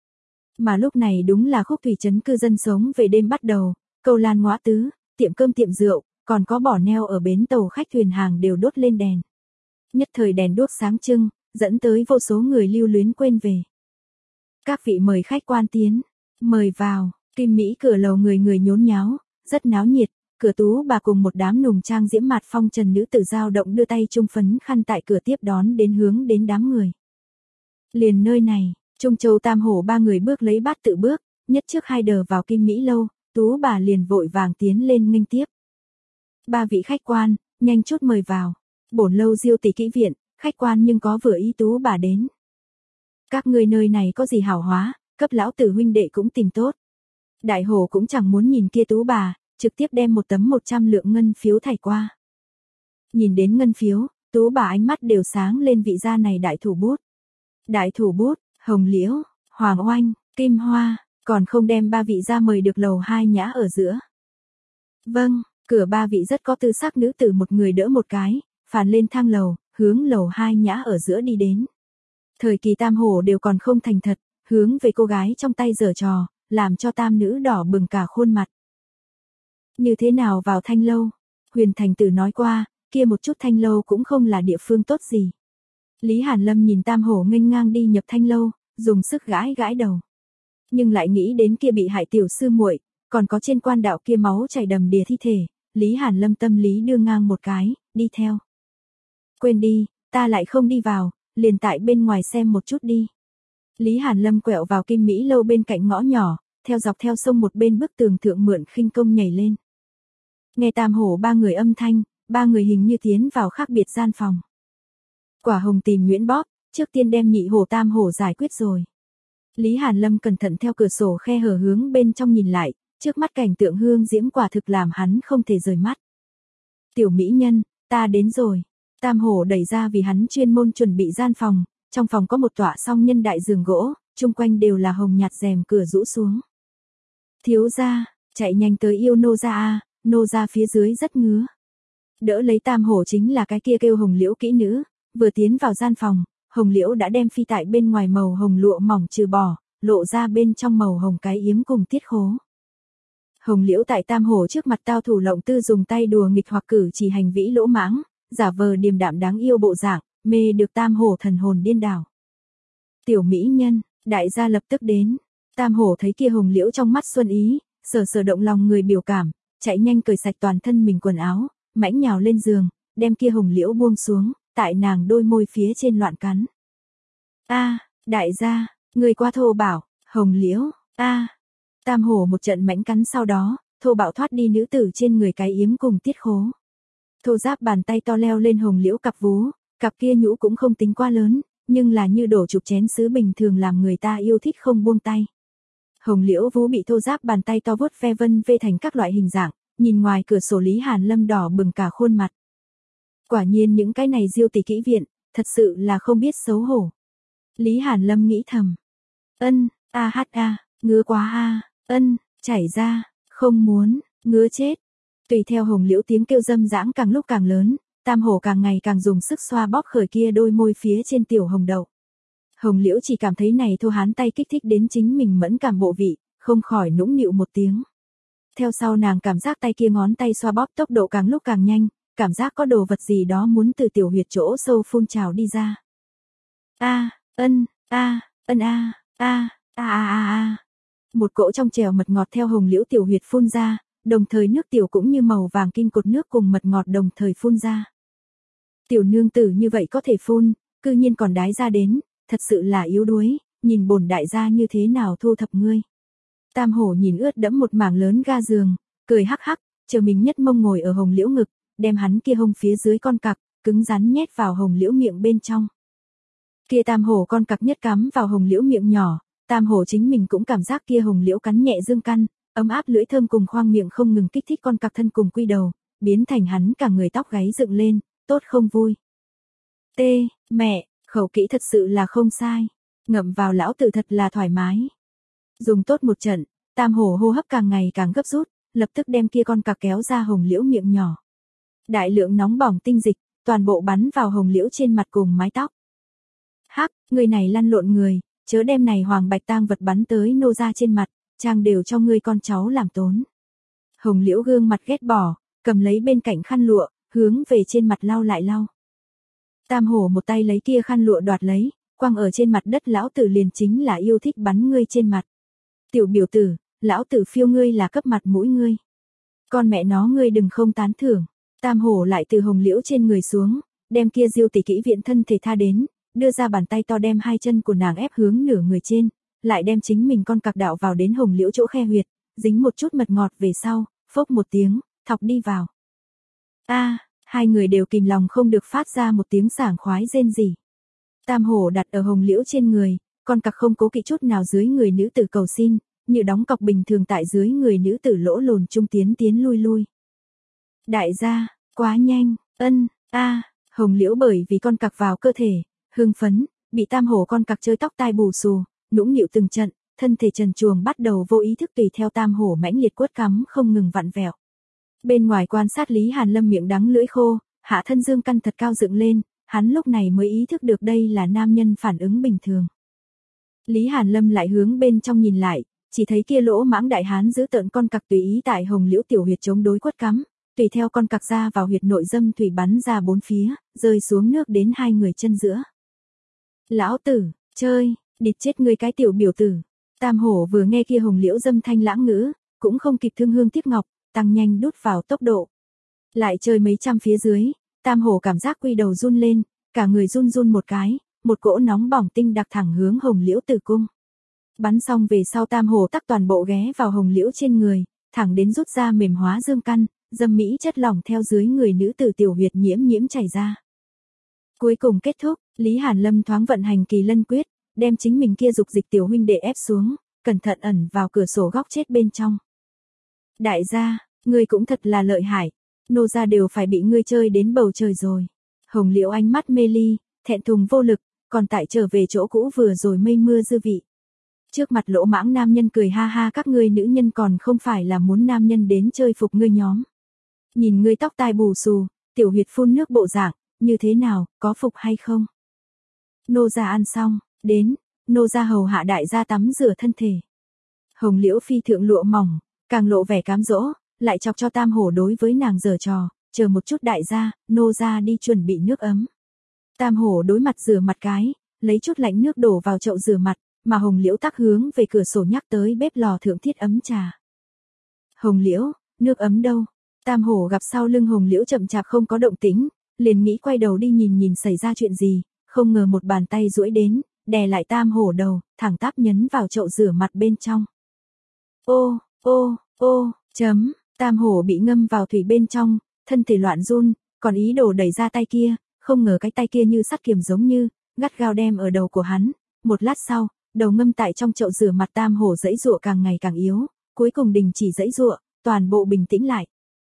Mà lúc này đúng là Khúc Thủy Trấn cư dân sống về đêm bắt đầu, cầu lan ngõ tứ, tiệm cơm tiệm rượu, còn có bỏ neo ở bến tàu khách thuyền hàng đều đốt lên đèn. Nhất thời đèn đuốc sáng trưng, dẫn tới vô số người lưu luyến quên về. Các vị mời khách quan tiến, mời vào, Kim Mỹ cửa lầu người người nhốn nháo, rất náo nhiệt, cửa tú bà cùng một đám nùng trang diễm mạt phong trần nữ tử dao động đưa tay trung phấn khăn tại cửa tiếp đón đến hướng đến đám người. Liền nơi này, Trung Châu Tam Hổ ba người bước lấy bát tự bước, nhất trước hai đờ vào Kim Mỹ Lâu, tú bà liền vội vàng tiến lên nghênh tiếp. Ba vị khách quan, nhanh chút mời vào, bổn lâu diêu tỷ kỹ viện, khách quan nhưng có vừa ý tú bà đến. Các ngươi nơi này có gì hảo hóa, cấp lão tử huynh đệ cũng tìm tốt. Đại hổ cũng chẳng muốn nhìn kia tú bà, trực tiếp đem một tấm một trăm lượng ngân phiếu thảy qua. Nhìn đến ngân phiếu, tú bà ánh mắt đều sáng lên vị gia này đại thủ bút. Đại thủ bút, Hồng Liễu, Hoàng Oanh, Kim Hoa, còn không đem ba vị gia mời được lầu hai nhã ở giữa. Vâng, cửa ba vị rất có tư sắc nữ tử một người đỡ một cái, phản lên thang lầu, hướng lầu hai nhã ở giữa đi đến. Thời kỳ Tam Hổ đều còn không thành thật, hướng về cô gái trong tay giở trò, làm cho tam nữ đỏ bừng cả khuôn mặt. Như thế nào vào Thanh Lâu? Huyền Thành Tử nói qua, kia một chút Thanh Lâu cũng không là địa phương tốt gì. Lý Hàn Lâm nhìn Tam Hổ nghênh ngang đi nhập Thanh Lâu, dùng sức gãi gãi đầu. Nhưng lại nghĩ đến kia bị hại tiểu sư muội, còn có trên quan đạo kia máu chảy đầm đìa thi thể, Lý Hàn Lâm tâm lý đưa ngang một cái, đi theo. Quên đi, ta lại không đi vào, liền tại bên ngoài xem một chút đi. Lý Hàn Lâm quẹo vào Kim Mỹ Lâu bên cạnh ngõ nhỏ, theo dọc theo sông một bên bức tường thượng mượn khinh công nhảy lên. Nghe Tam Hổ ba người âm thanh, ba người hình như tiến vào khác biệt gian phòng. Quả hồng tìm Nguyễn bóp, trước tiên đem nhị hổ Tam Hổ giải quyết rồi. Lý Hàn Lâm cẩn thận theo cửa sổ khe hở hướng bên trong nhìn lại, trước mắt cảnh tượng hương diễm quả thực làm hắn không thể rời mắt. Tiểu mỹ nhân, ta đến rồi. Tam Hổ đẩy ra vì hắn chuyên môn chuẩn bị gian phòng, trong phòng có một tọa song nhân đại giường gỗ, chung quanh đều là hồng nhạt rèm cửa rũ xuống. Thiếu gia, chạy nhanh tới yêu nô gia a, nô gia phía dưới rất ngứa. Đỡ lấy Tam Hổ chính là cái kia kêu Hồng Liễu kỹ nữ, vừa tiến vào gian phòng, Hồng Liễu đã đem phi tại bên ngoài màu hồng lụa mỏng trừ bỏ, lộ ra bên trong màu hồng cái yếm cùng tiết khố. Hồng Liễu tại Tam Hổ trước mặt Tao Thủ Lộng Tư dùng tay đùa nghịch hoặc cử chỉ hành vĩ lỗ mãng, giả vờ điềm đạm đáng yêu bộ dạng, mê được Tam Hổ thần hồn điên đảo. Tiểu mỹ nhân, đại gia lập tức đến. Tam Hổ thấy kia Hồng Liễu trong mắt xuân ý, sờ sờ động lòng người biểu cảm, chạy nhanh cởi sạch toàn thân mình quần áo, mãnh nhào lên giường, đem kia Hồng Liễu buông xuống, tại nàng đôi môi phía trên loạn cắn. A, đại gia, người qua thô bảo, Hồng Liễu, a. Tam Hổ một trận mãnh cắn sau đó, thô bạo thoát đi nữ tử trên người cái yếm cùng tiết khố. Thô giáp bàn tay to leo lên Hồng Liễu cặp vú, cặp kia nhũ cũng không tính quá lớn, nhưng là như đổ chục chén sứ bình thường làm người ta yêu thích không buông tay. Hồng Liễu vú bị thô giáp bàn tay to vuốt ve vân vê thành các loại hình dạng, nhìn ngoài cửa sổ Lý Hàn Lâm đỏ bừng cả khuôn mặt. Quả nhiên những cái này diêu tỷ kỹ viện, thật sự là không biết xấu hổ. Lý Hàn Lâm nghĩ thầm. Ân, a hát a, ngứa quá a, ân, chảy ra, không muốn, ngứa chết. Tùy theo Hồng Liễu tiếng kêu dâm dãng càng lúc càng lớn, Tam Hổ càng ngày càng dùng sức xoa bóp khởi kia đôi môi phía trên tiểu hồng đậu. Hồng Liễu chỉ cảm thấy này thô hán tay kích thích đến chính mình mẫn cảm bộ vị, không khỏi nũng nịu một tiếng. Theo sau nàng cảm giác tay kia ngón tay xoa bóp tốc độ càng lúc càng nhanh, cảm giác có đồ vật gì đó muốn từ tiểu huyệt chỗ sâu phun trào đi ra. A, ân, a, ân a, a, a a a a. Một cỗ trong trèo mật ngọt theo Hồng Liễu tiểu huyệt phun ra, đồng thời nước tiểu cũng như màu vàng kim cột nước cùng mật ngọt đồng thời phun ra. Tiểu nương tử như vậy có thể phun, cư nhiên còn đái ra đến, thật sự là yếu đuối, nhìn bổn đại gia như thế nào thu thập ngươi. Tam Hổ nhìn ướt đẫm một mảng lớn ga giường, cười hắc hắc, chờ mình nhất mông ngồi ở Hồng Liễu ngực, đem hắn kia hông phía dưới con cặc, cứng rắn nhét vào Hồng Liễu miệng bên trong. Kia Tam Hổ con cặc nhất cắm vào Hồng Liễu miệng nhỏ, Tam Hổ chính mình cũng cảm giác kia Hồng Liễu cắn nhẹ dương căn, ấm áp lưỡi thơm cùng khoang miệng không ngừng kích thích con cặc thân cùng quy đầu, biến thành hắn cả người tóc gáy dựng lên, tốt không vui. T, mẹ, khẩu kỹ thật sự là không sai, ngậm vào lão tử thật là thoải mái. Dùng tốt một trận, Tam Hổ hô hấp càng ngày càng gấp rút, lập tức đem kia con cặc kéo ra Hồng Liễu miệng nhỏ. Đại lượng nóng bỏng tinh dịch, toàn bộ bắn vào Hồng Liễu trên mặt cùng mái tóc. Hắc, người này lăn lộn người, chớ đem này hoàng bạch tang vật bắn tới nô ra trên mặt, trang đều cho ngươi con cháu làm tốn. Hồng Liễu gương mặt ghét bỏ, cầm lấy bên cạnh khăn lụa, hướng về trên mặt lau lại lau. Tam Hổ một tay lấy kia khăn lụa đoạt lấy, quăng ở trên mặt đất, lão tử liền chính là yêu thích bắn ngươi trên mặt. Tiểu biểu tử, lão tử phiêu ngươi là cấp mặt mũi ngươi. Con mẹ nó ngươi đừng không tán thưởng. Tam Hổ lại từ Hồng Liễu trên người xuống, đem kia diêu tỷ kỹ viện thân thể tha đến, đưa ra bàn tay to đem hai chân của nàng ép hướng nửa người trên, lại đem chính mình con cặc đạo vào đến Hồng Liễu chỗ khe huyệt, dính một chút mật ngọt về sau, phốc một tiếng, thọc đi vào. A, hai người đều kìm lòng không được phát ra một tiếng sảng khoái rên rỉ. Tam Hổ đặt ở Hồng Liễu trên người, con cặc không cố kỵ chút nào dưới người nữ tử cầu xin, như đóng cọc bình thường tại dưới người nữ tử lỗ lồn trung tiến tiến lui lui. Đại gia, quá nhanh, ân, a, Hồng Liễu bởi vì con cặc vào cơ thể, hưng phấn, bị Tam Hổ con cặc chơi tóc tai bù xù, nũng nịu từng trận, thân thể trần truồng bắt đầu vô ý thức tùy theo Tam Hổ mãnh liệt quất cắm không ngừng vặn vẹo. Bên ngoài quan sát Lý Hàn Lâm miệng đắng lưỡi khô, hạ thân dương căn thật cao dựng lên, hắn lúc này mới ý thức được đây là nam nhân phản ứng bình thường. Lý Hàn Lâm lại hướng bên trong nhìn lại, chỉ thấy kia lỗ mãng đại hán giữ tợn con cặc tùy ý tại Hồng Liễu tiểu huyệt chống đối quất cắm, tùy theo con cặc ra vào huyệt nội dâm thủy bắn ra bốn phía, rơi xuống nước đến hai người chân giữa. Lão tử, chơi, địt chết ngươi cái tiểu biểu tử. Tam Hổ vừa nghe kia Hồng Liễu dâm thanh lãng ngữ, cũng không kịp thương hương tiếc ngọc, tăng nhanh đút vào tốc độ. Lại chơi mấy trăm phía dưới, Tam Hổ cảm giác quy đầu run lên, cả người run run một cái, một cỗ nóng bỏng tinh đặc thẳng hướng Hồng Liễu tử cung. Bắn xong về sau Tam Hổ tắc toàn bộ ghé vào Hồng Liễu trên người, thẳng đến rút ra mềm hóa dương căn, dâm mỹ chất lỏng theo dưới người nữ tử tiểu huyệt nhiễm nhiễm chảy ra. Cuối cùng kết thúc, Lý Hàn Lâm thoáng vận hành kỳ lân quyết, đem chính mình kia dục dịch tiểu huynh đệ ép xuống, cẩn thận ẩn vào cửa sổ góc chết bên trong. Đại gia, ngươi cũng thật là lợi hại, nô gia đều phải bị ngươi chơi đến bầu trời rồi. Hồng Liễu ánh mắt mê ly, thẹn thùng vô lực, còn tại trở về chỗ cũ vừa rồi mây mưa dư vị. Trước mặt lỗ mãng nam nhân cười ha ha, các ngươi nữ nhân còn không phải là muốn nam nhân đến chơi phục ngươi nhóm. Nhìn ngươi tóc tai bù xù, tiểu huyệt phun nước bộ dạng, như thế nào, có phục hay không? Nô gia ăn xong, đến, nô gia hầu hạ đại gia tắm rửa thân thể. Hồng Liễu phi thượng lụa mỏng, càng lộ vẻ cám dỗ, lại chọc cho Tam Hổ đối với nàng giở trò, chờ một chút đại gia, nô gia đi chuẩn bị nước ấm. Tam Hổ đối mặt rửa mặt cái, lấy chút lạnh nước đổ vào chậu rửa mặt, mà Hồng Liễu tắc hướng về cửa sổ nhắc tới bếp lò thượng thiết ấm trà. Hồng Liễu, nước ấm đâu? Tam Hổ gặp sau lưng Hồng Liễu chậm chạp không có động tĩnh, liền nghĩ quay đầu đi nhìn nhìn xảy ra chuyện gì, không ngờ một bàn tay duỗi đến, đè lại Tam Hổ đầu, thẳng tắp nhấn vào chậu rửa mặt bên trong. Ô, ô, ô, chấm, Tam Hổ bị ngâm vào thủy bên trong, thân thể loạn run, còn ý đồ đẩy ra tay kia, không ngờ cái tay kia như sắt kiềm giống như, gắt gao đem ở đầu của hắn. Một lát sau, đầu ngâm tại trong chậu rửa mặt Tam Hổ giãy giụa càng ngày càng yếu, cuối cùng đình chỉ giãy giụa, toàn bộ bình tĩnh lại.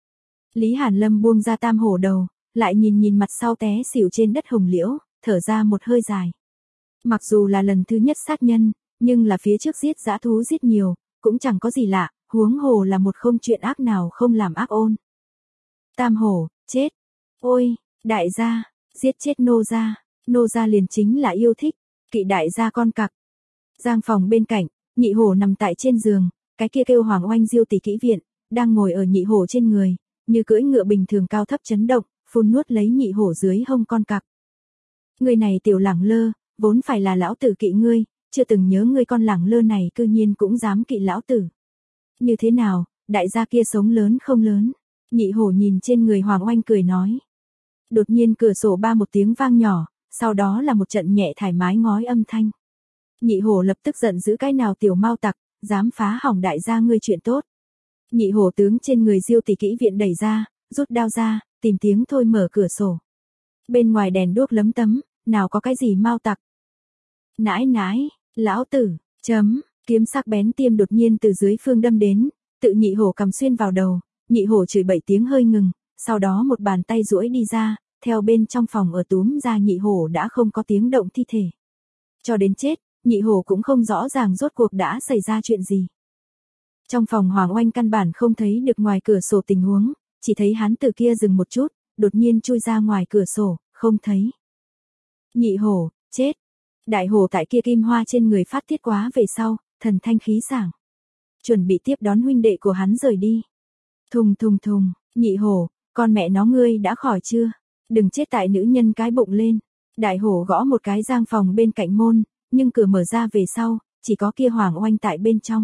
Lý Hàn Lâm buông ra Tam Hổ đầu, lại nhìn nhìn mặt sau té xỉu trên đất Hồng Liễu, thở ra một hơi dài. Mặc dù là lần thứ nhất sát nhân, nhưng là phía trước giết dã thú giết nhiều, cũng chẳng có gì lạ, huống hồ là một không chuyện ác nào không làm ác ôn. Tam Hổ, chết. Ôi, đại gia, giết chết nô gia, nô gia liền chính là yêu thích, kỵ đại gia con cặc. Giang phòng bên cạnh, Nhị Hổ nằm tại trên giường, cái kia kêu Hoàng Oanh Diêu tỷ kỹ viện, đang ngồi ở Nhị Hổ trên người, như cưỡi ngựa bình thường cao thấp chấn động, phun nuốt lấy Nhị Hổ dưới hông con cặc. Người này tiểu lẳng lơ, vốn phải là lão tử kỵ ngươi, chưa từng nhớ ngươi con lẳng lơ này cư nhiên cũng dám kỵ lão tử. Như thế nào, đại gia kia sống lớn không lớn? Nhị Hổ nhìn trên người Hoàng Oanh cười nói. Đột nhiên cửa sổ ba một tiếng vang nhỏ, sau đó là một trận nhẹ thoải mái ngói âm thanh. Nhị Hổ lập tức giận dữ cái nào tiểu mau tặc, dám phá hỏng đại gia ngươi chuyện tốt. Nhị Hổ tướng trên người Diêu tỷ kỹ viện đẩy ra, rút đao ra, tìm tiếng thôi mở cửa sổ. Bên ngoài đèn đuốc lấm tấm, nào có cái gì mau tặc. Nãi nãi, lão tử, chấm, kiếm sắc bén tiêm đột nhiên từ dưới phương đâm đến, tự Nhị Hổ cầm xuyên vào đầu, Nhị Hổ chửi bảy tiếng hơi ngừng, sau đó một bàn tay duỗi đi ra, theo bên trong phòng ở túm ra Nhị Hổ đã không có tiếng động thi thể. Cho đến chết, Nhị Hổ cũng không rõ ràng rốt cuộc đã xảy ra chuyện gì. Trong phòng Hoàng Oanh căn bản không thấy được ngoài cửa sổ tình huống, chỉ thấy hắn từ kia dừng một chút, đột nhiên chui ra ngoài cửa sổ, không thấy. Nhị Hổ, chết. Đại Hổ tại kia kim hoa trên người phát tiết quá về sau, thần thanh khí sảng. Chuẩn bị tiếp đón huynh đệ của hắn rời đi. Thùng thùng thùng, Nhị Hổ, con mẹ nó ngươi đã khỏi chưa? Đừng chết tại nữ nhân cái bụng lên. Đại Hổ gõ một cái giang phòng bên cạnh môn, nhưng cửa mở ra về sau, chỉ có kia Hoàng Oanh tại bên trong.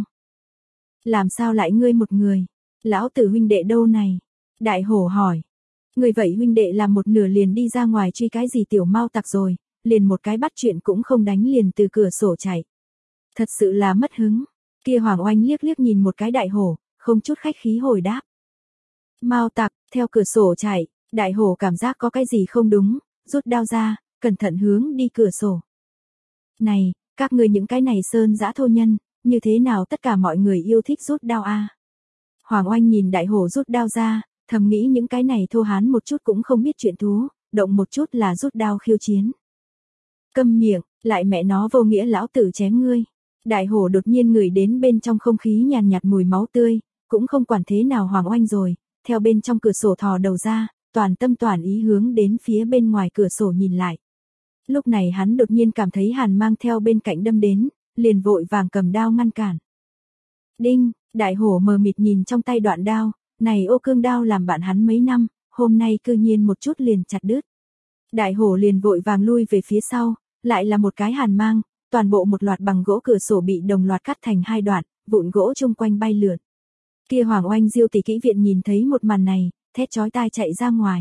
Làm sao lại ngươi một người? Lão tử huynh đệ đâu này? Đại Hổ hỏi. Người vậy huynh đệ làm một nửa liền đi ra ngoài truy cái gì tiểu mau tặc rồi, liền một cái bắt chuyện cũng không đánh liền từ cửa sổ chạy. Thật sự là mất hứng. Kia Hoàng Oanh liếc liếc nhìn một cái Đại Hổ, không chút khách khí hồi đáp. Mau tặc, theo cửa sổ chạy, Đại Hổ cảm giác có cái gì không đúng, rút đao ra, cẩn thận hướng đi cửa sổ. Này, các người những cái này sơn dã thô nhân, như thế nào tất cả mọi người yêu thích rút đao a? Hoàng Oanh nhìn Đại Hổ rút đao ra, thầm nghĩ những cái này thô hán một chút cũng không biết chuyện thú, động một chút là rút đao khiêu chiến. Câm miệng, lại mẹ nó vô nghĩa lão tử chém ngươi. Đại Hổ đột nhiên ngửi đến bên trong không khí nhàn nhạt mùi máu tươi, cũng không quản thế nào Hoàng Oanh rồi, theo bên trong cửa sổ thò đầu ra, toàn tâm toàn ý hướng đến phía bên ngoài cửa sổ nhìn lại. Lúc này hắn đột nhiên cảm thấy hàn mang theo bên cạnh đâm đến, liền vội vàng cầm đao ngăn cản. Đinh, Đại Hổ mờ mịt nhìn trong tay đoạn đao, này ô cương đao làm bạn hắn mấy năm, hôm nay cư nhiên một chút liền chặt đứt. Đại Hổ liền vội vàng lui về phía sau, lại là một cái hàn mang, toàn bộ một loạt bằng gỗ cửa sổ bị đồng loạt cắt thành hai đoạn, vụn gỗ chung quanh bay lượn. Kia Hoàng Oanh Diêu tỷ kỹ viện nhìn thấy một màn này, thét chói tai chạy ra ngoài.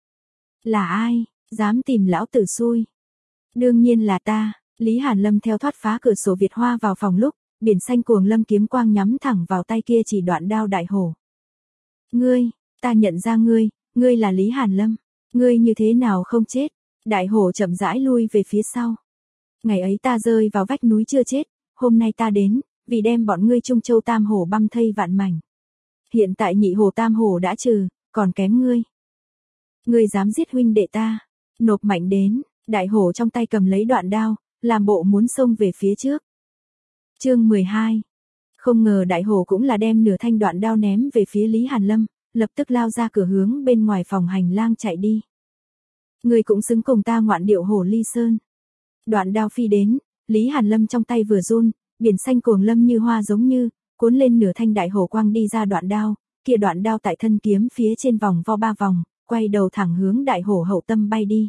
Là ai, dám tìm lão tử xui? Đương nhiên là ta. Lý Hàn Lâm theo thoát phá cửa sổ Việt Hoa vào phòng lúc, biển xanh cuồng lâm kiếm quang nhắm thẳng vào tay kia chỉ đoạn đao Đại Hổ. Ngươi, ta nhận ra ngươi, ngươi là Lý Hàn Lâm, ngươi như thế nào không chết? Đại Hổ chậm rãi lui về phía sau. Ngày ấy ta rơi vào vách núi chưa chết, hôm nay ta đến, vì đem bọn ngươi Trung Châu Tam Hổ băm thây vạn mảnh. Hiện tại Nhị Hổ Tam Hổ đã trừ, còn kém ngươi. Ngươi dám giết huynh đệ ta, nộp mạnh đến. Đại Hổ trong tay cầm lấy đoạn đao, làm bộ muốn xông về phía trước. Chương mười hai. Không ngờ Đại Hổ cũng là đem nửa thanh đoạn đao ném về phía Lý Hàn Lâm, lập tức lao ra cửa hướng bên ngoài phòng hành lang chạy đi. Người cũng xứng cùng ta ngoạn điệu Hổ Ly Sơn. Đoạn đao phi đến, Lý Hàn Lâm trong tay vừa run, biển xanh cuồng lâm như hoa giống như, cuốn lên nửa thanh đại hổ quang đi ra đoạn đao, kia đoạn đao tại thân kiếm phía trên vòng vo ba vòng, quay đầu thẳng hướng đại hổ hậu tâm bay đi.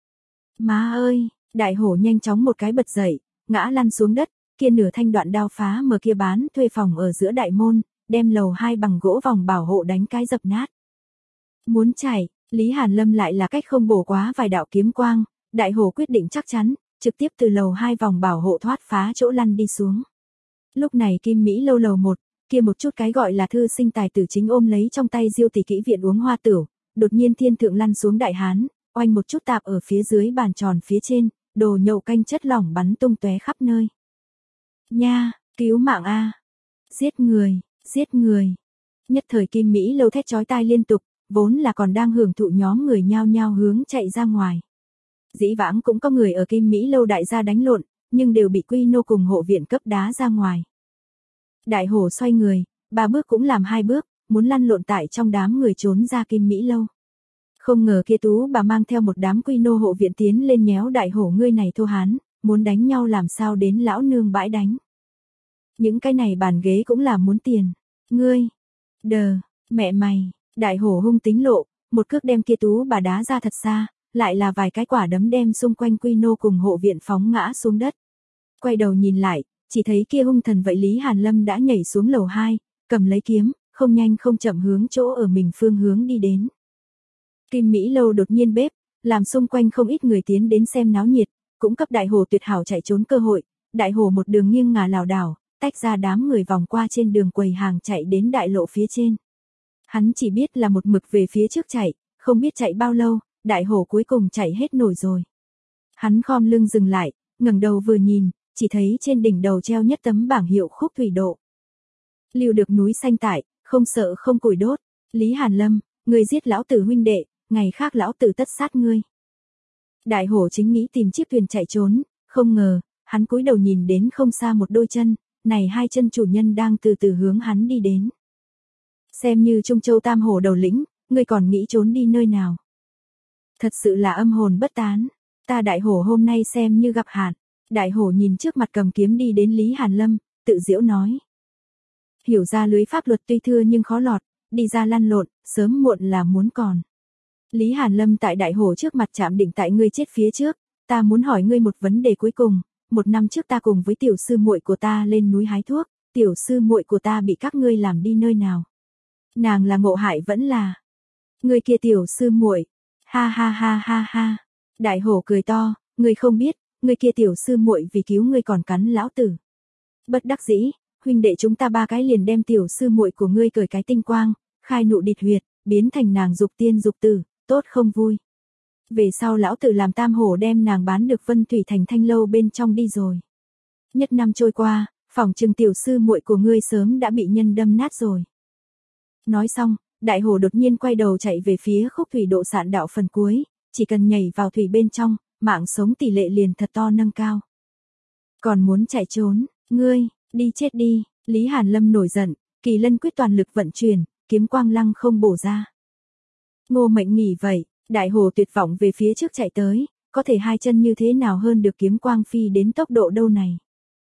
Má ơi, đại hổ nhanh chóng một cái bật dậy, ngã lăn xuống đất, kia nửa thanh đoạn đao phá mở kia bán thuê phòng ở giữa đại môn, đem lầu hai bằng gỗ vòng bảo hộ đánh cái dập nát. Muốn chạy, Lý Hàn Lâm lại là cách không bổ quá vài đạo kiếm quang, đại hổ quyết định chắc chắn, trực tiếp từ lầu hai vòng bảo hộ thoát phá chỗ lăn đi xuống. Lúc này Kim Mỹ lâu lầu một, kia một chút cái gọi là thư sinh tài tử chính ôm lấy trong tay Diêu tỷ kỹ viện uống hoa tửu, đột nhiên thiên thượng lăn xuống đại hán, oanh một chút tạp ở phía dưới bàn tròn phía trên, đồ nhậu canh chất lỏng bắn tung tóe khắp nơi. Nha, cứu mạng a, giết người, giết người. Nhất thời Kim Mỹ lâu thét chói tai liên tục, vốn là còn đang hưởng thụ nhóm người nhao nhao hướng chạy ra ngoài. Dĩ vãng cũng có người ở Kim Mỹ lâu đại gia đánh lộn, nhưng đều bị Quy Nô cùng hộ viện cấp đá ra ngoài. Đại hổ xoay người, ba bước cũng làm hai bước, muốn lăn lộn tại trong đám người trốn ra Kim Mỹ lâu. Không ngờ kia tú bà mang theo một đám Quy Nô hộ viện tiến lên nhéo đại hổ ngươi này thô hán, muốn đánh nhau làm sao đến lão nương bãi đánh. Những cái này bàn ghế cũng là muốn tiền. Ngươi, đờ, mẹ mày, đại hổ hung tính lộ, một cước đem kia tú bà đá ra thật xa, lại là vài cái quả đấm đem xung quanh Quy Nô cùng hộ viện phóng ngã xuống đất. Quay đầu nhìn lại, chỉ thấy kia hung thần vậy Lý Hàn Lâm đã nhảy xuống lầu hai, cầm lấy kiếm, không nhanh không chậm hướng chỗ ở mình phương hướng đi đến. Kim Mỹ lâu đột nhiên bếp, làm xung quanh không ít người tiến đến xem náo nhiệt, cũng cấp đại hổ tuyệt hảo chạy trốn cơ hội, đại hổ một đường nghiêng ngả lảo đảo, tách ra đám người vòng qua trên đường quầy hàng chạy đến đại lộ phía trên. Hắn chỉ biết là một mực về phía trước chạy, không biết chạy bao lâu, đại hổ cuối cùng chạy hết nổi rồi. Hắn khom lưng dừng lại, ngẩng đầu vừa nhìn, chỉ thấy trên đỉnh đầu treo nhất tấm bảng hiệu Khúc Thủy Độ. Lưu được núi xanh tại, không sợ không củi đốt. Lý Hàn Lâm, ngươi giết lão tử huynh đệ, ngày khác lão tử tất sát ngươi. Đại hổ chính nghĩ tìm chiếc thuyền chạy trốn, không ngờ, hắn cúi đầu nhìn đến không xa một đôi chân, này hai chân chủ nhân đang từ từ hướng hắn đi đến. Xem như Trung Châu Tam Hổ đầu lĩnh, ngươi còn nghĩ trốn đi nơi nào? Thật sự là âm hồn bất tán, ta đại hổ hôm nay xem như gặp hạn. Đại hổ nhìn trước mặt cầm kiếm đi đến Lý Hàn Lâm, tự giễu nói. Hiểu ra lưới pháp luật tuy thưa nhưng khó lọt, đi ra lăn lộn, sớm muộn là muốn còn. Lý Hàn Lâm tại đại hổ trước mặt chạm định tại ngươi chết phía trước, ta muốn hỏi ngươi một vấn đề cuối cùng, một năm trước ta cùng với tiểu sư muội của ta lên núi hái thuốc, tiểu sư muội của ta bị các ngươi làm đi nơi nào? Nàng là ngộ hại vẫn là? Ngươi kia tiểu sư muội, ha ha ha ha ha. Đại hổ cười to, ngươi không biết, ngươi kia tiểu sư muội vì cứu ngươi còn cắn lão tử. Bất đắc dĩ, huynh đệ chúng ta ba cái liền đem tiểu sư muội của ngươi cởi cái tinh quang, khai nụ địch huyệt, biến thành nàng dục tiên dục tử, tốt không vui. Về sau lão tử làm Tam Hổ đem nàng bán được Vân Thủy Thành Thanh lâu bên trong đi rồi. Nhất năm trôi qua, phỏng chừng tiểu sư muội của ngươi sớm đã bị nhân đâm nát rồi. Nói xong, đại hổ đột nhiên quay đầu chạy về phía Khúc Thủy Độ sạn đạo phần cuối, chỉ cần nhảy vào thủy bên trong, mạng sống tỷ lệ liền thật to nâng cao. Còn muốn chạy trốn, ngươi, đi chết đi. Lý Hàn Lâm nổi giận, Kỳ Lân quyết toàn lực vận chuyển, kiếm quang lăng không bổ ra. Ngô Mệnh nghỉ vậy, đại hổ tuyệt vọng về phía trước chạy tới, có thể hai chân như thế nào hơn được kiếm quang phi đến tốc độ đâu này.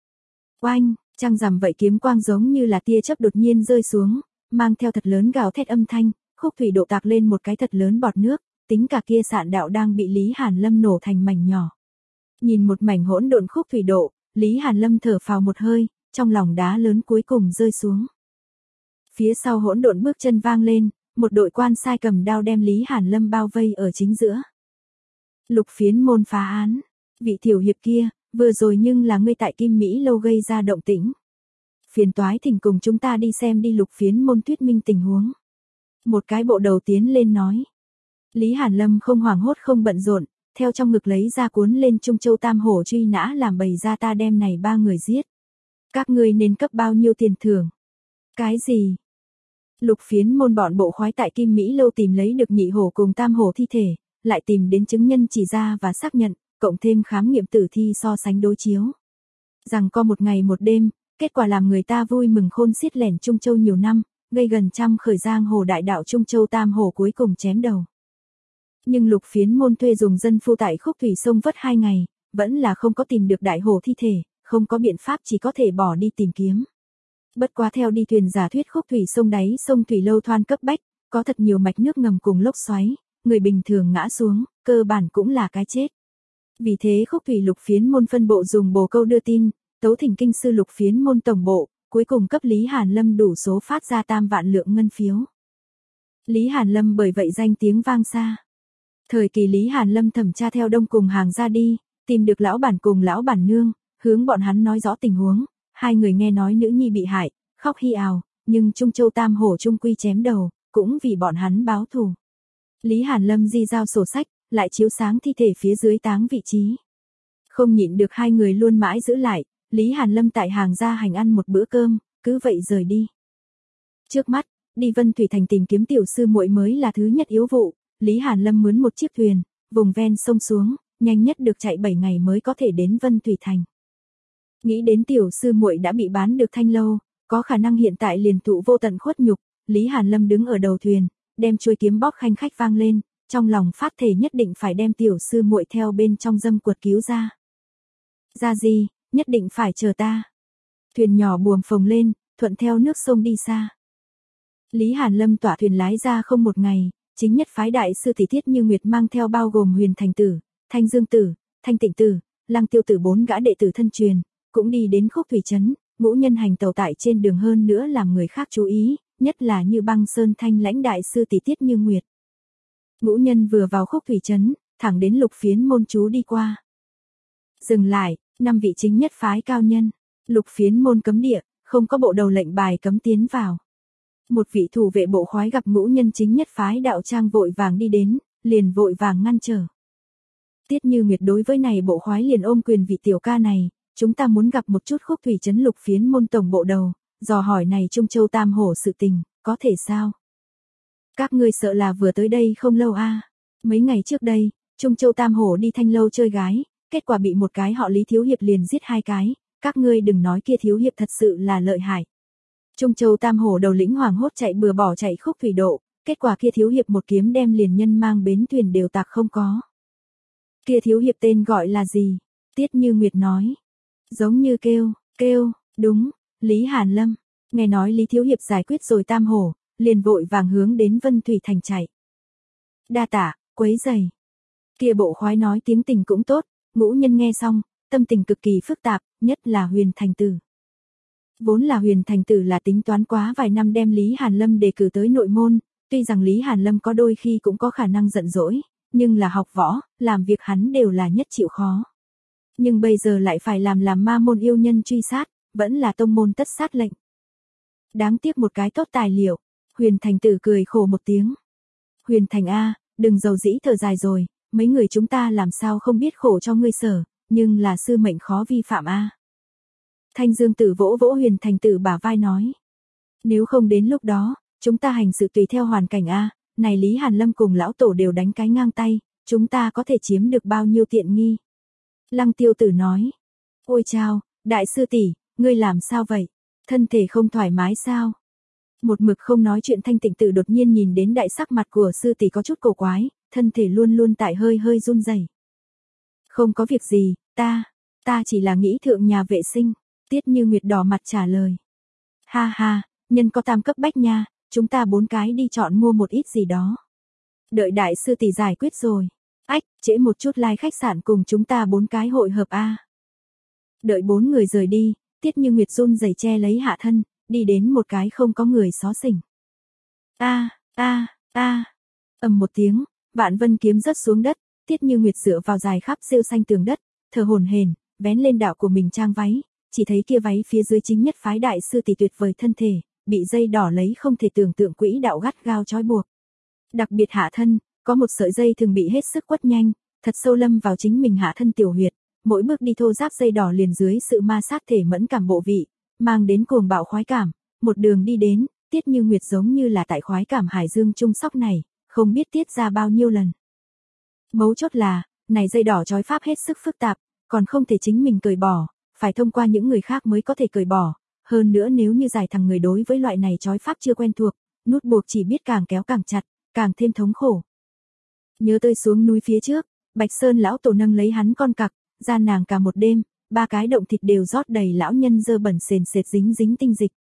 Oanh, trăng rằm vậy kiếm quang giống như là tia chớp đột nhiên rơi xuống, mang theo thật lớn gào thét âm thanh, Khúc Thủy Độ tạc lên một cái thật lớn bọt nước, tính cả kia sạn đạo đang bị Lý Hàn Lâm nổ thành mảnh nhỏ. Nhìn một mảnh hỗn độn Khúc Thủy Độ, Lý Hàn Lâm thở phào một hơi, trong lòng đá lớn cuối cùng rơi xuống. Phía sau hỗn độn bước chân vang lên, một đội quan sai cầm đao đem Lý Hàn Lâm bao vây ở chính giữa. Lục Phiến Môn phá án, vị tiểu hiệp kia, vừa rồi nhưng là ngươi tại Kim Mỹ lâu gây ra động tĩnh. Phiền toái thỉnh cùng chúng ta đi xem đi. Lục Phiến Môn thuyết minh tình huống. Một cái bộ đầu tiến lên nói. Lý Hàn Lâm không hoảng hốt không bận rộn, theo trong ngực lấy ra cuốn lên Trung Châu Tam Hổ truy nã làm bày ra ta đem này ba người giết. Các ngươi nên cấp bao nhiêu tiền thưởng? Cái gì? Lục Phiến Môn bọn bộ khoái tại Kim Mỹ lâu tìm lấy được nhị hổ cùng tam hổ thi thể, lại tìm đến chứng nhân chỉ ra và xác nhận, cộng thêm khám nghiệm tử thi so sánh đối chiếu. Rằng có một ngày một đêm, kết quả làm người ta vui mừng khôn xiết lẻn Trung Châu nhiều năm, gây gần trăm khởi giang hồ đại đạo Trung Châu Tam Hổ cuối cùng chém đầu. Nhưng Lục Phiến Môn thuê dùng dân phu tại Khúc Thủy sông vất hai ngày, vẫn là không có tìm được đại hổ thi thể, không có biện pháp chỉ có thể bỏ đi tìm kiếm. Bất quá theo đi thuyền giả thuyết khúc thủy sông đáy sông thủy lâu thoan cấp bách, có thật nhiều mạch nước ngầm cùng lốc xoáy, người bình thường ngã xuống, cơ bản cũng là cái chết. Vì thế khúc thủy lục phiến môn phân bộ dùng bồ câu đưa tin, tấu thỉnh kinh sư lục phiến môn tổng bộ, cuối cùng cấp Lý Hàn Lâm đủ số phát ra tam vạn lượng ngân phiếu. Lý Hàn Lâm bởi vậy danh tiếng vang xa. Thời kỳ Lý Hàn Lâm thẩm tra theo đông cùng hàng ra đi, tìm được lão bản cùng lão bản nương, hướng bọn hắn nói rõ tình huống, hai người nghe nói nữ nhi bị hại, khóc hi ào, nhưng Trung Châu Tam Hổ trung quy chém đầu, cũng vì bọn hắn báo thù. Lý Hàn Lâm di giao sổ sách, lại chiếu sáng thi thể phía dưới táng vị trí. Không nhịn được hai người luôn mãi giữ lại, Lý Hàn Lâm tại hàng ra hành ăn một bữa cơm, cứ vậy rời đi. Trước mắt, đi Vân Thủy Thành tìm kiếm tiểu sư muội mới là thứ nhất yếu vụ, Lý Hàn Lâm mướn một chiếc thuyền, vùng ven sông xuống, nhanh nhất được chạy bảy ngày mới có thể đến Vân Thủy Thành. Nghĩ đến tiểu sư muội đã bị bán được Thanh Lâu, có khả năng hiện tại liền thụ vô tận khuất nhục, Lý Hàn Lâm đứng ở đầu thuyền, đem chuôi kiếm bóp khanh khách vang lên, trong lòng phát thể nhất định phải đem tiểu sư muội theo bên trong dâm quật cứu ra. Ra gì, nhất định phải chờ ta. Thuyền nhỏ buồm phồng lên, thuận theo nước sông đi xa. Lý Hàn Lâm tỏa thuyền lái ra không một ngày, chính nhất phái đại sư tỷ Tiết Như Nguyệt mang theo bao gồm Huyền Thành Tử, Thanh Dương Tử, Thanh Tịnh Tử, Lăng Tiêu Tử bốn gã đệ tử thân truyền, cũng đi đến Khúc Thủy Trấn, ngũ nhân hành tàu tại trên đường hơn nữa làm người khác chú ý, nhất là Như Băng Sơn Thanh lãnh đại sư tỷ Tiết Như Nguyệt. Ngũ nhân vừa vào Khúc Thủy Trấn, thẳng đến lục phiến môn chú đi qua. Dừng lại, năm vị chính nhất phái cao nhân, lục phiến môn cấm địa, không có bộ đầu lệnh bài cấm tiến vào. Một vị thủ vệ bộ khoái gặp ngũ nhân chính nhất phái đạo trang vội vàng đi đến, liền vội vàng ngăn trở. Tiết Như Nguyệt đối với này bộ khoái liền ôm quyền vị tiểu ca này, chúng ta muốn gặp một chút Khúc Thủy Trấn lục phiến môn tổng bộ đầu, dò hỏi này Trung Châu Tam Hổ sự tình, có thể sao? Các ngươi sợ là vừa tới đây không lâu a? À? Mấy ngày trước đây, Trung Châu Tam Hổ đi Thanh Lâu chơi gái, kết quả bị một cái họ Lý thiếu hiệp liền giết hai cái, các ngươi đừng nói kia thiếu hiệp thật sự là lợi hại. Trung Châu Tam Hổ đầu lĩnh hoảng hốt chạy bừa bỏ chạy Khúc Thủy độ, kết quả kia thiếu hiệp một kiếm đem liền nhân mang bến thuyền đều tạc không có. Kia thiếu hiệp tên gọi là gì? Tiết Như Nguyệt nói. Giống như kêu, kêu, đúng, Lý Hàn Lâm. Nghe nói Lý thiếu hiệp giải quyết rồi Tam Hổ, liền vội vàng hướng đến Vân Thủy Thành chạy. Đa tạ, quấy rầy. Kia bộ khoái nói tiếng tình cũng tốt, ngũ nhân nghe xong, tâm tình cực kỳ phức tạp, nhất là Huyền Thành Tử. Vốn là Huyền Thành Tử là tính toán quá vài năm đem Lý Hàn Lâm đề cử tới nội môn, tuy rằng Lý Hàn Lâm có đôi khi cũng có khả năng giận dỗi, nhưng là học võ, làm việc hắn đều là nhất chịu khó. Nhưng bây giờ lại phải làm làm ma môn yêu nhân truy sát, vẫn là tông môn tất sát lệnh. Đáng tiếc một cái tốt tài liệu, Huyền Thành Tử cười khổ một tiếng. Huyền Thành A, đừng dầu dĩ thở dài rồi, mấy người chúng ta làm sao không biết khổ cho ngươi sở, nhưng là sư mệnh khó vi phạm A. Thanh Dương Tử vỗ vỗ Huyền Thành Tử bả vai nói. Nếu không đến lúc đó, chúng ta hành sự tùy theo hoàn cảnh A, này Lý Hàn Lâm cùng lão tổ đều đánh cái ngang tay, chúng ta có thể chiếm được bao nhiêu tiện nghi. Lăng Tiêu Tử nói. Ôi chao, đại sư tỷ, ngươi làm sao vậy? Thân thể không thoải mái sao? Một mực không nói chuyện Thanh Tịnh Tử đột nhiên nhìn đến đại sắc mặt của sư tỷ có chút cổ quái, thân thể luôn luôn tại hơi hơi run rẩy. Không có việc gì, ta, ta chỉ là nghĩ thượng nhà vệ sinh, Tiết Như Nguyệt đỏ mặt trả lời. Ha ha, nhân có tam cấp bách nha, chúng ta bốn cái đi chọn mua một ít gì đó. Đợi đại sư tỷ giải quyết rồi. Ách, trễ một chút lai like khách sạn cùng chúng ta bốn cái hội hợp a. Đợi bốn người rời đi, Tiết Như Nguyệt run rẩy che lấy hạ thân, đi đến một cái không có người xó xỉnh. A, a, a. Ầm một tiếng, Vạn Vân kiếm rớt xuống đất, Tiết Như Nguyệt dựa vào dài khắp rêu xanh tường đất, thở hổn hển, vén lên đạo của mình trang váy, chỉ thấy kia váy phía dưới chính nhất phái đại sư tỷ tuyệt vời thân thể, bị dây đỏ lấy không thể tưởng tượng quỹ đạo gắt gao trói buộc. Đặc biệt hạ thân, có một sợi dây thường bị hết sức quất nhanh, thật sâu lâm vào chính mình hạ thân tiểu huyệt, mỗi bước đi thô ráp dây đỏ liền dưới sự ma sát thể mẫn cảm bộ vị, mang đến cuồng bạo khoái cảm, một đường đi đến, Tiết Như Nguyệt giống như là tại khoái cảm hải dương trung sóc này, không biết tiết ra bao nhiêu lần. Mấu chốt là, này dây đỏ trói pháp hết sức phức tạp, còn không thể chính mình cởi bỏ, phải thông qua những người khác mới có thể cởi bỏ, hơn nữa nếu như dài thằng người đối với loại này trói pháp chưa quen thuộc, nút buộc chỉ biết càng kéo càng chặt, càng thêm thống khổ. Nhớ tới xuống núi phía trước, Bạch Sơn lão tổ nâng lấy hắn con cặc, gian nàng cả một đêm, ba cái động thịt đều rót đầy lão nhân dơ bẩn sền sệt dính dính tinh dịch.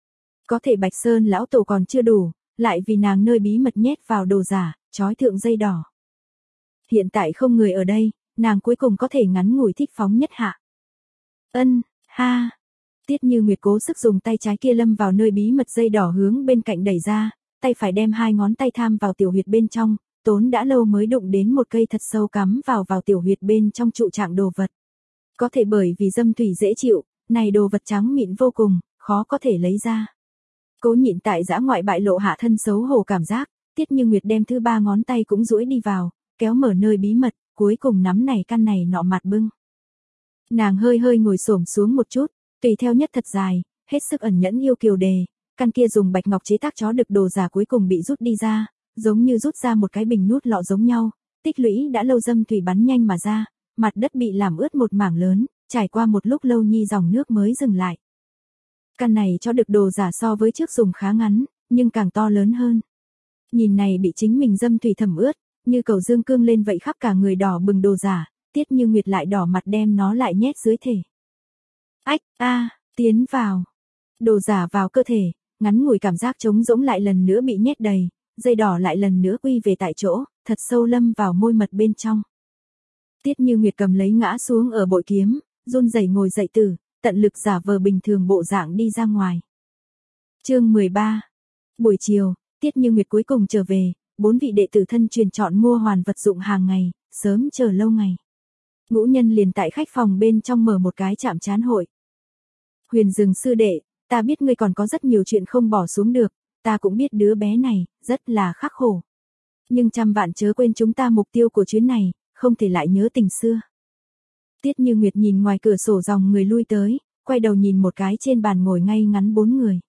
Có thể Bạch Sơn lão tổ còn chưa đủ, lại vì nàng nơi bí mật nhét vào đồ giả, trói thượng dây đỏ. Hiện tại không người ở đây, nàng cuối cùng có thể ngắn ngủi thích phóng nhất hạ. Ân, ha. Tiết Như Nguyệt cố sức dùng tay trái kia lâm vào nơi bí mật dây đỏ hướng bên cạnh đẩy ra, tay phải đem hai ngón tay tham vào tiểu huyệt bên trong, tốn đã lâu mới đụng đến một cây thật sâu cắm vào vào tiểu huyệt bên trong trụ trạng đồ vật. Có thể bởi vì dâm thủy dễ chịu, này đồ vật trắng mịn vô cùng, khó có thể lấy ra. Cố nhịn tại dã ngoại bại lộ hạ thân xấu hổ cảm giác, Tiết Như Nguyệt đem thứ ba ngón tay cũng duỗi đi vào, kéo mở nơi bí mật, cuối cùng nắm này căn này nọ mặt bưng. Nàng hơi hơi ngồi xổm xuống một chút, tùy theo nhất thật dài, hết sức ẩn nhẫn yêu kiều đề, căn kia dùng bạch ngọc chế tác chó đực đồ giả cuối cùng bị rút đi ra, giống như rút ra một cái bình nút lọ giống nhau, tích lũy đã lâu dâm thủy bắn nhanh mà ra, mặt đất bị làm ướt một mảng lớn, trải qua một lúc lâu nhi dòng nước mới dừng lại. Căn này chó đực đồ giả so với trước dùng khá ngắn, nhưng càng to lớn hơn. Nhìn này bị chính mình dâm thủy thẩm ướt, như cầu dương cương lên vậy khắp cả người đỏ bừng đồ giả, Tiết Như Nguyệt lại đỏ mặt đem nó lại nhét dưới thể. Ách, a, tiến vào. Đồ giả vào cơ thể, ngắn ngủi cảm giác trống rỗng lại lần nữa bị nhét đầy, dây đỏ lại lần nữa quy về tại chỗ, thật sâu lâm vào môi mật bên trong. Tiết Như Nguyệt cầm lấy ngã xuống ở bội kiếm, run rẩy ngồi dậy từ, tận lực giả vờ bình thường bộ dạng đi ra ngoài. Chương mười ba. Buổi chiều, Tiết Như Nguyệt cuối cùng trở về, bốn vị đệ tử thân truyền chọn mua hoàn vật dụng hàng ngày, sớm chờ lâu ngày. Ngũ Nhân liền tại khách phòng bên trong mở một cái chạm trán hội. Huyền Dừng sư đệ, ta biết ngươi còn có rất nhiều chuyện không bỏ xuống được, ta cũng biết đứa bé này, rất là khắc khổ. Nhưng trăm vạn chớ quên chúng ta mục tiêu của chuyến này, không thể lại nhớ tình xưa. Tiết Như Nguyệt nhìn ngoài cửa sổ dòng người lui tới, quay đầu nhìn một cái trên bàn ngồi ngay ngắn bốn người.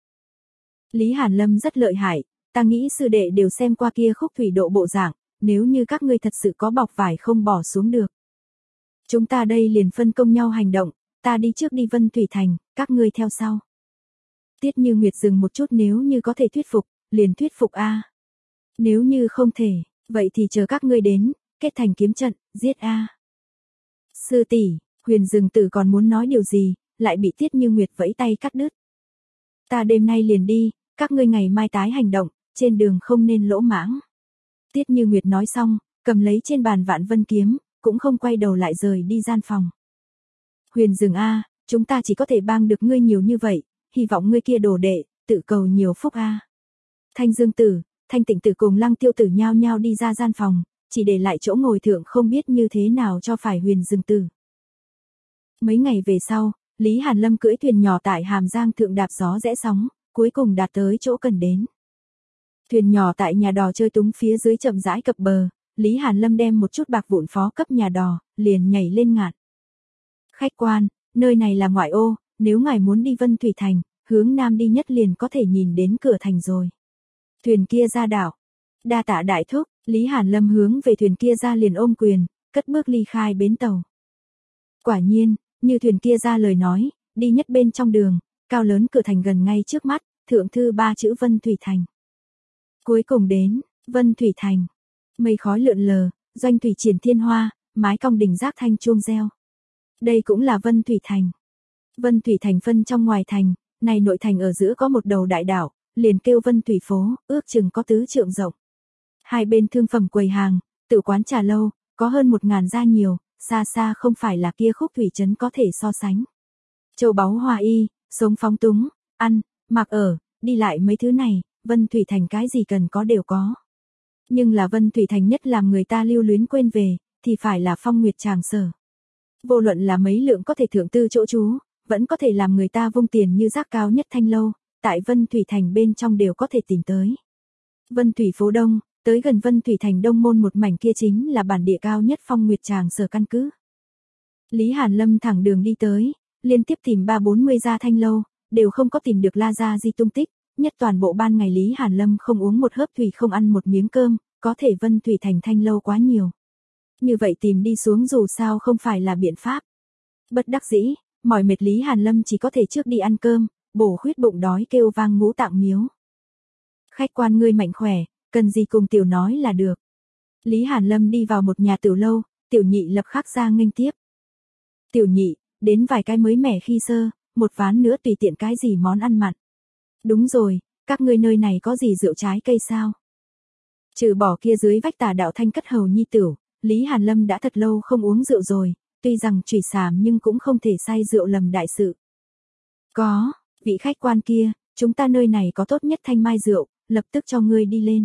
Lý Hàn Lâm rất lợi hại, ta nghĩ sư đệ đều xem qua kia khúc thủy độ bộ dạng, nếu như các ngươi thật sự có bọc vải không bỏ xuống được. Chúng ta đây liền phân công nhau hành động, ta đi trước đi Vân Thủy Thành, các ngươi theo sau. Tiết Như Nguyệt dừng một chút, nếu như có thể thuyết phục, liền thuyết phục a. Nếu như không thể, vậy thì chờ các ngươi đến, kết thành kiếm trận, giết a. Sư tỷ, Huyền Dừng Tử còn muốn nói điều gì, lại bị Tiết Như Nguyệt vẫy tay cắt đứt. Ta đêm nay liền đi, các ngươi ngày mai tái hành động, trên đường không nên lỗ mãng. Tiết Như Nguyệt nói xong, cầm lấy trên bàn Vạn Vân kiếm, cũng không quay đầu lại rời đi gian phòng. Huyền Dừng a, chúng ta chỉ có thể bang được ngươi nhiều như vậy, hy vọng ngươi kia đồ đệ, tự cầu nhiều phúc a. Thanh Dương Tử, Thanh Tịnh Tử cùng Lăng Tiêu Tử nhao nhao đi ra gian phòng, chỉ để lại chỗ ngồi thượng không biết như thế nào cho phải Huyền Dừng Tử. Mấy ngày về sau, Lý Hàn Lâm cưỡi thuyền nhỏ tại Hàm Giang thượng đạp gió rẽ sóng, cuối cùng đạt tới chỗ cần đến. Thuyền nhỏ tại nhà đò chơi túng phía dưới chậm rãi cập bờ, Lý Hàn Lâm đem một chút bạc vụn phó cấp nhà đò, liền nhảy lên ngạn. Khách quan, nơi này là ngoại ô, nếu ngài muốn đi Vân Thủy Thành, hướng nam đi nhất liền có thể nhìn đến cửa thành rồi. Thuyền kia ra đảo. Đa tạ đại thúc, Lý Hàn Lâm hướng về thuyền kia ra liền ôm quyền, cất bước ly khai bến tàu. Quả nhiên, như thuyền kia ra lời nói, đi nhất bên trong đường, cao lớn cửa thành gần ngay trước mắt, thượng thư ba chữ Vân Thủy Thành. Cuối cùng đến, Vân Thủy Thành. Mây khói lượn lờ, doanh thủy triển thiên hoa, mái cong đỉnh giác thanh chuông reo. Đây cũng là Vân Thủy Thành. Vân Thủy Thành phân trong ngoài thành, này nội thành ở giữa có một đầu đại đảo, liền kêu Vân Thủy phố, ước chừng có tứ trượng rộng. Hai bên thương phẩm quầy hàng, tự quán trà lâu, có hơn một ngàn gia nhiều, xa xa không phải là kia khúc thủy trấn có thể so sánh. Châu báu hoa y, sống phóng túng, ăn, mặc ở, đi lại mấy thứ này, Vân Thủy Thành cái gì cần có đều có. Nhưng là Vân Thủy Thành nhất làm người ta lưu luyến quên về, thì phải là Phong Nguyệt Tràng Sở. Vô luận là mấy lượng có thể thượng tư chỗ trú, vẫn có thể làm người ta vung tiền như rác cao nhất thanh lâu, tại Vân Thủy Thành bên trong đều có thể tìm tới. Vân Thủy phố Đông, tới gần Vân Thủy Thành Đông môn một mảnh kia chính là bản địa cao nhất Phong Nguyệt Tràng Sở căn cứ. Lý Hàn Lâm thẳng đường đi tới, liên tiếp tìm ba bốn mươi gia thanh lâu, đều không có tìm được La Gia Di tung tích, nhất toàn bộ ban ngày Lý Hàn Lâm không uống một hớp thủy không ăn một miếng cơm, có thể Vân Thủy Thành thanh lâu quá nhiều. Như vậy tìm đi xuống dù sao không phải là biện pháp. Bất đắc dĩ, mỏi mệt Lý Hàn Lâm chỉ có thể trước đi ăn cơm, bổ khuyết bụng đói kêu vang ngũ tạng miếu. Khách quan ngươi mạnh khỏe, cần gì cùng tiểu nói là được. Lý Hàn Lâm đi vào một nhà tiểu lâu, tiểu nhị lập khắc ra nghênh tiếp. Tiểu nhị, đến vài cái mới mẻ khi sơ, một ván nữa tùy tiện cái gì món ăn mặn. Đúng rồi, các ngươi nơi này có gì rượu trái cây sao? Trừ bỏ kia dưới vách Tà Đạo Thanh cất hầu nhi tửu, Lý Hàn Lâm đã thật lâu không uống rượu rồi, tuy rằng trùy sàm nhưng cũng không thể say rượu lầm đại sự. Có, vị khách quan kia, chúng ta nơi này có tốt nhất thanh mai rượu, lập tức cho ngươi đi lên.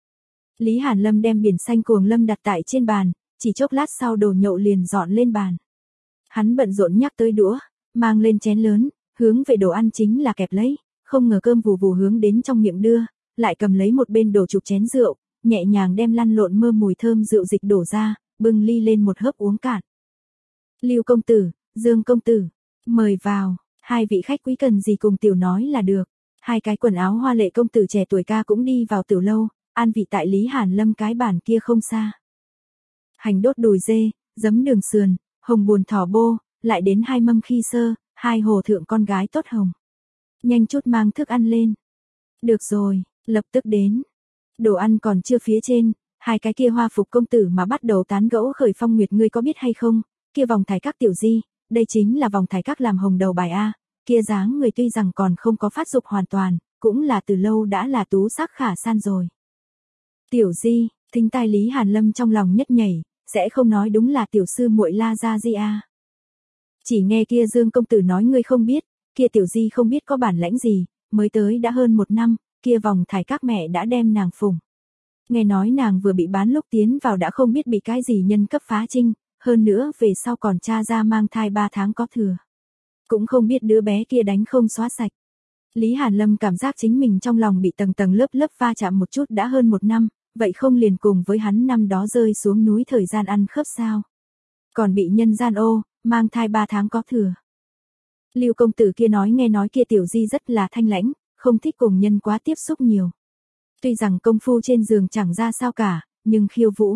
Lý Hàn Lâm đem biển xanh cuồng lâm đặt tại trên bàn, chỉ chốc lát sau đồ nhậu liền dọn lên bàn. Hắn bận rộn nhắc tới đũa, mang lên chén lớn, hướng về đồ ăn chính là kẹp lấy, không ngờ cơm vù vù hướng đến trong miệng đưa, lại cầm lấy một bên đổ chụp chén rượu, nhẹ nhàng đem lăn lộn mơ mùi thơm rượu dịch đổ ra, bưng ly lên một hớp uống cạn. Lưu công tử, Dương công tử, mời vào, hai vị khách quý cần gì cùng tiểu nói là được. Hai cái quần áo hoa lệ công tử trẻ tuổi ca cũng đi vào tiểu lâu, an vị tại Lý Hàn Lâm cái bàn kia không xa. Hành đốt đùi dê, giấm đường sườn, hồng buồn thỏ bô, lại đến hai mâm khi sơ, hai hồ thượng con gái tốt hồng. Nhanh chút mang thức ăn lên. Được rồi, lập tức đến. Đồ ăn còn chưa phía trên, hai cái kia hoa phục công tử mà bắt đầu tán gẫu khởi phong nguyệt, ngươi có biết hay không, kia vòng thái các tiểu di, đây chính là vòng thái các làm hồng đầu bài A, kia dáng người tuy rằng còn không có phát dục hoàn toàn, cũng là từ lâu đã là tú sắc khả san rồi. Tiểu di, thính tai Lý Hàn Lâm trong lòng nhất nhảy, sẽ không nói đúng là tiểu sư muội La Gia Di A. Chỉ nghe kia Dương công tử nói ngươi không biết, kia tiểu di không biết có bản lãnh gì, mới tới đã hơn một năm, kia vòng thải các mẹ đã đem nàng phụng. Nghe nói nàng vừa bị bán lúc tiến vào đã không biết bị cái gì nhân cấp phá trinh, hơn nữa về sau còn cha ra mang thai ba tháng có thừa. Cũng không biết đứa bé kia đánh không xóa sạch. Lý Hàn Lâm cảm giác chính mình trong lòng bị tầng tầng lớp lớp va chạm một chút đã hơn một năm, vậy không liền cùng với hắn năm đó rơi xuống núi thời gian ăn khớp sao. Còn bị nhân gian ô, mang thai ba tháng có thừa. Lưu công tử kia nói nghe nói kia tiểu di rất là thanh lãnh, không thích cùng nhân quá tiếp xúc nhiều. Tuy rằng công phu trên giường chẳng ra sao cả, nhưng khiêu vũ.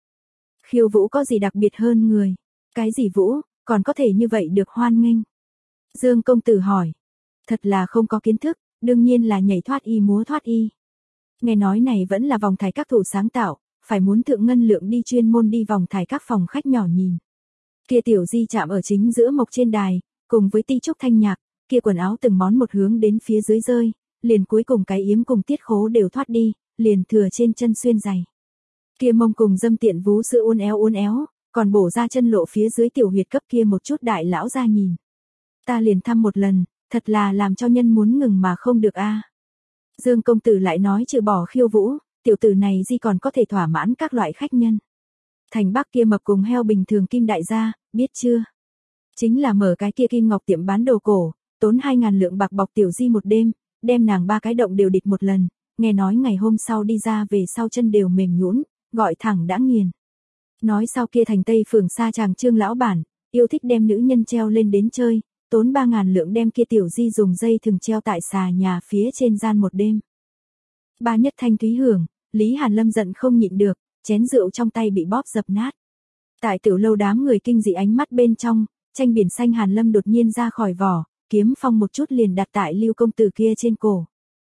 Khiêu vũ có gì đặc biệt hơn người? Cái gì vũ, còn có thể như vậy được hoan nghênh? Dương công tử hỏi. Thật là không có kiến thức, đương nhiên là nhảy thoát y múa thoát y. Nghe nói này vẫn là vòng thải các thủ sáng tạo, phải muốn thượng ngân lượng đi chuyên môn đi vòng thải các phòng khách nhỏ nhìn. Kia tiểu di chạm ở chính giữa mộc trên đài, cùng với ti trúc thanh nhạc, kia quần áo từng món một hướng đến phía dưới rơi, liền cuối cùng cái yếm cùng tiết khố đều thoát đi, liền thừa trên chân xuyên giày. Kia mông cùng dâm tiện vú sữa uốn éo uốn éo, còn bổ ra chân lộ phía dưới tiểu huyệt cấp kia một chút đại lão ra nhìn. Ta liền thăm một lần, thật là làm cho nhân muốn ngừng mà không được a. Dương công tử lại nói trừ bỏ khiêu vũ, tiểu tử này gì còn có thể thỏa mãn các loại khách nhân. Thành Bắc kia mập cùng heo bình thường kim đại gia, biết chưa? Chính là mở cái kia kim ngọc tiệm bán đồ cổ, tốn hai ngàn lượng bạc bọc tiểu di một đêm, đem nàng ba cái động đều địch một lần, nghe nói ngày hôm sau đi ra về sau chân đều mềm nhũn, gọi thẳng đã nghiền. Nói sau kia thành Tây phường xa chàng Trương lão bản, yêu thích đem nữ nhân treo lên đến chơi, tốn ba ngàn lượng đem kia tiểu di dùng dây thừng treo tại xà nhà phía trên gian một đêm. Ba nhất thanh thúy hưởng, Lý Hàn Lâm giận không nhịn được, chén rượu trong tay bị bóp dập nát. Tại tiểu lâu đám người kinh dị ánh mắt bên trong, tranh biển xanh Hàn Lâm đột nhiên ra khỏi vỏ, kiếm phong một chút liền đặt tại Lưu công tử kia trên cổ.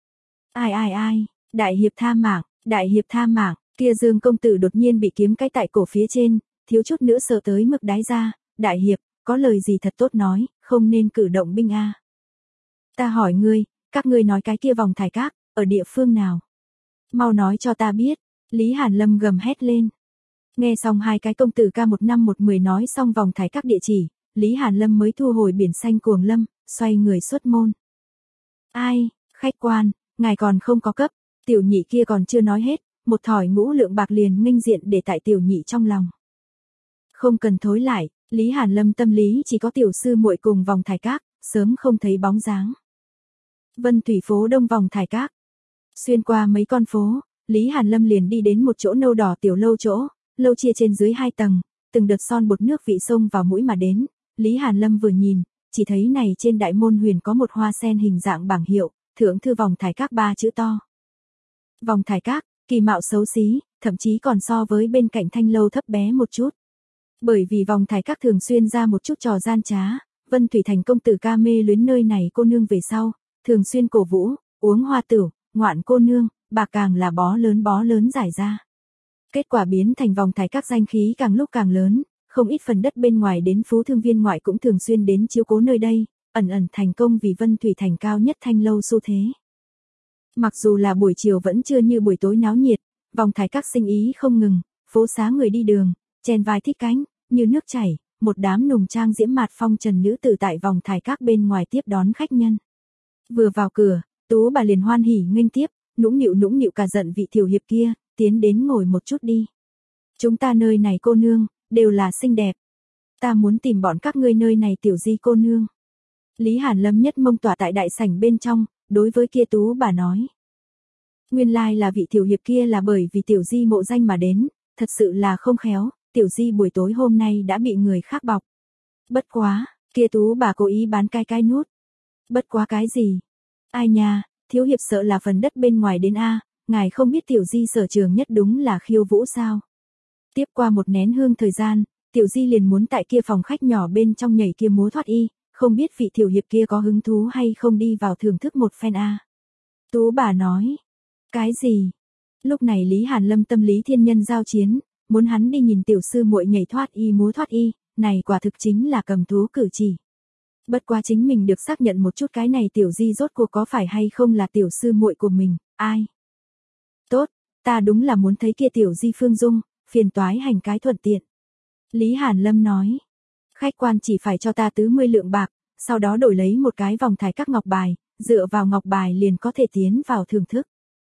Ai ai ai, đại hiệp tha mạng, đại hiệp tha mạng, kia Dương công tử đột nhiên bị kiếm cái tại cổ phía trên, thiếu chút nữa sợ tới mức đái ra, đại hiệp, có lời gì thật tốt nói, không nên cử động binh a. Ta hỏi ngươi, các ngươi nói cái kia vòng thải các, ở địa phương nào? Mau nói cho ta biết, Lý Hàn Lâm gầm hét lên. Nghe xong hai cái công tử ca một năm một mười nói xong vòng thải các địa chỉ, Lý Hàn Lâm mới thu hồi biển xanh cuồng lâm, xoay người xuất môn. Ai, khách quan, ngài còn không có cấp, tiểu nhị kia còn chưa nói hết, một thỏi ngũ lượng bạc liền nghênh diện để tại tiểu nhị trong lòng. Không cần thối lại, Lý Hàn Lâm tâm lý chỉ có tiểu sư muội cùng vòng thải các, sớm không thấy bóng dáng. Vân Thủy phố đông vòng thải các. Xuyên qua mấy con phố, Lý Hàn Lâm liền đi đến một chỗ nâu đỏ tiểu lâu chỗ, lâu chia trên dưới hai tầng, từng đợt son bột nước vị sông vào mũi mà đến. Lý Hàn Lâm vừa nhìn, chỉ thấy này trên đại môn huyền có một hoa sen hình dạng bảng hiệu, thượng thư vòng thải các ba chữ to. Vòng thải các, kỳ mạo xấu xí, thậm chí còn so với bên cạnh thanh lâu thấp bé một chút. Bởi vì vòng thải các thường xuyên ra một chút trò gian trá, Vân Thủy thành công tử ca mê luyến nơi này cô nương về sau, thường xuyên cổ vũ, uống hoa tửu, ngoạn cô nương, bạc càng là bó lớn bó lớn giải ra. Kết quả biến thành vòng thải các danh khí càng lúc càng lớn, không ít phần đất bên ngoài đến phú thương viên ngoại cũng thường xuyên đến chiếu cố nơi đây, ẩn ẩn thành công vì Vân Thủy thành cao nhất thanh lâu xu thế. Mặc dù là buổi chiều vẫn chưa như buổi tối náo nhiệt, vòng thải các sinh ý không ngừng, phố xá người đi đường, chen vai thích cánh, như nước chảy, một đám nùng trang diễm mạt phong trần nữ tử tại vòng thải các bên ngoài tiếp đón khách nhân. Vừa vào cửa, Tú bà liền hoan hỉ nghênh tiếp, nũng nịu nũng nịu cả giận vị tiểu hiệp kia, tiến đến ngồi một chút đi. Chúng ta nơi này cô nương, đều là xinh đẹp. Ta muốn tìm bọn các ngươi nơi này tiểu di cô nương. Lý Hàn Lâm nhất mông tỏa tại đại sảnh bên trong, đối với kia Tú bà nói. Nguyên lai là vị tiểu hiệp kia là bởi vì tiểu di mộ danh mà đến, thật sự là không khéo, tiểu di buổi tối hôm nay đã bị người khác bọc. Bất quá, kia Tú bà cố ý bán cai cai nút. Bất quá cái gì? Ai nha, thiếu hiệp sợ là phần đất bên ngoài đến a, ngài không biết tiểu di sở trường nhất đúng là khiêu vũ sao? Tiếp qua một nén hương thời gian, tiểu di liền muốn tại kia phòng khách nhỏ bên trong nhảy kia múa thoát y, không biết vị tiểu hiệp kia có hứng thú hay không đi vào thưởng thức một phen a. Tú bà nói, cái gì? Lúc này Lý Hàn Lâm tâm lý thiên nhân giao chiến, muốn hắn đi nhìn tiểu sư muội nhảy thoát y múa thoát y, này quả thực chính là cầm thú cử chỉ. Bất quá chính mình được xác nhận một chút cái này tiểu di rốt cuộc có phải hay không là tiểu sư muội của mình, ai? Tốt, ta đúng là muốn thấy kia tiểu di Phương Dung, phiền toái hành cái thuận tiện. Lý Hàn Lâm nói, khách quan chỉ phải cho ta tứ mươi lượng bạc, sau đó đổi lấy một cái vòng thải các ngọc bài, dựa vào ngọc bài liền có thể tiến vào thưởng thức.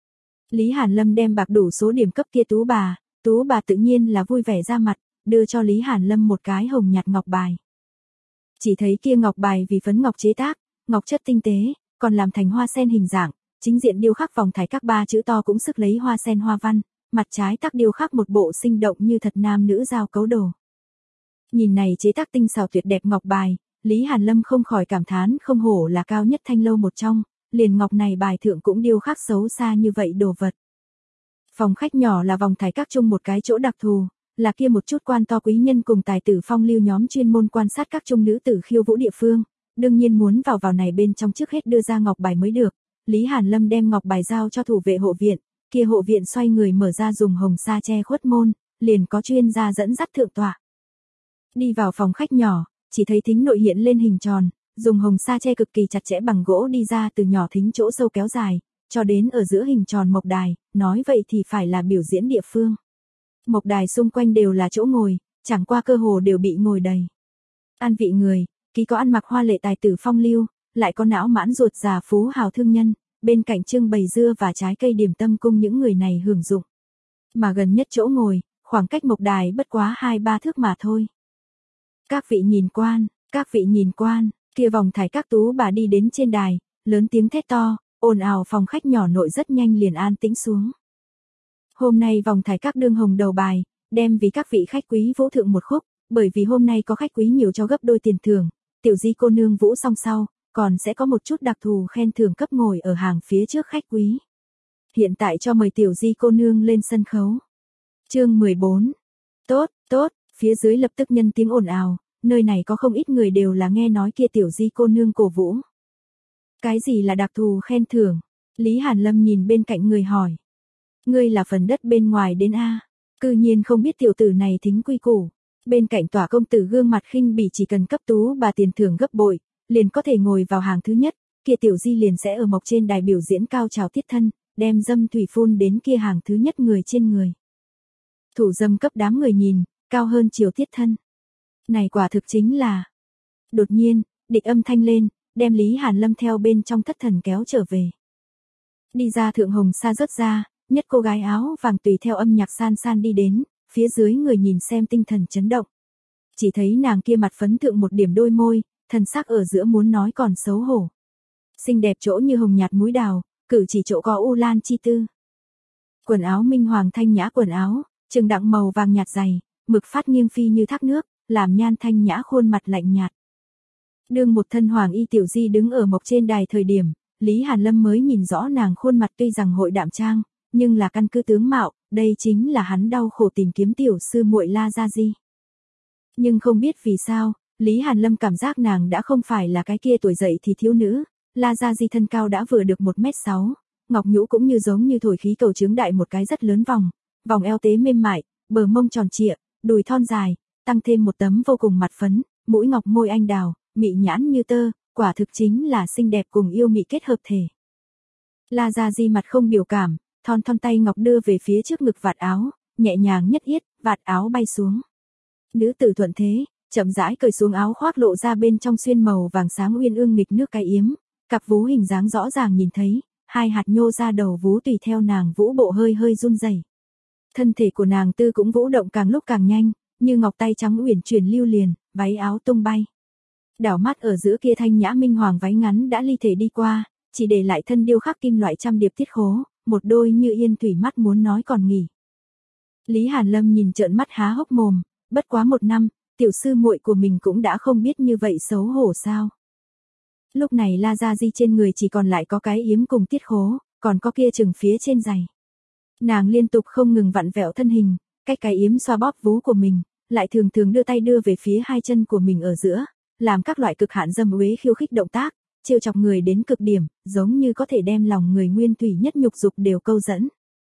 Lý Hàn Lâm đem bạc đủ số điểm cấp kia Tú bà, Tú bà tự nhiên là vui vẻ ra mặt, đưa cho Lý Hàn Lâm một cái hồng nhạt ngọc bài. Chỉ thấy kia ngọc bài vì phấn ngọc chế tác, ngọc chất tinh tế, còn làm thành hoa sen hình dạng, chính diện điêu khắc vòng thải các ba chữ to cũng sức lấy hoa sen hoa văn, mặt trái tắc điêu khắc một bộ sinh động như thật nam nữ giao cấu đồ. Nhìn này chế tác tinh xảo tuyệt đẹp ngọc bài, Lý Hàn Lâm không khỏi cảm thán không hổ là cao nhất thanh lâu một trong, liền ngọc này bài thượng cũng điêu khắc xấu xa như vậy đồ vật. Phòng khách nhỏ là vòng thải các chung một cái chỗ đặc thù, là kia một chút quan to quý nhân cùng tài tử phong lưu nhóm chuyên môn quan sát các chung nữ tử khiêu vũ địa phương, đương nhiên muốn vào vào này bên trong trước hết đưa ra ngọc bài mới được. Lý Hàn Lâm đem ngọc bài giao cho thủ vệ hộ viện, kia hộ viện xoay người mở ra dùng hồng sa che khuất môn, liền có chuyên gia dẫn dắt thượng tọa. Đi vào phòng khách nhỏ, chỉ thấy thính nội hiện lên hình tròn, dùng hồng sa che cực kỳ chặt chẽ bằng gỗ đi ra từ nhỏ thính chỗ sâu kéo dài, cho đến ở giữa hình tròn mộc đài, nói vậy thì phải là biểu diễn địa phương. Mộc đài xung quanh đều là chỗ ngồi, chẳng qua cơ hồ đều bị ngồi đầy. An vị người, ký có ăn mặc hoa lệ tài tử phong lưu, lại có não mãn ruột già phú hào thương nhân, bên cạnh trưng bày dưa và trái cây điểm tâm cung những người này hưởng dụng. Mà gần nhất chỗ ngồi, khoảng cách mộc đài bất quá hai ba thước mà thôi. Các vị nhìn quan, các vị nhìn quan, kia vòng thải các Tú bà đi đến trên đài, lớn tiếng thét to, ồn ào phòng khách nhỏ nội rất nhanh liền an tĩnh xuống. Hôm nay vòng thải các đương hồng đầu bài, đem vì các vị khách quý vũ thượng một khúc, bởi vì hôm nay có khách quý nhiều cho gấp đôi tiền thưởng, tiểu di cô nương vũ xong sau, còn sẽ có một chút đặc thù khen thưởng cấp ngồi ở hàng phía trước khách quý. Hiện tại cho mời tiểu di cô nương lên sân khấu. Chương mười bốn. Tốt, tốt, phía dưới lập tức nhân tiếng ồn ào, nơi này có không ít người đều là nghe nói kia tiểu di cô nương cổ vũ. Cái gì là đặc thù khen thưởng? Lý Hàn Lâm nhìn bên cạnh người hỏi. Ngươi là phần đất bên ngoài đến a, cư nhiên không biết tiểu tử này thính quy củ. Bên cạnh tòa công tử gương mặt khinh bỉ chỉ cần cấp Tú bà tiền thưởng gấp bội, liền có thể ngồi vào hàng thứ nhất, kia tiểu di liền sẽ ở mộc trên đài biểu diễn cao trào tiết thân, đem dâm thủy phun đến kia hàng thứ nhất người trên người. Thủ dâm cấp đám người nhìn, cao hơn chiều tiết thân. Này quả thực chính là. Đột nhiên, địch âm thanh lên, đem Lý Hàn Lâm theo bên trong thất thần kéo trở về. Đi ra thượng hồng sa rớt ra, nhất cô gái áo vàng tùy theo âm nhạc san san đi đến, phía dưới người nhìn xem tinh thần chấn động. Chỉ thấy nàng kia mặt phấn thượng một điểm đôi môi, thần sắc ở giữa muốn nói còn xấu hổ. Xinh đẹp chỗ như hồng nhạt múi đào, cử chỉ chỗ có u lan chi tư. Quần áo minh hoàng thanh nhã quần áo, trừng đặng màu vàng nhạt dày, mực phát nghiêng phi như thác nước, làm nhan thanh nhã khuôn mặt lạnh nhạt. Đương một thân hoàng y tiểu di đứng ở mộc trên đài thời điểm, Lý Hàn Lâm mới nhìn rõ nàng khuôn mặt tuy rằng hội đạm trang, nhưng là căn cứ tướng mạo, đây chính là hắn đau khổ tìm kiếm tiểu sư muội La Gia Di. Nhưng không biết vì sao, Lý Hàn Lâm cảm giác nàng đã không phải là cái kia tuổi dậy thì thiếu nữ, La Gia Di thân cao đã vừa được một mét sáu, ngọc nhũ cũng như giống như thổi khí cầu trướng đại một cái rất lớn vòng, vòng eo tế mềm mại, bờ mông tròn trịa, đùi thon dài, tăng thêm một tấm vô cùng mặt phấn, mũi ngọc môi anh đào, mị nhãn như tơ, quả thực chính là xinh đẹp cùng yêu mị kết hợp thể. La Gia Di mặt không biểu cảm, thon thon tay ngọc đưa về phía trước ngực vạt áo, nhẹ nhàng nhất yết, vạt áo bay xuống. Nữ tử thuận thế, chậm rãi cởi xuống áo khoác lộ ra bên trong xuyên màu vàng sáng uyên ương nghịch nước cái yếm, cặp vú hình dáng rõ ràng nhìn thấy, hai hạt nhô ra đầu vú tùy theo nàng vũ bộ hơi hơi run rẩy. Thân thể của nàng tư cũng vũ động càng lúc càng nhanh, như ngọc tay trắng uyển chuyển lưu liền, váy áo tung bay. Đảo mắt ở giữa kia thanh nhã minh hoàng váy ngắn đã ly thể đi qua, chỉ để lại thân điêu khắc kim loại trăm điệp tiết khố, một đôi như yên thủy mắt muốn nói còn nghỉ. Lý Hàn Lâm nhìn trợn mắt há hốc mồm, bất quá một năm, tiểu sư muội của mình cũng đã không biết như vậy xấu hổ sao. Lúc này La Gia Di trên người chỉ còn lại có cái yếm cùng tiết khố, còn có kia chừng phía trên giày. Nàng liên tục không ngừng vặn vẹo thân hình, cách cái yếm xoa bóp vú của mình, lại thường thường đưa tay đưa về phía hai chân của mình ở giữa, làm các loại cực hạn dâm uế khiêu khích động tác, trêu chọc người đến cực điểm, giống như có thể đem lòng người nguyên thủy nhất nhục dục đều câu dẫn.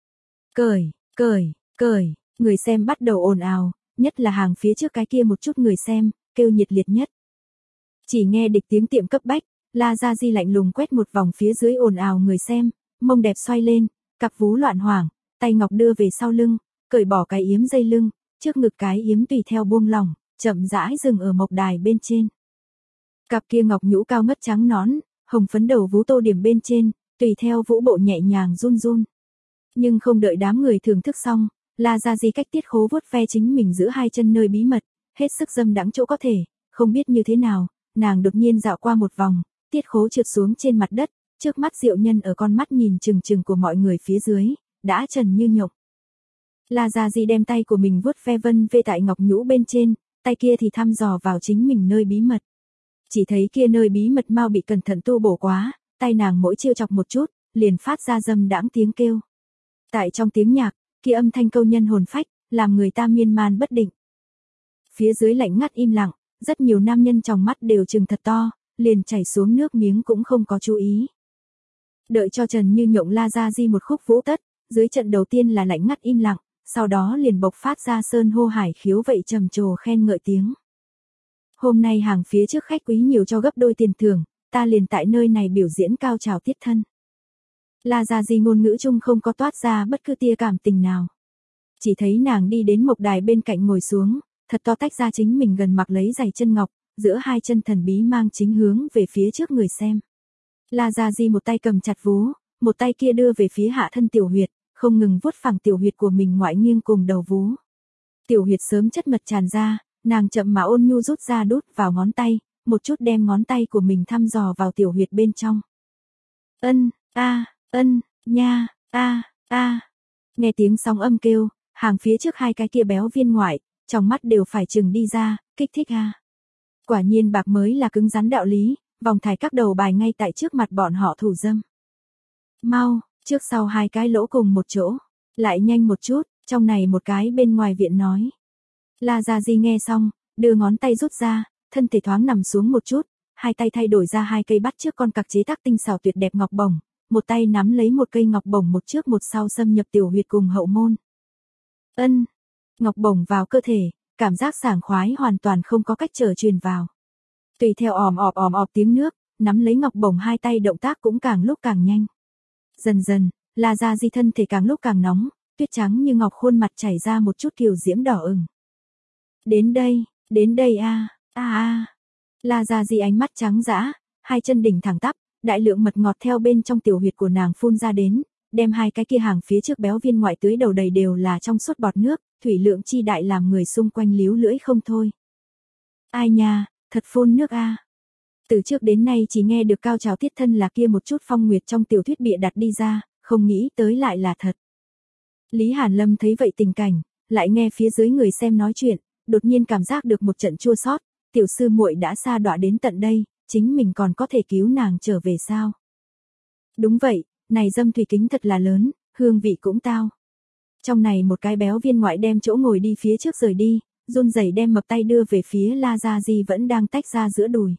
Cởi, cởi, cởi, người xem bắt đầu ồn ào, nhất là hàng phía trước cái kia một chút người xem, kêu nhiệt liệt nhất. Chỉ nghe địch tiếng tiệm cấp bách, La Gia Di lạnh lùng quét một vòng phía dưới ồn ào người xem, mông đẹp xoay lên, cặp vú loạn hoảng, tay ngọc đưa về sau lưng, cởi bỏ cái yếm dây lưng, trước ngực cái yếm tùy theo buông lỏng, chậm rãi dừng ở mộc đài bên trên. Cặp kia ngọc nhũ cao ngất trắng nón, hồng phấn đầu vú tô điểm bên trên, tùy theo vũ bộ nhẹ nhàng run run. Nhưng không đợi đám người thưởng thức xong, La Gia Di cách tiết khố vuốt ve chính mình giữa hai chân nơi bí mật, hết sức dâm đãng chỗ có thể, không biết như thế nào, nàng đột nhiên dạo qua một vòng, tiết khố trượt xuống trên mặt đất, trước mắt diệu nhân ở con mắt nhìn chừng chừng của mọi người phía dưới, đã trần như nhộng. La Gia Di đem tay của mình vuốt ve vân vê tại ngọc nhũ bên trên, tay kia thì thăm dò vào chính mình nơi bí mật. Chỉ thấy kia nơi bí mật mau bị cẩn thận tu bổ quá, tay nàng mỗi chiêu chọc một chút, liền phát ra dâm đãng tiếng kêu. Tại trong tiếng nhạc, kia âm thanh câu nhân hồn phách, làm người ta miên man bất định. Phía dưới lạnh ngắt im lặng, rất nhiều nam nhân trong mắt đều trừng thật to, liền chảy xuống nước miếng cũng không có chú ý. Đợi cho Trần Như Nhộng La Gia Di một khúc vũ tất, dưới trận đầu tiên là lạnh ngắt im lặng, sau đó liền bộc phát ra sơn hô hải khiếu vậy trầm trồ khen ngợi tiếng. Hôm nay hàng phía trước khách quý nhiều cho gấp đôi tiền thưởng, ta liền tại nơi này biểu diễn cao trào tiết thân. La Gia Di ngôn ngữ chung không có toát ra bất cứ tia cảm tình nào. Chỉ thấy nàng đi đến mộc đài bên cạnh ngồi xuống, thật to tách ra chính mình gần mặc lấy giày chân ngọc, giữa hai chân thần bí mang chính hướng về phía trước người xem. La Gia Di một tay cầm chặt vú, một tay kia đưa về phía hạ thân tiểu huyệt, không ngừng vuốt phẳng tiểu huyệt của mình ngoại nghiêng cùng đầu vú. Tiểu huyệt sớm chất mật tràn ra, nàng chậm mà ôn nhu rút ra đút vào ngón tay, một chút đem ngón tay của mình thăm dò vào tiểu huyệt bên trong. Ân, a, ân, nha, a, a. Nghe tiếng sóng âm kêu, hàng phía trước hai cái kia béo viên ngoại, trong mắt đều phải chừng đi ra, kích thích a. Quả nhiên bạc mới là cứng rắn đạo lý, vòng thải các đầu bài ngay tại trước mặt bọn họ thủ dâm. Mau, trước sau hai cái lỗ cùng một chỗ, lại nhanh một chút, trong này một cái bên ngoài viện nói. La Gia Di nghe xong, đưa ngón tay rút ra, thân thể thoáng nằm xuống một chút, hai tay thay đổi ra hai cây bắt trước con cặc chế tác tinh xảo tuyệt đẹp ngọc bổng, một tay nắm lấy một cây ngọc bổng một trước một sau xâm nhập tiểu huyệt cùng hậu môn. Ân, ngọc bổng vào cơ thể, cảm giác sảng khoái hoàn toàn không có cách trở truyền vào. Tùy theo òm ọp òm ọp tiếng nước, nắm lấy ngọc bổng hai tay động tác cũng càng lúc càng nhanh. Dần dần, La Gia Di thân thể càng lúc càng nóng, tuyết trắng như ngọc khuôn mặt chảy ra một chút kiều diễm đỏ ửng. Đến đây, đến đây a, a a. La Gia Di ánh mắt trắng dã, hai chân đỉnh thẳng tắp, đại lượng mật ngọt theo bên trong tiểu huyệt của nàng phun ra đến, đem hai cái kia hàng phía trước béo viên ngoại tưới đầu đầy đều là trong suốt bọt nước, thủy lượng chi đại làm người xung quanh líu lưỡi không thôi. Ai nha, thật phun nước a. Từ trước đến nay chỉ nghe được cao trào tiết thân là kia một chút phong nguyệt trong tiểu thuyết bịa đặt đi ra, không nghĩ tới lại là thật. Lý Hàn Lâm thấy vậy tình cảnh, lại nghe phía dưới người xem nói chuyện, đột nhiên cảm giác được một trận chua xót, tiểu sư muội đã sa đọa đến tận đây, chính mình còn có thể cứu nàng trở về sao? Đúng vậy, này dâm thủy kính thật là lớn, hương vị cũng tao. Trong này một cái béo viên ngoại đem chỗ ngồi đi phía trước rời đi, run rẩy đem mập tay đưa về phía La Gia Di vẫn đang tách ra giữa đùi.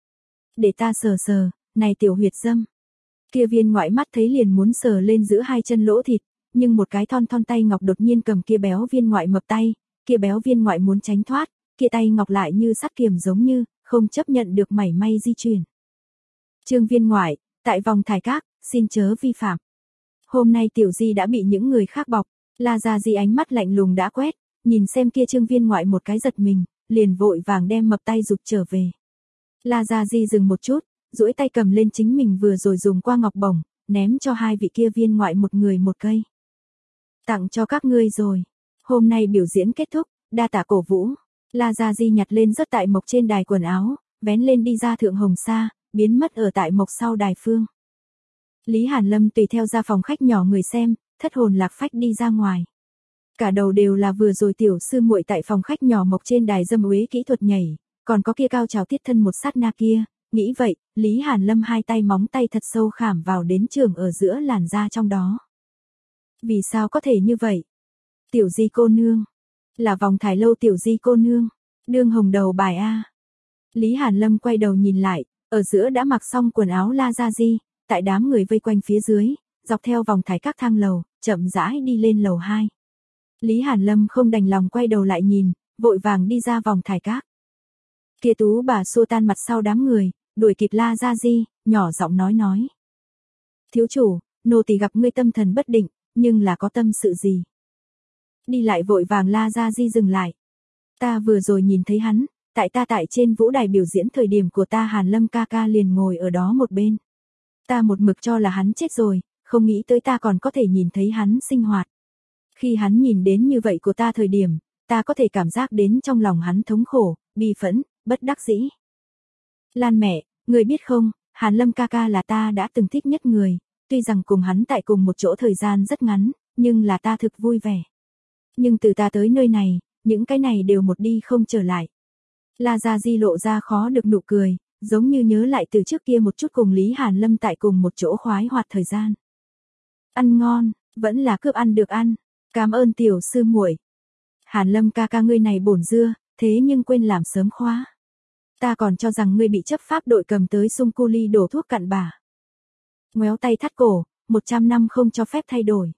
Để ta sờ sờ, này tiểu huyệt dâm. Kia viên ngoại mắt thấy liền muốn sờ lên giữa hai chân lỗ thịt, nhưng một cái thon thon tay ngọc đột nhiên cầm kia béo viên ngoại mập tay, kia béo viên ngoại muốn tránh thoát, kia tay ngọc lại như sắt kiềm giống như, không chấp nhận được mảy may di chuyển. Trương viên ngoại, tại vòng thải các, xin chớ vi phạm. Hôm nay Tiểu Di đã bị những người khác bọc, La Gia Di ánh mắt lạnh lùng đã quét, nhìn xem kia Trương Viên Ngoại một cái giật mình, liền vội vàng đem mập tay rụt trở về. La Gia Di dừng một chút, duỗi tay cầm lên chính mình vừa rồi dùng qua ngọc bổng, ném cho hai vị kia viên ngoại một người một cây. Tặng cho các ngươi rồi. Hôm nay biểu diễn kết thúc, đa tạ cổ vũ. La Gia Di nhặt lên rớt tại mộc trên đài quần áo, vén lên đi ra thượng hồng sa, biến mất ở tại mộc sau đài phương. Lý Hàn Lâm tùy theo ra phòng khách nhỏ người xem, thất hồn lạc phách đi ra ngoài. Cả đầu đều là vừa rồi tiểu sư muội tại phòng khách nhỏ mộc trên đài dâm uế kỹ thuật nhảy, còn có kia cao trào tiết thân một sát na kia, nghĩ vậy, Lý Hàn Lâm hai tay móng tay thật sâu khảm vào đến trường ở giữa làn da trong đó. Vì sao có thể như vậy? Tiểu Di cô nương, là vòng thải lâu Tiểu Di cô nương, đương hồng đầu bài a. Lý Hàn Lâm quay đầu nhìn lại, ở giữa đã mặc xong quần áo La Gia Di, tại đám người vây quanh phía dưới, dọc theo vòng thải các thang lầu, chậm rãi đi lên lầu hai. Lý Hàn Lâm không đành lòng quay đầu lại nhìn, vội vàng đi ra vòng thải các. Kia tú bà xua tan mặt sau đám người, đuổi kịp La Gia Di, nhỏ giọng nói nói. Thiếu chủ, nô tỳ gặp ngươi tâm thần bất định, nhưng là có tâm sự gì? Đi lại vội vàng La Gia Di dừng lại. Ta vừa rồi nhìn thấy hắn, tại ta tại trên vũ đài biểu diễn thời điểm của ta Hàn Lâm ca ca liền ngồi ở đó một bên. Ta một mực cho là hắn chết rồi, không nghĩ tới ta còn có thể nhìn thấy hắn sinh hoạt. Khi hắn nhìn đến như vậy của ta thời điểm, ta có thể cảm giác đến trong lòng hắn thống khổ, bi phẫn, bất đắc dĩ. Lan mẹ, người biết không, Hàn Lâm ca ca là ta đã từng thích nhất người, tuy rằng cùng hắn tại cùng một chỗ thời gian rất ngắn, nhưng là ta thực vui vẻ. Nhưng từ ta tới nơi này, những cái này đều một đi không trở lại. La Gia Di lộ ra khó được nụ cười, giống như nhớ lại từ trước kia một chút cùng Lý Hàn Lâm tại cùng một chỗ khoái hoạt thời gian. Ăn ngon, vẫn là cướp ăn được ăn, cảm ơn tiểu sư muội. Hàn Lâm ca ca ngươi này bổn dưa, thế nhưng quên làm sớm khóa. Ta còn cho rằng ngươi bị chấp pháp đội cầm tới sung cu ly đổ thuốc cặn bã. Ngoéo tay thắt cổ, một trăm năm không cho phép thay đổi.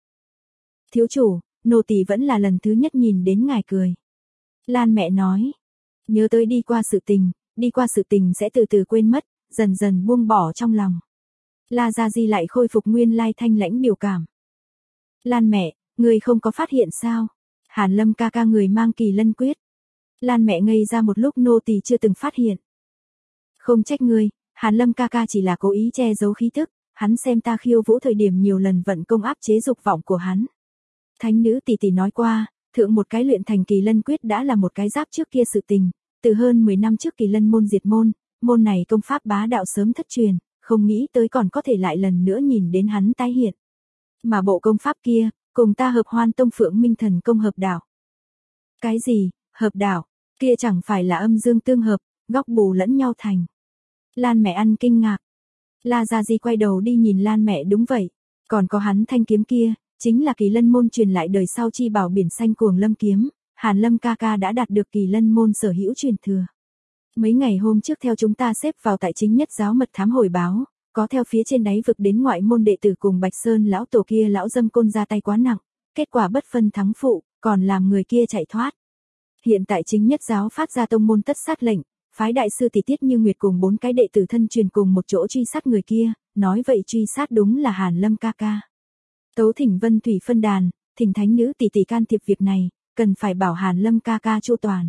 Thiếu chủ, nô tỳ vẫn là lần thứ nhất nhìn đến ngài cười. Lan mẹ nói, nhớ tới đi qua sự tình, đi qua sự tình sẽ từ từ quên mất, dần dần buông bỏ trong lòng. La Gia Di lại khôi phục nguyên lai thanh lãnh biểu cảm. Lan mẹ, người không có phát hiện sao? Hàn Lâm ca ca người mang Kỳ Lân quyết. Lan mẹ ngây ra một lúc, nô tỳ chưa từng phát hiện. Không trách ngươi, Hàn Lâm ca ca chỉ là cố ý che giấu khí tức, hắn xem ta khiêu vũ thời điểm nhiều lần vận công áp chế dục vọng của hắn. Thánh nữ tỷ tỷ nói qua, thượng một cái luyện thành Kỳ Lân quyết đã là một cái giáp trước kia sự tình, từ hơn mười năm trước Kỳ Lân môn diệt môn, môn này công pháp bá đạo sớm thất truyền, không nghĩ tới còn có thể lại lần nữa nhìn đến hắn tái hiện. Mà bộ công pháp kia, cùng ta hợp Hoan Tông Phượng Minh Thần công hợp đạo. Cái gì, hợp đạo, kia chẳng phải là âm dương tương hợp, góc bù lẫn nhau thành. Lan mẹ ăn kinh ngạc. La Gia Di quay đầu đi nhìn Lan mẹ, đúng vậy, còn có hắn thanh kiếm kia, chính là Kỳ Lân môn truyền lại đời sau chi bảo biển xanh Cuồng Lâm kiếm, Hàn Lâm ca ca đã đạt được Kỳ Lân môn sở hữu truyền thừa. Mấy ngày hôm trước theo chúng ta xếp vào tại chính nhất giáo mật thám hồi báo, có theo phía trên đáy vực đến ngoại môn đệ tử cùng Bạch Sơn lão tổ kia lão dâm côn ra tay quá nặng, kết quả bất phân thắng phụ, còn làm người kia chạy thoát. Hiện tại chính nhất giáo phát ra tông môn tất sát lệnh, phái đại sư tỷ Tiết Như Nguyệt cùng bốn cái đệ tử thân truyền cùng một chỗ truy sát người kia, nói vậy truy sát đúng là Hàn Lâm ca ca. Tấu thỉnh Vân Thủy phân đàn, thỉnh thánh nữ tỷ tỷ can thiệp việc này, cần phải bảo Hàn Lâm ca ca chu toàn.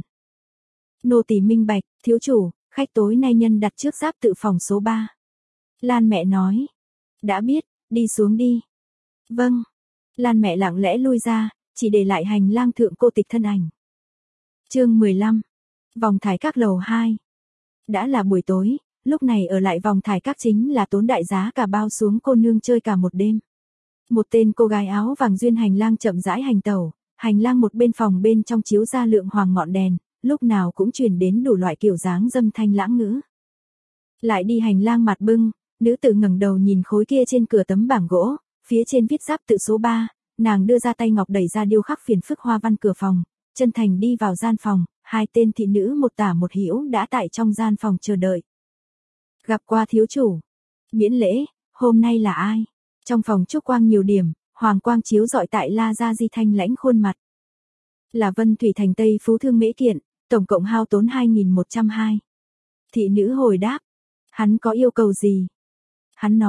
Nô tỳ minh bạch, thiếu chủ, khách tối nay nhân đặt trước giáp tự phòng số ba. Lan mẹ nói, đã biết, đi xuống đi. Vâng. Lan mẹ lặng lẽ lui ra, chỉ để lại hành lang thượng cô tịch thân ảnh. Chương mười lăm. Vòng thải các lầu hai. Đã là buổi tối, lúc này ở lại vòng thải các chính là tốn đại giá cả bao xuống cô nương chơi cả một đêm. Một tên cô gái áo vàng duyên hành lang chậm rãi hành tẩu, hành lang một bên phòng bên trong chiếu ra lượng hoàng ngọn đèn, lúc nào cũng truyền đến đủ loại kiểu dáng dâm thanh lãng ngữ. Lại đi hành lang mặt bưng, nữ tử ngẩng đầu nhìn khối kia trên cửa tấm bảng gỗ, phía trên viết giáp tự số ba, nàng đưa ra tay ngọc đẩy ra điêu khắc phiền phức hoa văn cửa phòng, chân thành đi vào gian phòng, hai tên thị nữ một tả một hữu đã tại trong gian phòng chờ đợi. Gặp qua thiếu chủ. Miễn lễ, hôm nay là ai? Trong phòng trúc quang nhiều điểm, hoàng quang chiếu rọi tại La Gia Di thanh lãnh khuôn mặt. Là Vân Thủy thành Tây Phú Thương Mễ Kiện, tổng cộng hao tốn hai nghìn một trăm hai. Thị nữ hồi đáp, hắn có yêu cầu gì? Hắn nói,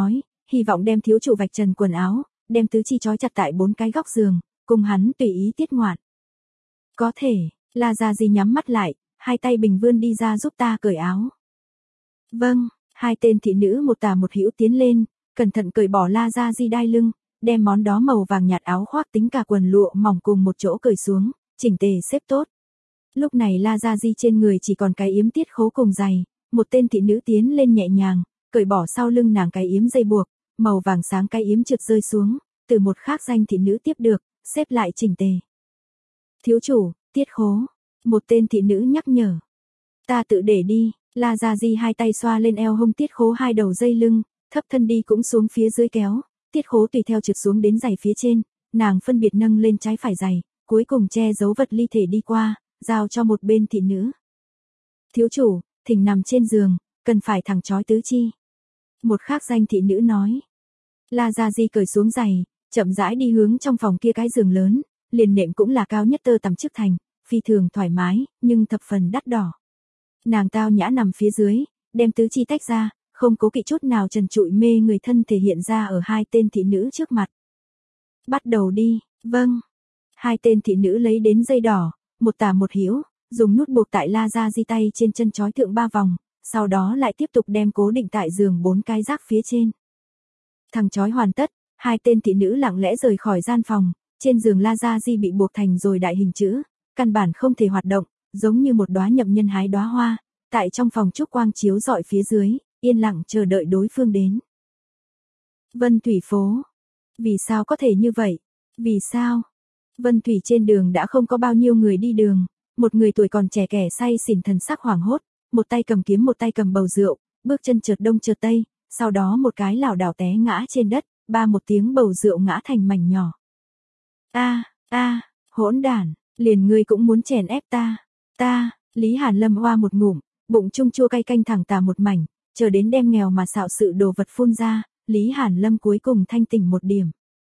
hy vọng đem thiếu chủ vạch trần quần áo, đem tứ chi trói chặt tại bốn cái góc giường, cùng hắn tùy ý tiết ngoạn. Có thể, La Gia Di nhắm mắt lại, hai tay bình vươn đi ra giúp ta cởi áo. Vâng, hai tên thị nữ một tả một hữu tiến lên, cẩn thận cởi bỏ La Gia Di đai lưng, đem món đó màu vàng nhạt áo khoác tính cả quần lụa mỏng cùng một chỗ cởi xuống, chỉnh tề xếp tốt. Lúc này La Gia Di trên người chỉ còn cái yếm tiết khố cùng giày, một tên thị nữ tiến lên nhẹ nhàng, cởi bỏ sau lưng nàng cái yếm dây buộc, màu vàng sáng cái yếm trượt rơi xuống, từ một khác danh thị nữ tiếp được, xếp lại chỉnh tề. Thiếu chủ, tiết khố, một tên thị nữ nhắc nhở. Ta tự để đi, La Gia Di hai tay xoa lên eo hông tiết khố hai đầu dây lưng, thấp thân đi cũng xuống phía dưới kéo, tiết khố tùy theo trượt xuống đến giày phía trên, nàng phân biệt nâng lên trái phải giày, cuối cùng che giấu vật ly thể đi qua, giao cho một bên thị nữ. Thiếu chủ, thỉnh nằm trên giường, cần phải thẳng trói tứ chi. Một khác danh thị nữ nói. La Gia Di cởi xuống giày, chậm rãi đi hướng trong phòng kia cái giường lớn, liền nệm cũng là cao nhất tơ tằm chức thành, phi thường thoải mái, nhưng thập phần đắt đỏ. Nàng tao nhã nằm phía dưới, đem tứ chi tách ra, không cố kỵ chút nào trần trụi mê người thân thể hiện ra ở hai tên thị nữ trước mặt. Bắt đầu đi, vâng. Hai tên thị nữ lấy đến dây đỏ, một tả một hữu, dùng nút buộc tại La Gia Di tay trên chân trói thượng ba vòng, sau đó lại tiếp tục đem cố định tại giường bốn cái rác phía trên. Thằng trói hoàn tất, hai tên thị nữ lặng lẽ rời khỏi gian phòng, trên giường La Gia Di bị buộc thành rồi đại hình chữ, căn bản không thể hoạt động, giống như một đóa nhậm nhân hái đóa hoa, tại trong phòng trúc quang chiếu rọi phía dưới, yên lặng chờ đợi đối phương đến. Vân Thủy phố. Vì sao có thể như vậy? Vì sao? Vân Thủy trên đường đã không có bao nhiêu người đi đường, một người tuổi còn trẻ kẻ say xỉn thần sắc hoảng hốt, một tay cầm kiếm một tay cầm bầu rượu, bước chân trượt đông trượt tây, sau đó một cái lảo đảo té ngã trên đất, ba một tiếng bầu rượu ngã thành mảnh nhỏ. A, a, hỗn đản, liền ngươi cũng muốn chèn ép ta. Ta, Lý Hàn Lâm hoa một ngụm, bụng trung chua cay canh thẳng tà một mảnh, chờ đến đem nghèo mà xạo sự đồ vật phun ra, Lý Hàn Lâm cuối cùng thanh tỉnh một điểm.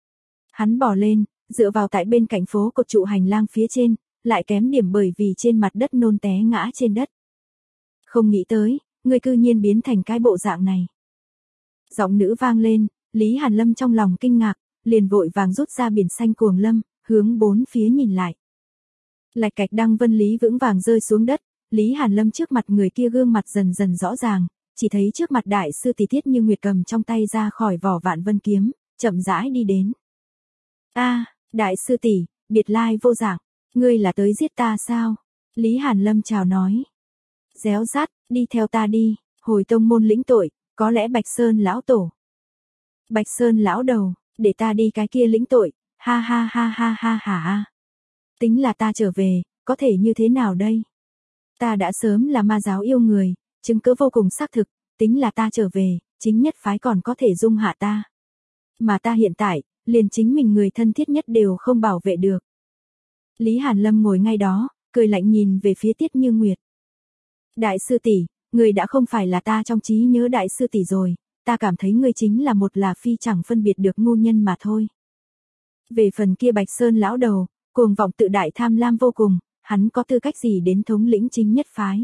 Hắn bò lên, dựa vào tại bên cạnh phố cột trụ hành lang phía trên, lại kém điểm bởi vì trên mặt đất nôn té ngã trên đất. Không nghĩ tới, ngươi cư nhiên biến thành cái bộ dạng này. Giọng nữ vang lên, Lý Hàn Lâm trong lòng kinh ngạc, liền vội vàng rút ra biển xanh cuồng lâm, hướng bốn phía nhìn lại. Lạch cạch đăng vân lý vững vàng rơi xuống đất, Lý Hàn Lâm trước mặt người kia gương mặt dần dần rõ ràng, chỉ thấy trước mặt đại sư tỷ Tiết Như Nguyệt cầm trong tay ra khỏi vỏ vạn vân kiếm, chậm rãi đi đến. A, đại sư tỷ, biệt lai vô dạng, ngươi là tới giết ta sao? Lý Hàn Lâm chào nói. Réo rắt, đi theo ta đi, hồi tông môn lĩnh tội, có lẽ Bạch Sơn lão tổ. Bạch Sơn lão đầu, để ta đi cái kia lĩnh tội, ha ha ha ha ha ha ha. Tính là ta trở về, có thể như thế nào đây? Ta đã sớm là ma giáo yêu người, chứng cứ vô cùng xác thực, tính là ta trở về, chính nhất phái còn có thể dung hạ ta. Mà ta hiện tại, liền chính mình người thân thiết nhất đều không bảo vệ được. Lý Hàn Lâm ngồi ngay đó, cười lạnh nhìn về phía Tiết Như Nguyệt. Đại sư tỷ, người đã không phải là ta trong trí nhớ đại sư tỷ rồi, ta cảm thấy ngươi chính là một là phi chẳng phân biệt được ngu nhân mà thôi. Về phần kia Bạch Sơn lão đầu, cuồng vọng tự đại tham lam vô cùng, hắn có tư cách gì đến thống lĩnh chính nhất phái.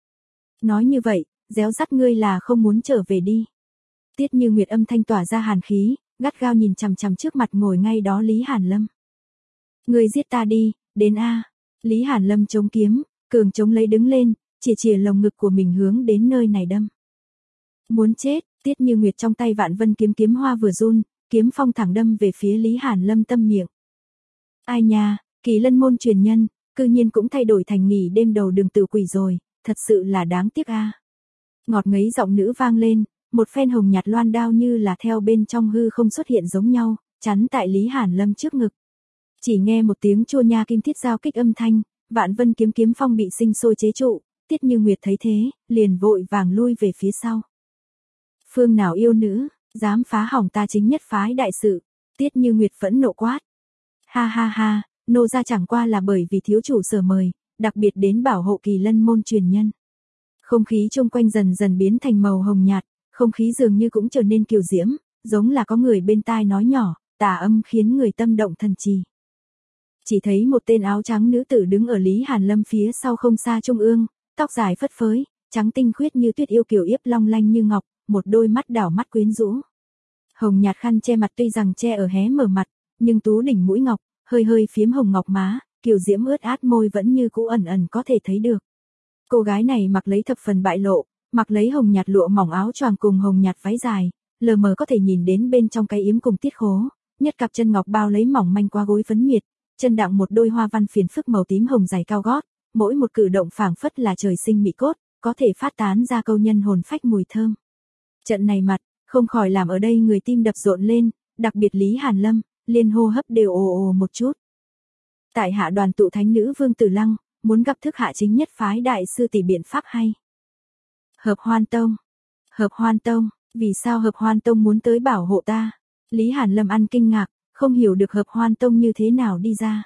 Nói như vậy, réo rắt ngươi là không muốn trở về đi. Tiết Như Nguyệt âm thanh tỏa ra hàn khí, gắt gao nhìn chằm chằm trước mặt ngồi ngay đó Lý Hàn Lâm. Ngươi giết ta đi, đến a. Lý Hàn Lâm chống kiếm, cường chống lấy đứng lên, chỉ chìa lồng ngực của mình hướng đến nơi này đâm. Muốn chết, Tiết Như Nguyệt trong tay vạn vân kiếm kiếm hoa vừa run, kiếm phong thẳng đâm về phía Lý Hàn Lâm tâm miệng. Ai nha, Kỳ Lân môn truyền nhân, cư nhiên cũng thay đổi thành nghỉ đêm đầu đường tử quỷ rồi, thật sự là đáng tiếc a. Ngọt ngấy giọng nữ vang lên, một phen hồng nhạt loan đao như là theo bên trong hư không xuất hiện giống nhau, chắn tại Lý Hàn Lâm trước ngực. Chỉ nghe một tiếng chua nha kim thiết giao kích âm thanh, vạn vân kiếm kiếm phong bị sinh sôi chế trụ, Tiết Như Nguyệt thấy thế, liền vội vàng lui về phía sau. Phương nào yêu nữ, dám phá hỏng ta chính nhất phái đại sự, Tiết Như Nguyệt phẫn nộ quát. Ha ha ha, nô gia chẳng qua là bởi vì thiếu chủ sở mời, đặc biệt đến bảo hộ Kỳ Lân môn truyền nhân. Không khí chung quanh dần dần biến thành màu hồng nhạt, không khí dường như cũng trở nên kiều diễm, giống là có người bên tai nói nhỏ, tà âm khiến người tâm động thần trì. Chỉ thấy một tên áo trắng nữ tử đứng ở Lý Hàn Lâm phía sau không xa trung ương, tóc dài phất phới, trắng tinh khuyết như tuyết yêu kiều yếp long lanh như ngọc, một đôi mắt đảo mắt quyến rũ. Hồng nhạt khăn che mặt tuy rằng che ở hé mở mặt, nhưng tú đỉnh mũi ngọc, hơi hơi phiếm hồng ngọc má, kiều diễm ướt át môi vẫn như cũ ẩn ẩn có thể thấy được. Cô gái này mặc lấy thập phần bại lộ, mặc lấy hồng nhạt lụa mỏng áo choàng cùng hồng nhạt váy dài, lờ mờ có thể nhìn đến bên trong cái yếm cùng tiết khố, nhất cặp chân ngọc bao lấy mỏng manh qua gối phấn miệt, chân đặng một đôi hoa văn phiền phức màu tím hồng giày cao gót, mỗi một cử động phảng phất là trời sinh mỹ cốt, có thể phát tán ra câu nhân hồn phách mùi thơm. Trận này mặt, không khỏi làm ở đây người tim đập rộn lên, đặc biệt Lý Hàn Lâm, liên hô hấp đều ồ ồ một chút. Tại hạ đoàn tụ thánh nữ Vương Tử Lăng, muốn gặp thức hạ chính nhất phái đại sư tỷ biện pháp hay. Hợp Hoan Tông. Hợp Hoan Tông, vì sao Hợp Hoan Tông muốn tới bảo hộ ta? Lý Hàn Lâm ăn kinh ngạc, không hiểu được Hợp Hoan Tông như thế nào đi ra.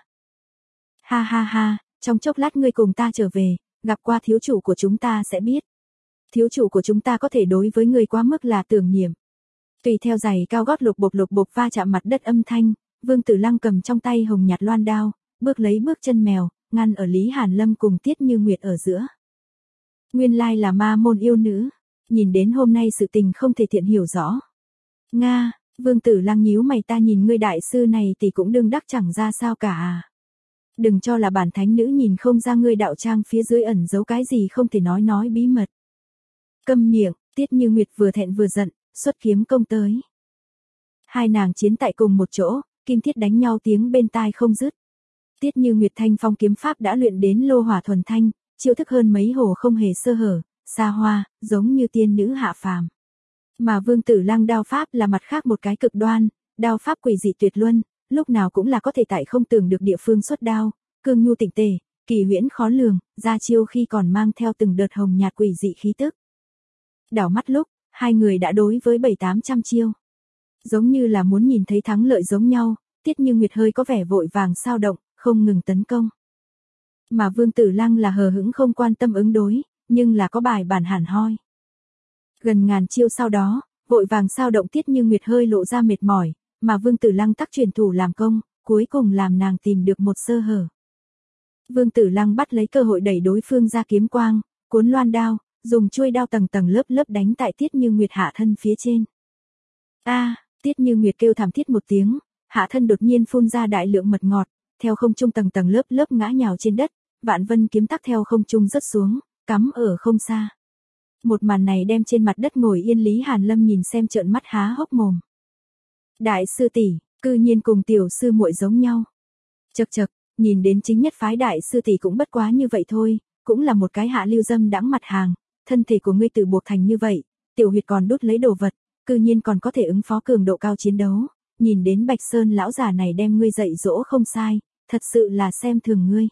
Ha ha ha, trong chốc lát ngươi cùng ta trở về, gặp qua thiếu chủ của chúng ta sẽ biết. Thiếu chủ của chúng ta có thể đối với ngươi quá mức là tưởng niệm. Tùy theo giày cao gót lục bộp lục bộp va chạm mặt đất âm thanh, Vương Tử Lăng cầm trong tay hồng nhạt loan đao, bước lấy bước chân mèo, ngăn ở Lý Hàn Lâm cùng Tiết Như Nguyệt ở giữa. Nguyên lai là ma môn yêu nữ, nhìn đến hôm nay sự tình không thể thiện hiểu rõ. Nga, Vương Tử Lăng nhíu mày, ta nhìn ngươi đại sư này thì cũng đương đắc chẳng ra sao cả à. Đừng cho là bản thánh nữ nhìn không ra ngươi đạo trang phía dưới ẩn giấu cái gì không thể nói nói bí mật. Câm miệng, Tiết Như Nguyệt vừa thẹn vừa giận, xuất kiếm công tới. Hai nàng chiến tại cùng một chỗ, kim thiết đánh nhau tiếng bên tai không dứt. Tiết Như Nguyệt thanh phong kiếm pháp đã luyện đến lô hỏa thuần thanh, chiêu thức hơn mấy hồ không hề sơ hở, xa hoa, giống như tiên nữ hạ phàm. Mà Vương Tử Lăng đao pháp là mặt khác một cái cực đoan, đao pháp quỷ dị tuyệt luân, lúc nào cũng là có thể tại không tưởng được địa phương xuất đao, cương nhu tịnh tề, kỳ huyễn khó lường, ra chiêu khi còn mang theo từng đợt hồng nhạt quỷ dị khí tức. Đảo mắt lúc, hai người đã đối với bảy tám trăm chiêu. Giống như là muốn nhìn thấy thắng lợi giống nhau, Tiết Như Nguyệt hơi có vẻ vội vàng sao động, không ngừng tấn công. Mà Vương Tử Lăng là hờ hững không quan tâm ứng đối, nhưng là có bài bản hẳn hoi. Gần ngàn chiêu sau đó, vội vàng sao động Tiết Như Nguyệt hơi lộ ra mệt mỏi, mà Vương Tử Lăng tắc truyền thủ làm công, cuối cùng làm nàng tìm được một sơ hở. Vương Tử Lăng bắt lấy cơ hội đẩy đối phương ra kiếm quang, cuốn loan đao, dùng chuôi đao tầng tầng lớp lớp đánh tại Tiết Như Nguyệt hạ thân phía trên. A, à, Tiết Như Nguyệt kêu thảm thiết một tiếng, hạ thân đột nhiên phun ra đại lượng mật ngọt, theo không trung tầng tầng lớp lớp ngã nhào trên đất, vạn vân kiếm tắc theo không trung rớt xuống, cắm ở không xa. Một màn này đem trên mặt đất ngồi yên Lý Hàn Lâm nhìn xem trợn mắt há hốc mồm. Đại sư tỷ, cư nhiên cùng tiểu sư muội giống nhau. Chậc chậc, nhìn đến chính nhất phái đại sư tỷ cũng bất quá như vậy thôi, cũng là một cái hạ lưu dâm đãng mặt hàng, thân thể của ngươi tự buộc thành như vậy, tiểu huyệt còn đút lấy đồ vật, cư nhiên còn có thể ứng phó cường độ cao chiến đấu, nhìn đến Bạch Sơn lão già này đem ngươi dạy dỗ không sai, thật sự là xem thường ngươi.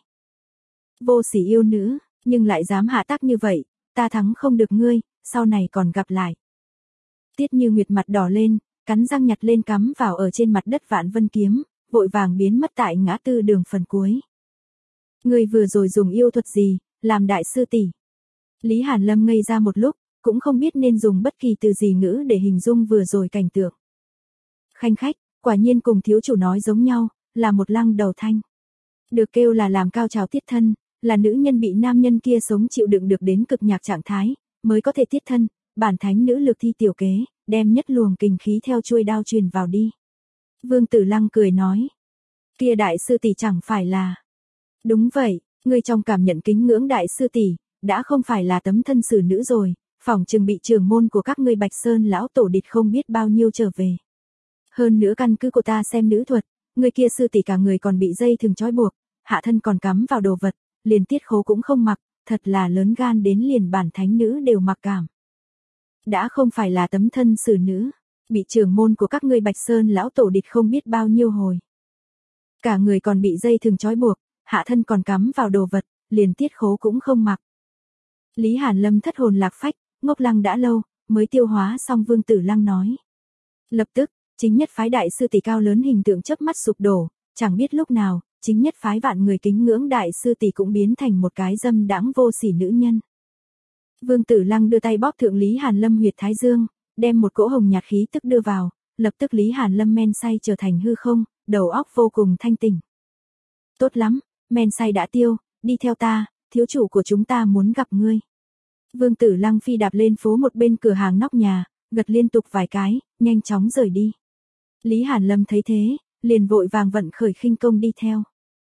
Vô sỉ yêu nữ, nhưng lại dám hạ tác như vậy, ta thắng không được ngươi, sau này còn gặp lại. Tiết Như Nguyệt mặt đỏ lên, cắn răng nhặt lên cắm vào ở trên mặt đất vạn vân kiếm, vội vàng biến mất tại ngã tư đường phần cuối. Ngươi vừa rồi dùng yêu thuật gì, làm đại sư tỷ? Lý Hàn Lâm ngây ra một lúc, cũng không biết nên dùng bất kỳ từ gì ngữ để hình dung vừa rồi cảnh tượng. Khanh khách, quả nhiên cùng thiếu chủ nói giống nhau, là một lăng đầu thanh. Được kêu là làm cao trào tiết thân, là nữ nhân bị nam nhân kia sống chịu đựng được đến cực nhạc trạng thái, mới có thể tiết thân, bản thánh nữ lực thi tiểu kế, đem nhất luồng kình khí theo chuôi đao truyền vào đi. Vương Tử Lăng cười nói, kia đại sư tỷ chẳng phải là... Đúng vậy, ngươi trong cảm nhận kính ngưỡng đại sư tỷ, đã không phải là tấm thân xử nữ rồi, phỏng chừng bị trưởng môn của các ngươi Bạch Sơn lão tổ địch không biết bao nhiêu trở về. Hơn nữa căn cứ của ta xem nữ thuật, người kia sư tỷ cả người còn bị dây thừng trói buộc, hạ thân còn cắm vào đồ vật, liền tiết khố cũng không mặc, thật là lớn gan đến liền bản thánh nữ đều mặc cảm. Đã không phải là tấm thân xử nữ, bị trưởng môn của các ngươi Bạch Sơn lão tổ địch không biết bao nhiêu hồi. Cả người còn bị dây thừng trói buộc, hạ thân còn cắm vào đồ vật, liền tiết khố cũng không mặc. Lý Hàn Lâm thất hồn lạc phách, ngốc lăng đã lâu, mới tiêu hóa xong Vương Tử Lăng nói. Lập tức, chính nhất phái đại sư tỷ cao lớn hình tượng chớp mắt sụp đổ, chẳng biết lúc nào, chính nhất phái vạn người kính ngưỡng đại sư tỷ cũng biến thành một cái dâm đãng vô sỉ nữ nhân. Vương Tử Lăng đưa tay bóp thượng Lý Hàn Lâm huyệt thái dương, đem một cỗ hồng nhạt khí tức đưa vào, lập tức Lý Hàn Lâm men say trở thành hư không, đầu óc vô cùng thanh tỉnh. Tốt lắm, men say đã tiêu, đi theo ta, thiếu chủ của chúng ta muốn gặp ngươi. Vương Tử Lăng phi đạp lên phố một bên cửa hàng nóc nhà, gật liên tục vài cái, nhanh chóng rời đi. Lý Hàn Lâm thấy thế, liền vội vàng vận khởi khinh công đi theo.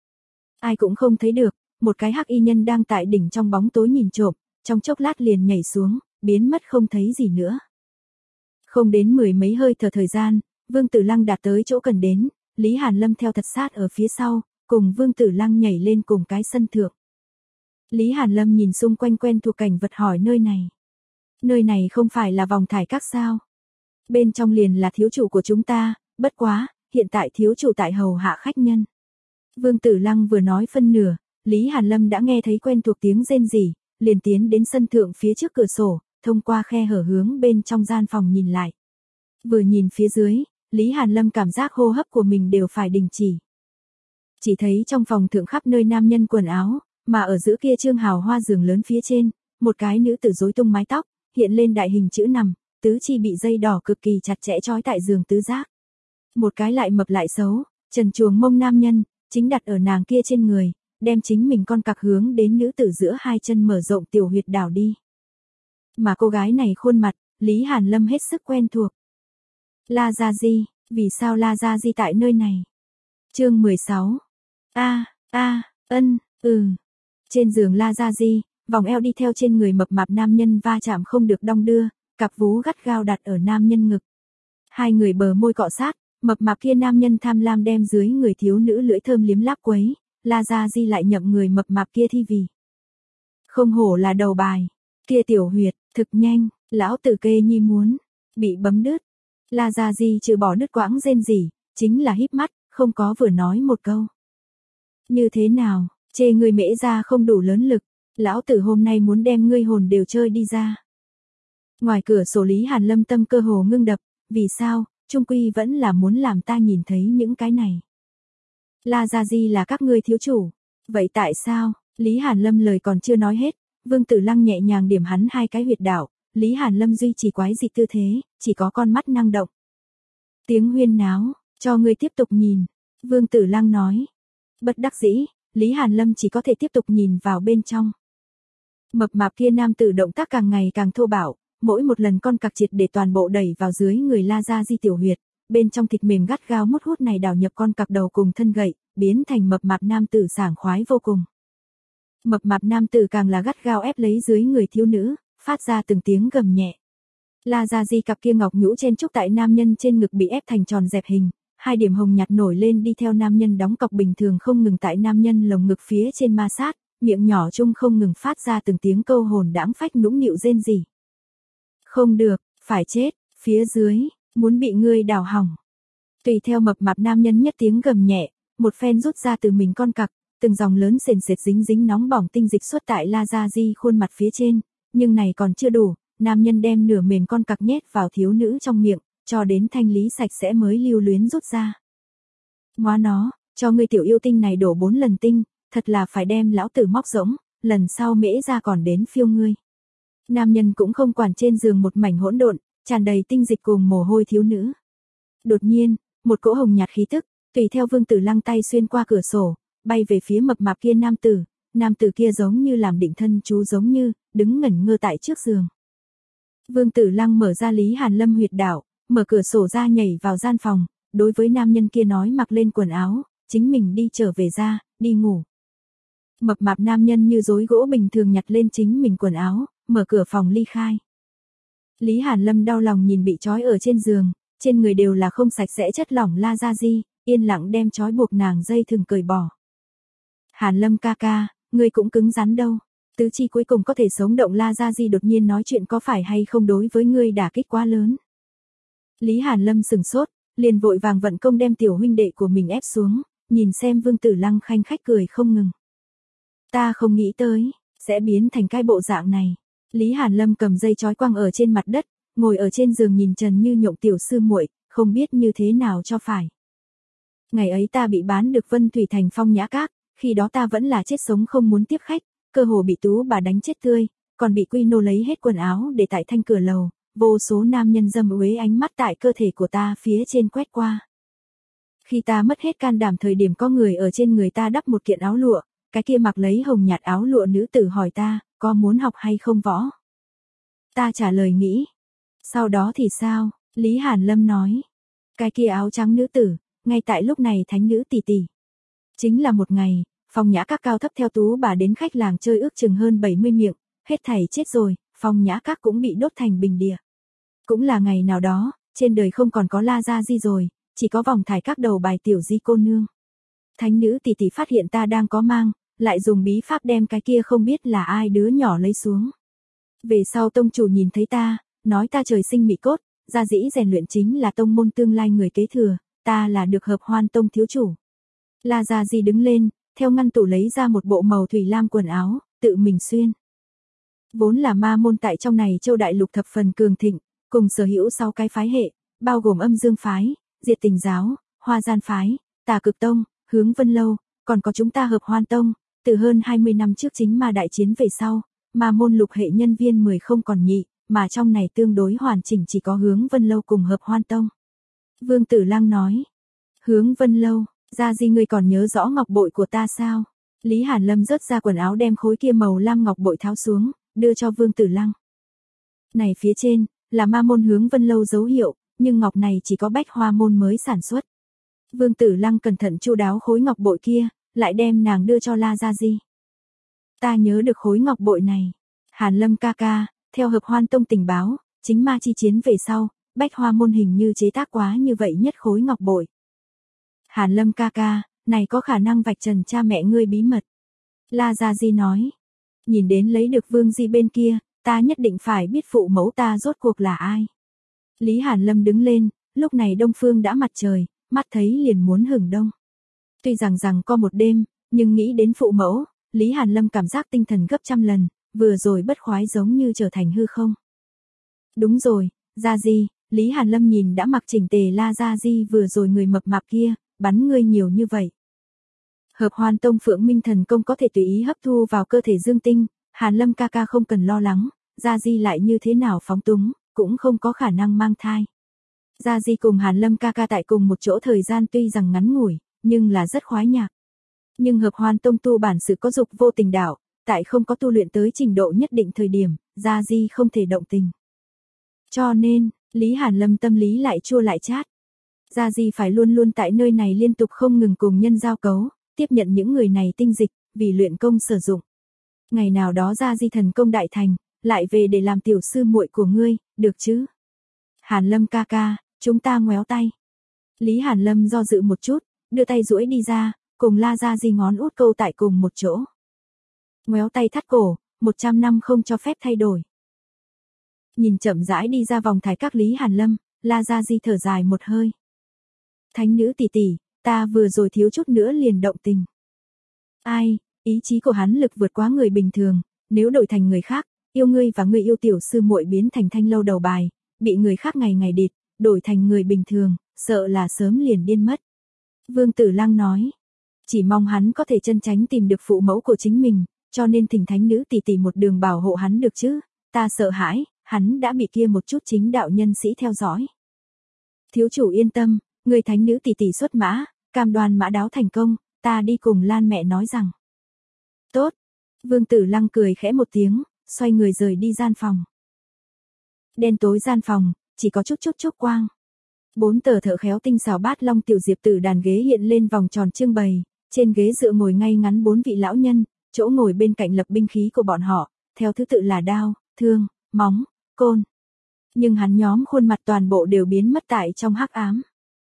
Ai cũng không thấy được, một cái hắc y nhân đang tại đỉnh trong bóng tối nhìn trộm, trong chốc lát liền nhảy xuống, biến mất không thấy gì nữa. Không đến mười mấy hơi thở thời gian, Vương Tử Lăng đạt tới chỗ cần đến, Lý Hàn Lâm theo thật sát ở phía sau, cùng Vương Tử Lăng nhảy lên cùng cái sân thượng. Lý Hàn Lâm nhìn xung quanh quen thuộc cảnh vật hỏi nơi này. Nơi này không phải là vòng thải các sao? Bên trong liền là thiếu chủ của chúng ta, bất quá, hiện tại thiếu chủ tại hầu hạ khách nhân. Vương Tử Lăng vừa nói phân nửa, Lý Hàn Lâm đã nghe thấy quen thuộc tiếng rên rỉ, liền tiến đến sân thượng phía trước cửa sổ, thông qua khe hở hướng bên trong gian phòng nhìn lại. Vừa nhìn phía dưới, Lý Hàn Lâm cảm giác hô hấp của mình đều phải đình chỉ. Chỉ thấy trong phòng thượng khắp nơi nam nhân quần áo, mà ở giữa kia trương hào hoa giường lớn phía trên, một cái nữ tử rối tung mái tóc, hiện lên đại hình chữ nằm, tứ chi bị dây đỏ cực kỳ chặt chẽ trói tại giường tứ giác. Một cái lại mập lại xấu, trần truồng mông nam nhân, chính đặt ở nàng kia trên người, đem chính mình con cặc hướng đến nữ tử giữa hai chân mở rộng tiểu huyệt đảo đi. Mà cô gái này khuôn mặt, Lý Hàn Lâm hết sức quen thuộc. La Gia Di, vì sao La Gia Di tại nơi này? Chương mười sáu. A, a, ân, ừ. Trên giường La Gia Di, vòng eo đi theo trên người mập mạp nam nhân va chạm không được đong đưa, cặp vú gắt gao đặt ở nam nhân ngực. Hai người bờ môi cọ sát, mập mạp kia nam nhân tham lam đem dưới người thiếu nữ lưỡi thơm liếm láp quấy, La Gia Di lại nhậm người mập mạp kia thi vì. Không hổ là đầu bài, kia tiểu huyệt, thực nhanh, lão tử kê nhi muốn, bị bấm đứt. La Gia Di trừ bỏ đứt quãng rên rỉ, chính là híp mắt, không có vừa nói một câu. Như thế nào, chê người mễ ra không đủ lớn lực, lão tử hôm nay muốn đem ngươi hồn đều chơi đi ra. Ngoài cửa sổ Lý Hàn Lâm tâm cơ hồ ngưng đập, vì sao, trung quy vẫn là muốn làm ta nhìn thấy những cái này. La Gia Di là các ngươi thiếu chủ, vậy tại sao, Lý Hàn Lâm lời còn chưa nói hết, Vương Tử Lăng nhẹ nhàng điểm hắn hai cái huyệt đạo, Lý Hàn Lâm duy trì quái dị tư thế, chỉ có con mắt năng động. Tiếng huyên náo, cho ngươi tiếp tục nhìn, Vương Tử Lăng nói. Bất đắc dĩ, Lý Hàn Lâm chỉ có thể tiếp tục nhìn vào bên trong. Mập mạp kia nam tử động tác càng ngày càng thô bạo, mỗi một lần con cặc triệt để toàn bộ đẩy vào dưới người La Gia Di tiểu huyệt, bên trong thịt mềm gắt gao mút hút này đào nhập con cặc đầu cùng thân gậy, biến thành mập mạp nam tử sảng khoái vô cùng. Mập mạp nam tử càng là gắt gao ép lấy dưới người thiếu nữ, phát ra từng tiếng gầm nhẹ. La Gia Di cặp kia ngọc nhũ chen chúc tại nam nhân trên ngực bị ép thành tròn dẹp hình, hai điểm hồng nhạt nổi lên đi theo nam nhân đóng cọc bình thường không ngừng tại nam nhân lồng ngực phía trên ma sát, miệng nhỏ chung không ngừng phát ra từng tiếng câu hồn đãng phách nũng nịu rên rỉ. Không được, phải chết, phía dưới, muốn bị ngươi đào hỏng. Tùy theo mập mạp nam nhân nhất tiếng gầm nhẹ, một phen rút ra từ mình con cặc, từng dòng lớn sền sệt dính dính nóng bỏng tinh dịch xuất tại La Gia Di khuôn mặt phía trên, nhưng này còn chưa đủ, nam nhân đem nửa mềm con cặc nhét vào thiếu nữ trong miệng, cho đến thanh lý sạch sẽ mới lưu luyến rút ra. Ngoá nó, cho ngươi tiểu yêu tinh này đổ bốn lần tinh, thật là phải đem lão tử móc rỗng, lần sau mễ ra còn đến phiêu ngươi. Nam nhân cũng không quản trên giường một mảnh hỗn độn, tràn đầy tinh dịch cùng mồ hôi thiếu nữ. Đột nhiên, một cỗ hồng nhạt khí tức, tùy theo Vương Tử Lăng tay xuyên qua cửa sổ, bay về phía mập mạp kia nam tử, nam tử kia giống như làm định thân chú giống như, đứng ngẩn ngơ tại trước giường. Vương Tử Lăng mở ra Lý Hàn Lâm huyệt đạo, mở cửa sổ ra nhảy vào gian phòng, đối với nam nhân kia nói mặc lên quần áo, chính mình đi trở về ra, đi ngủ. Mập mạp nam nhân như rối gỗ bình thường nhặt lên chính mình quần áo, mở cửa phòng ly khai. Lý Hàn Lâm đau lòng nhìn bị trói ở trên giường, trên người đều là không sạch sẽ chất lỏng La Gia Di, yên lặng đem trói buộc nàng dây thừng cởi bỏ. Hàn Lâm ca ca, ngươi cũng cứng rắn đâu. Tứ chi cuối cùng có thể sống động La Gia Di đột nhiên nói chuyện có phải hay không đối với ngươi đả kích quá lớn. Lý Hàn Lâm sừng sốt, liền vội vàng vận công đem tiểu huynh đệ của mình ép xuống, nhìn xem Vương Tử Lăng khanh khách cười không ngừng. Ta không nghĩ tới, sẽ biến thành cái bộ dạng này. Lý Hàn Lâm cầm dây trói quăng ở trên mặt đất, ngồi ở trên giường nhìn Trần Như Nhộng tiểu sư muội, không biết như thế nào cho phải. Ngày ấy ta bị bán được Vân Thủy Thành Phong Nhã Các, khi đó ta vẫn là chết sống không muốn tiếp khách, cơ hồ bị Tú bà đánh chết tươi, còn bị Quy Nô lấy hết quần áo để tại thanh cửa lầu, vô số nam nhân dâm uế ánh mắt tại cơ thể của ta phía trên quét qua. Khi ta mất hết can đảm thời điểm có người ở trên người ta đắp một kiện áo lụa, cái kia mặc lấy hồng nhạt áo lụa nữ tử hỏi ta, có muốn học hay không võ? Ta trả lời nghĩ, Sau đó thì sao? Lý Hàn Lâm nói. Cái kia áo trắng nữ tử, ngay tại lúc này thánh nữ tỷ tỷ. Chính là một ngày, Phong Nhã Các cao thấp theo Tú bà đến khách làng chơi ước chừng hơn bảy mươi miệng, hết thảy chết rồi, Phong Nhã Các cũng bị đốt thành bình địa. Cũng là ngày nào đó, trên đời không còn có La Gia Di rồi, chỉ có vòng thải các đầu bài tiểu di cô nương. Thánh nữ tỷ tỷ phát hiện ta đang có mang, lại dùng bí pháp đem cái kia không biết là ai đứa nhỏ lấy xuống. Về sau tông chủ nhìn thấy ta, nói ta trời sinh mị cốt, gia dĩ rèn luyện chính là tông môn tương lai người kế thừa, ta là được hợp hoan tông thiếu chủ. La Gia Di đứng lên, theo ngăn tủ lấy ra một bộ màu thủy lam quần áo, tự mình xuyên. Vốn là ma môn tại trong này châu đại lục thập phần cường thịnh, cùng sở hữu sáu cái phái hệ, bao gồm âm dương phái, diệt tình giáo, hoa gian phái, tà cực tông, hướng vân lâu, còn có chúng ta hợp hoan tông, từ hơn hai mươi năm trước chính ma đại chiến về sau, ma môn lục hệ nhân viên mười không còn nhị, mà trong này tương đối hoàn chỉnh chỉ có hướng vân lâu cùng hợp hoan tông. Vương Tử Lăng nói, hướng vân lâu, Gia Di ngươi còn nhớ rõ ngọc bội của ta sao? Lý Hàn Lâm rớt ra quần áo đem khối kia màu lam ngọc bội tháo xuống, đưa cho Vương Tử Lăng. Này phía trên, là ma môn hướng vân lâu dấu hiệu, nhưng ngọc này chỉ có bách hoa môn mới sản xuất. Vương Tử Lăng cẩn thận chu đáo khối ngọc bội kia, lại đem nàng đưa cho La Gia Di. Ta nhớ được khối ngọc bội này. Hàn Lâm ca ca, theo hợp hoan tông tình báo, chính ma chi chiến về sau, bách hoa môn hình như chế tác quá như vậy nhất khối ngọc bội. Hàn Lâm ca ca, này có khả năng vạch trần cha mẹ ngươi bí mật. La Gia Di nói. Nhìn đến lấy được Vương Di bên kia, ta nhất định phải biết phụ mẫu ta rốt cuộc là ai. Lý Hàn Lâm đứng lên, lúc này đông phương đã mặt trời, mắt thấy liền muốn hửng đông. Tuy rằng rằng có một đêm, nhưng nghĩ đến phụ mẫu, Lý Hàn Lâm cảm giác tinh thần gấp trăm lần, vừa rồi bất khoái giống như trở thành hư không. Đúng rồi, Gia Di, Lý Hàn Lâm nhìn đã mặc chỉnh tề La Gia Di vừa rồi người mập mạp kia, bắn ngươi nhiều như vậy. Hợp hoan tông Phượng Minh thần công có thể tùy ý hấp thu vào cơ thể dương tinh, Hàn Lâm ca ca không cần lo lắng, Gia Di lại như thế nào phóng túng, cũng không có khả năng mang thai. Gia Di cùng Hàn Lâm ca ca tại cùng một chỗ thời gian tuy rằng ngắn ngủi, nhưng là rất khoái nhạc. Nhưng hợp hoan tông tu bản sự có dục vô tình đạo, tại không có tu luyện tới trình độ nhất định thời điểm, Gia Di không thể động tình. Cho nên, Lý Hàn Lâm tâm lý lại chua lại chát. Gia Di phải luôn luôn tại nơi này liên tục không ngừng cùng nhân giao cấu, tiếp nhận những người này tinh dịch, vì luyện công sử dụng. Ngày nào đó Gia Di thần công đại thành, lại về để làm tiểu sư muội của ngươi, được chứ? Hàn Lâm ca ca, chúng ta ngoéo tay. Lý Hàn Lâm do dự một chút, đưa tay duỗi đi ra, cùng La Gia Di ngón út câu tại cùng một chỗ. Ngoéo tay thắt cổ, một trăm năm không cho phép thay đổi. Nhìn chậm rãi đi ra vòng thái các Lý Hàn Lâm, La Gia Di thở dài một hơi. Thánh nữ tỷ tỷ, ta vừa rồi thiếu chút nữa liền động tình. Ai, ý chí của hắn lực vượt quá người bình thường, nếu đổi thành người khác, yêu ngươi và ngươi yêu tiểu sư muội biến thành thanh lâu đầu bài, bị người khác ngày ngày địt, đổi thành người bình thường, sợ là sớm liền điên mất. Vương Tử Lăng nói, chỉ mong hắn có thể chân tránh tìm được phụ mẫu của chính mình, cho nên thỉnh thánh nữ tỷ tỷ một đường bảo hộ hắn được chứ, ta sợ hãi, hắn đã bị kia một chút chính đạo nhân sĩ theo dõi. Thiếu chủ yên tâm, người thánh nữ tỷ tỷ xuất mã, cam đoan mã đáo thành công, ta đi cùng Lan mẹ nói rằng. Tốt, Vương Tử Lăng cười khẽ một tiếng, xoay người rời đi gian phòng. Đen tối gian phòng, chỉ có chút chút chút quang. Bốn tờ thợ khéo tinh xảo bát long tiểu diệp tử đàn ghế hiện lên vòng tròn trưng bày, trên ghế dựa ngồi ngay ngắn bốn vị lão nhân, chỗ ngồi bên cạnh lập binh khí của bọn họ, theo thứ tự là đao, thương, móng, côn. Nhưng hắn nhóm khuôn mặt toàn bộ đều biến mất tại trong hắc ám.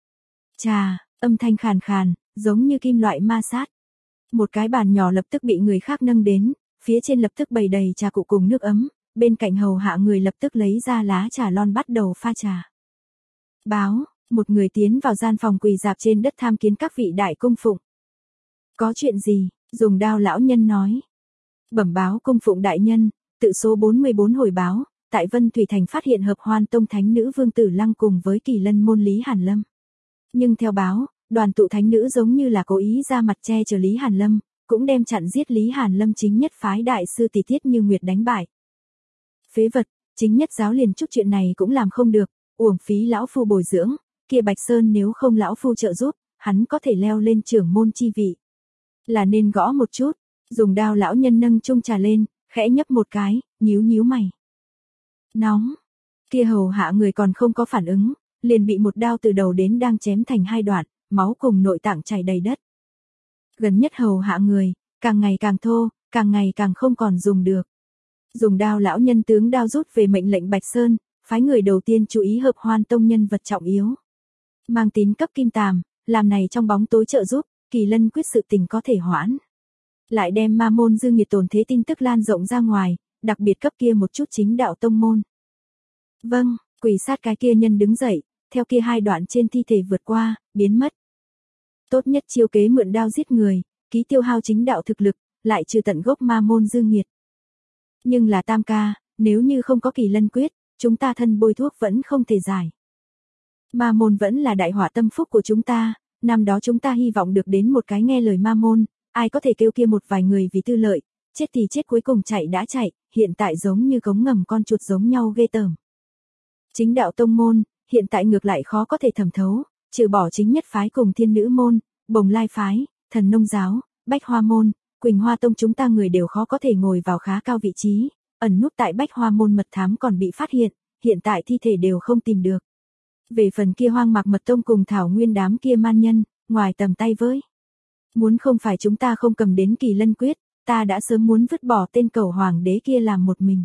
Chà, âm thanh khàn khàn, giống như kim loại ma sát. Một cái bàn nhỏ lập tức bị người khác nâng đến, phía trên lập tức bày đầy trà cụ cùng nước ấm, bên cạnh hầu hạ người lập tức lấy ra lá trà lon bắt đầu pha trà. Báo, một người tiến vào gian phòng quỳ dạp trên đất tham kiến các vị đại cung phụng. Có chuyện gì, dùng đao lão nhân nói. Bẩm báo cung phụng đại nhân, tự số bốn mươi bốn hồi báo, tại Vân Thủy Thành phát hiện hợp hoan tông thánh nữ Vương Tử Lăng cùng với kỳ lân môn Lý Hàn Lâm. Nhưng theo báo, đoàn tụ thánh nữ giống như là cố ý ra mặt che chở Lý Hàn Lâm, cũng đem chặn giết Lý Hàn Lâm chính nhất phái đại sư Tỷ Tiết Như Nguyệt đánh bại. Phế vật, chính nhất giáo liền chút chuyện này cũng làm không được, uổng phí lão phu bồi dưỡng, kia Bạch Sơn nếu không lão phu trợ giúp, hắn có thể leo lên trưởng môn chi vị. Là nên gõ một chút, dùng đao lão nhân nâng chung trà lên, khẽ nhấp một cái, nhíu nhíu mày. Nóng. Kia hầu hạ người còn không có phản ứng, liền bị một đao từ đầu đến đang chém thành hai đoạn, máu cùng nội tạng chảy đầy đất. Gần nhất hầu hạ người, càng ngày càng thô, càng ngày càng không còn dùng được. Dùng đao lão nhân tướng đao rút về mệnh lệnh Bạch Sơn, phái người đầu tiên chú ý hợp hoan tông nhân vật trọng yếu. Mang tín cấp kim tàm, làm này trong bóng tối trợ giúp, Kỳ Lân quyết sự tình có thể hoãn. Lại đem ma môn dư nghiệt tổn thế tin tức lan rộng ra ngoài, đặc biệt cấp kia một chút chính đạo tông môn. Vâng, quỷ sát cái kia nhân đứng dậy, theo kia hai đoạn trên thi thể vượt qua, biến mất. Tốt nhất chiêu kế mượn đao giết người, ký tiêu hao chính đạo thực lực, lại trừ tận gốc ma môn dư nghiệt. Nhưng là Tam ca, nếu như không có Kỳ Lân quyết, chúng ta thân bôi thuốc vẫn không thể giải. Ma môn vẫn là đại họa tâm phúc của chúng ta, năm đó chúng ta hy vọng được đến một cái nghe lời ma môn, ai có thể kêu kia một vài người vì tư lợi, chết thì chết cuối cùng chạy đã chạy, hiện tại giống như cống ngầm con chuột giống nhau ghê tởm. Chính đạo tông môn, hiện tại ngược lại khó có thể thẩm thấu, trừ bỏ chính nhất phái cùng thiên nữ môn, bồng lai phái, thần nông giáo, bách hoa môn, Quỳnh Hoa tông chúng ta người đều khó có thể ngồi vào khá cao vị trí, ẩn núp tại bách hoa môn mật thám còn bị phát hiện, hiện tại thi thể đều không tìm được. Về phần kia hoang mạc mật tông cùng thảo nguyên đám kia man nhân, ngoài tầm tay với. Muốn không phải chúng ta không cầm đến Kỳ Lân quyết, ta đã sớm muốn vứt bỏ tên cầu hoàng đế kia làm một mình.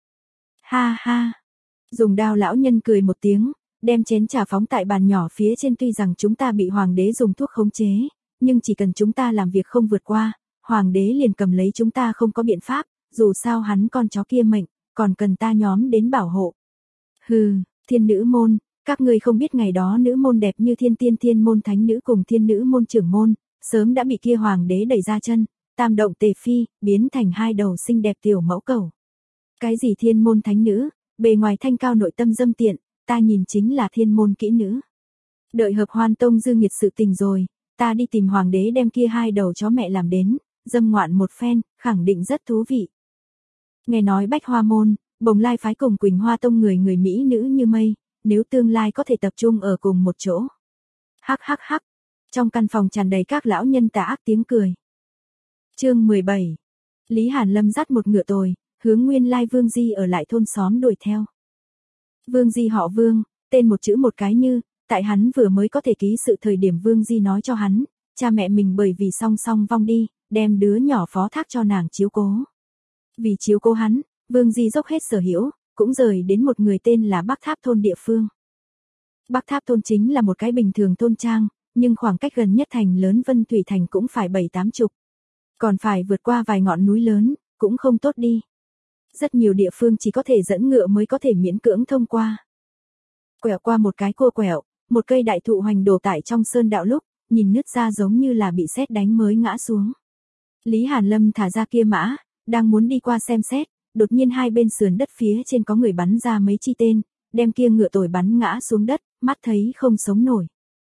Ha ha. Dùng đao lão nhân cười một tiếng, đem chén trà phóng tại bàn nhỏ phía trên, tuy rằng chúng ta bị hoàng đế dùng thuốc khống chế, nhưng chỉ cần chúng ta làm việc không vượt qua, hoàng đế liền cầm lấy chúng ta không có biện pháp, dù sao hắn con chó kia mệnh, còn cần ta nhóm đến bảo hộ. Hừ, thiên nữ môn, các ngươi không biết ngày đó nữ môn đẹp như thiên tiên thiên môn thánh nữ cùng thiên nữ môn trưởng môn, sớm đã bị kia hoàng đế đẩy ra chân, tam động tề phi, biến thành hai đầu xinh đẹp tiểu mẫu cầu. Cái gì thiên môn thánh nữ, bề ngoài thanh cao nội tâm dâm tiện, ta nhìn chính là thiên môn kỹ nữ. Đợi hợp hoan tông dư nghiệt sự tình rồi, ta đi tìm hoàng đế đem kia hai đầu chó mẹ làm đến, dâm ngoạn một phen, khẳng định rất thú vị. Nghe nói bách hoa môn, bồng lai phái cùng Quỳnh Hoa tông người người Mỹ nữ như mây, nếu tương lai có thể tập trung ở cùng một chỗ. Hắc hắc hắc, trong căn phòng tràn đầy các lão nhân tà ác tiếng cười. Chương mười bảy. Lý Hàn Lâm dắt một ngựa tồi, hướng nguyên lai Vương Di ở lại thôn xóm đuổi theo. Vương Di họ Vương, tên một chữ một cái như, tại hắn vừa mới có thể ký sự thời điểm Vương Di nói cho hắn, cha mẹ mình bởi vì song song vong đi, đem đứa nhỏ phó thác cho nàng chiếu cố. Vì chiếu cố hắn, Vương Di dốc hết sở hữu, cũng rời đến một người tên là Bắc Tháp thôn địa phương. Bắc Tháp thôn chính là một cái bình thường thôn trang, nhưng khoảng cách gần nhất thành lớn Vân Thủy Thành cũng phải bảy tám chục. Còn phải vượt qua vài ngọn núi lớn, cũng không tốt đi. Rất nhiều địa phương chỉ có thể dẫn ngựa mới có thể miễn cưỡng thông qua. Quẹo qua một cái cua quẹo, một cây đại thụ hoành đổ tại trong sơn đạo lúc, nhìn nứt ra giống như là bị sét đánh mới ngã xuống. Lý Hàn Lâm thả ra kia mã, đang muốn đi qua xem xét, đột nhiên hai bên sườn đất phía trên có người bắn ra mấy chi tên, đem kia ngựa tồi bắn ngã xuống đất, mắt thấy không sống nổi.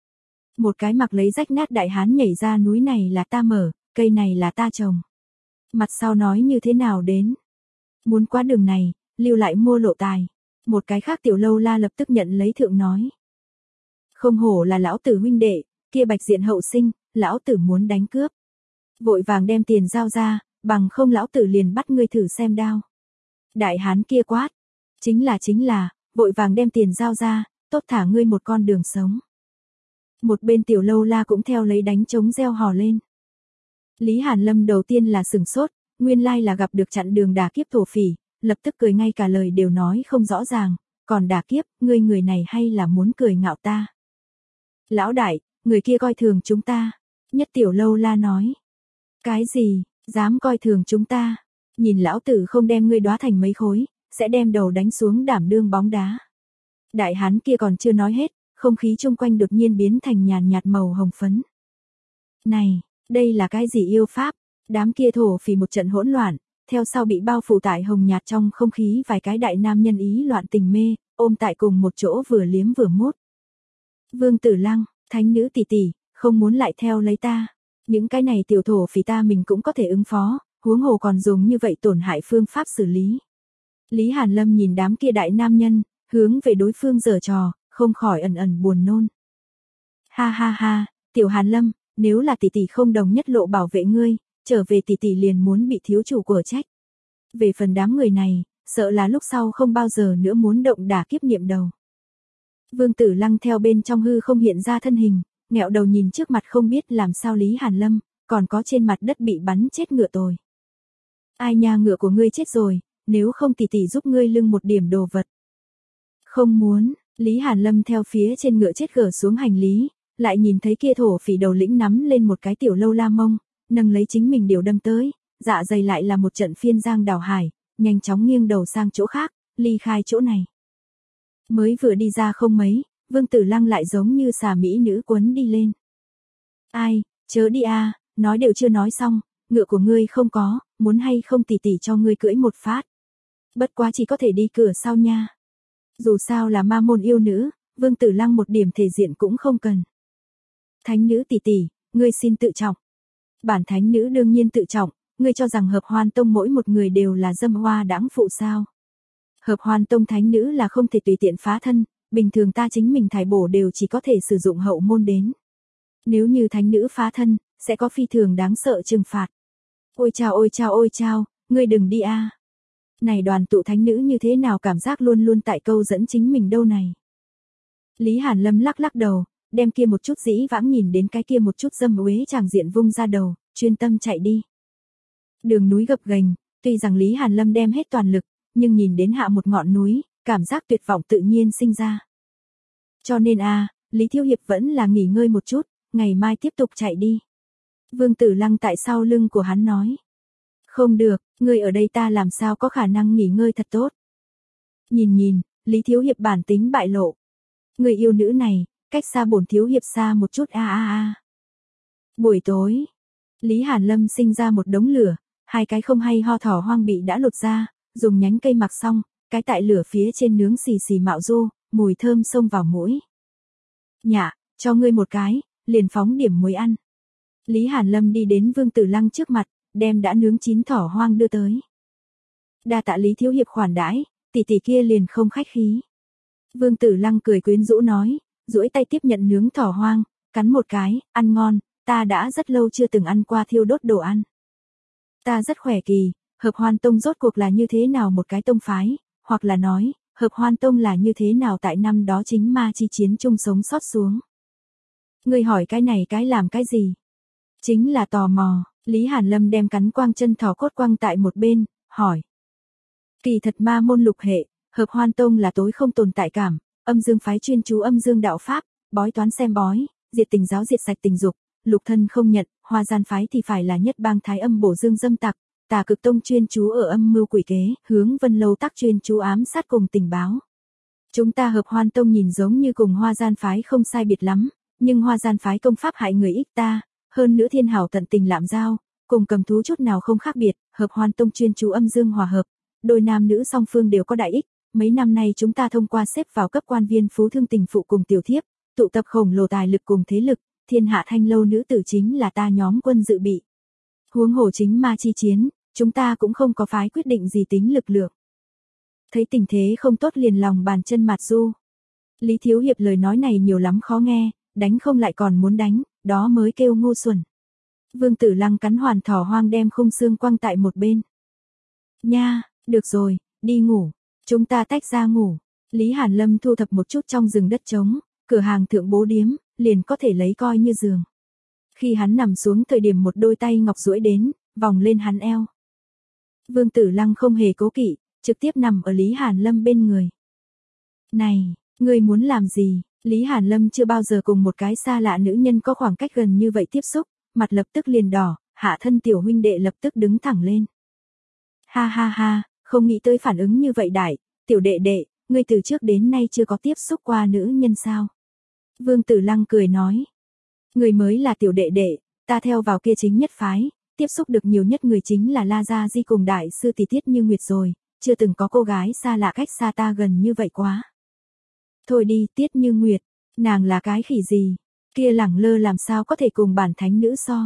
Một cái mặc lấy rách nát đại hán nhảy ra, núi này là ta mở, cây này là ta trồng. Mặt sau nói như thế nào đến? Muốn qua đường này, lưu lại mua lộ tài. Một cái khác tiểu lâu la lập tức nhận lấy thượng nói. Không hổ là lão tử huynh đệ, kia bạch diện hậu sinh, lão tử muốn đánh cướp. Vội vàng đem tiền giao ra, bằng không lão tử liền bắt ngươi thử xem đao. Đại hán kia quát. Chính là chính là, vội vàng đem tiền giao ra, tốt thả ngươi một con đường sống. Một bên tiểu lâu la cũng theo lấy đánh trống reo hò lên. Lý Hàn Lâm đầu tiên là sửng sốt, nguyên lai là gặp được chặn đường đả kiếp thổ phỉ, lập tức cười ngay cả lời đều nói không rõ ràng, còn đả kiếp, ngươi người này hay là muốn cười ngạo ta. Lão đại, người kia coi thường chúng ta, nhất tiểu lâu la nói. Cái gì, dám coi thường chúng ta, nhìn lão tử không đem ngươi đóa thành mấy khối, sẽ đem đầu đánh xuống đảm đương bóng đá. Đại hán kia còn chưa nói hết, không khí chung quanh đột nhiên biến thành nhàn nhạt màu hồng phấn. Này, đây là cái gì yêu pháp? Đám kia thổ phỉ một trận hỗn loạn, theo sau bị bao phủ tại hồng nhạt trong không khí vài cái đại nam nhân ý loạn tình mê, ôm tại cùng một chỗ vừa liếm vừa mút. Vương Tử Lăng, thánh nữ tỷ tỷ, không muốn lại theo lấy ta. Những cái này tiểu thổ phỉ ta mình cũng có thể ứng phó, huống hồ còn dùng như vậy tổn hại phương pháp xử lý. Lý Hàn Lâm nhìn đám kia đại nam nhân, hướng về đối phương giở trò, không khỏi ẩn ẩn buồn nôn. Ha ha ha, tiểu Hàn Lâm, nếu là tỷ tỷ không đồng nhất lộ bảo vệ ngươi, trở về tỷ tỷ liền muốn bị thiếu chủ của trách. Về phần đám người này, sợ là lúc sau không bao giờ nữa muốn động đả kiếp niệm đầu. Vương Tử Lăng theo bên trong hư không hiện ra thân hình, nghẹo đầu nhìn trước mặt không biết làm sao Lý Hàn Lâm, còn có trên mặt đất bị bắn chết ngựa tồi. Ai nha, ngựa của ngươi chết rồi, nếu không tỷ tỷ giúp ngươi lưng một điểm đồ vật. Không muốn, Lý Hàn Lâm theo phía trên ngựa chết gỡ xuống hành lý, lại nhìn thấy kia thổ phỉ đầu lĩnh nắm lên một cái tiểu lâu la mông, nâng lấy chính mình điều đâm tới, dạ dày lại là một trận phiên giang đảo hải, nhanh chóng nghiêng đầu sang chỗ khác, ly khai chỗ này. Mới vừa đi ra không mấy, Vương Tử Lăng lại giống như xà mỹ nữ quấn đi lên. Ai, chớ đi a, à, nói đều chưa nói xong, ngựa của ngươi không có, muốn hay không tỷ tỷ cho ngươi cưỡi một phát. Bất quá chỉ có thể đi cửa sau nha. Dù sao là ma môn yêu nữ, Vương Tử Lăng một điểm thể diện cũng không cần. Thánh nữ tỷ tỷ, ngươi xin tự trọng. Bản thánh nữ đương nhiên tự trọng, ngươi cho rằng Hợp Hoan Tông mỗi một người đều là dâm hoa đãng phụ sao? Hợp Hoan Tông thánh nữ là không thể tùy tiện phá thân, bình thường ta chính mình thải bổ đều chỉ có thể sử dụng hậu môn đến. Nếu như thánh nữ phá thân, sẽ có phi thường đáng sợ trừng phạt. Ôi chao ôi chao ôi chao, ngươi đừng đi a. À. Này đoàn tụ thánh nữ như thế nào cảm giác luôn luôn tại câu dẫn chính mình đâu này. Lý Hàn Lâm lắc lắc đầu, đem kia một chút dĩ vãng nhìn đến cái kia một chút dâm uế tràng diện vung ra đầu, chuyên tâm chạy đi. Đường núi gập ghềnh, tuy rằng Lý Hàn Lâm đem hết toàn lực, nhưng nhìn đến hạ một ngọn núi, cảm giác tuyệt vọng tự nhiên sinh ra. Cho nên a, à, Lý Thiếu Hiệp vẫn là nghỉ ngơi một chút, ngày mai tiếp tục chạy đi. Vương Tử Lăng tại sau lưng của hắn nói. Không được, ngươi ở đây ta làm sao có khả năng nghỉ ngơi thật tốt. Nhìn nhìn, Lý Thiếu Hiệp bản tính bại lộ. Người yêu nữ này, cách xa bổn Thiếu Hiệp xa một chút a a a. Buổi tối, Lý Hàn Lâm sinh ra một đống lửa, hai cái không hay ho thỏ hoang bị đã lột ra, dùng nhánh cây mặc xong, cái tại lửa phía trên nướng xì xì mạo du, mùi thơm xông vào mũi. Nhạ, cho ngươi một cái, liền phóng điểm muối ăn. Lý Hàn Lâm đi đến Vương Tử Lăng trước mặt, đem đã nướng chín thỏ hoang đưa tới. Đa tạ Lý Thiếu Hiệp khoản đãi, tỷ tỷ kia liền không khách khí. Vương Tử Lăng cười quyến rũ nói, duỗi tay tiếp nhận nướng thỏ hoang, cắn một cái, ăn ngon, ta đã rất lâu chưa từng ăn qua thiêu đốt đồ ăn. Ta rất khỏe kỳ, Hợp Hoan Tông rốt cuộc là như thế nào một cái tông phái, hoặc là nói, Hợp Hoan Tông là như thế nào tại năm đó chính ma chi chiến chung sống sót xuống. Ngươi hỏi cái này cái làm cái gì? Chính là tò mò, Lý Hàn Lâm đem cắn quang chân thỏ cốt quăng tại một bên, hỏi. Kỳ thật ma môn lục hệ, Hợp Hoan Tông là tối không tồn tại cảm, âm dương phái chuyên chú âm dương đạo pháp, bói toán xem bói, diệt tình giáo diệt sạch tình dục, lục thân không nhận, hoa gian phái thì phải là nhất bang thái âm bổ dương dâm tặc, tà cực tông chuyên chú ở âm mưu quỷ kế, hướng vân lâu tác chuyên chú ám sát cùng tình báo. Chúng ta Hợp Hoan Tông nhìn giống như cùng hoa gian phái không sai biệt lắm, nhưng hoa gian phái công pháp hại người ích ta, hơn nữa thiên hảo tận tình lạm giao, cùng cầm thú chút nào không khác biệt, Hợp Hoan Tông chuyên chú âm dương hòa hợp, đôi nam nữ song phương đều có đại ích. Mấy năm nay chúng ta thông qua xếp vào cấp quan viên phú thương tình phụ cùng tiểu thiếp, tụ tập khổng lồ tài lực cùng thế lực, thiên hạ thanh lâu nữ tử chính là ta nhóm quân dự bị. Huống hồ chính ma chi chiến, chúng ta cũng không có phái quyết định gì tính lực lượng. Thấy tình thế không tốt liền lòng bàn chân mặt du. Lý Thiếu Hiệp lời nói này nhiều lắm khó nghe, đánh không lại còn muốn đánh, đó mới kêu ngu xuẩn. Vương Tử Lăng cắn hoàn thỏ hoang đem khung xương quăng tại một bên. Nha, được rồi, đi ngủ. Chúng ta tách ra ngủ. Lý Hàn Lâm thu thập một chút trong rừng đất trống, cửa hàng thượng bố điếm, liền có thể lấy coi như giường. Khi hắn nằm xuống thời điểm một đôi tay ngọc duỗi đến, vòng lên hắn eo. Vương Tử Lăng không hề cố kỵ, trực tiếp nằm ở Lý Hàn Lâm bên người. Này, ngươi muốn làm gì? Lý Hàn Lâm chưa bao giờ cùng một cái xa lạ nữ nhân có khoảng cách gần như vậy tiếp xúc, mặt lập tức liền đỏ, hạ thân tiểu huynh đệ lập tức đứng thẳng lên. Ha ha ha, không nghĩ tới phản ứng như vậy đại, tiểu đệ đệ, ngươi từ trước đến nay chưa có tiếp xúc qua nữ nhân sao? Vương Tử Lăng cười nói. Người mới là tiểu đệ đệ, ta theo vào kia chính nhất phái, tiếp xúc được nhiều nhất người chính là La Gia Di cùng đại sư tỷ Tiết Như Nguyệt rồi, chưa từng có cô gái xa lạ cách xa ta gần như vậy quá. Thôi đi, Tiết Như Nguyệt, nàng là cái khỉ gì, kia lẳng lơ làm sao có thể cùng bản thánh nữ so.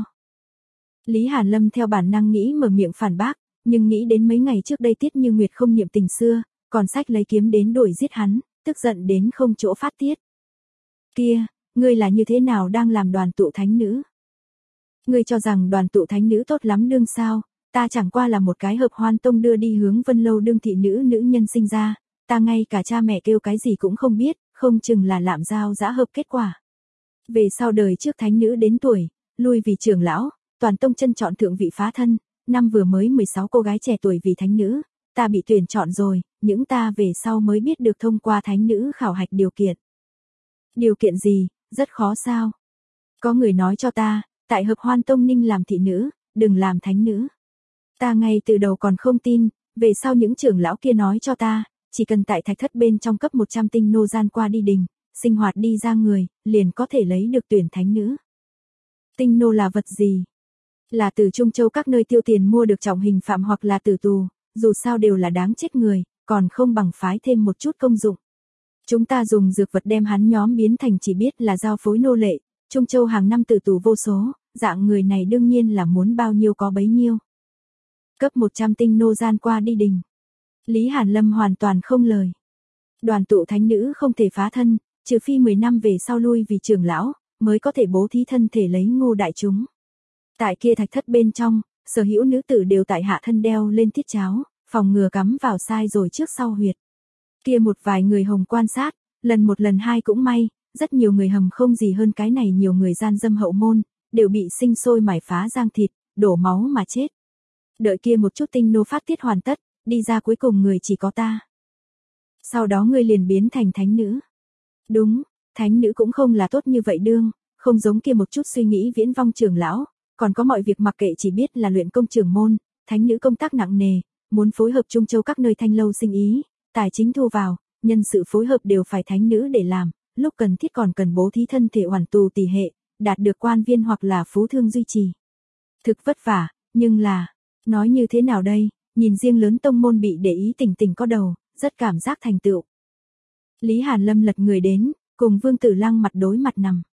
Lý Hàn Lâm theo bản năng nghĩ mở miệng phản bác, nhưng nghĩ đến mấy ngày trước đây Tiết Như Nguyệt không niệm tình xưa, còn sách lấy kiếm đến đuổi giết hắn, tức giận đến không chỗ phát tiết. Kia, ngươi là như thế nào đang làm đoàn tụ thánh nữ? Ngươi cho rằng đoàn tụ thánh nữ tốt lắm đương sao, ta chẳng qua là một cái hợp hoan tông đưa đi hướng Vân Lâu đương thị nữ nữ nhân sinh ra, ta ngay cả cha mẹ kêu cái gì cũng không biết, không chừng là lạm giao giã hợp kết quả. Về sau đời trước thánh nữ đến tuổi, lui vì trưởng lão, toàn tông chân chọn thượng vị phá thân, năm vừa mới mười sáu cô gái trẻ tuổi vì thánh nữ, ta bị tuyển chọn rồi, những ta về sau mới biết được thông qua thánh nữ khảo hạch điều kiện. Điều kiện gì, rất khó sao? Có người nói cho ta, tại hợp hoan tông ninh làm thị nữ, đừng làm thánh nữ. Ta ngay từ đầu còn không tin, về sau những trưởng lão kia nói cho ta, chỉ cần tại thạch thất bên trong cấp một trăm tinh nô gian qua đi đình, sinh hoạt đi ra người, liền có thể lấy được tuyển thánh nữ. Tinh nô là vật gì? Là từ Trung Châu các nơi tiêu tiền mua được trọng hình phạm hoặc là tử tù, dù sao đều là đáng chết người, còn không bằng phái thêm một chút công dụng. Chúng ta dùng dược vật đem hắn nhóm biến thành chỉ biết là giao phối nô lệ, Trung Châu hàng năm tử tù vô số, dạng người này đương nhiên là muốn bao nhiêu có bấy nhiêu. Cấp một trăm tinh nô gian qua đi đình. Lý Hàn Lâm hoàn toàn không lời. Đoàn tụ thánh nữ không thể phá thân, trừ phi mười năm về sau lui vì trưởng lão, mới có thể bố thí thân thể lấy ngô đại chúng. Tại kia thạch thất bên trong, sở hữu nữ tử đều tại hạ thân đeo lên thiết cháo, phòng ngừa cắm vào sai rồi trước sau huyệt. Kia một vài người hồng quan sát, lần một lần hai cũng may, rất nhiều người hầm không gì hơn cái này nhiều người gian dâm hậu môn, đều bị sinh sôi mải phá giang thịt, đổ máu mà chết. Đợi kia một chút tinh nô phát tiết hoàn tất, đi ra cuối cùng người chỉ có ta. Sau đó ngươi liền biến thành thánh nữ. Đúng, thánh nữ cũng không là tốt như vậy đương, không giống kia một chút suy nghĩ viễn vong trưởng lão, còn có mọi việc mặc kệ chỉ biết là luyện công trưởng môn, thánh nữ công tác nặng nề, muốn phối hợp Trung Châu các nơi thanh lâu sinh ý, tài chính thu vào, nhân sự phối hợp đều phải thánh nữ để làm, lúc cần thiết còn cần bố thí thân thể hoàn tù tỷ hệ, đạt được quan viên hoặc là phú thương duy trì. Thực vất vả, nhưng là, nói như thế nào đây, nhìn riêng lớn tông môn bị để ý tỉnh tỉnh có đầu, rất cảm giác thành tựu. Lý Hàn Lâm lật người đến, cùng Vương Tử Lăng mặt đối mặt nằm.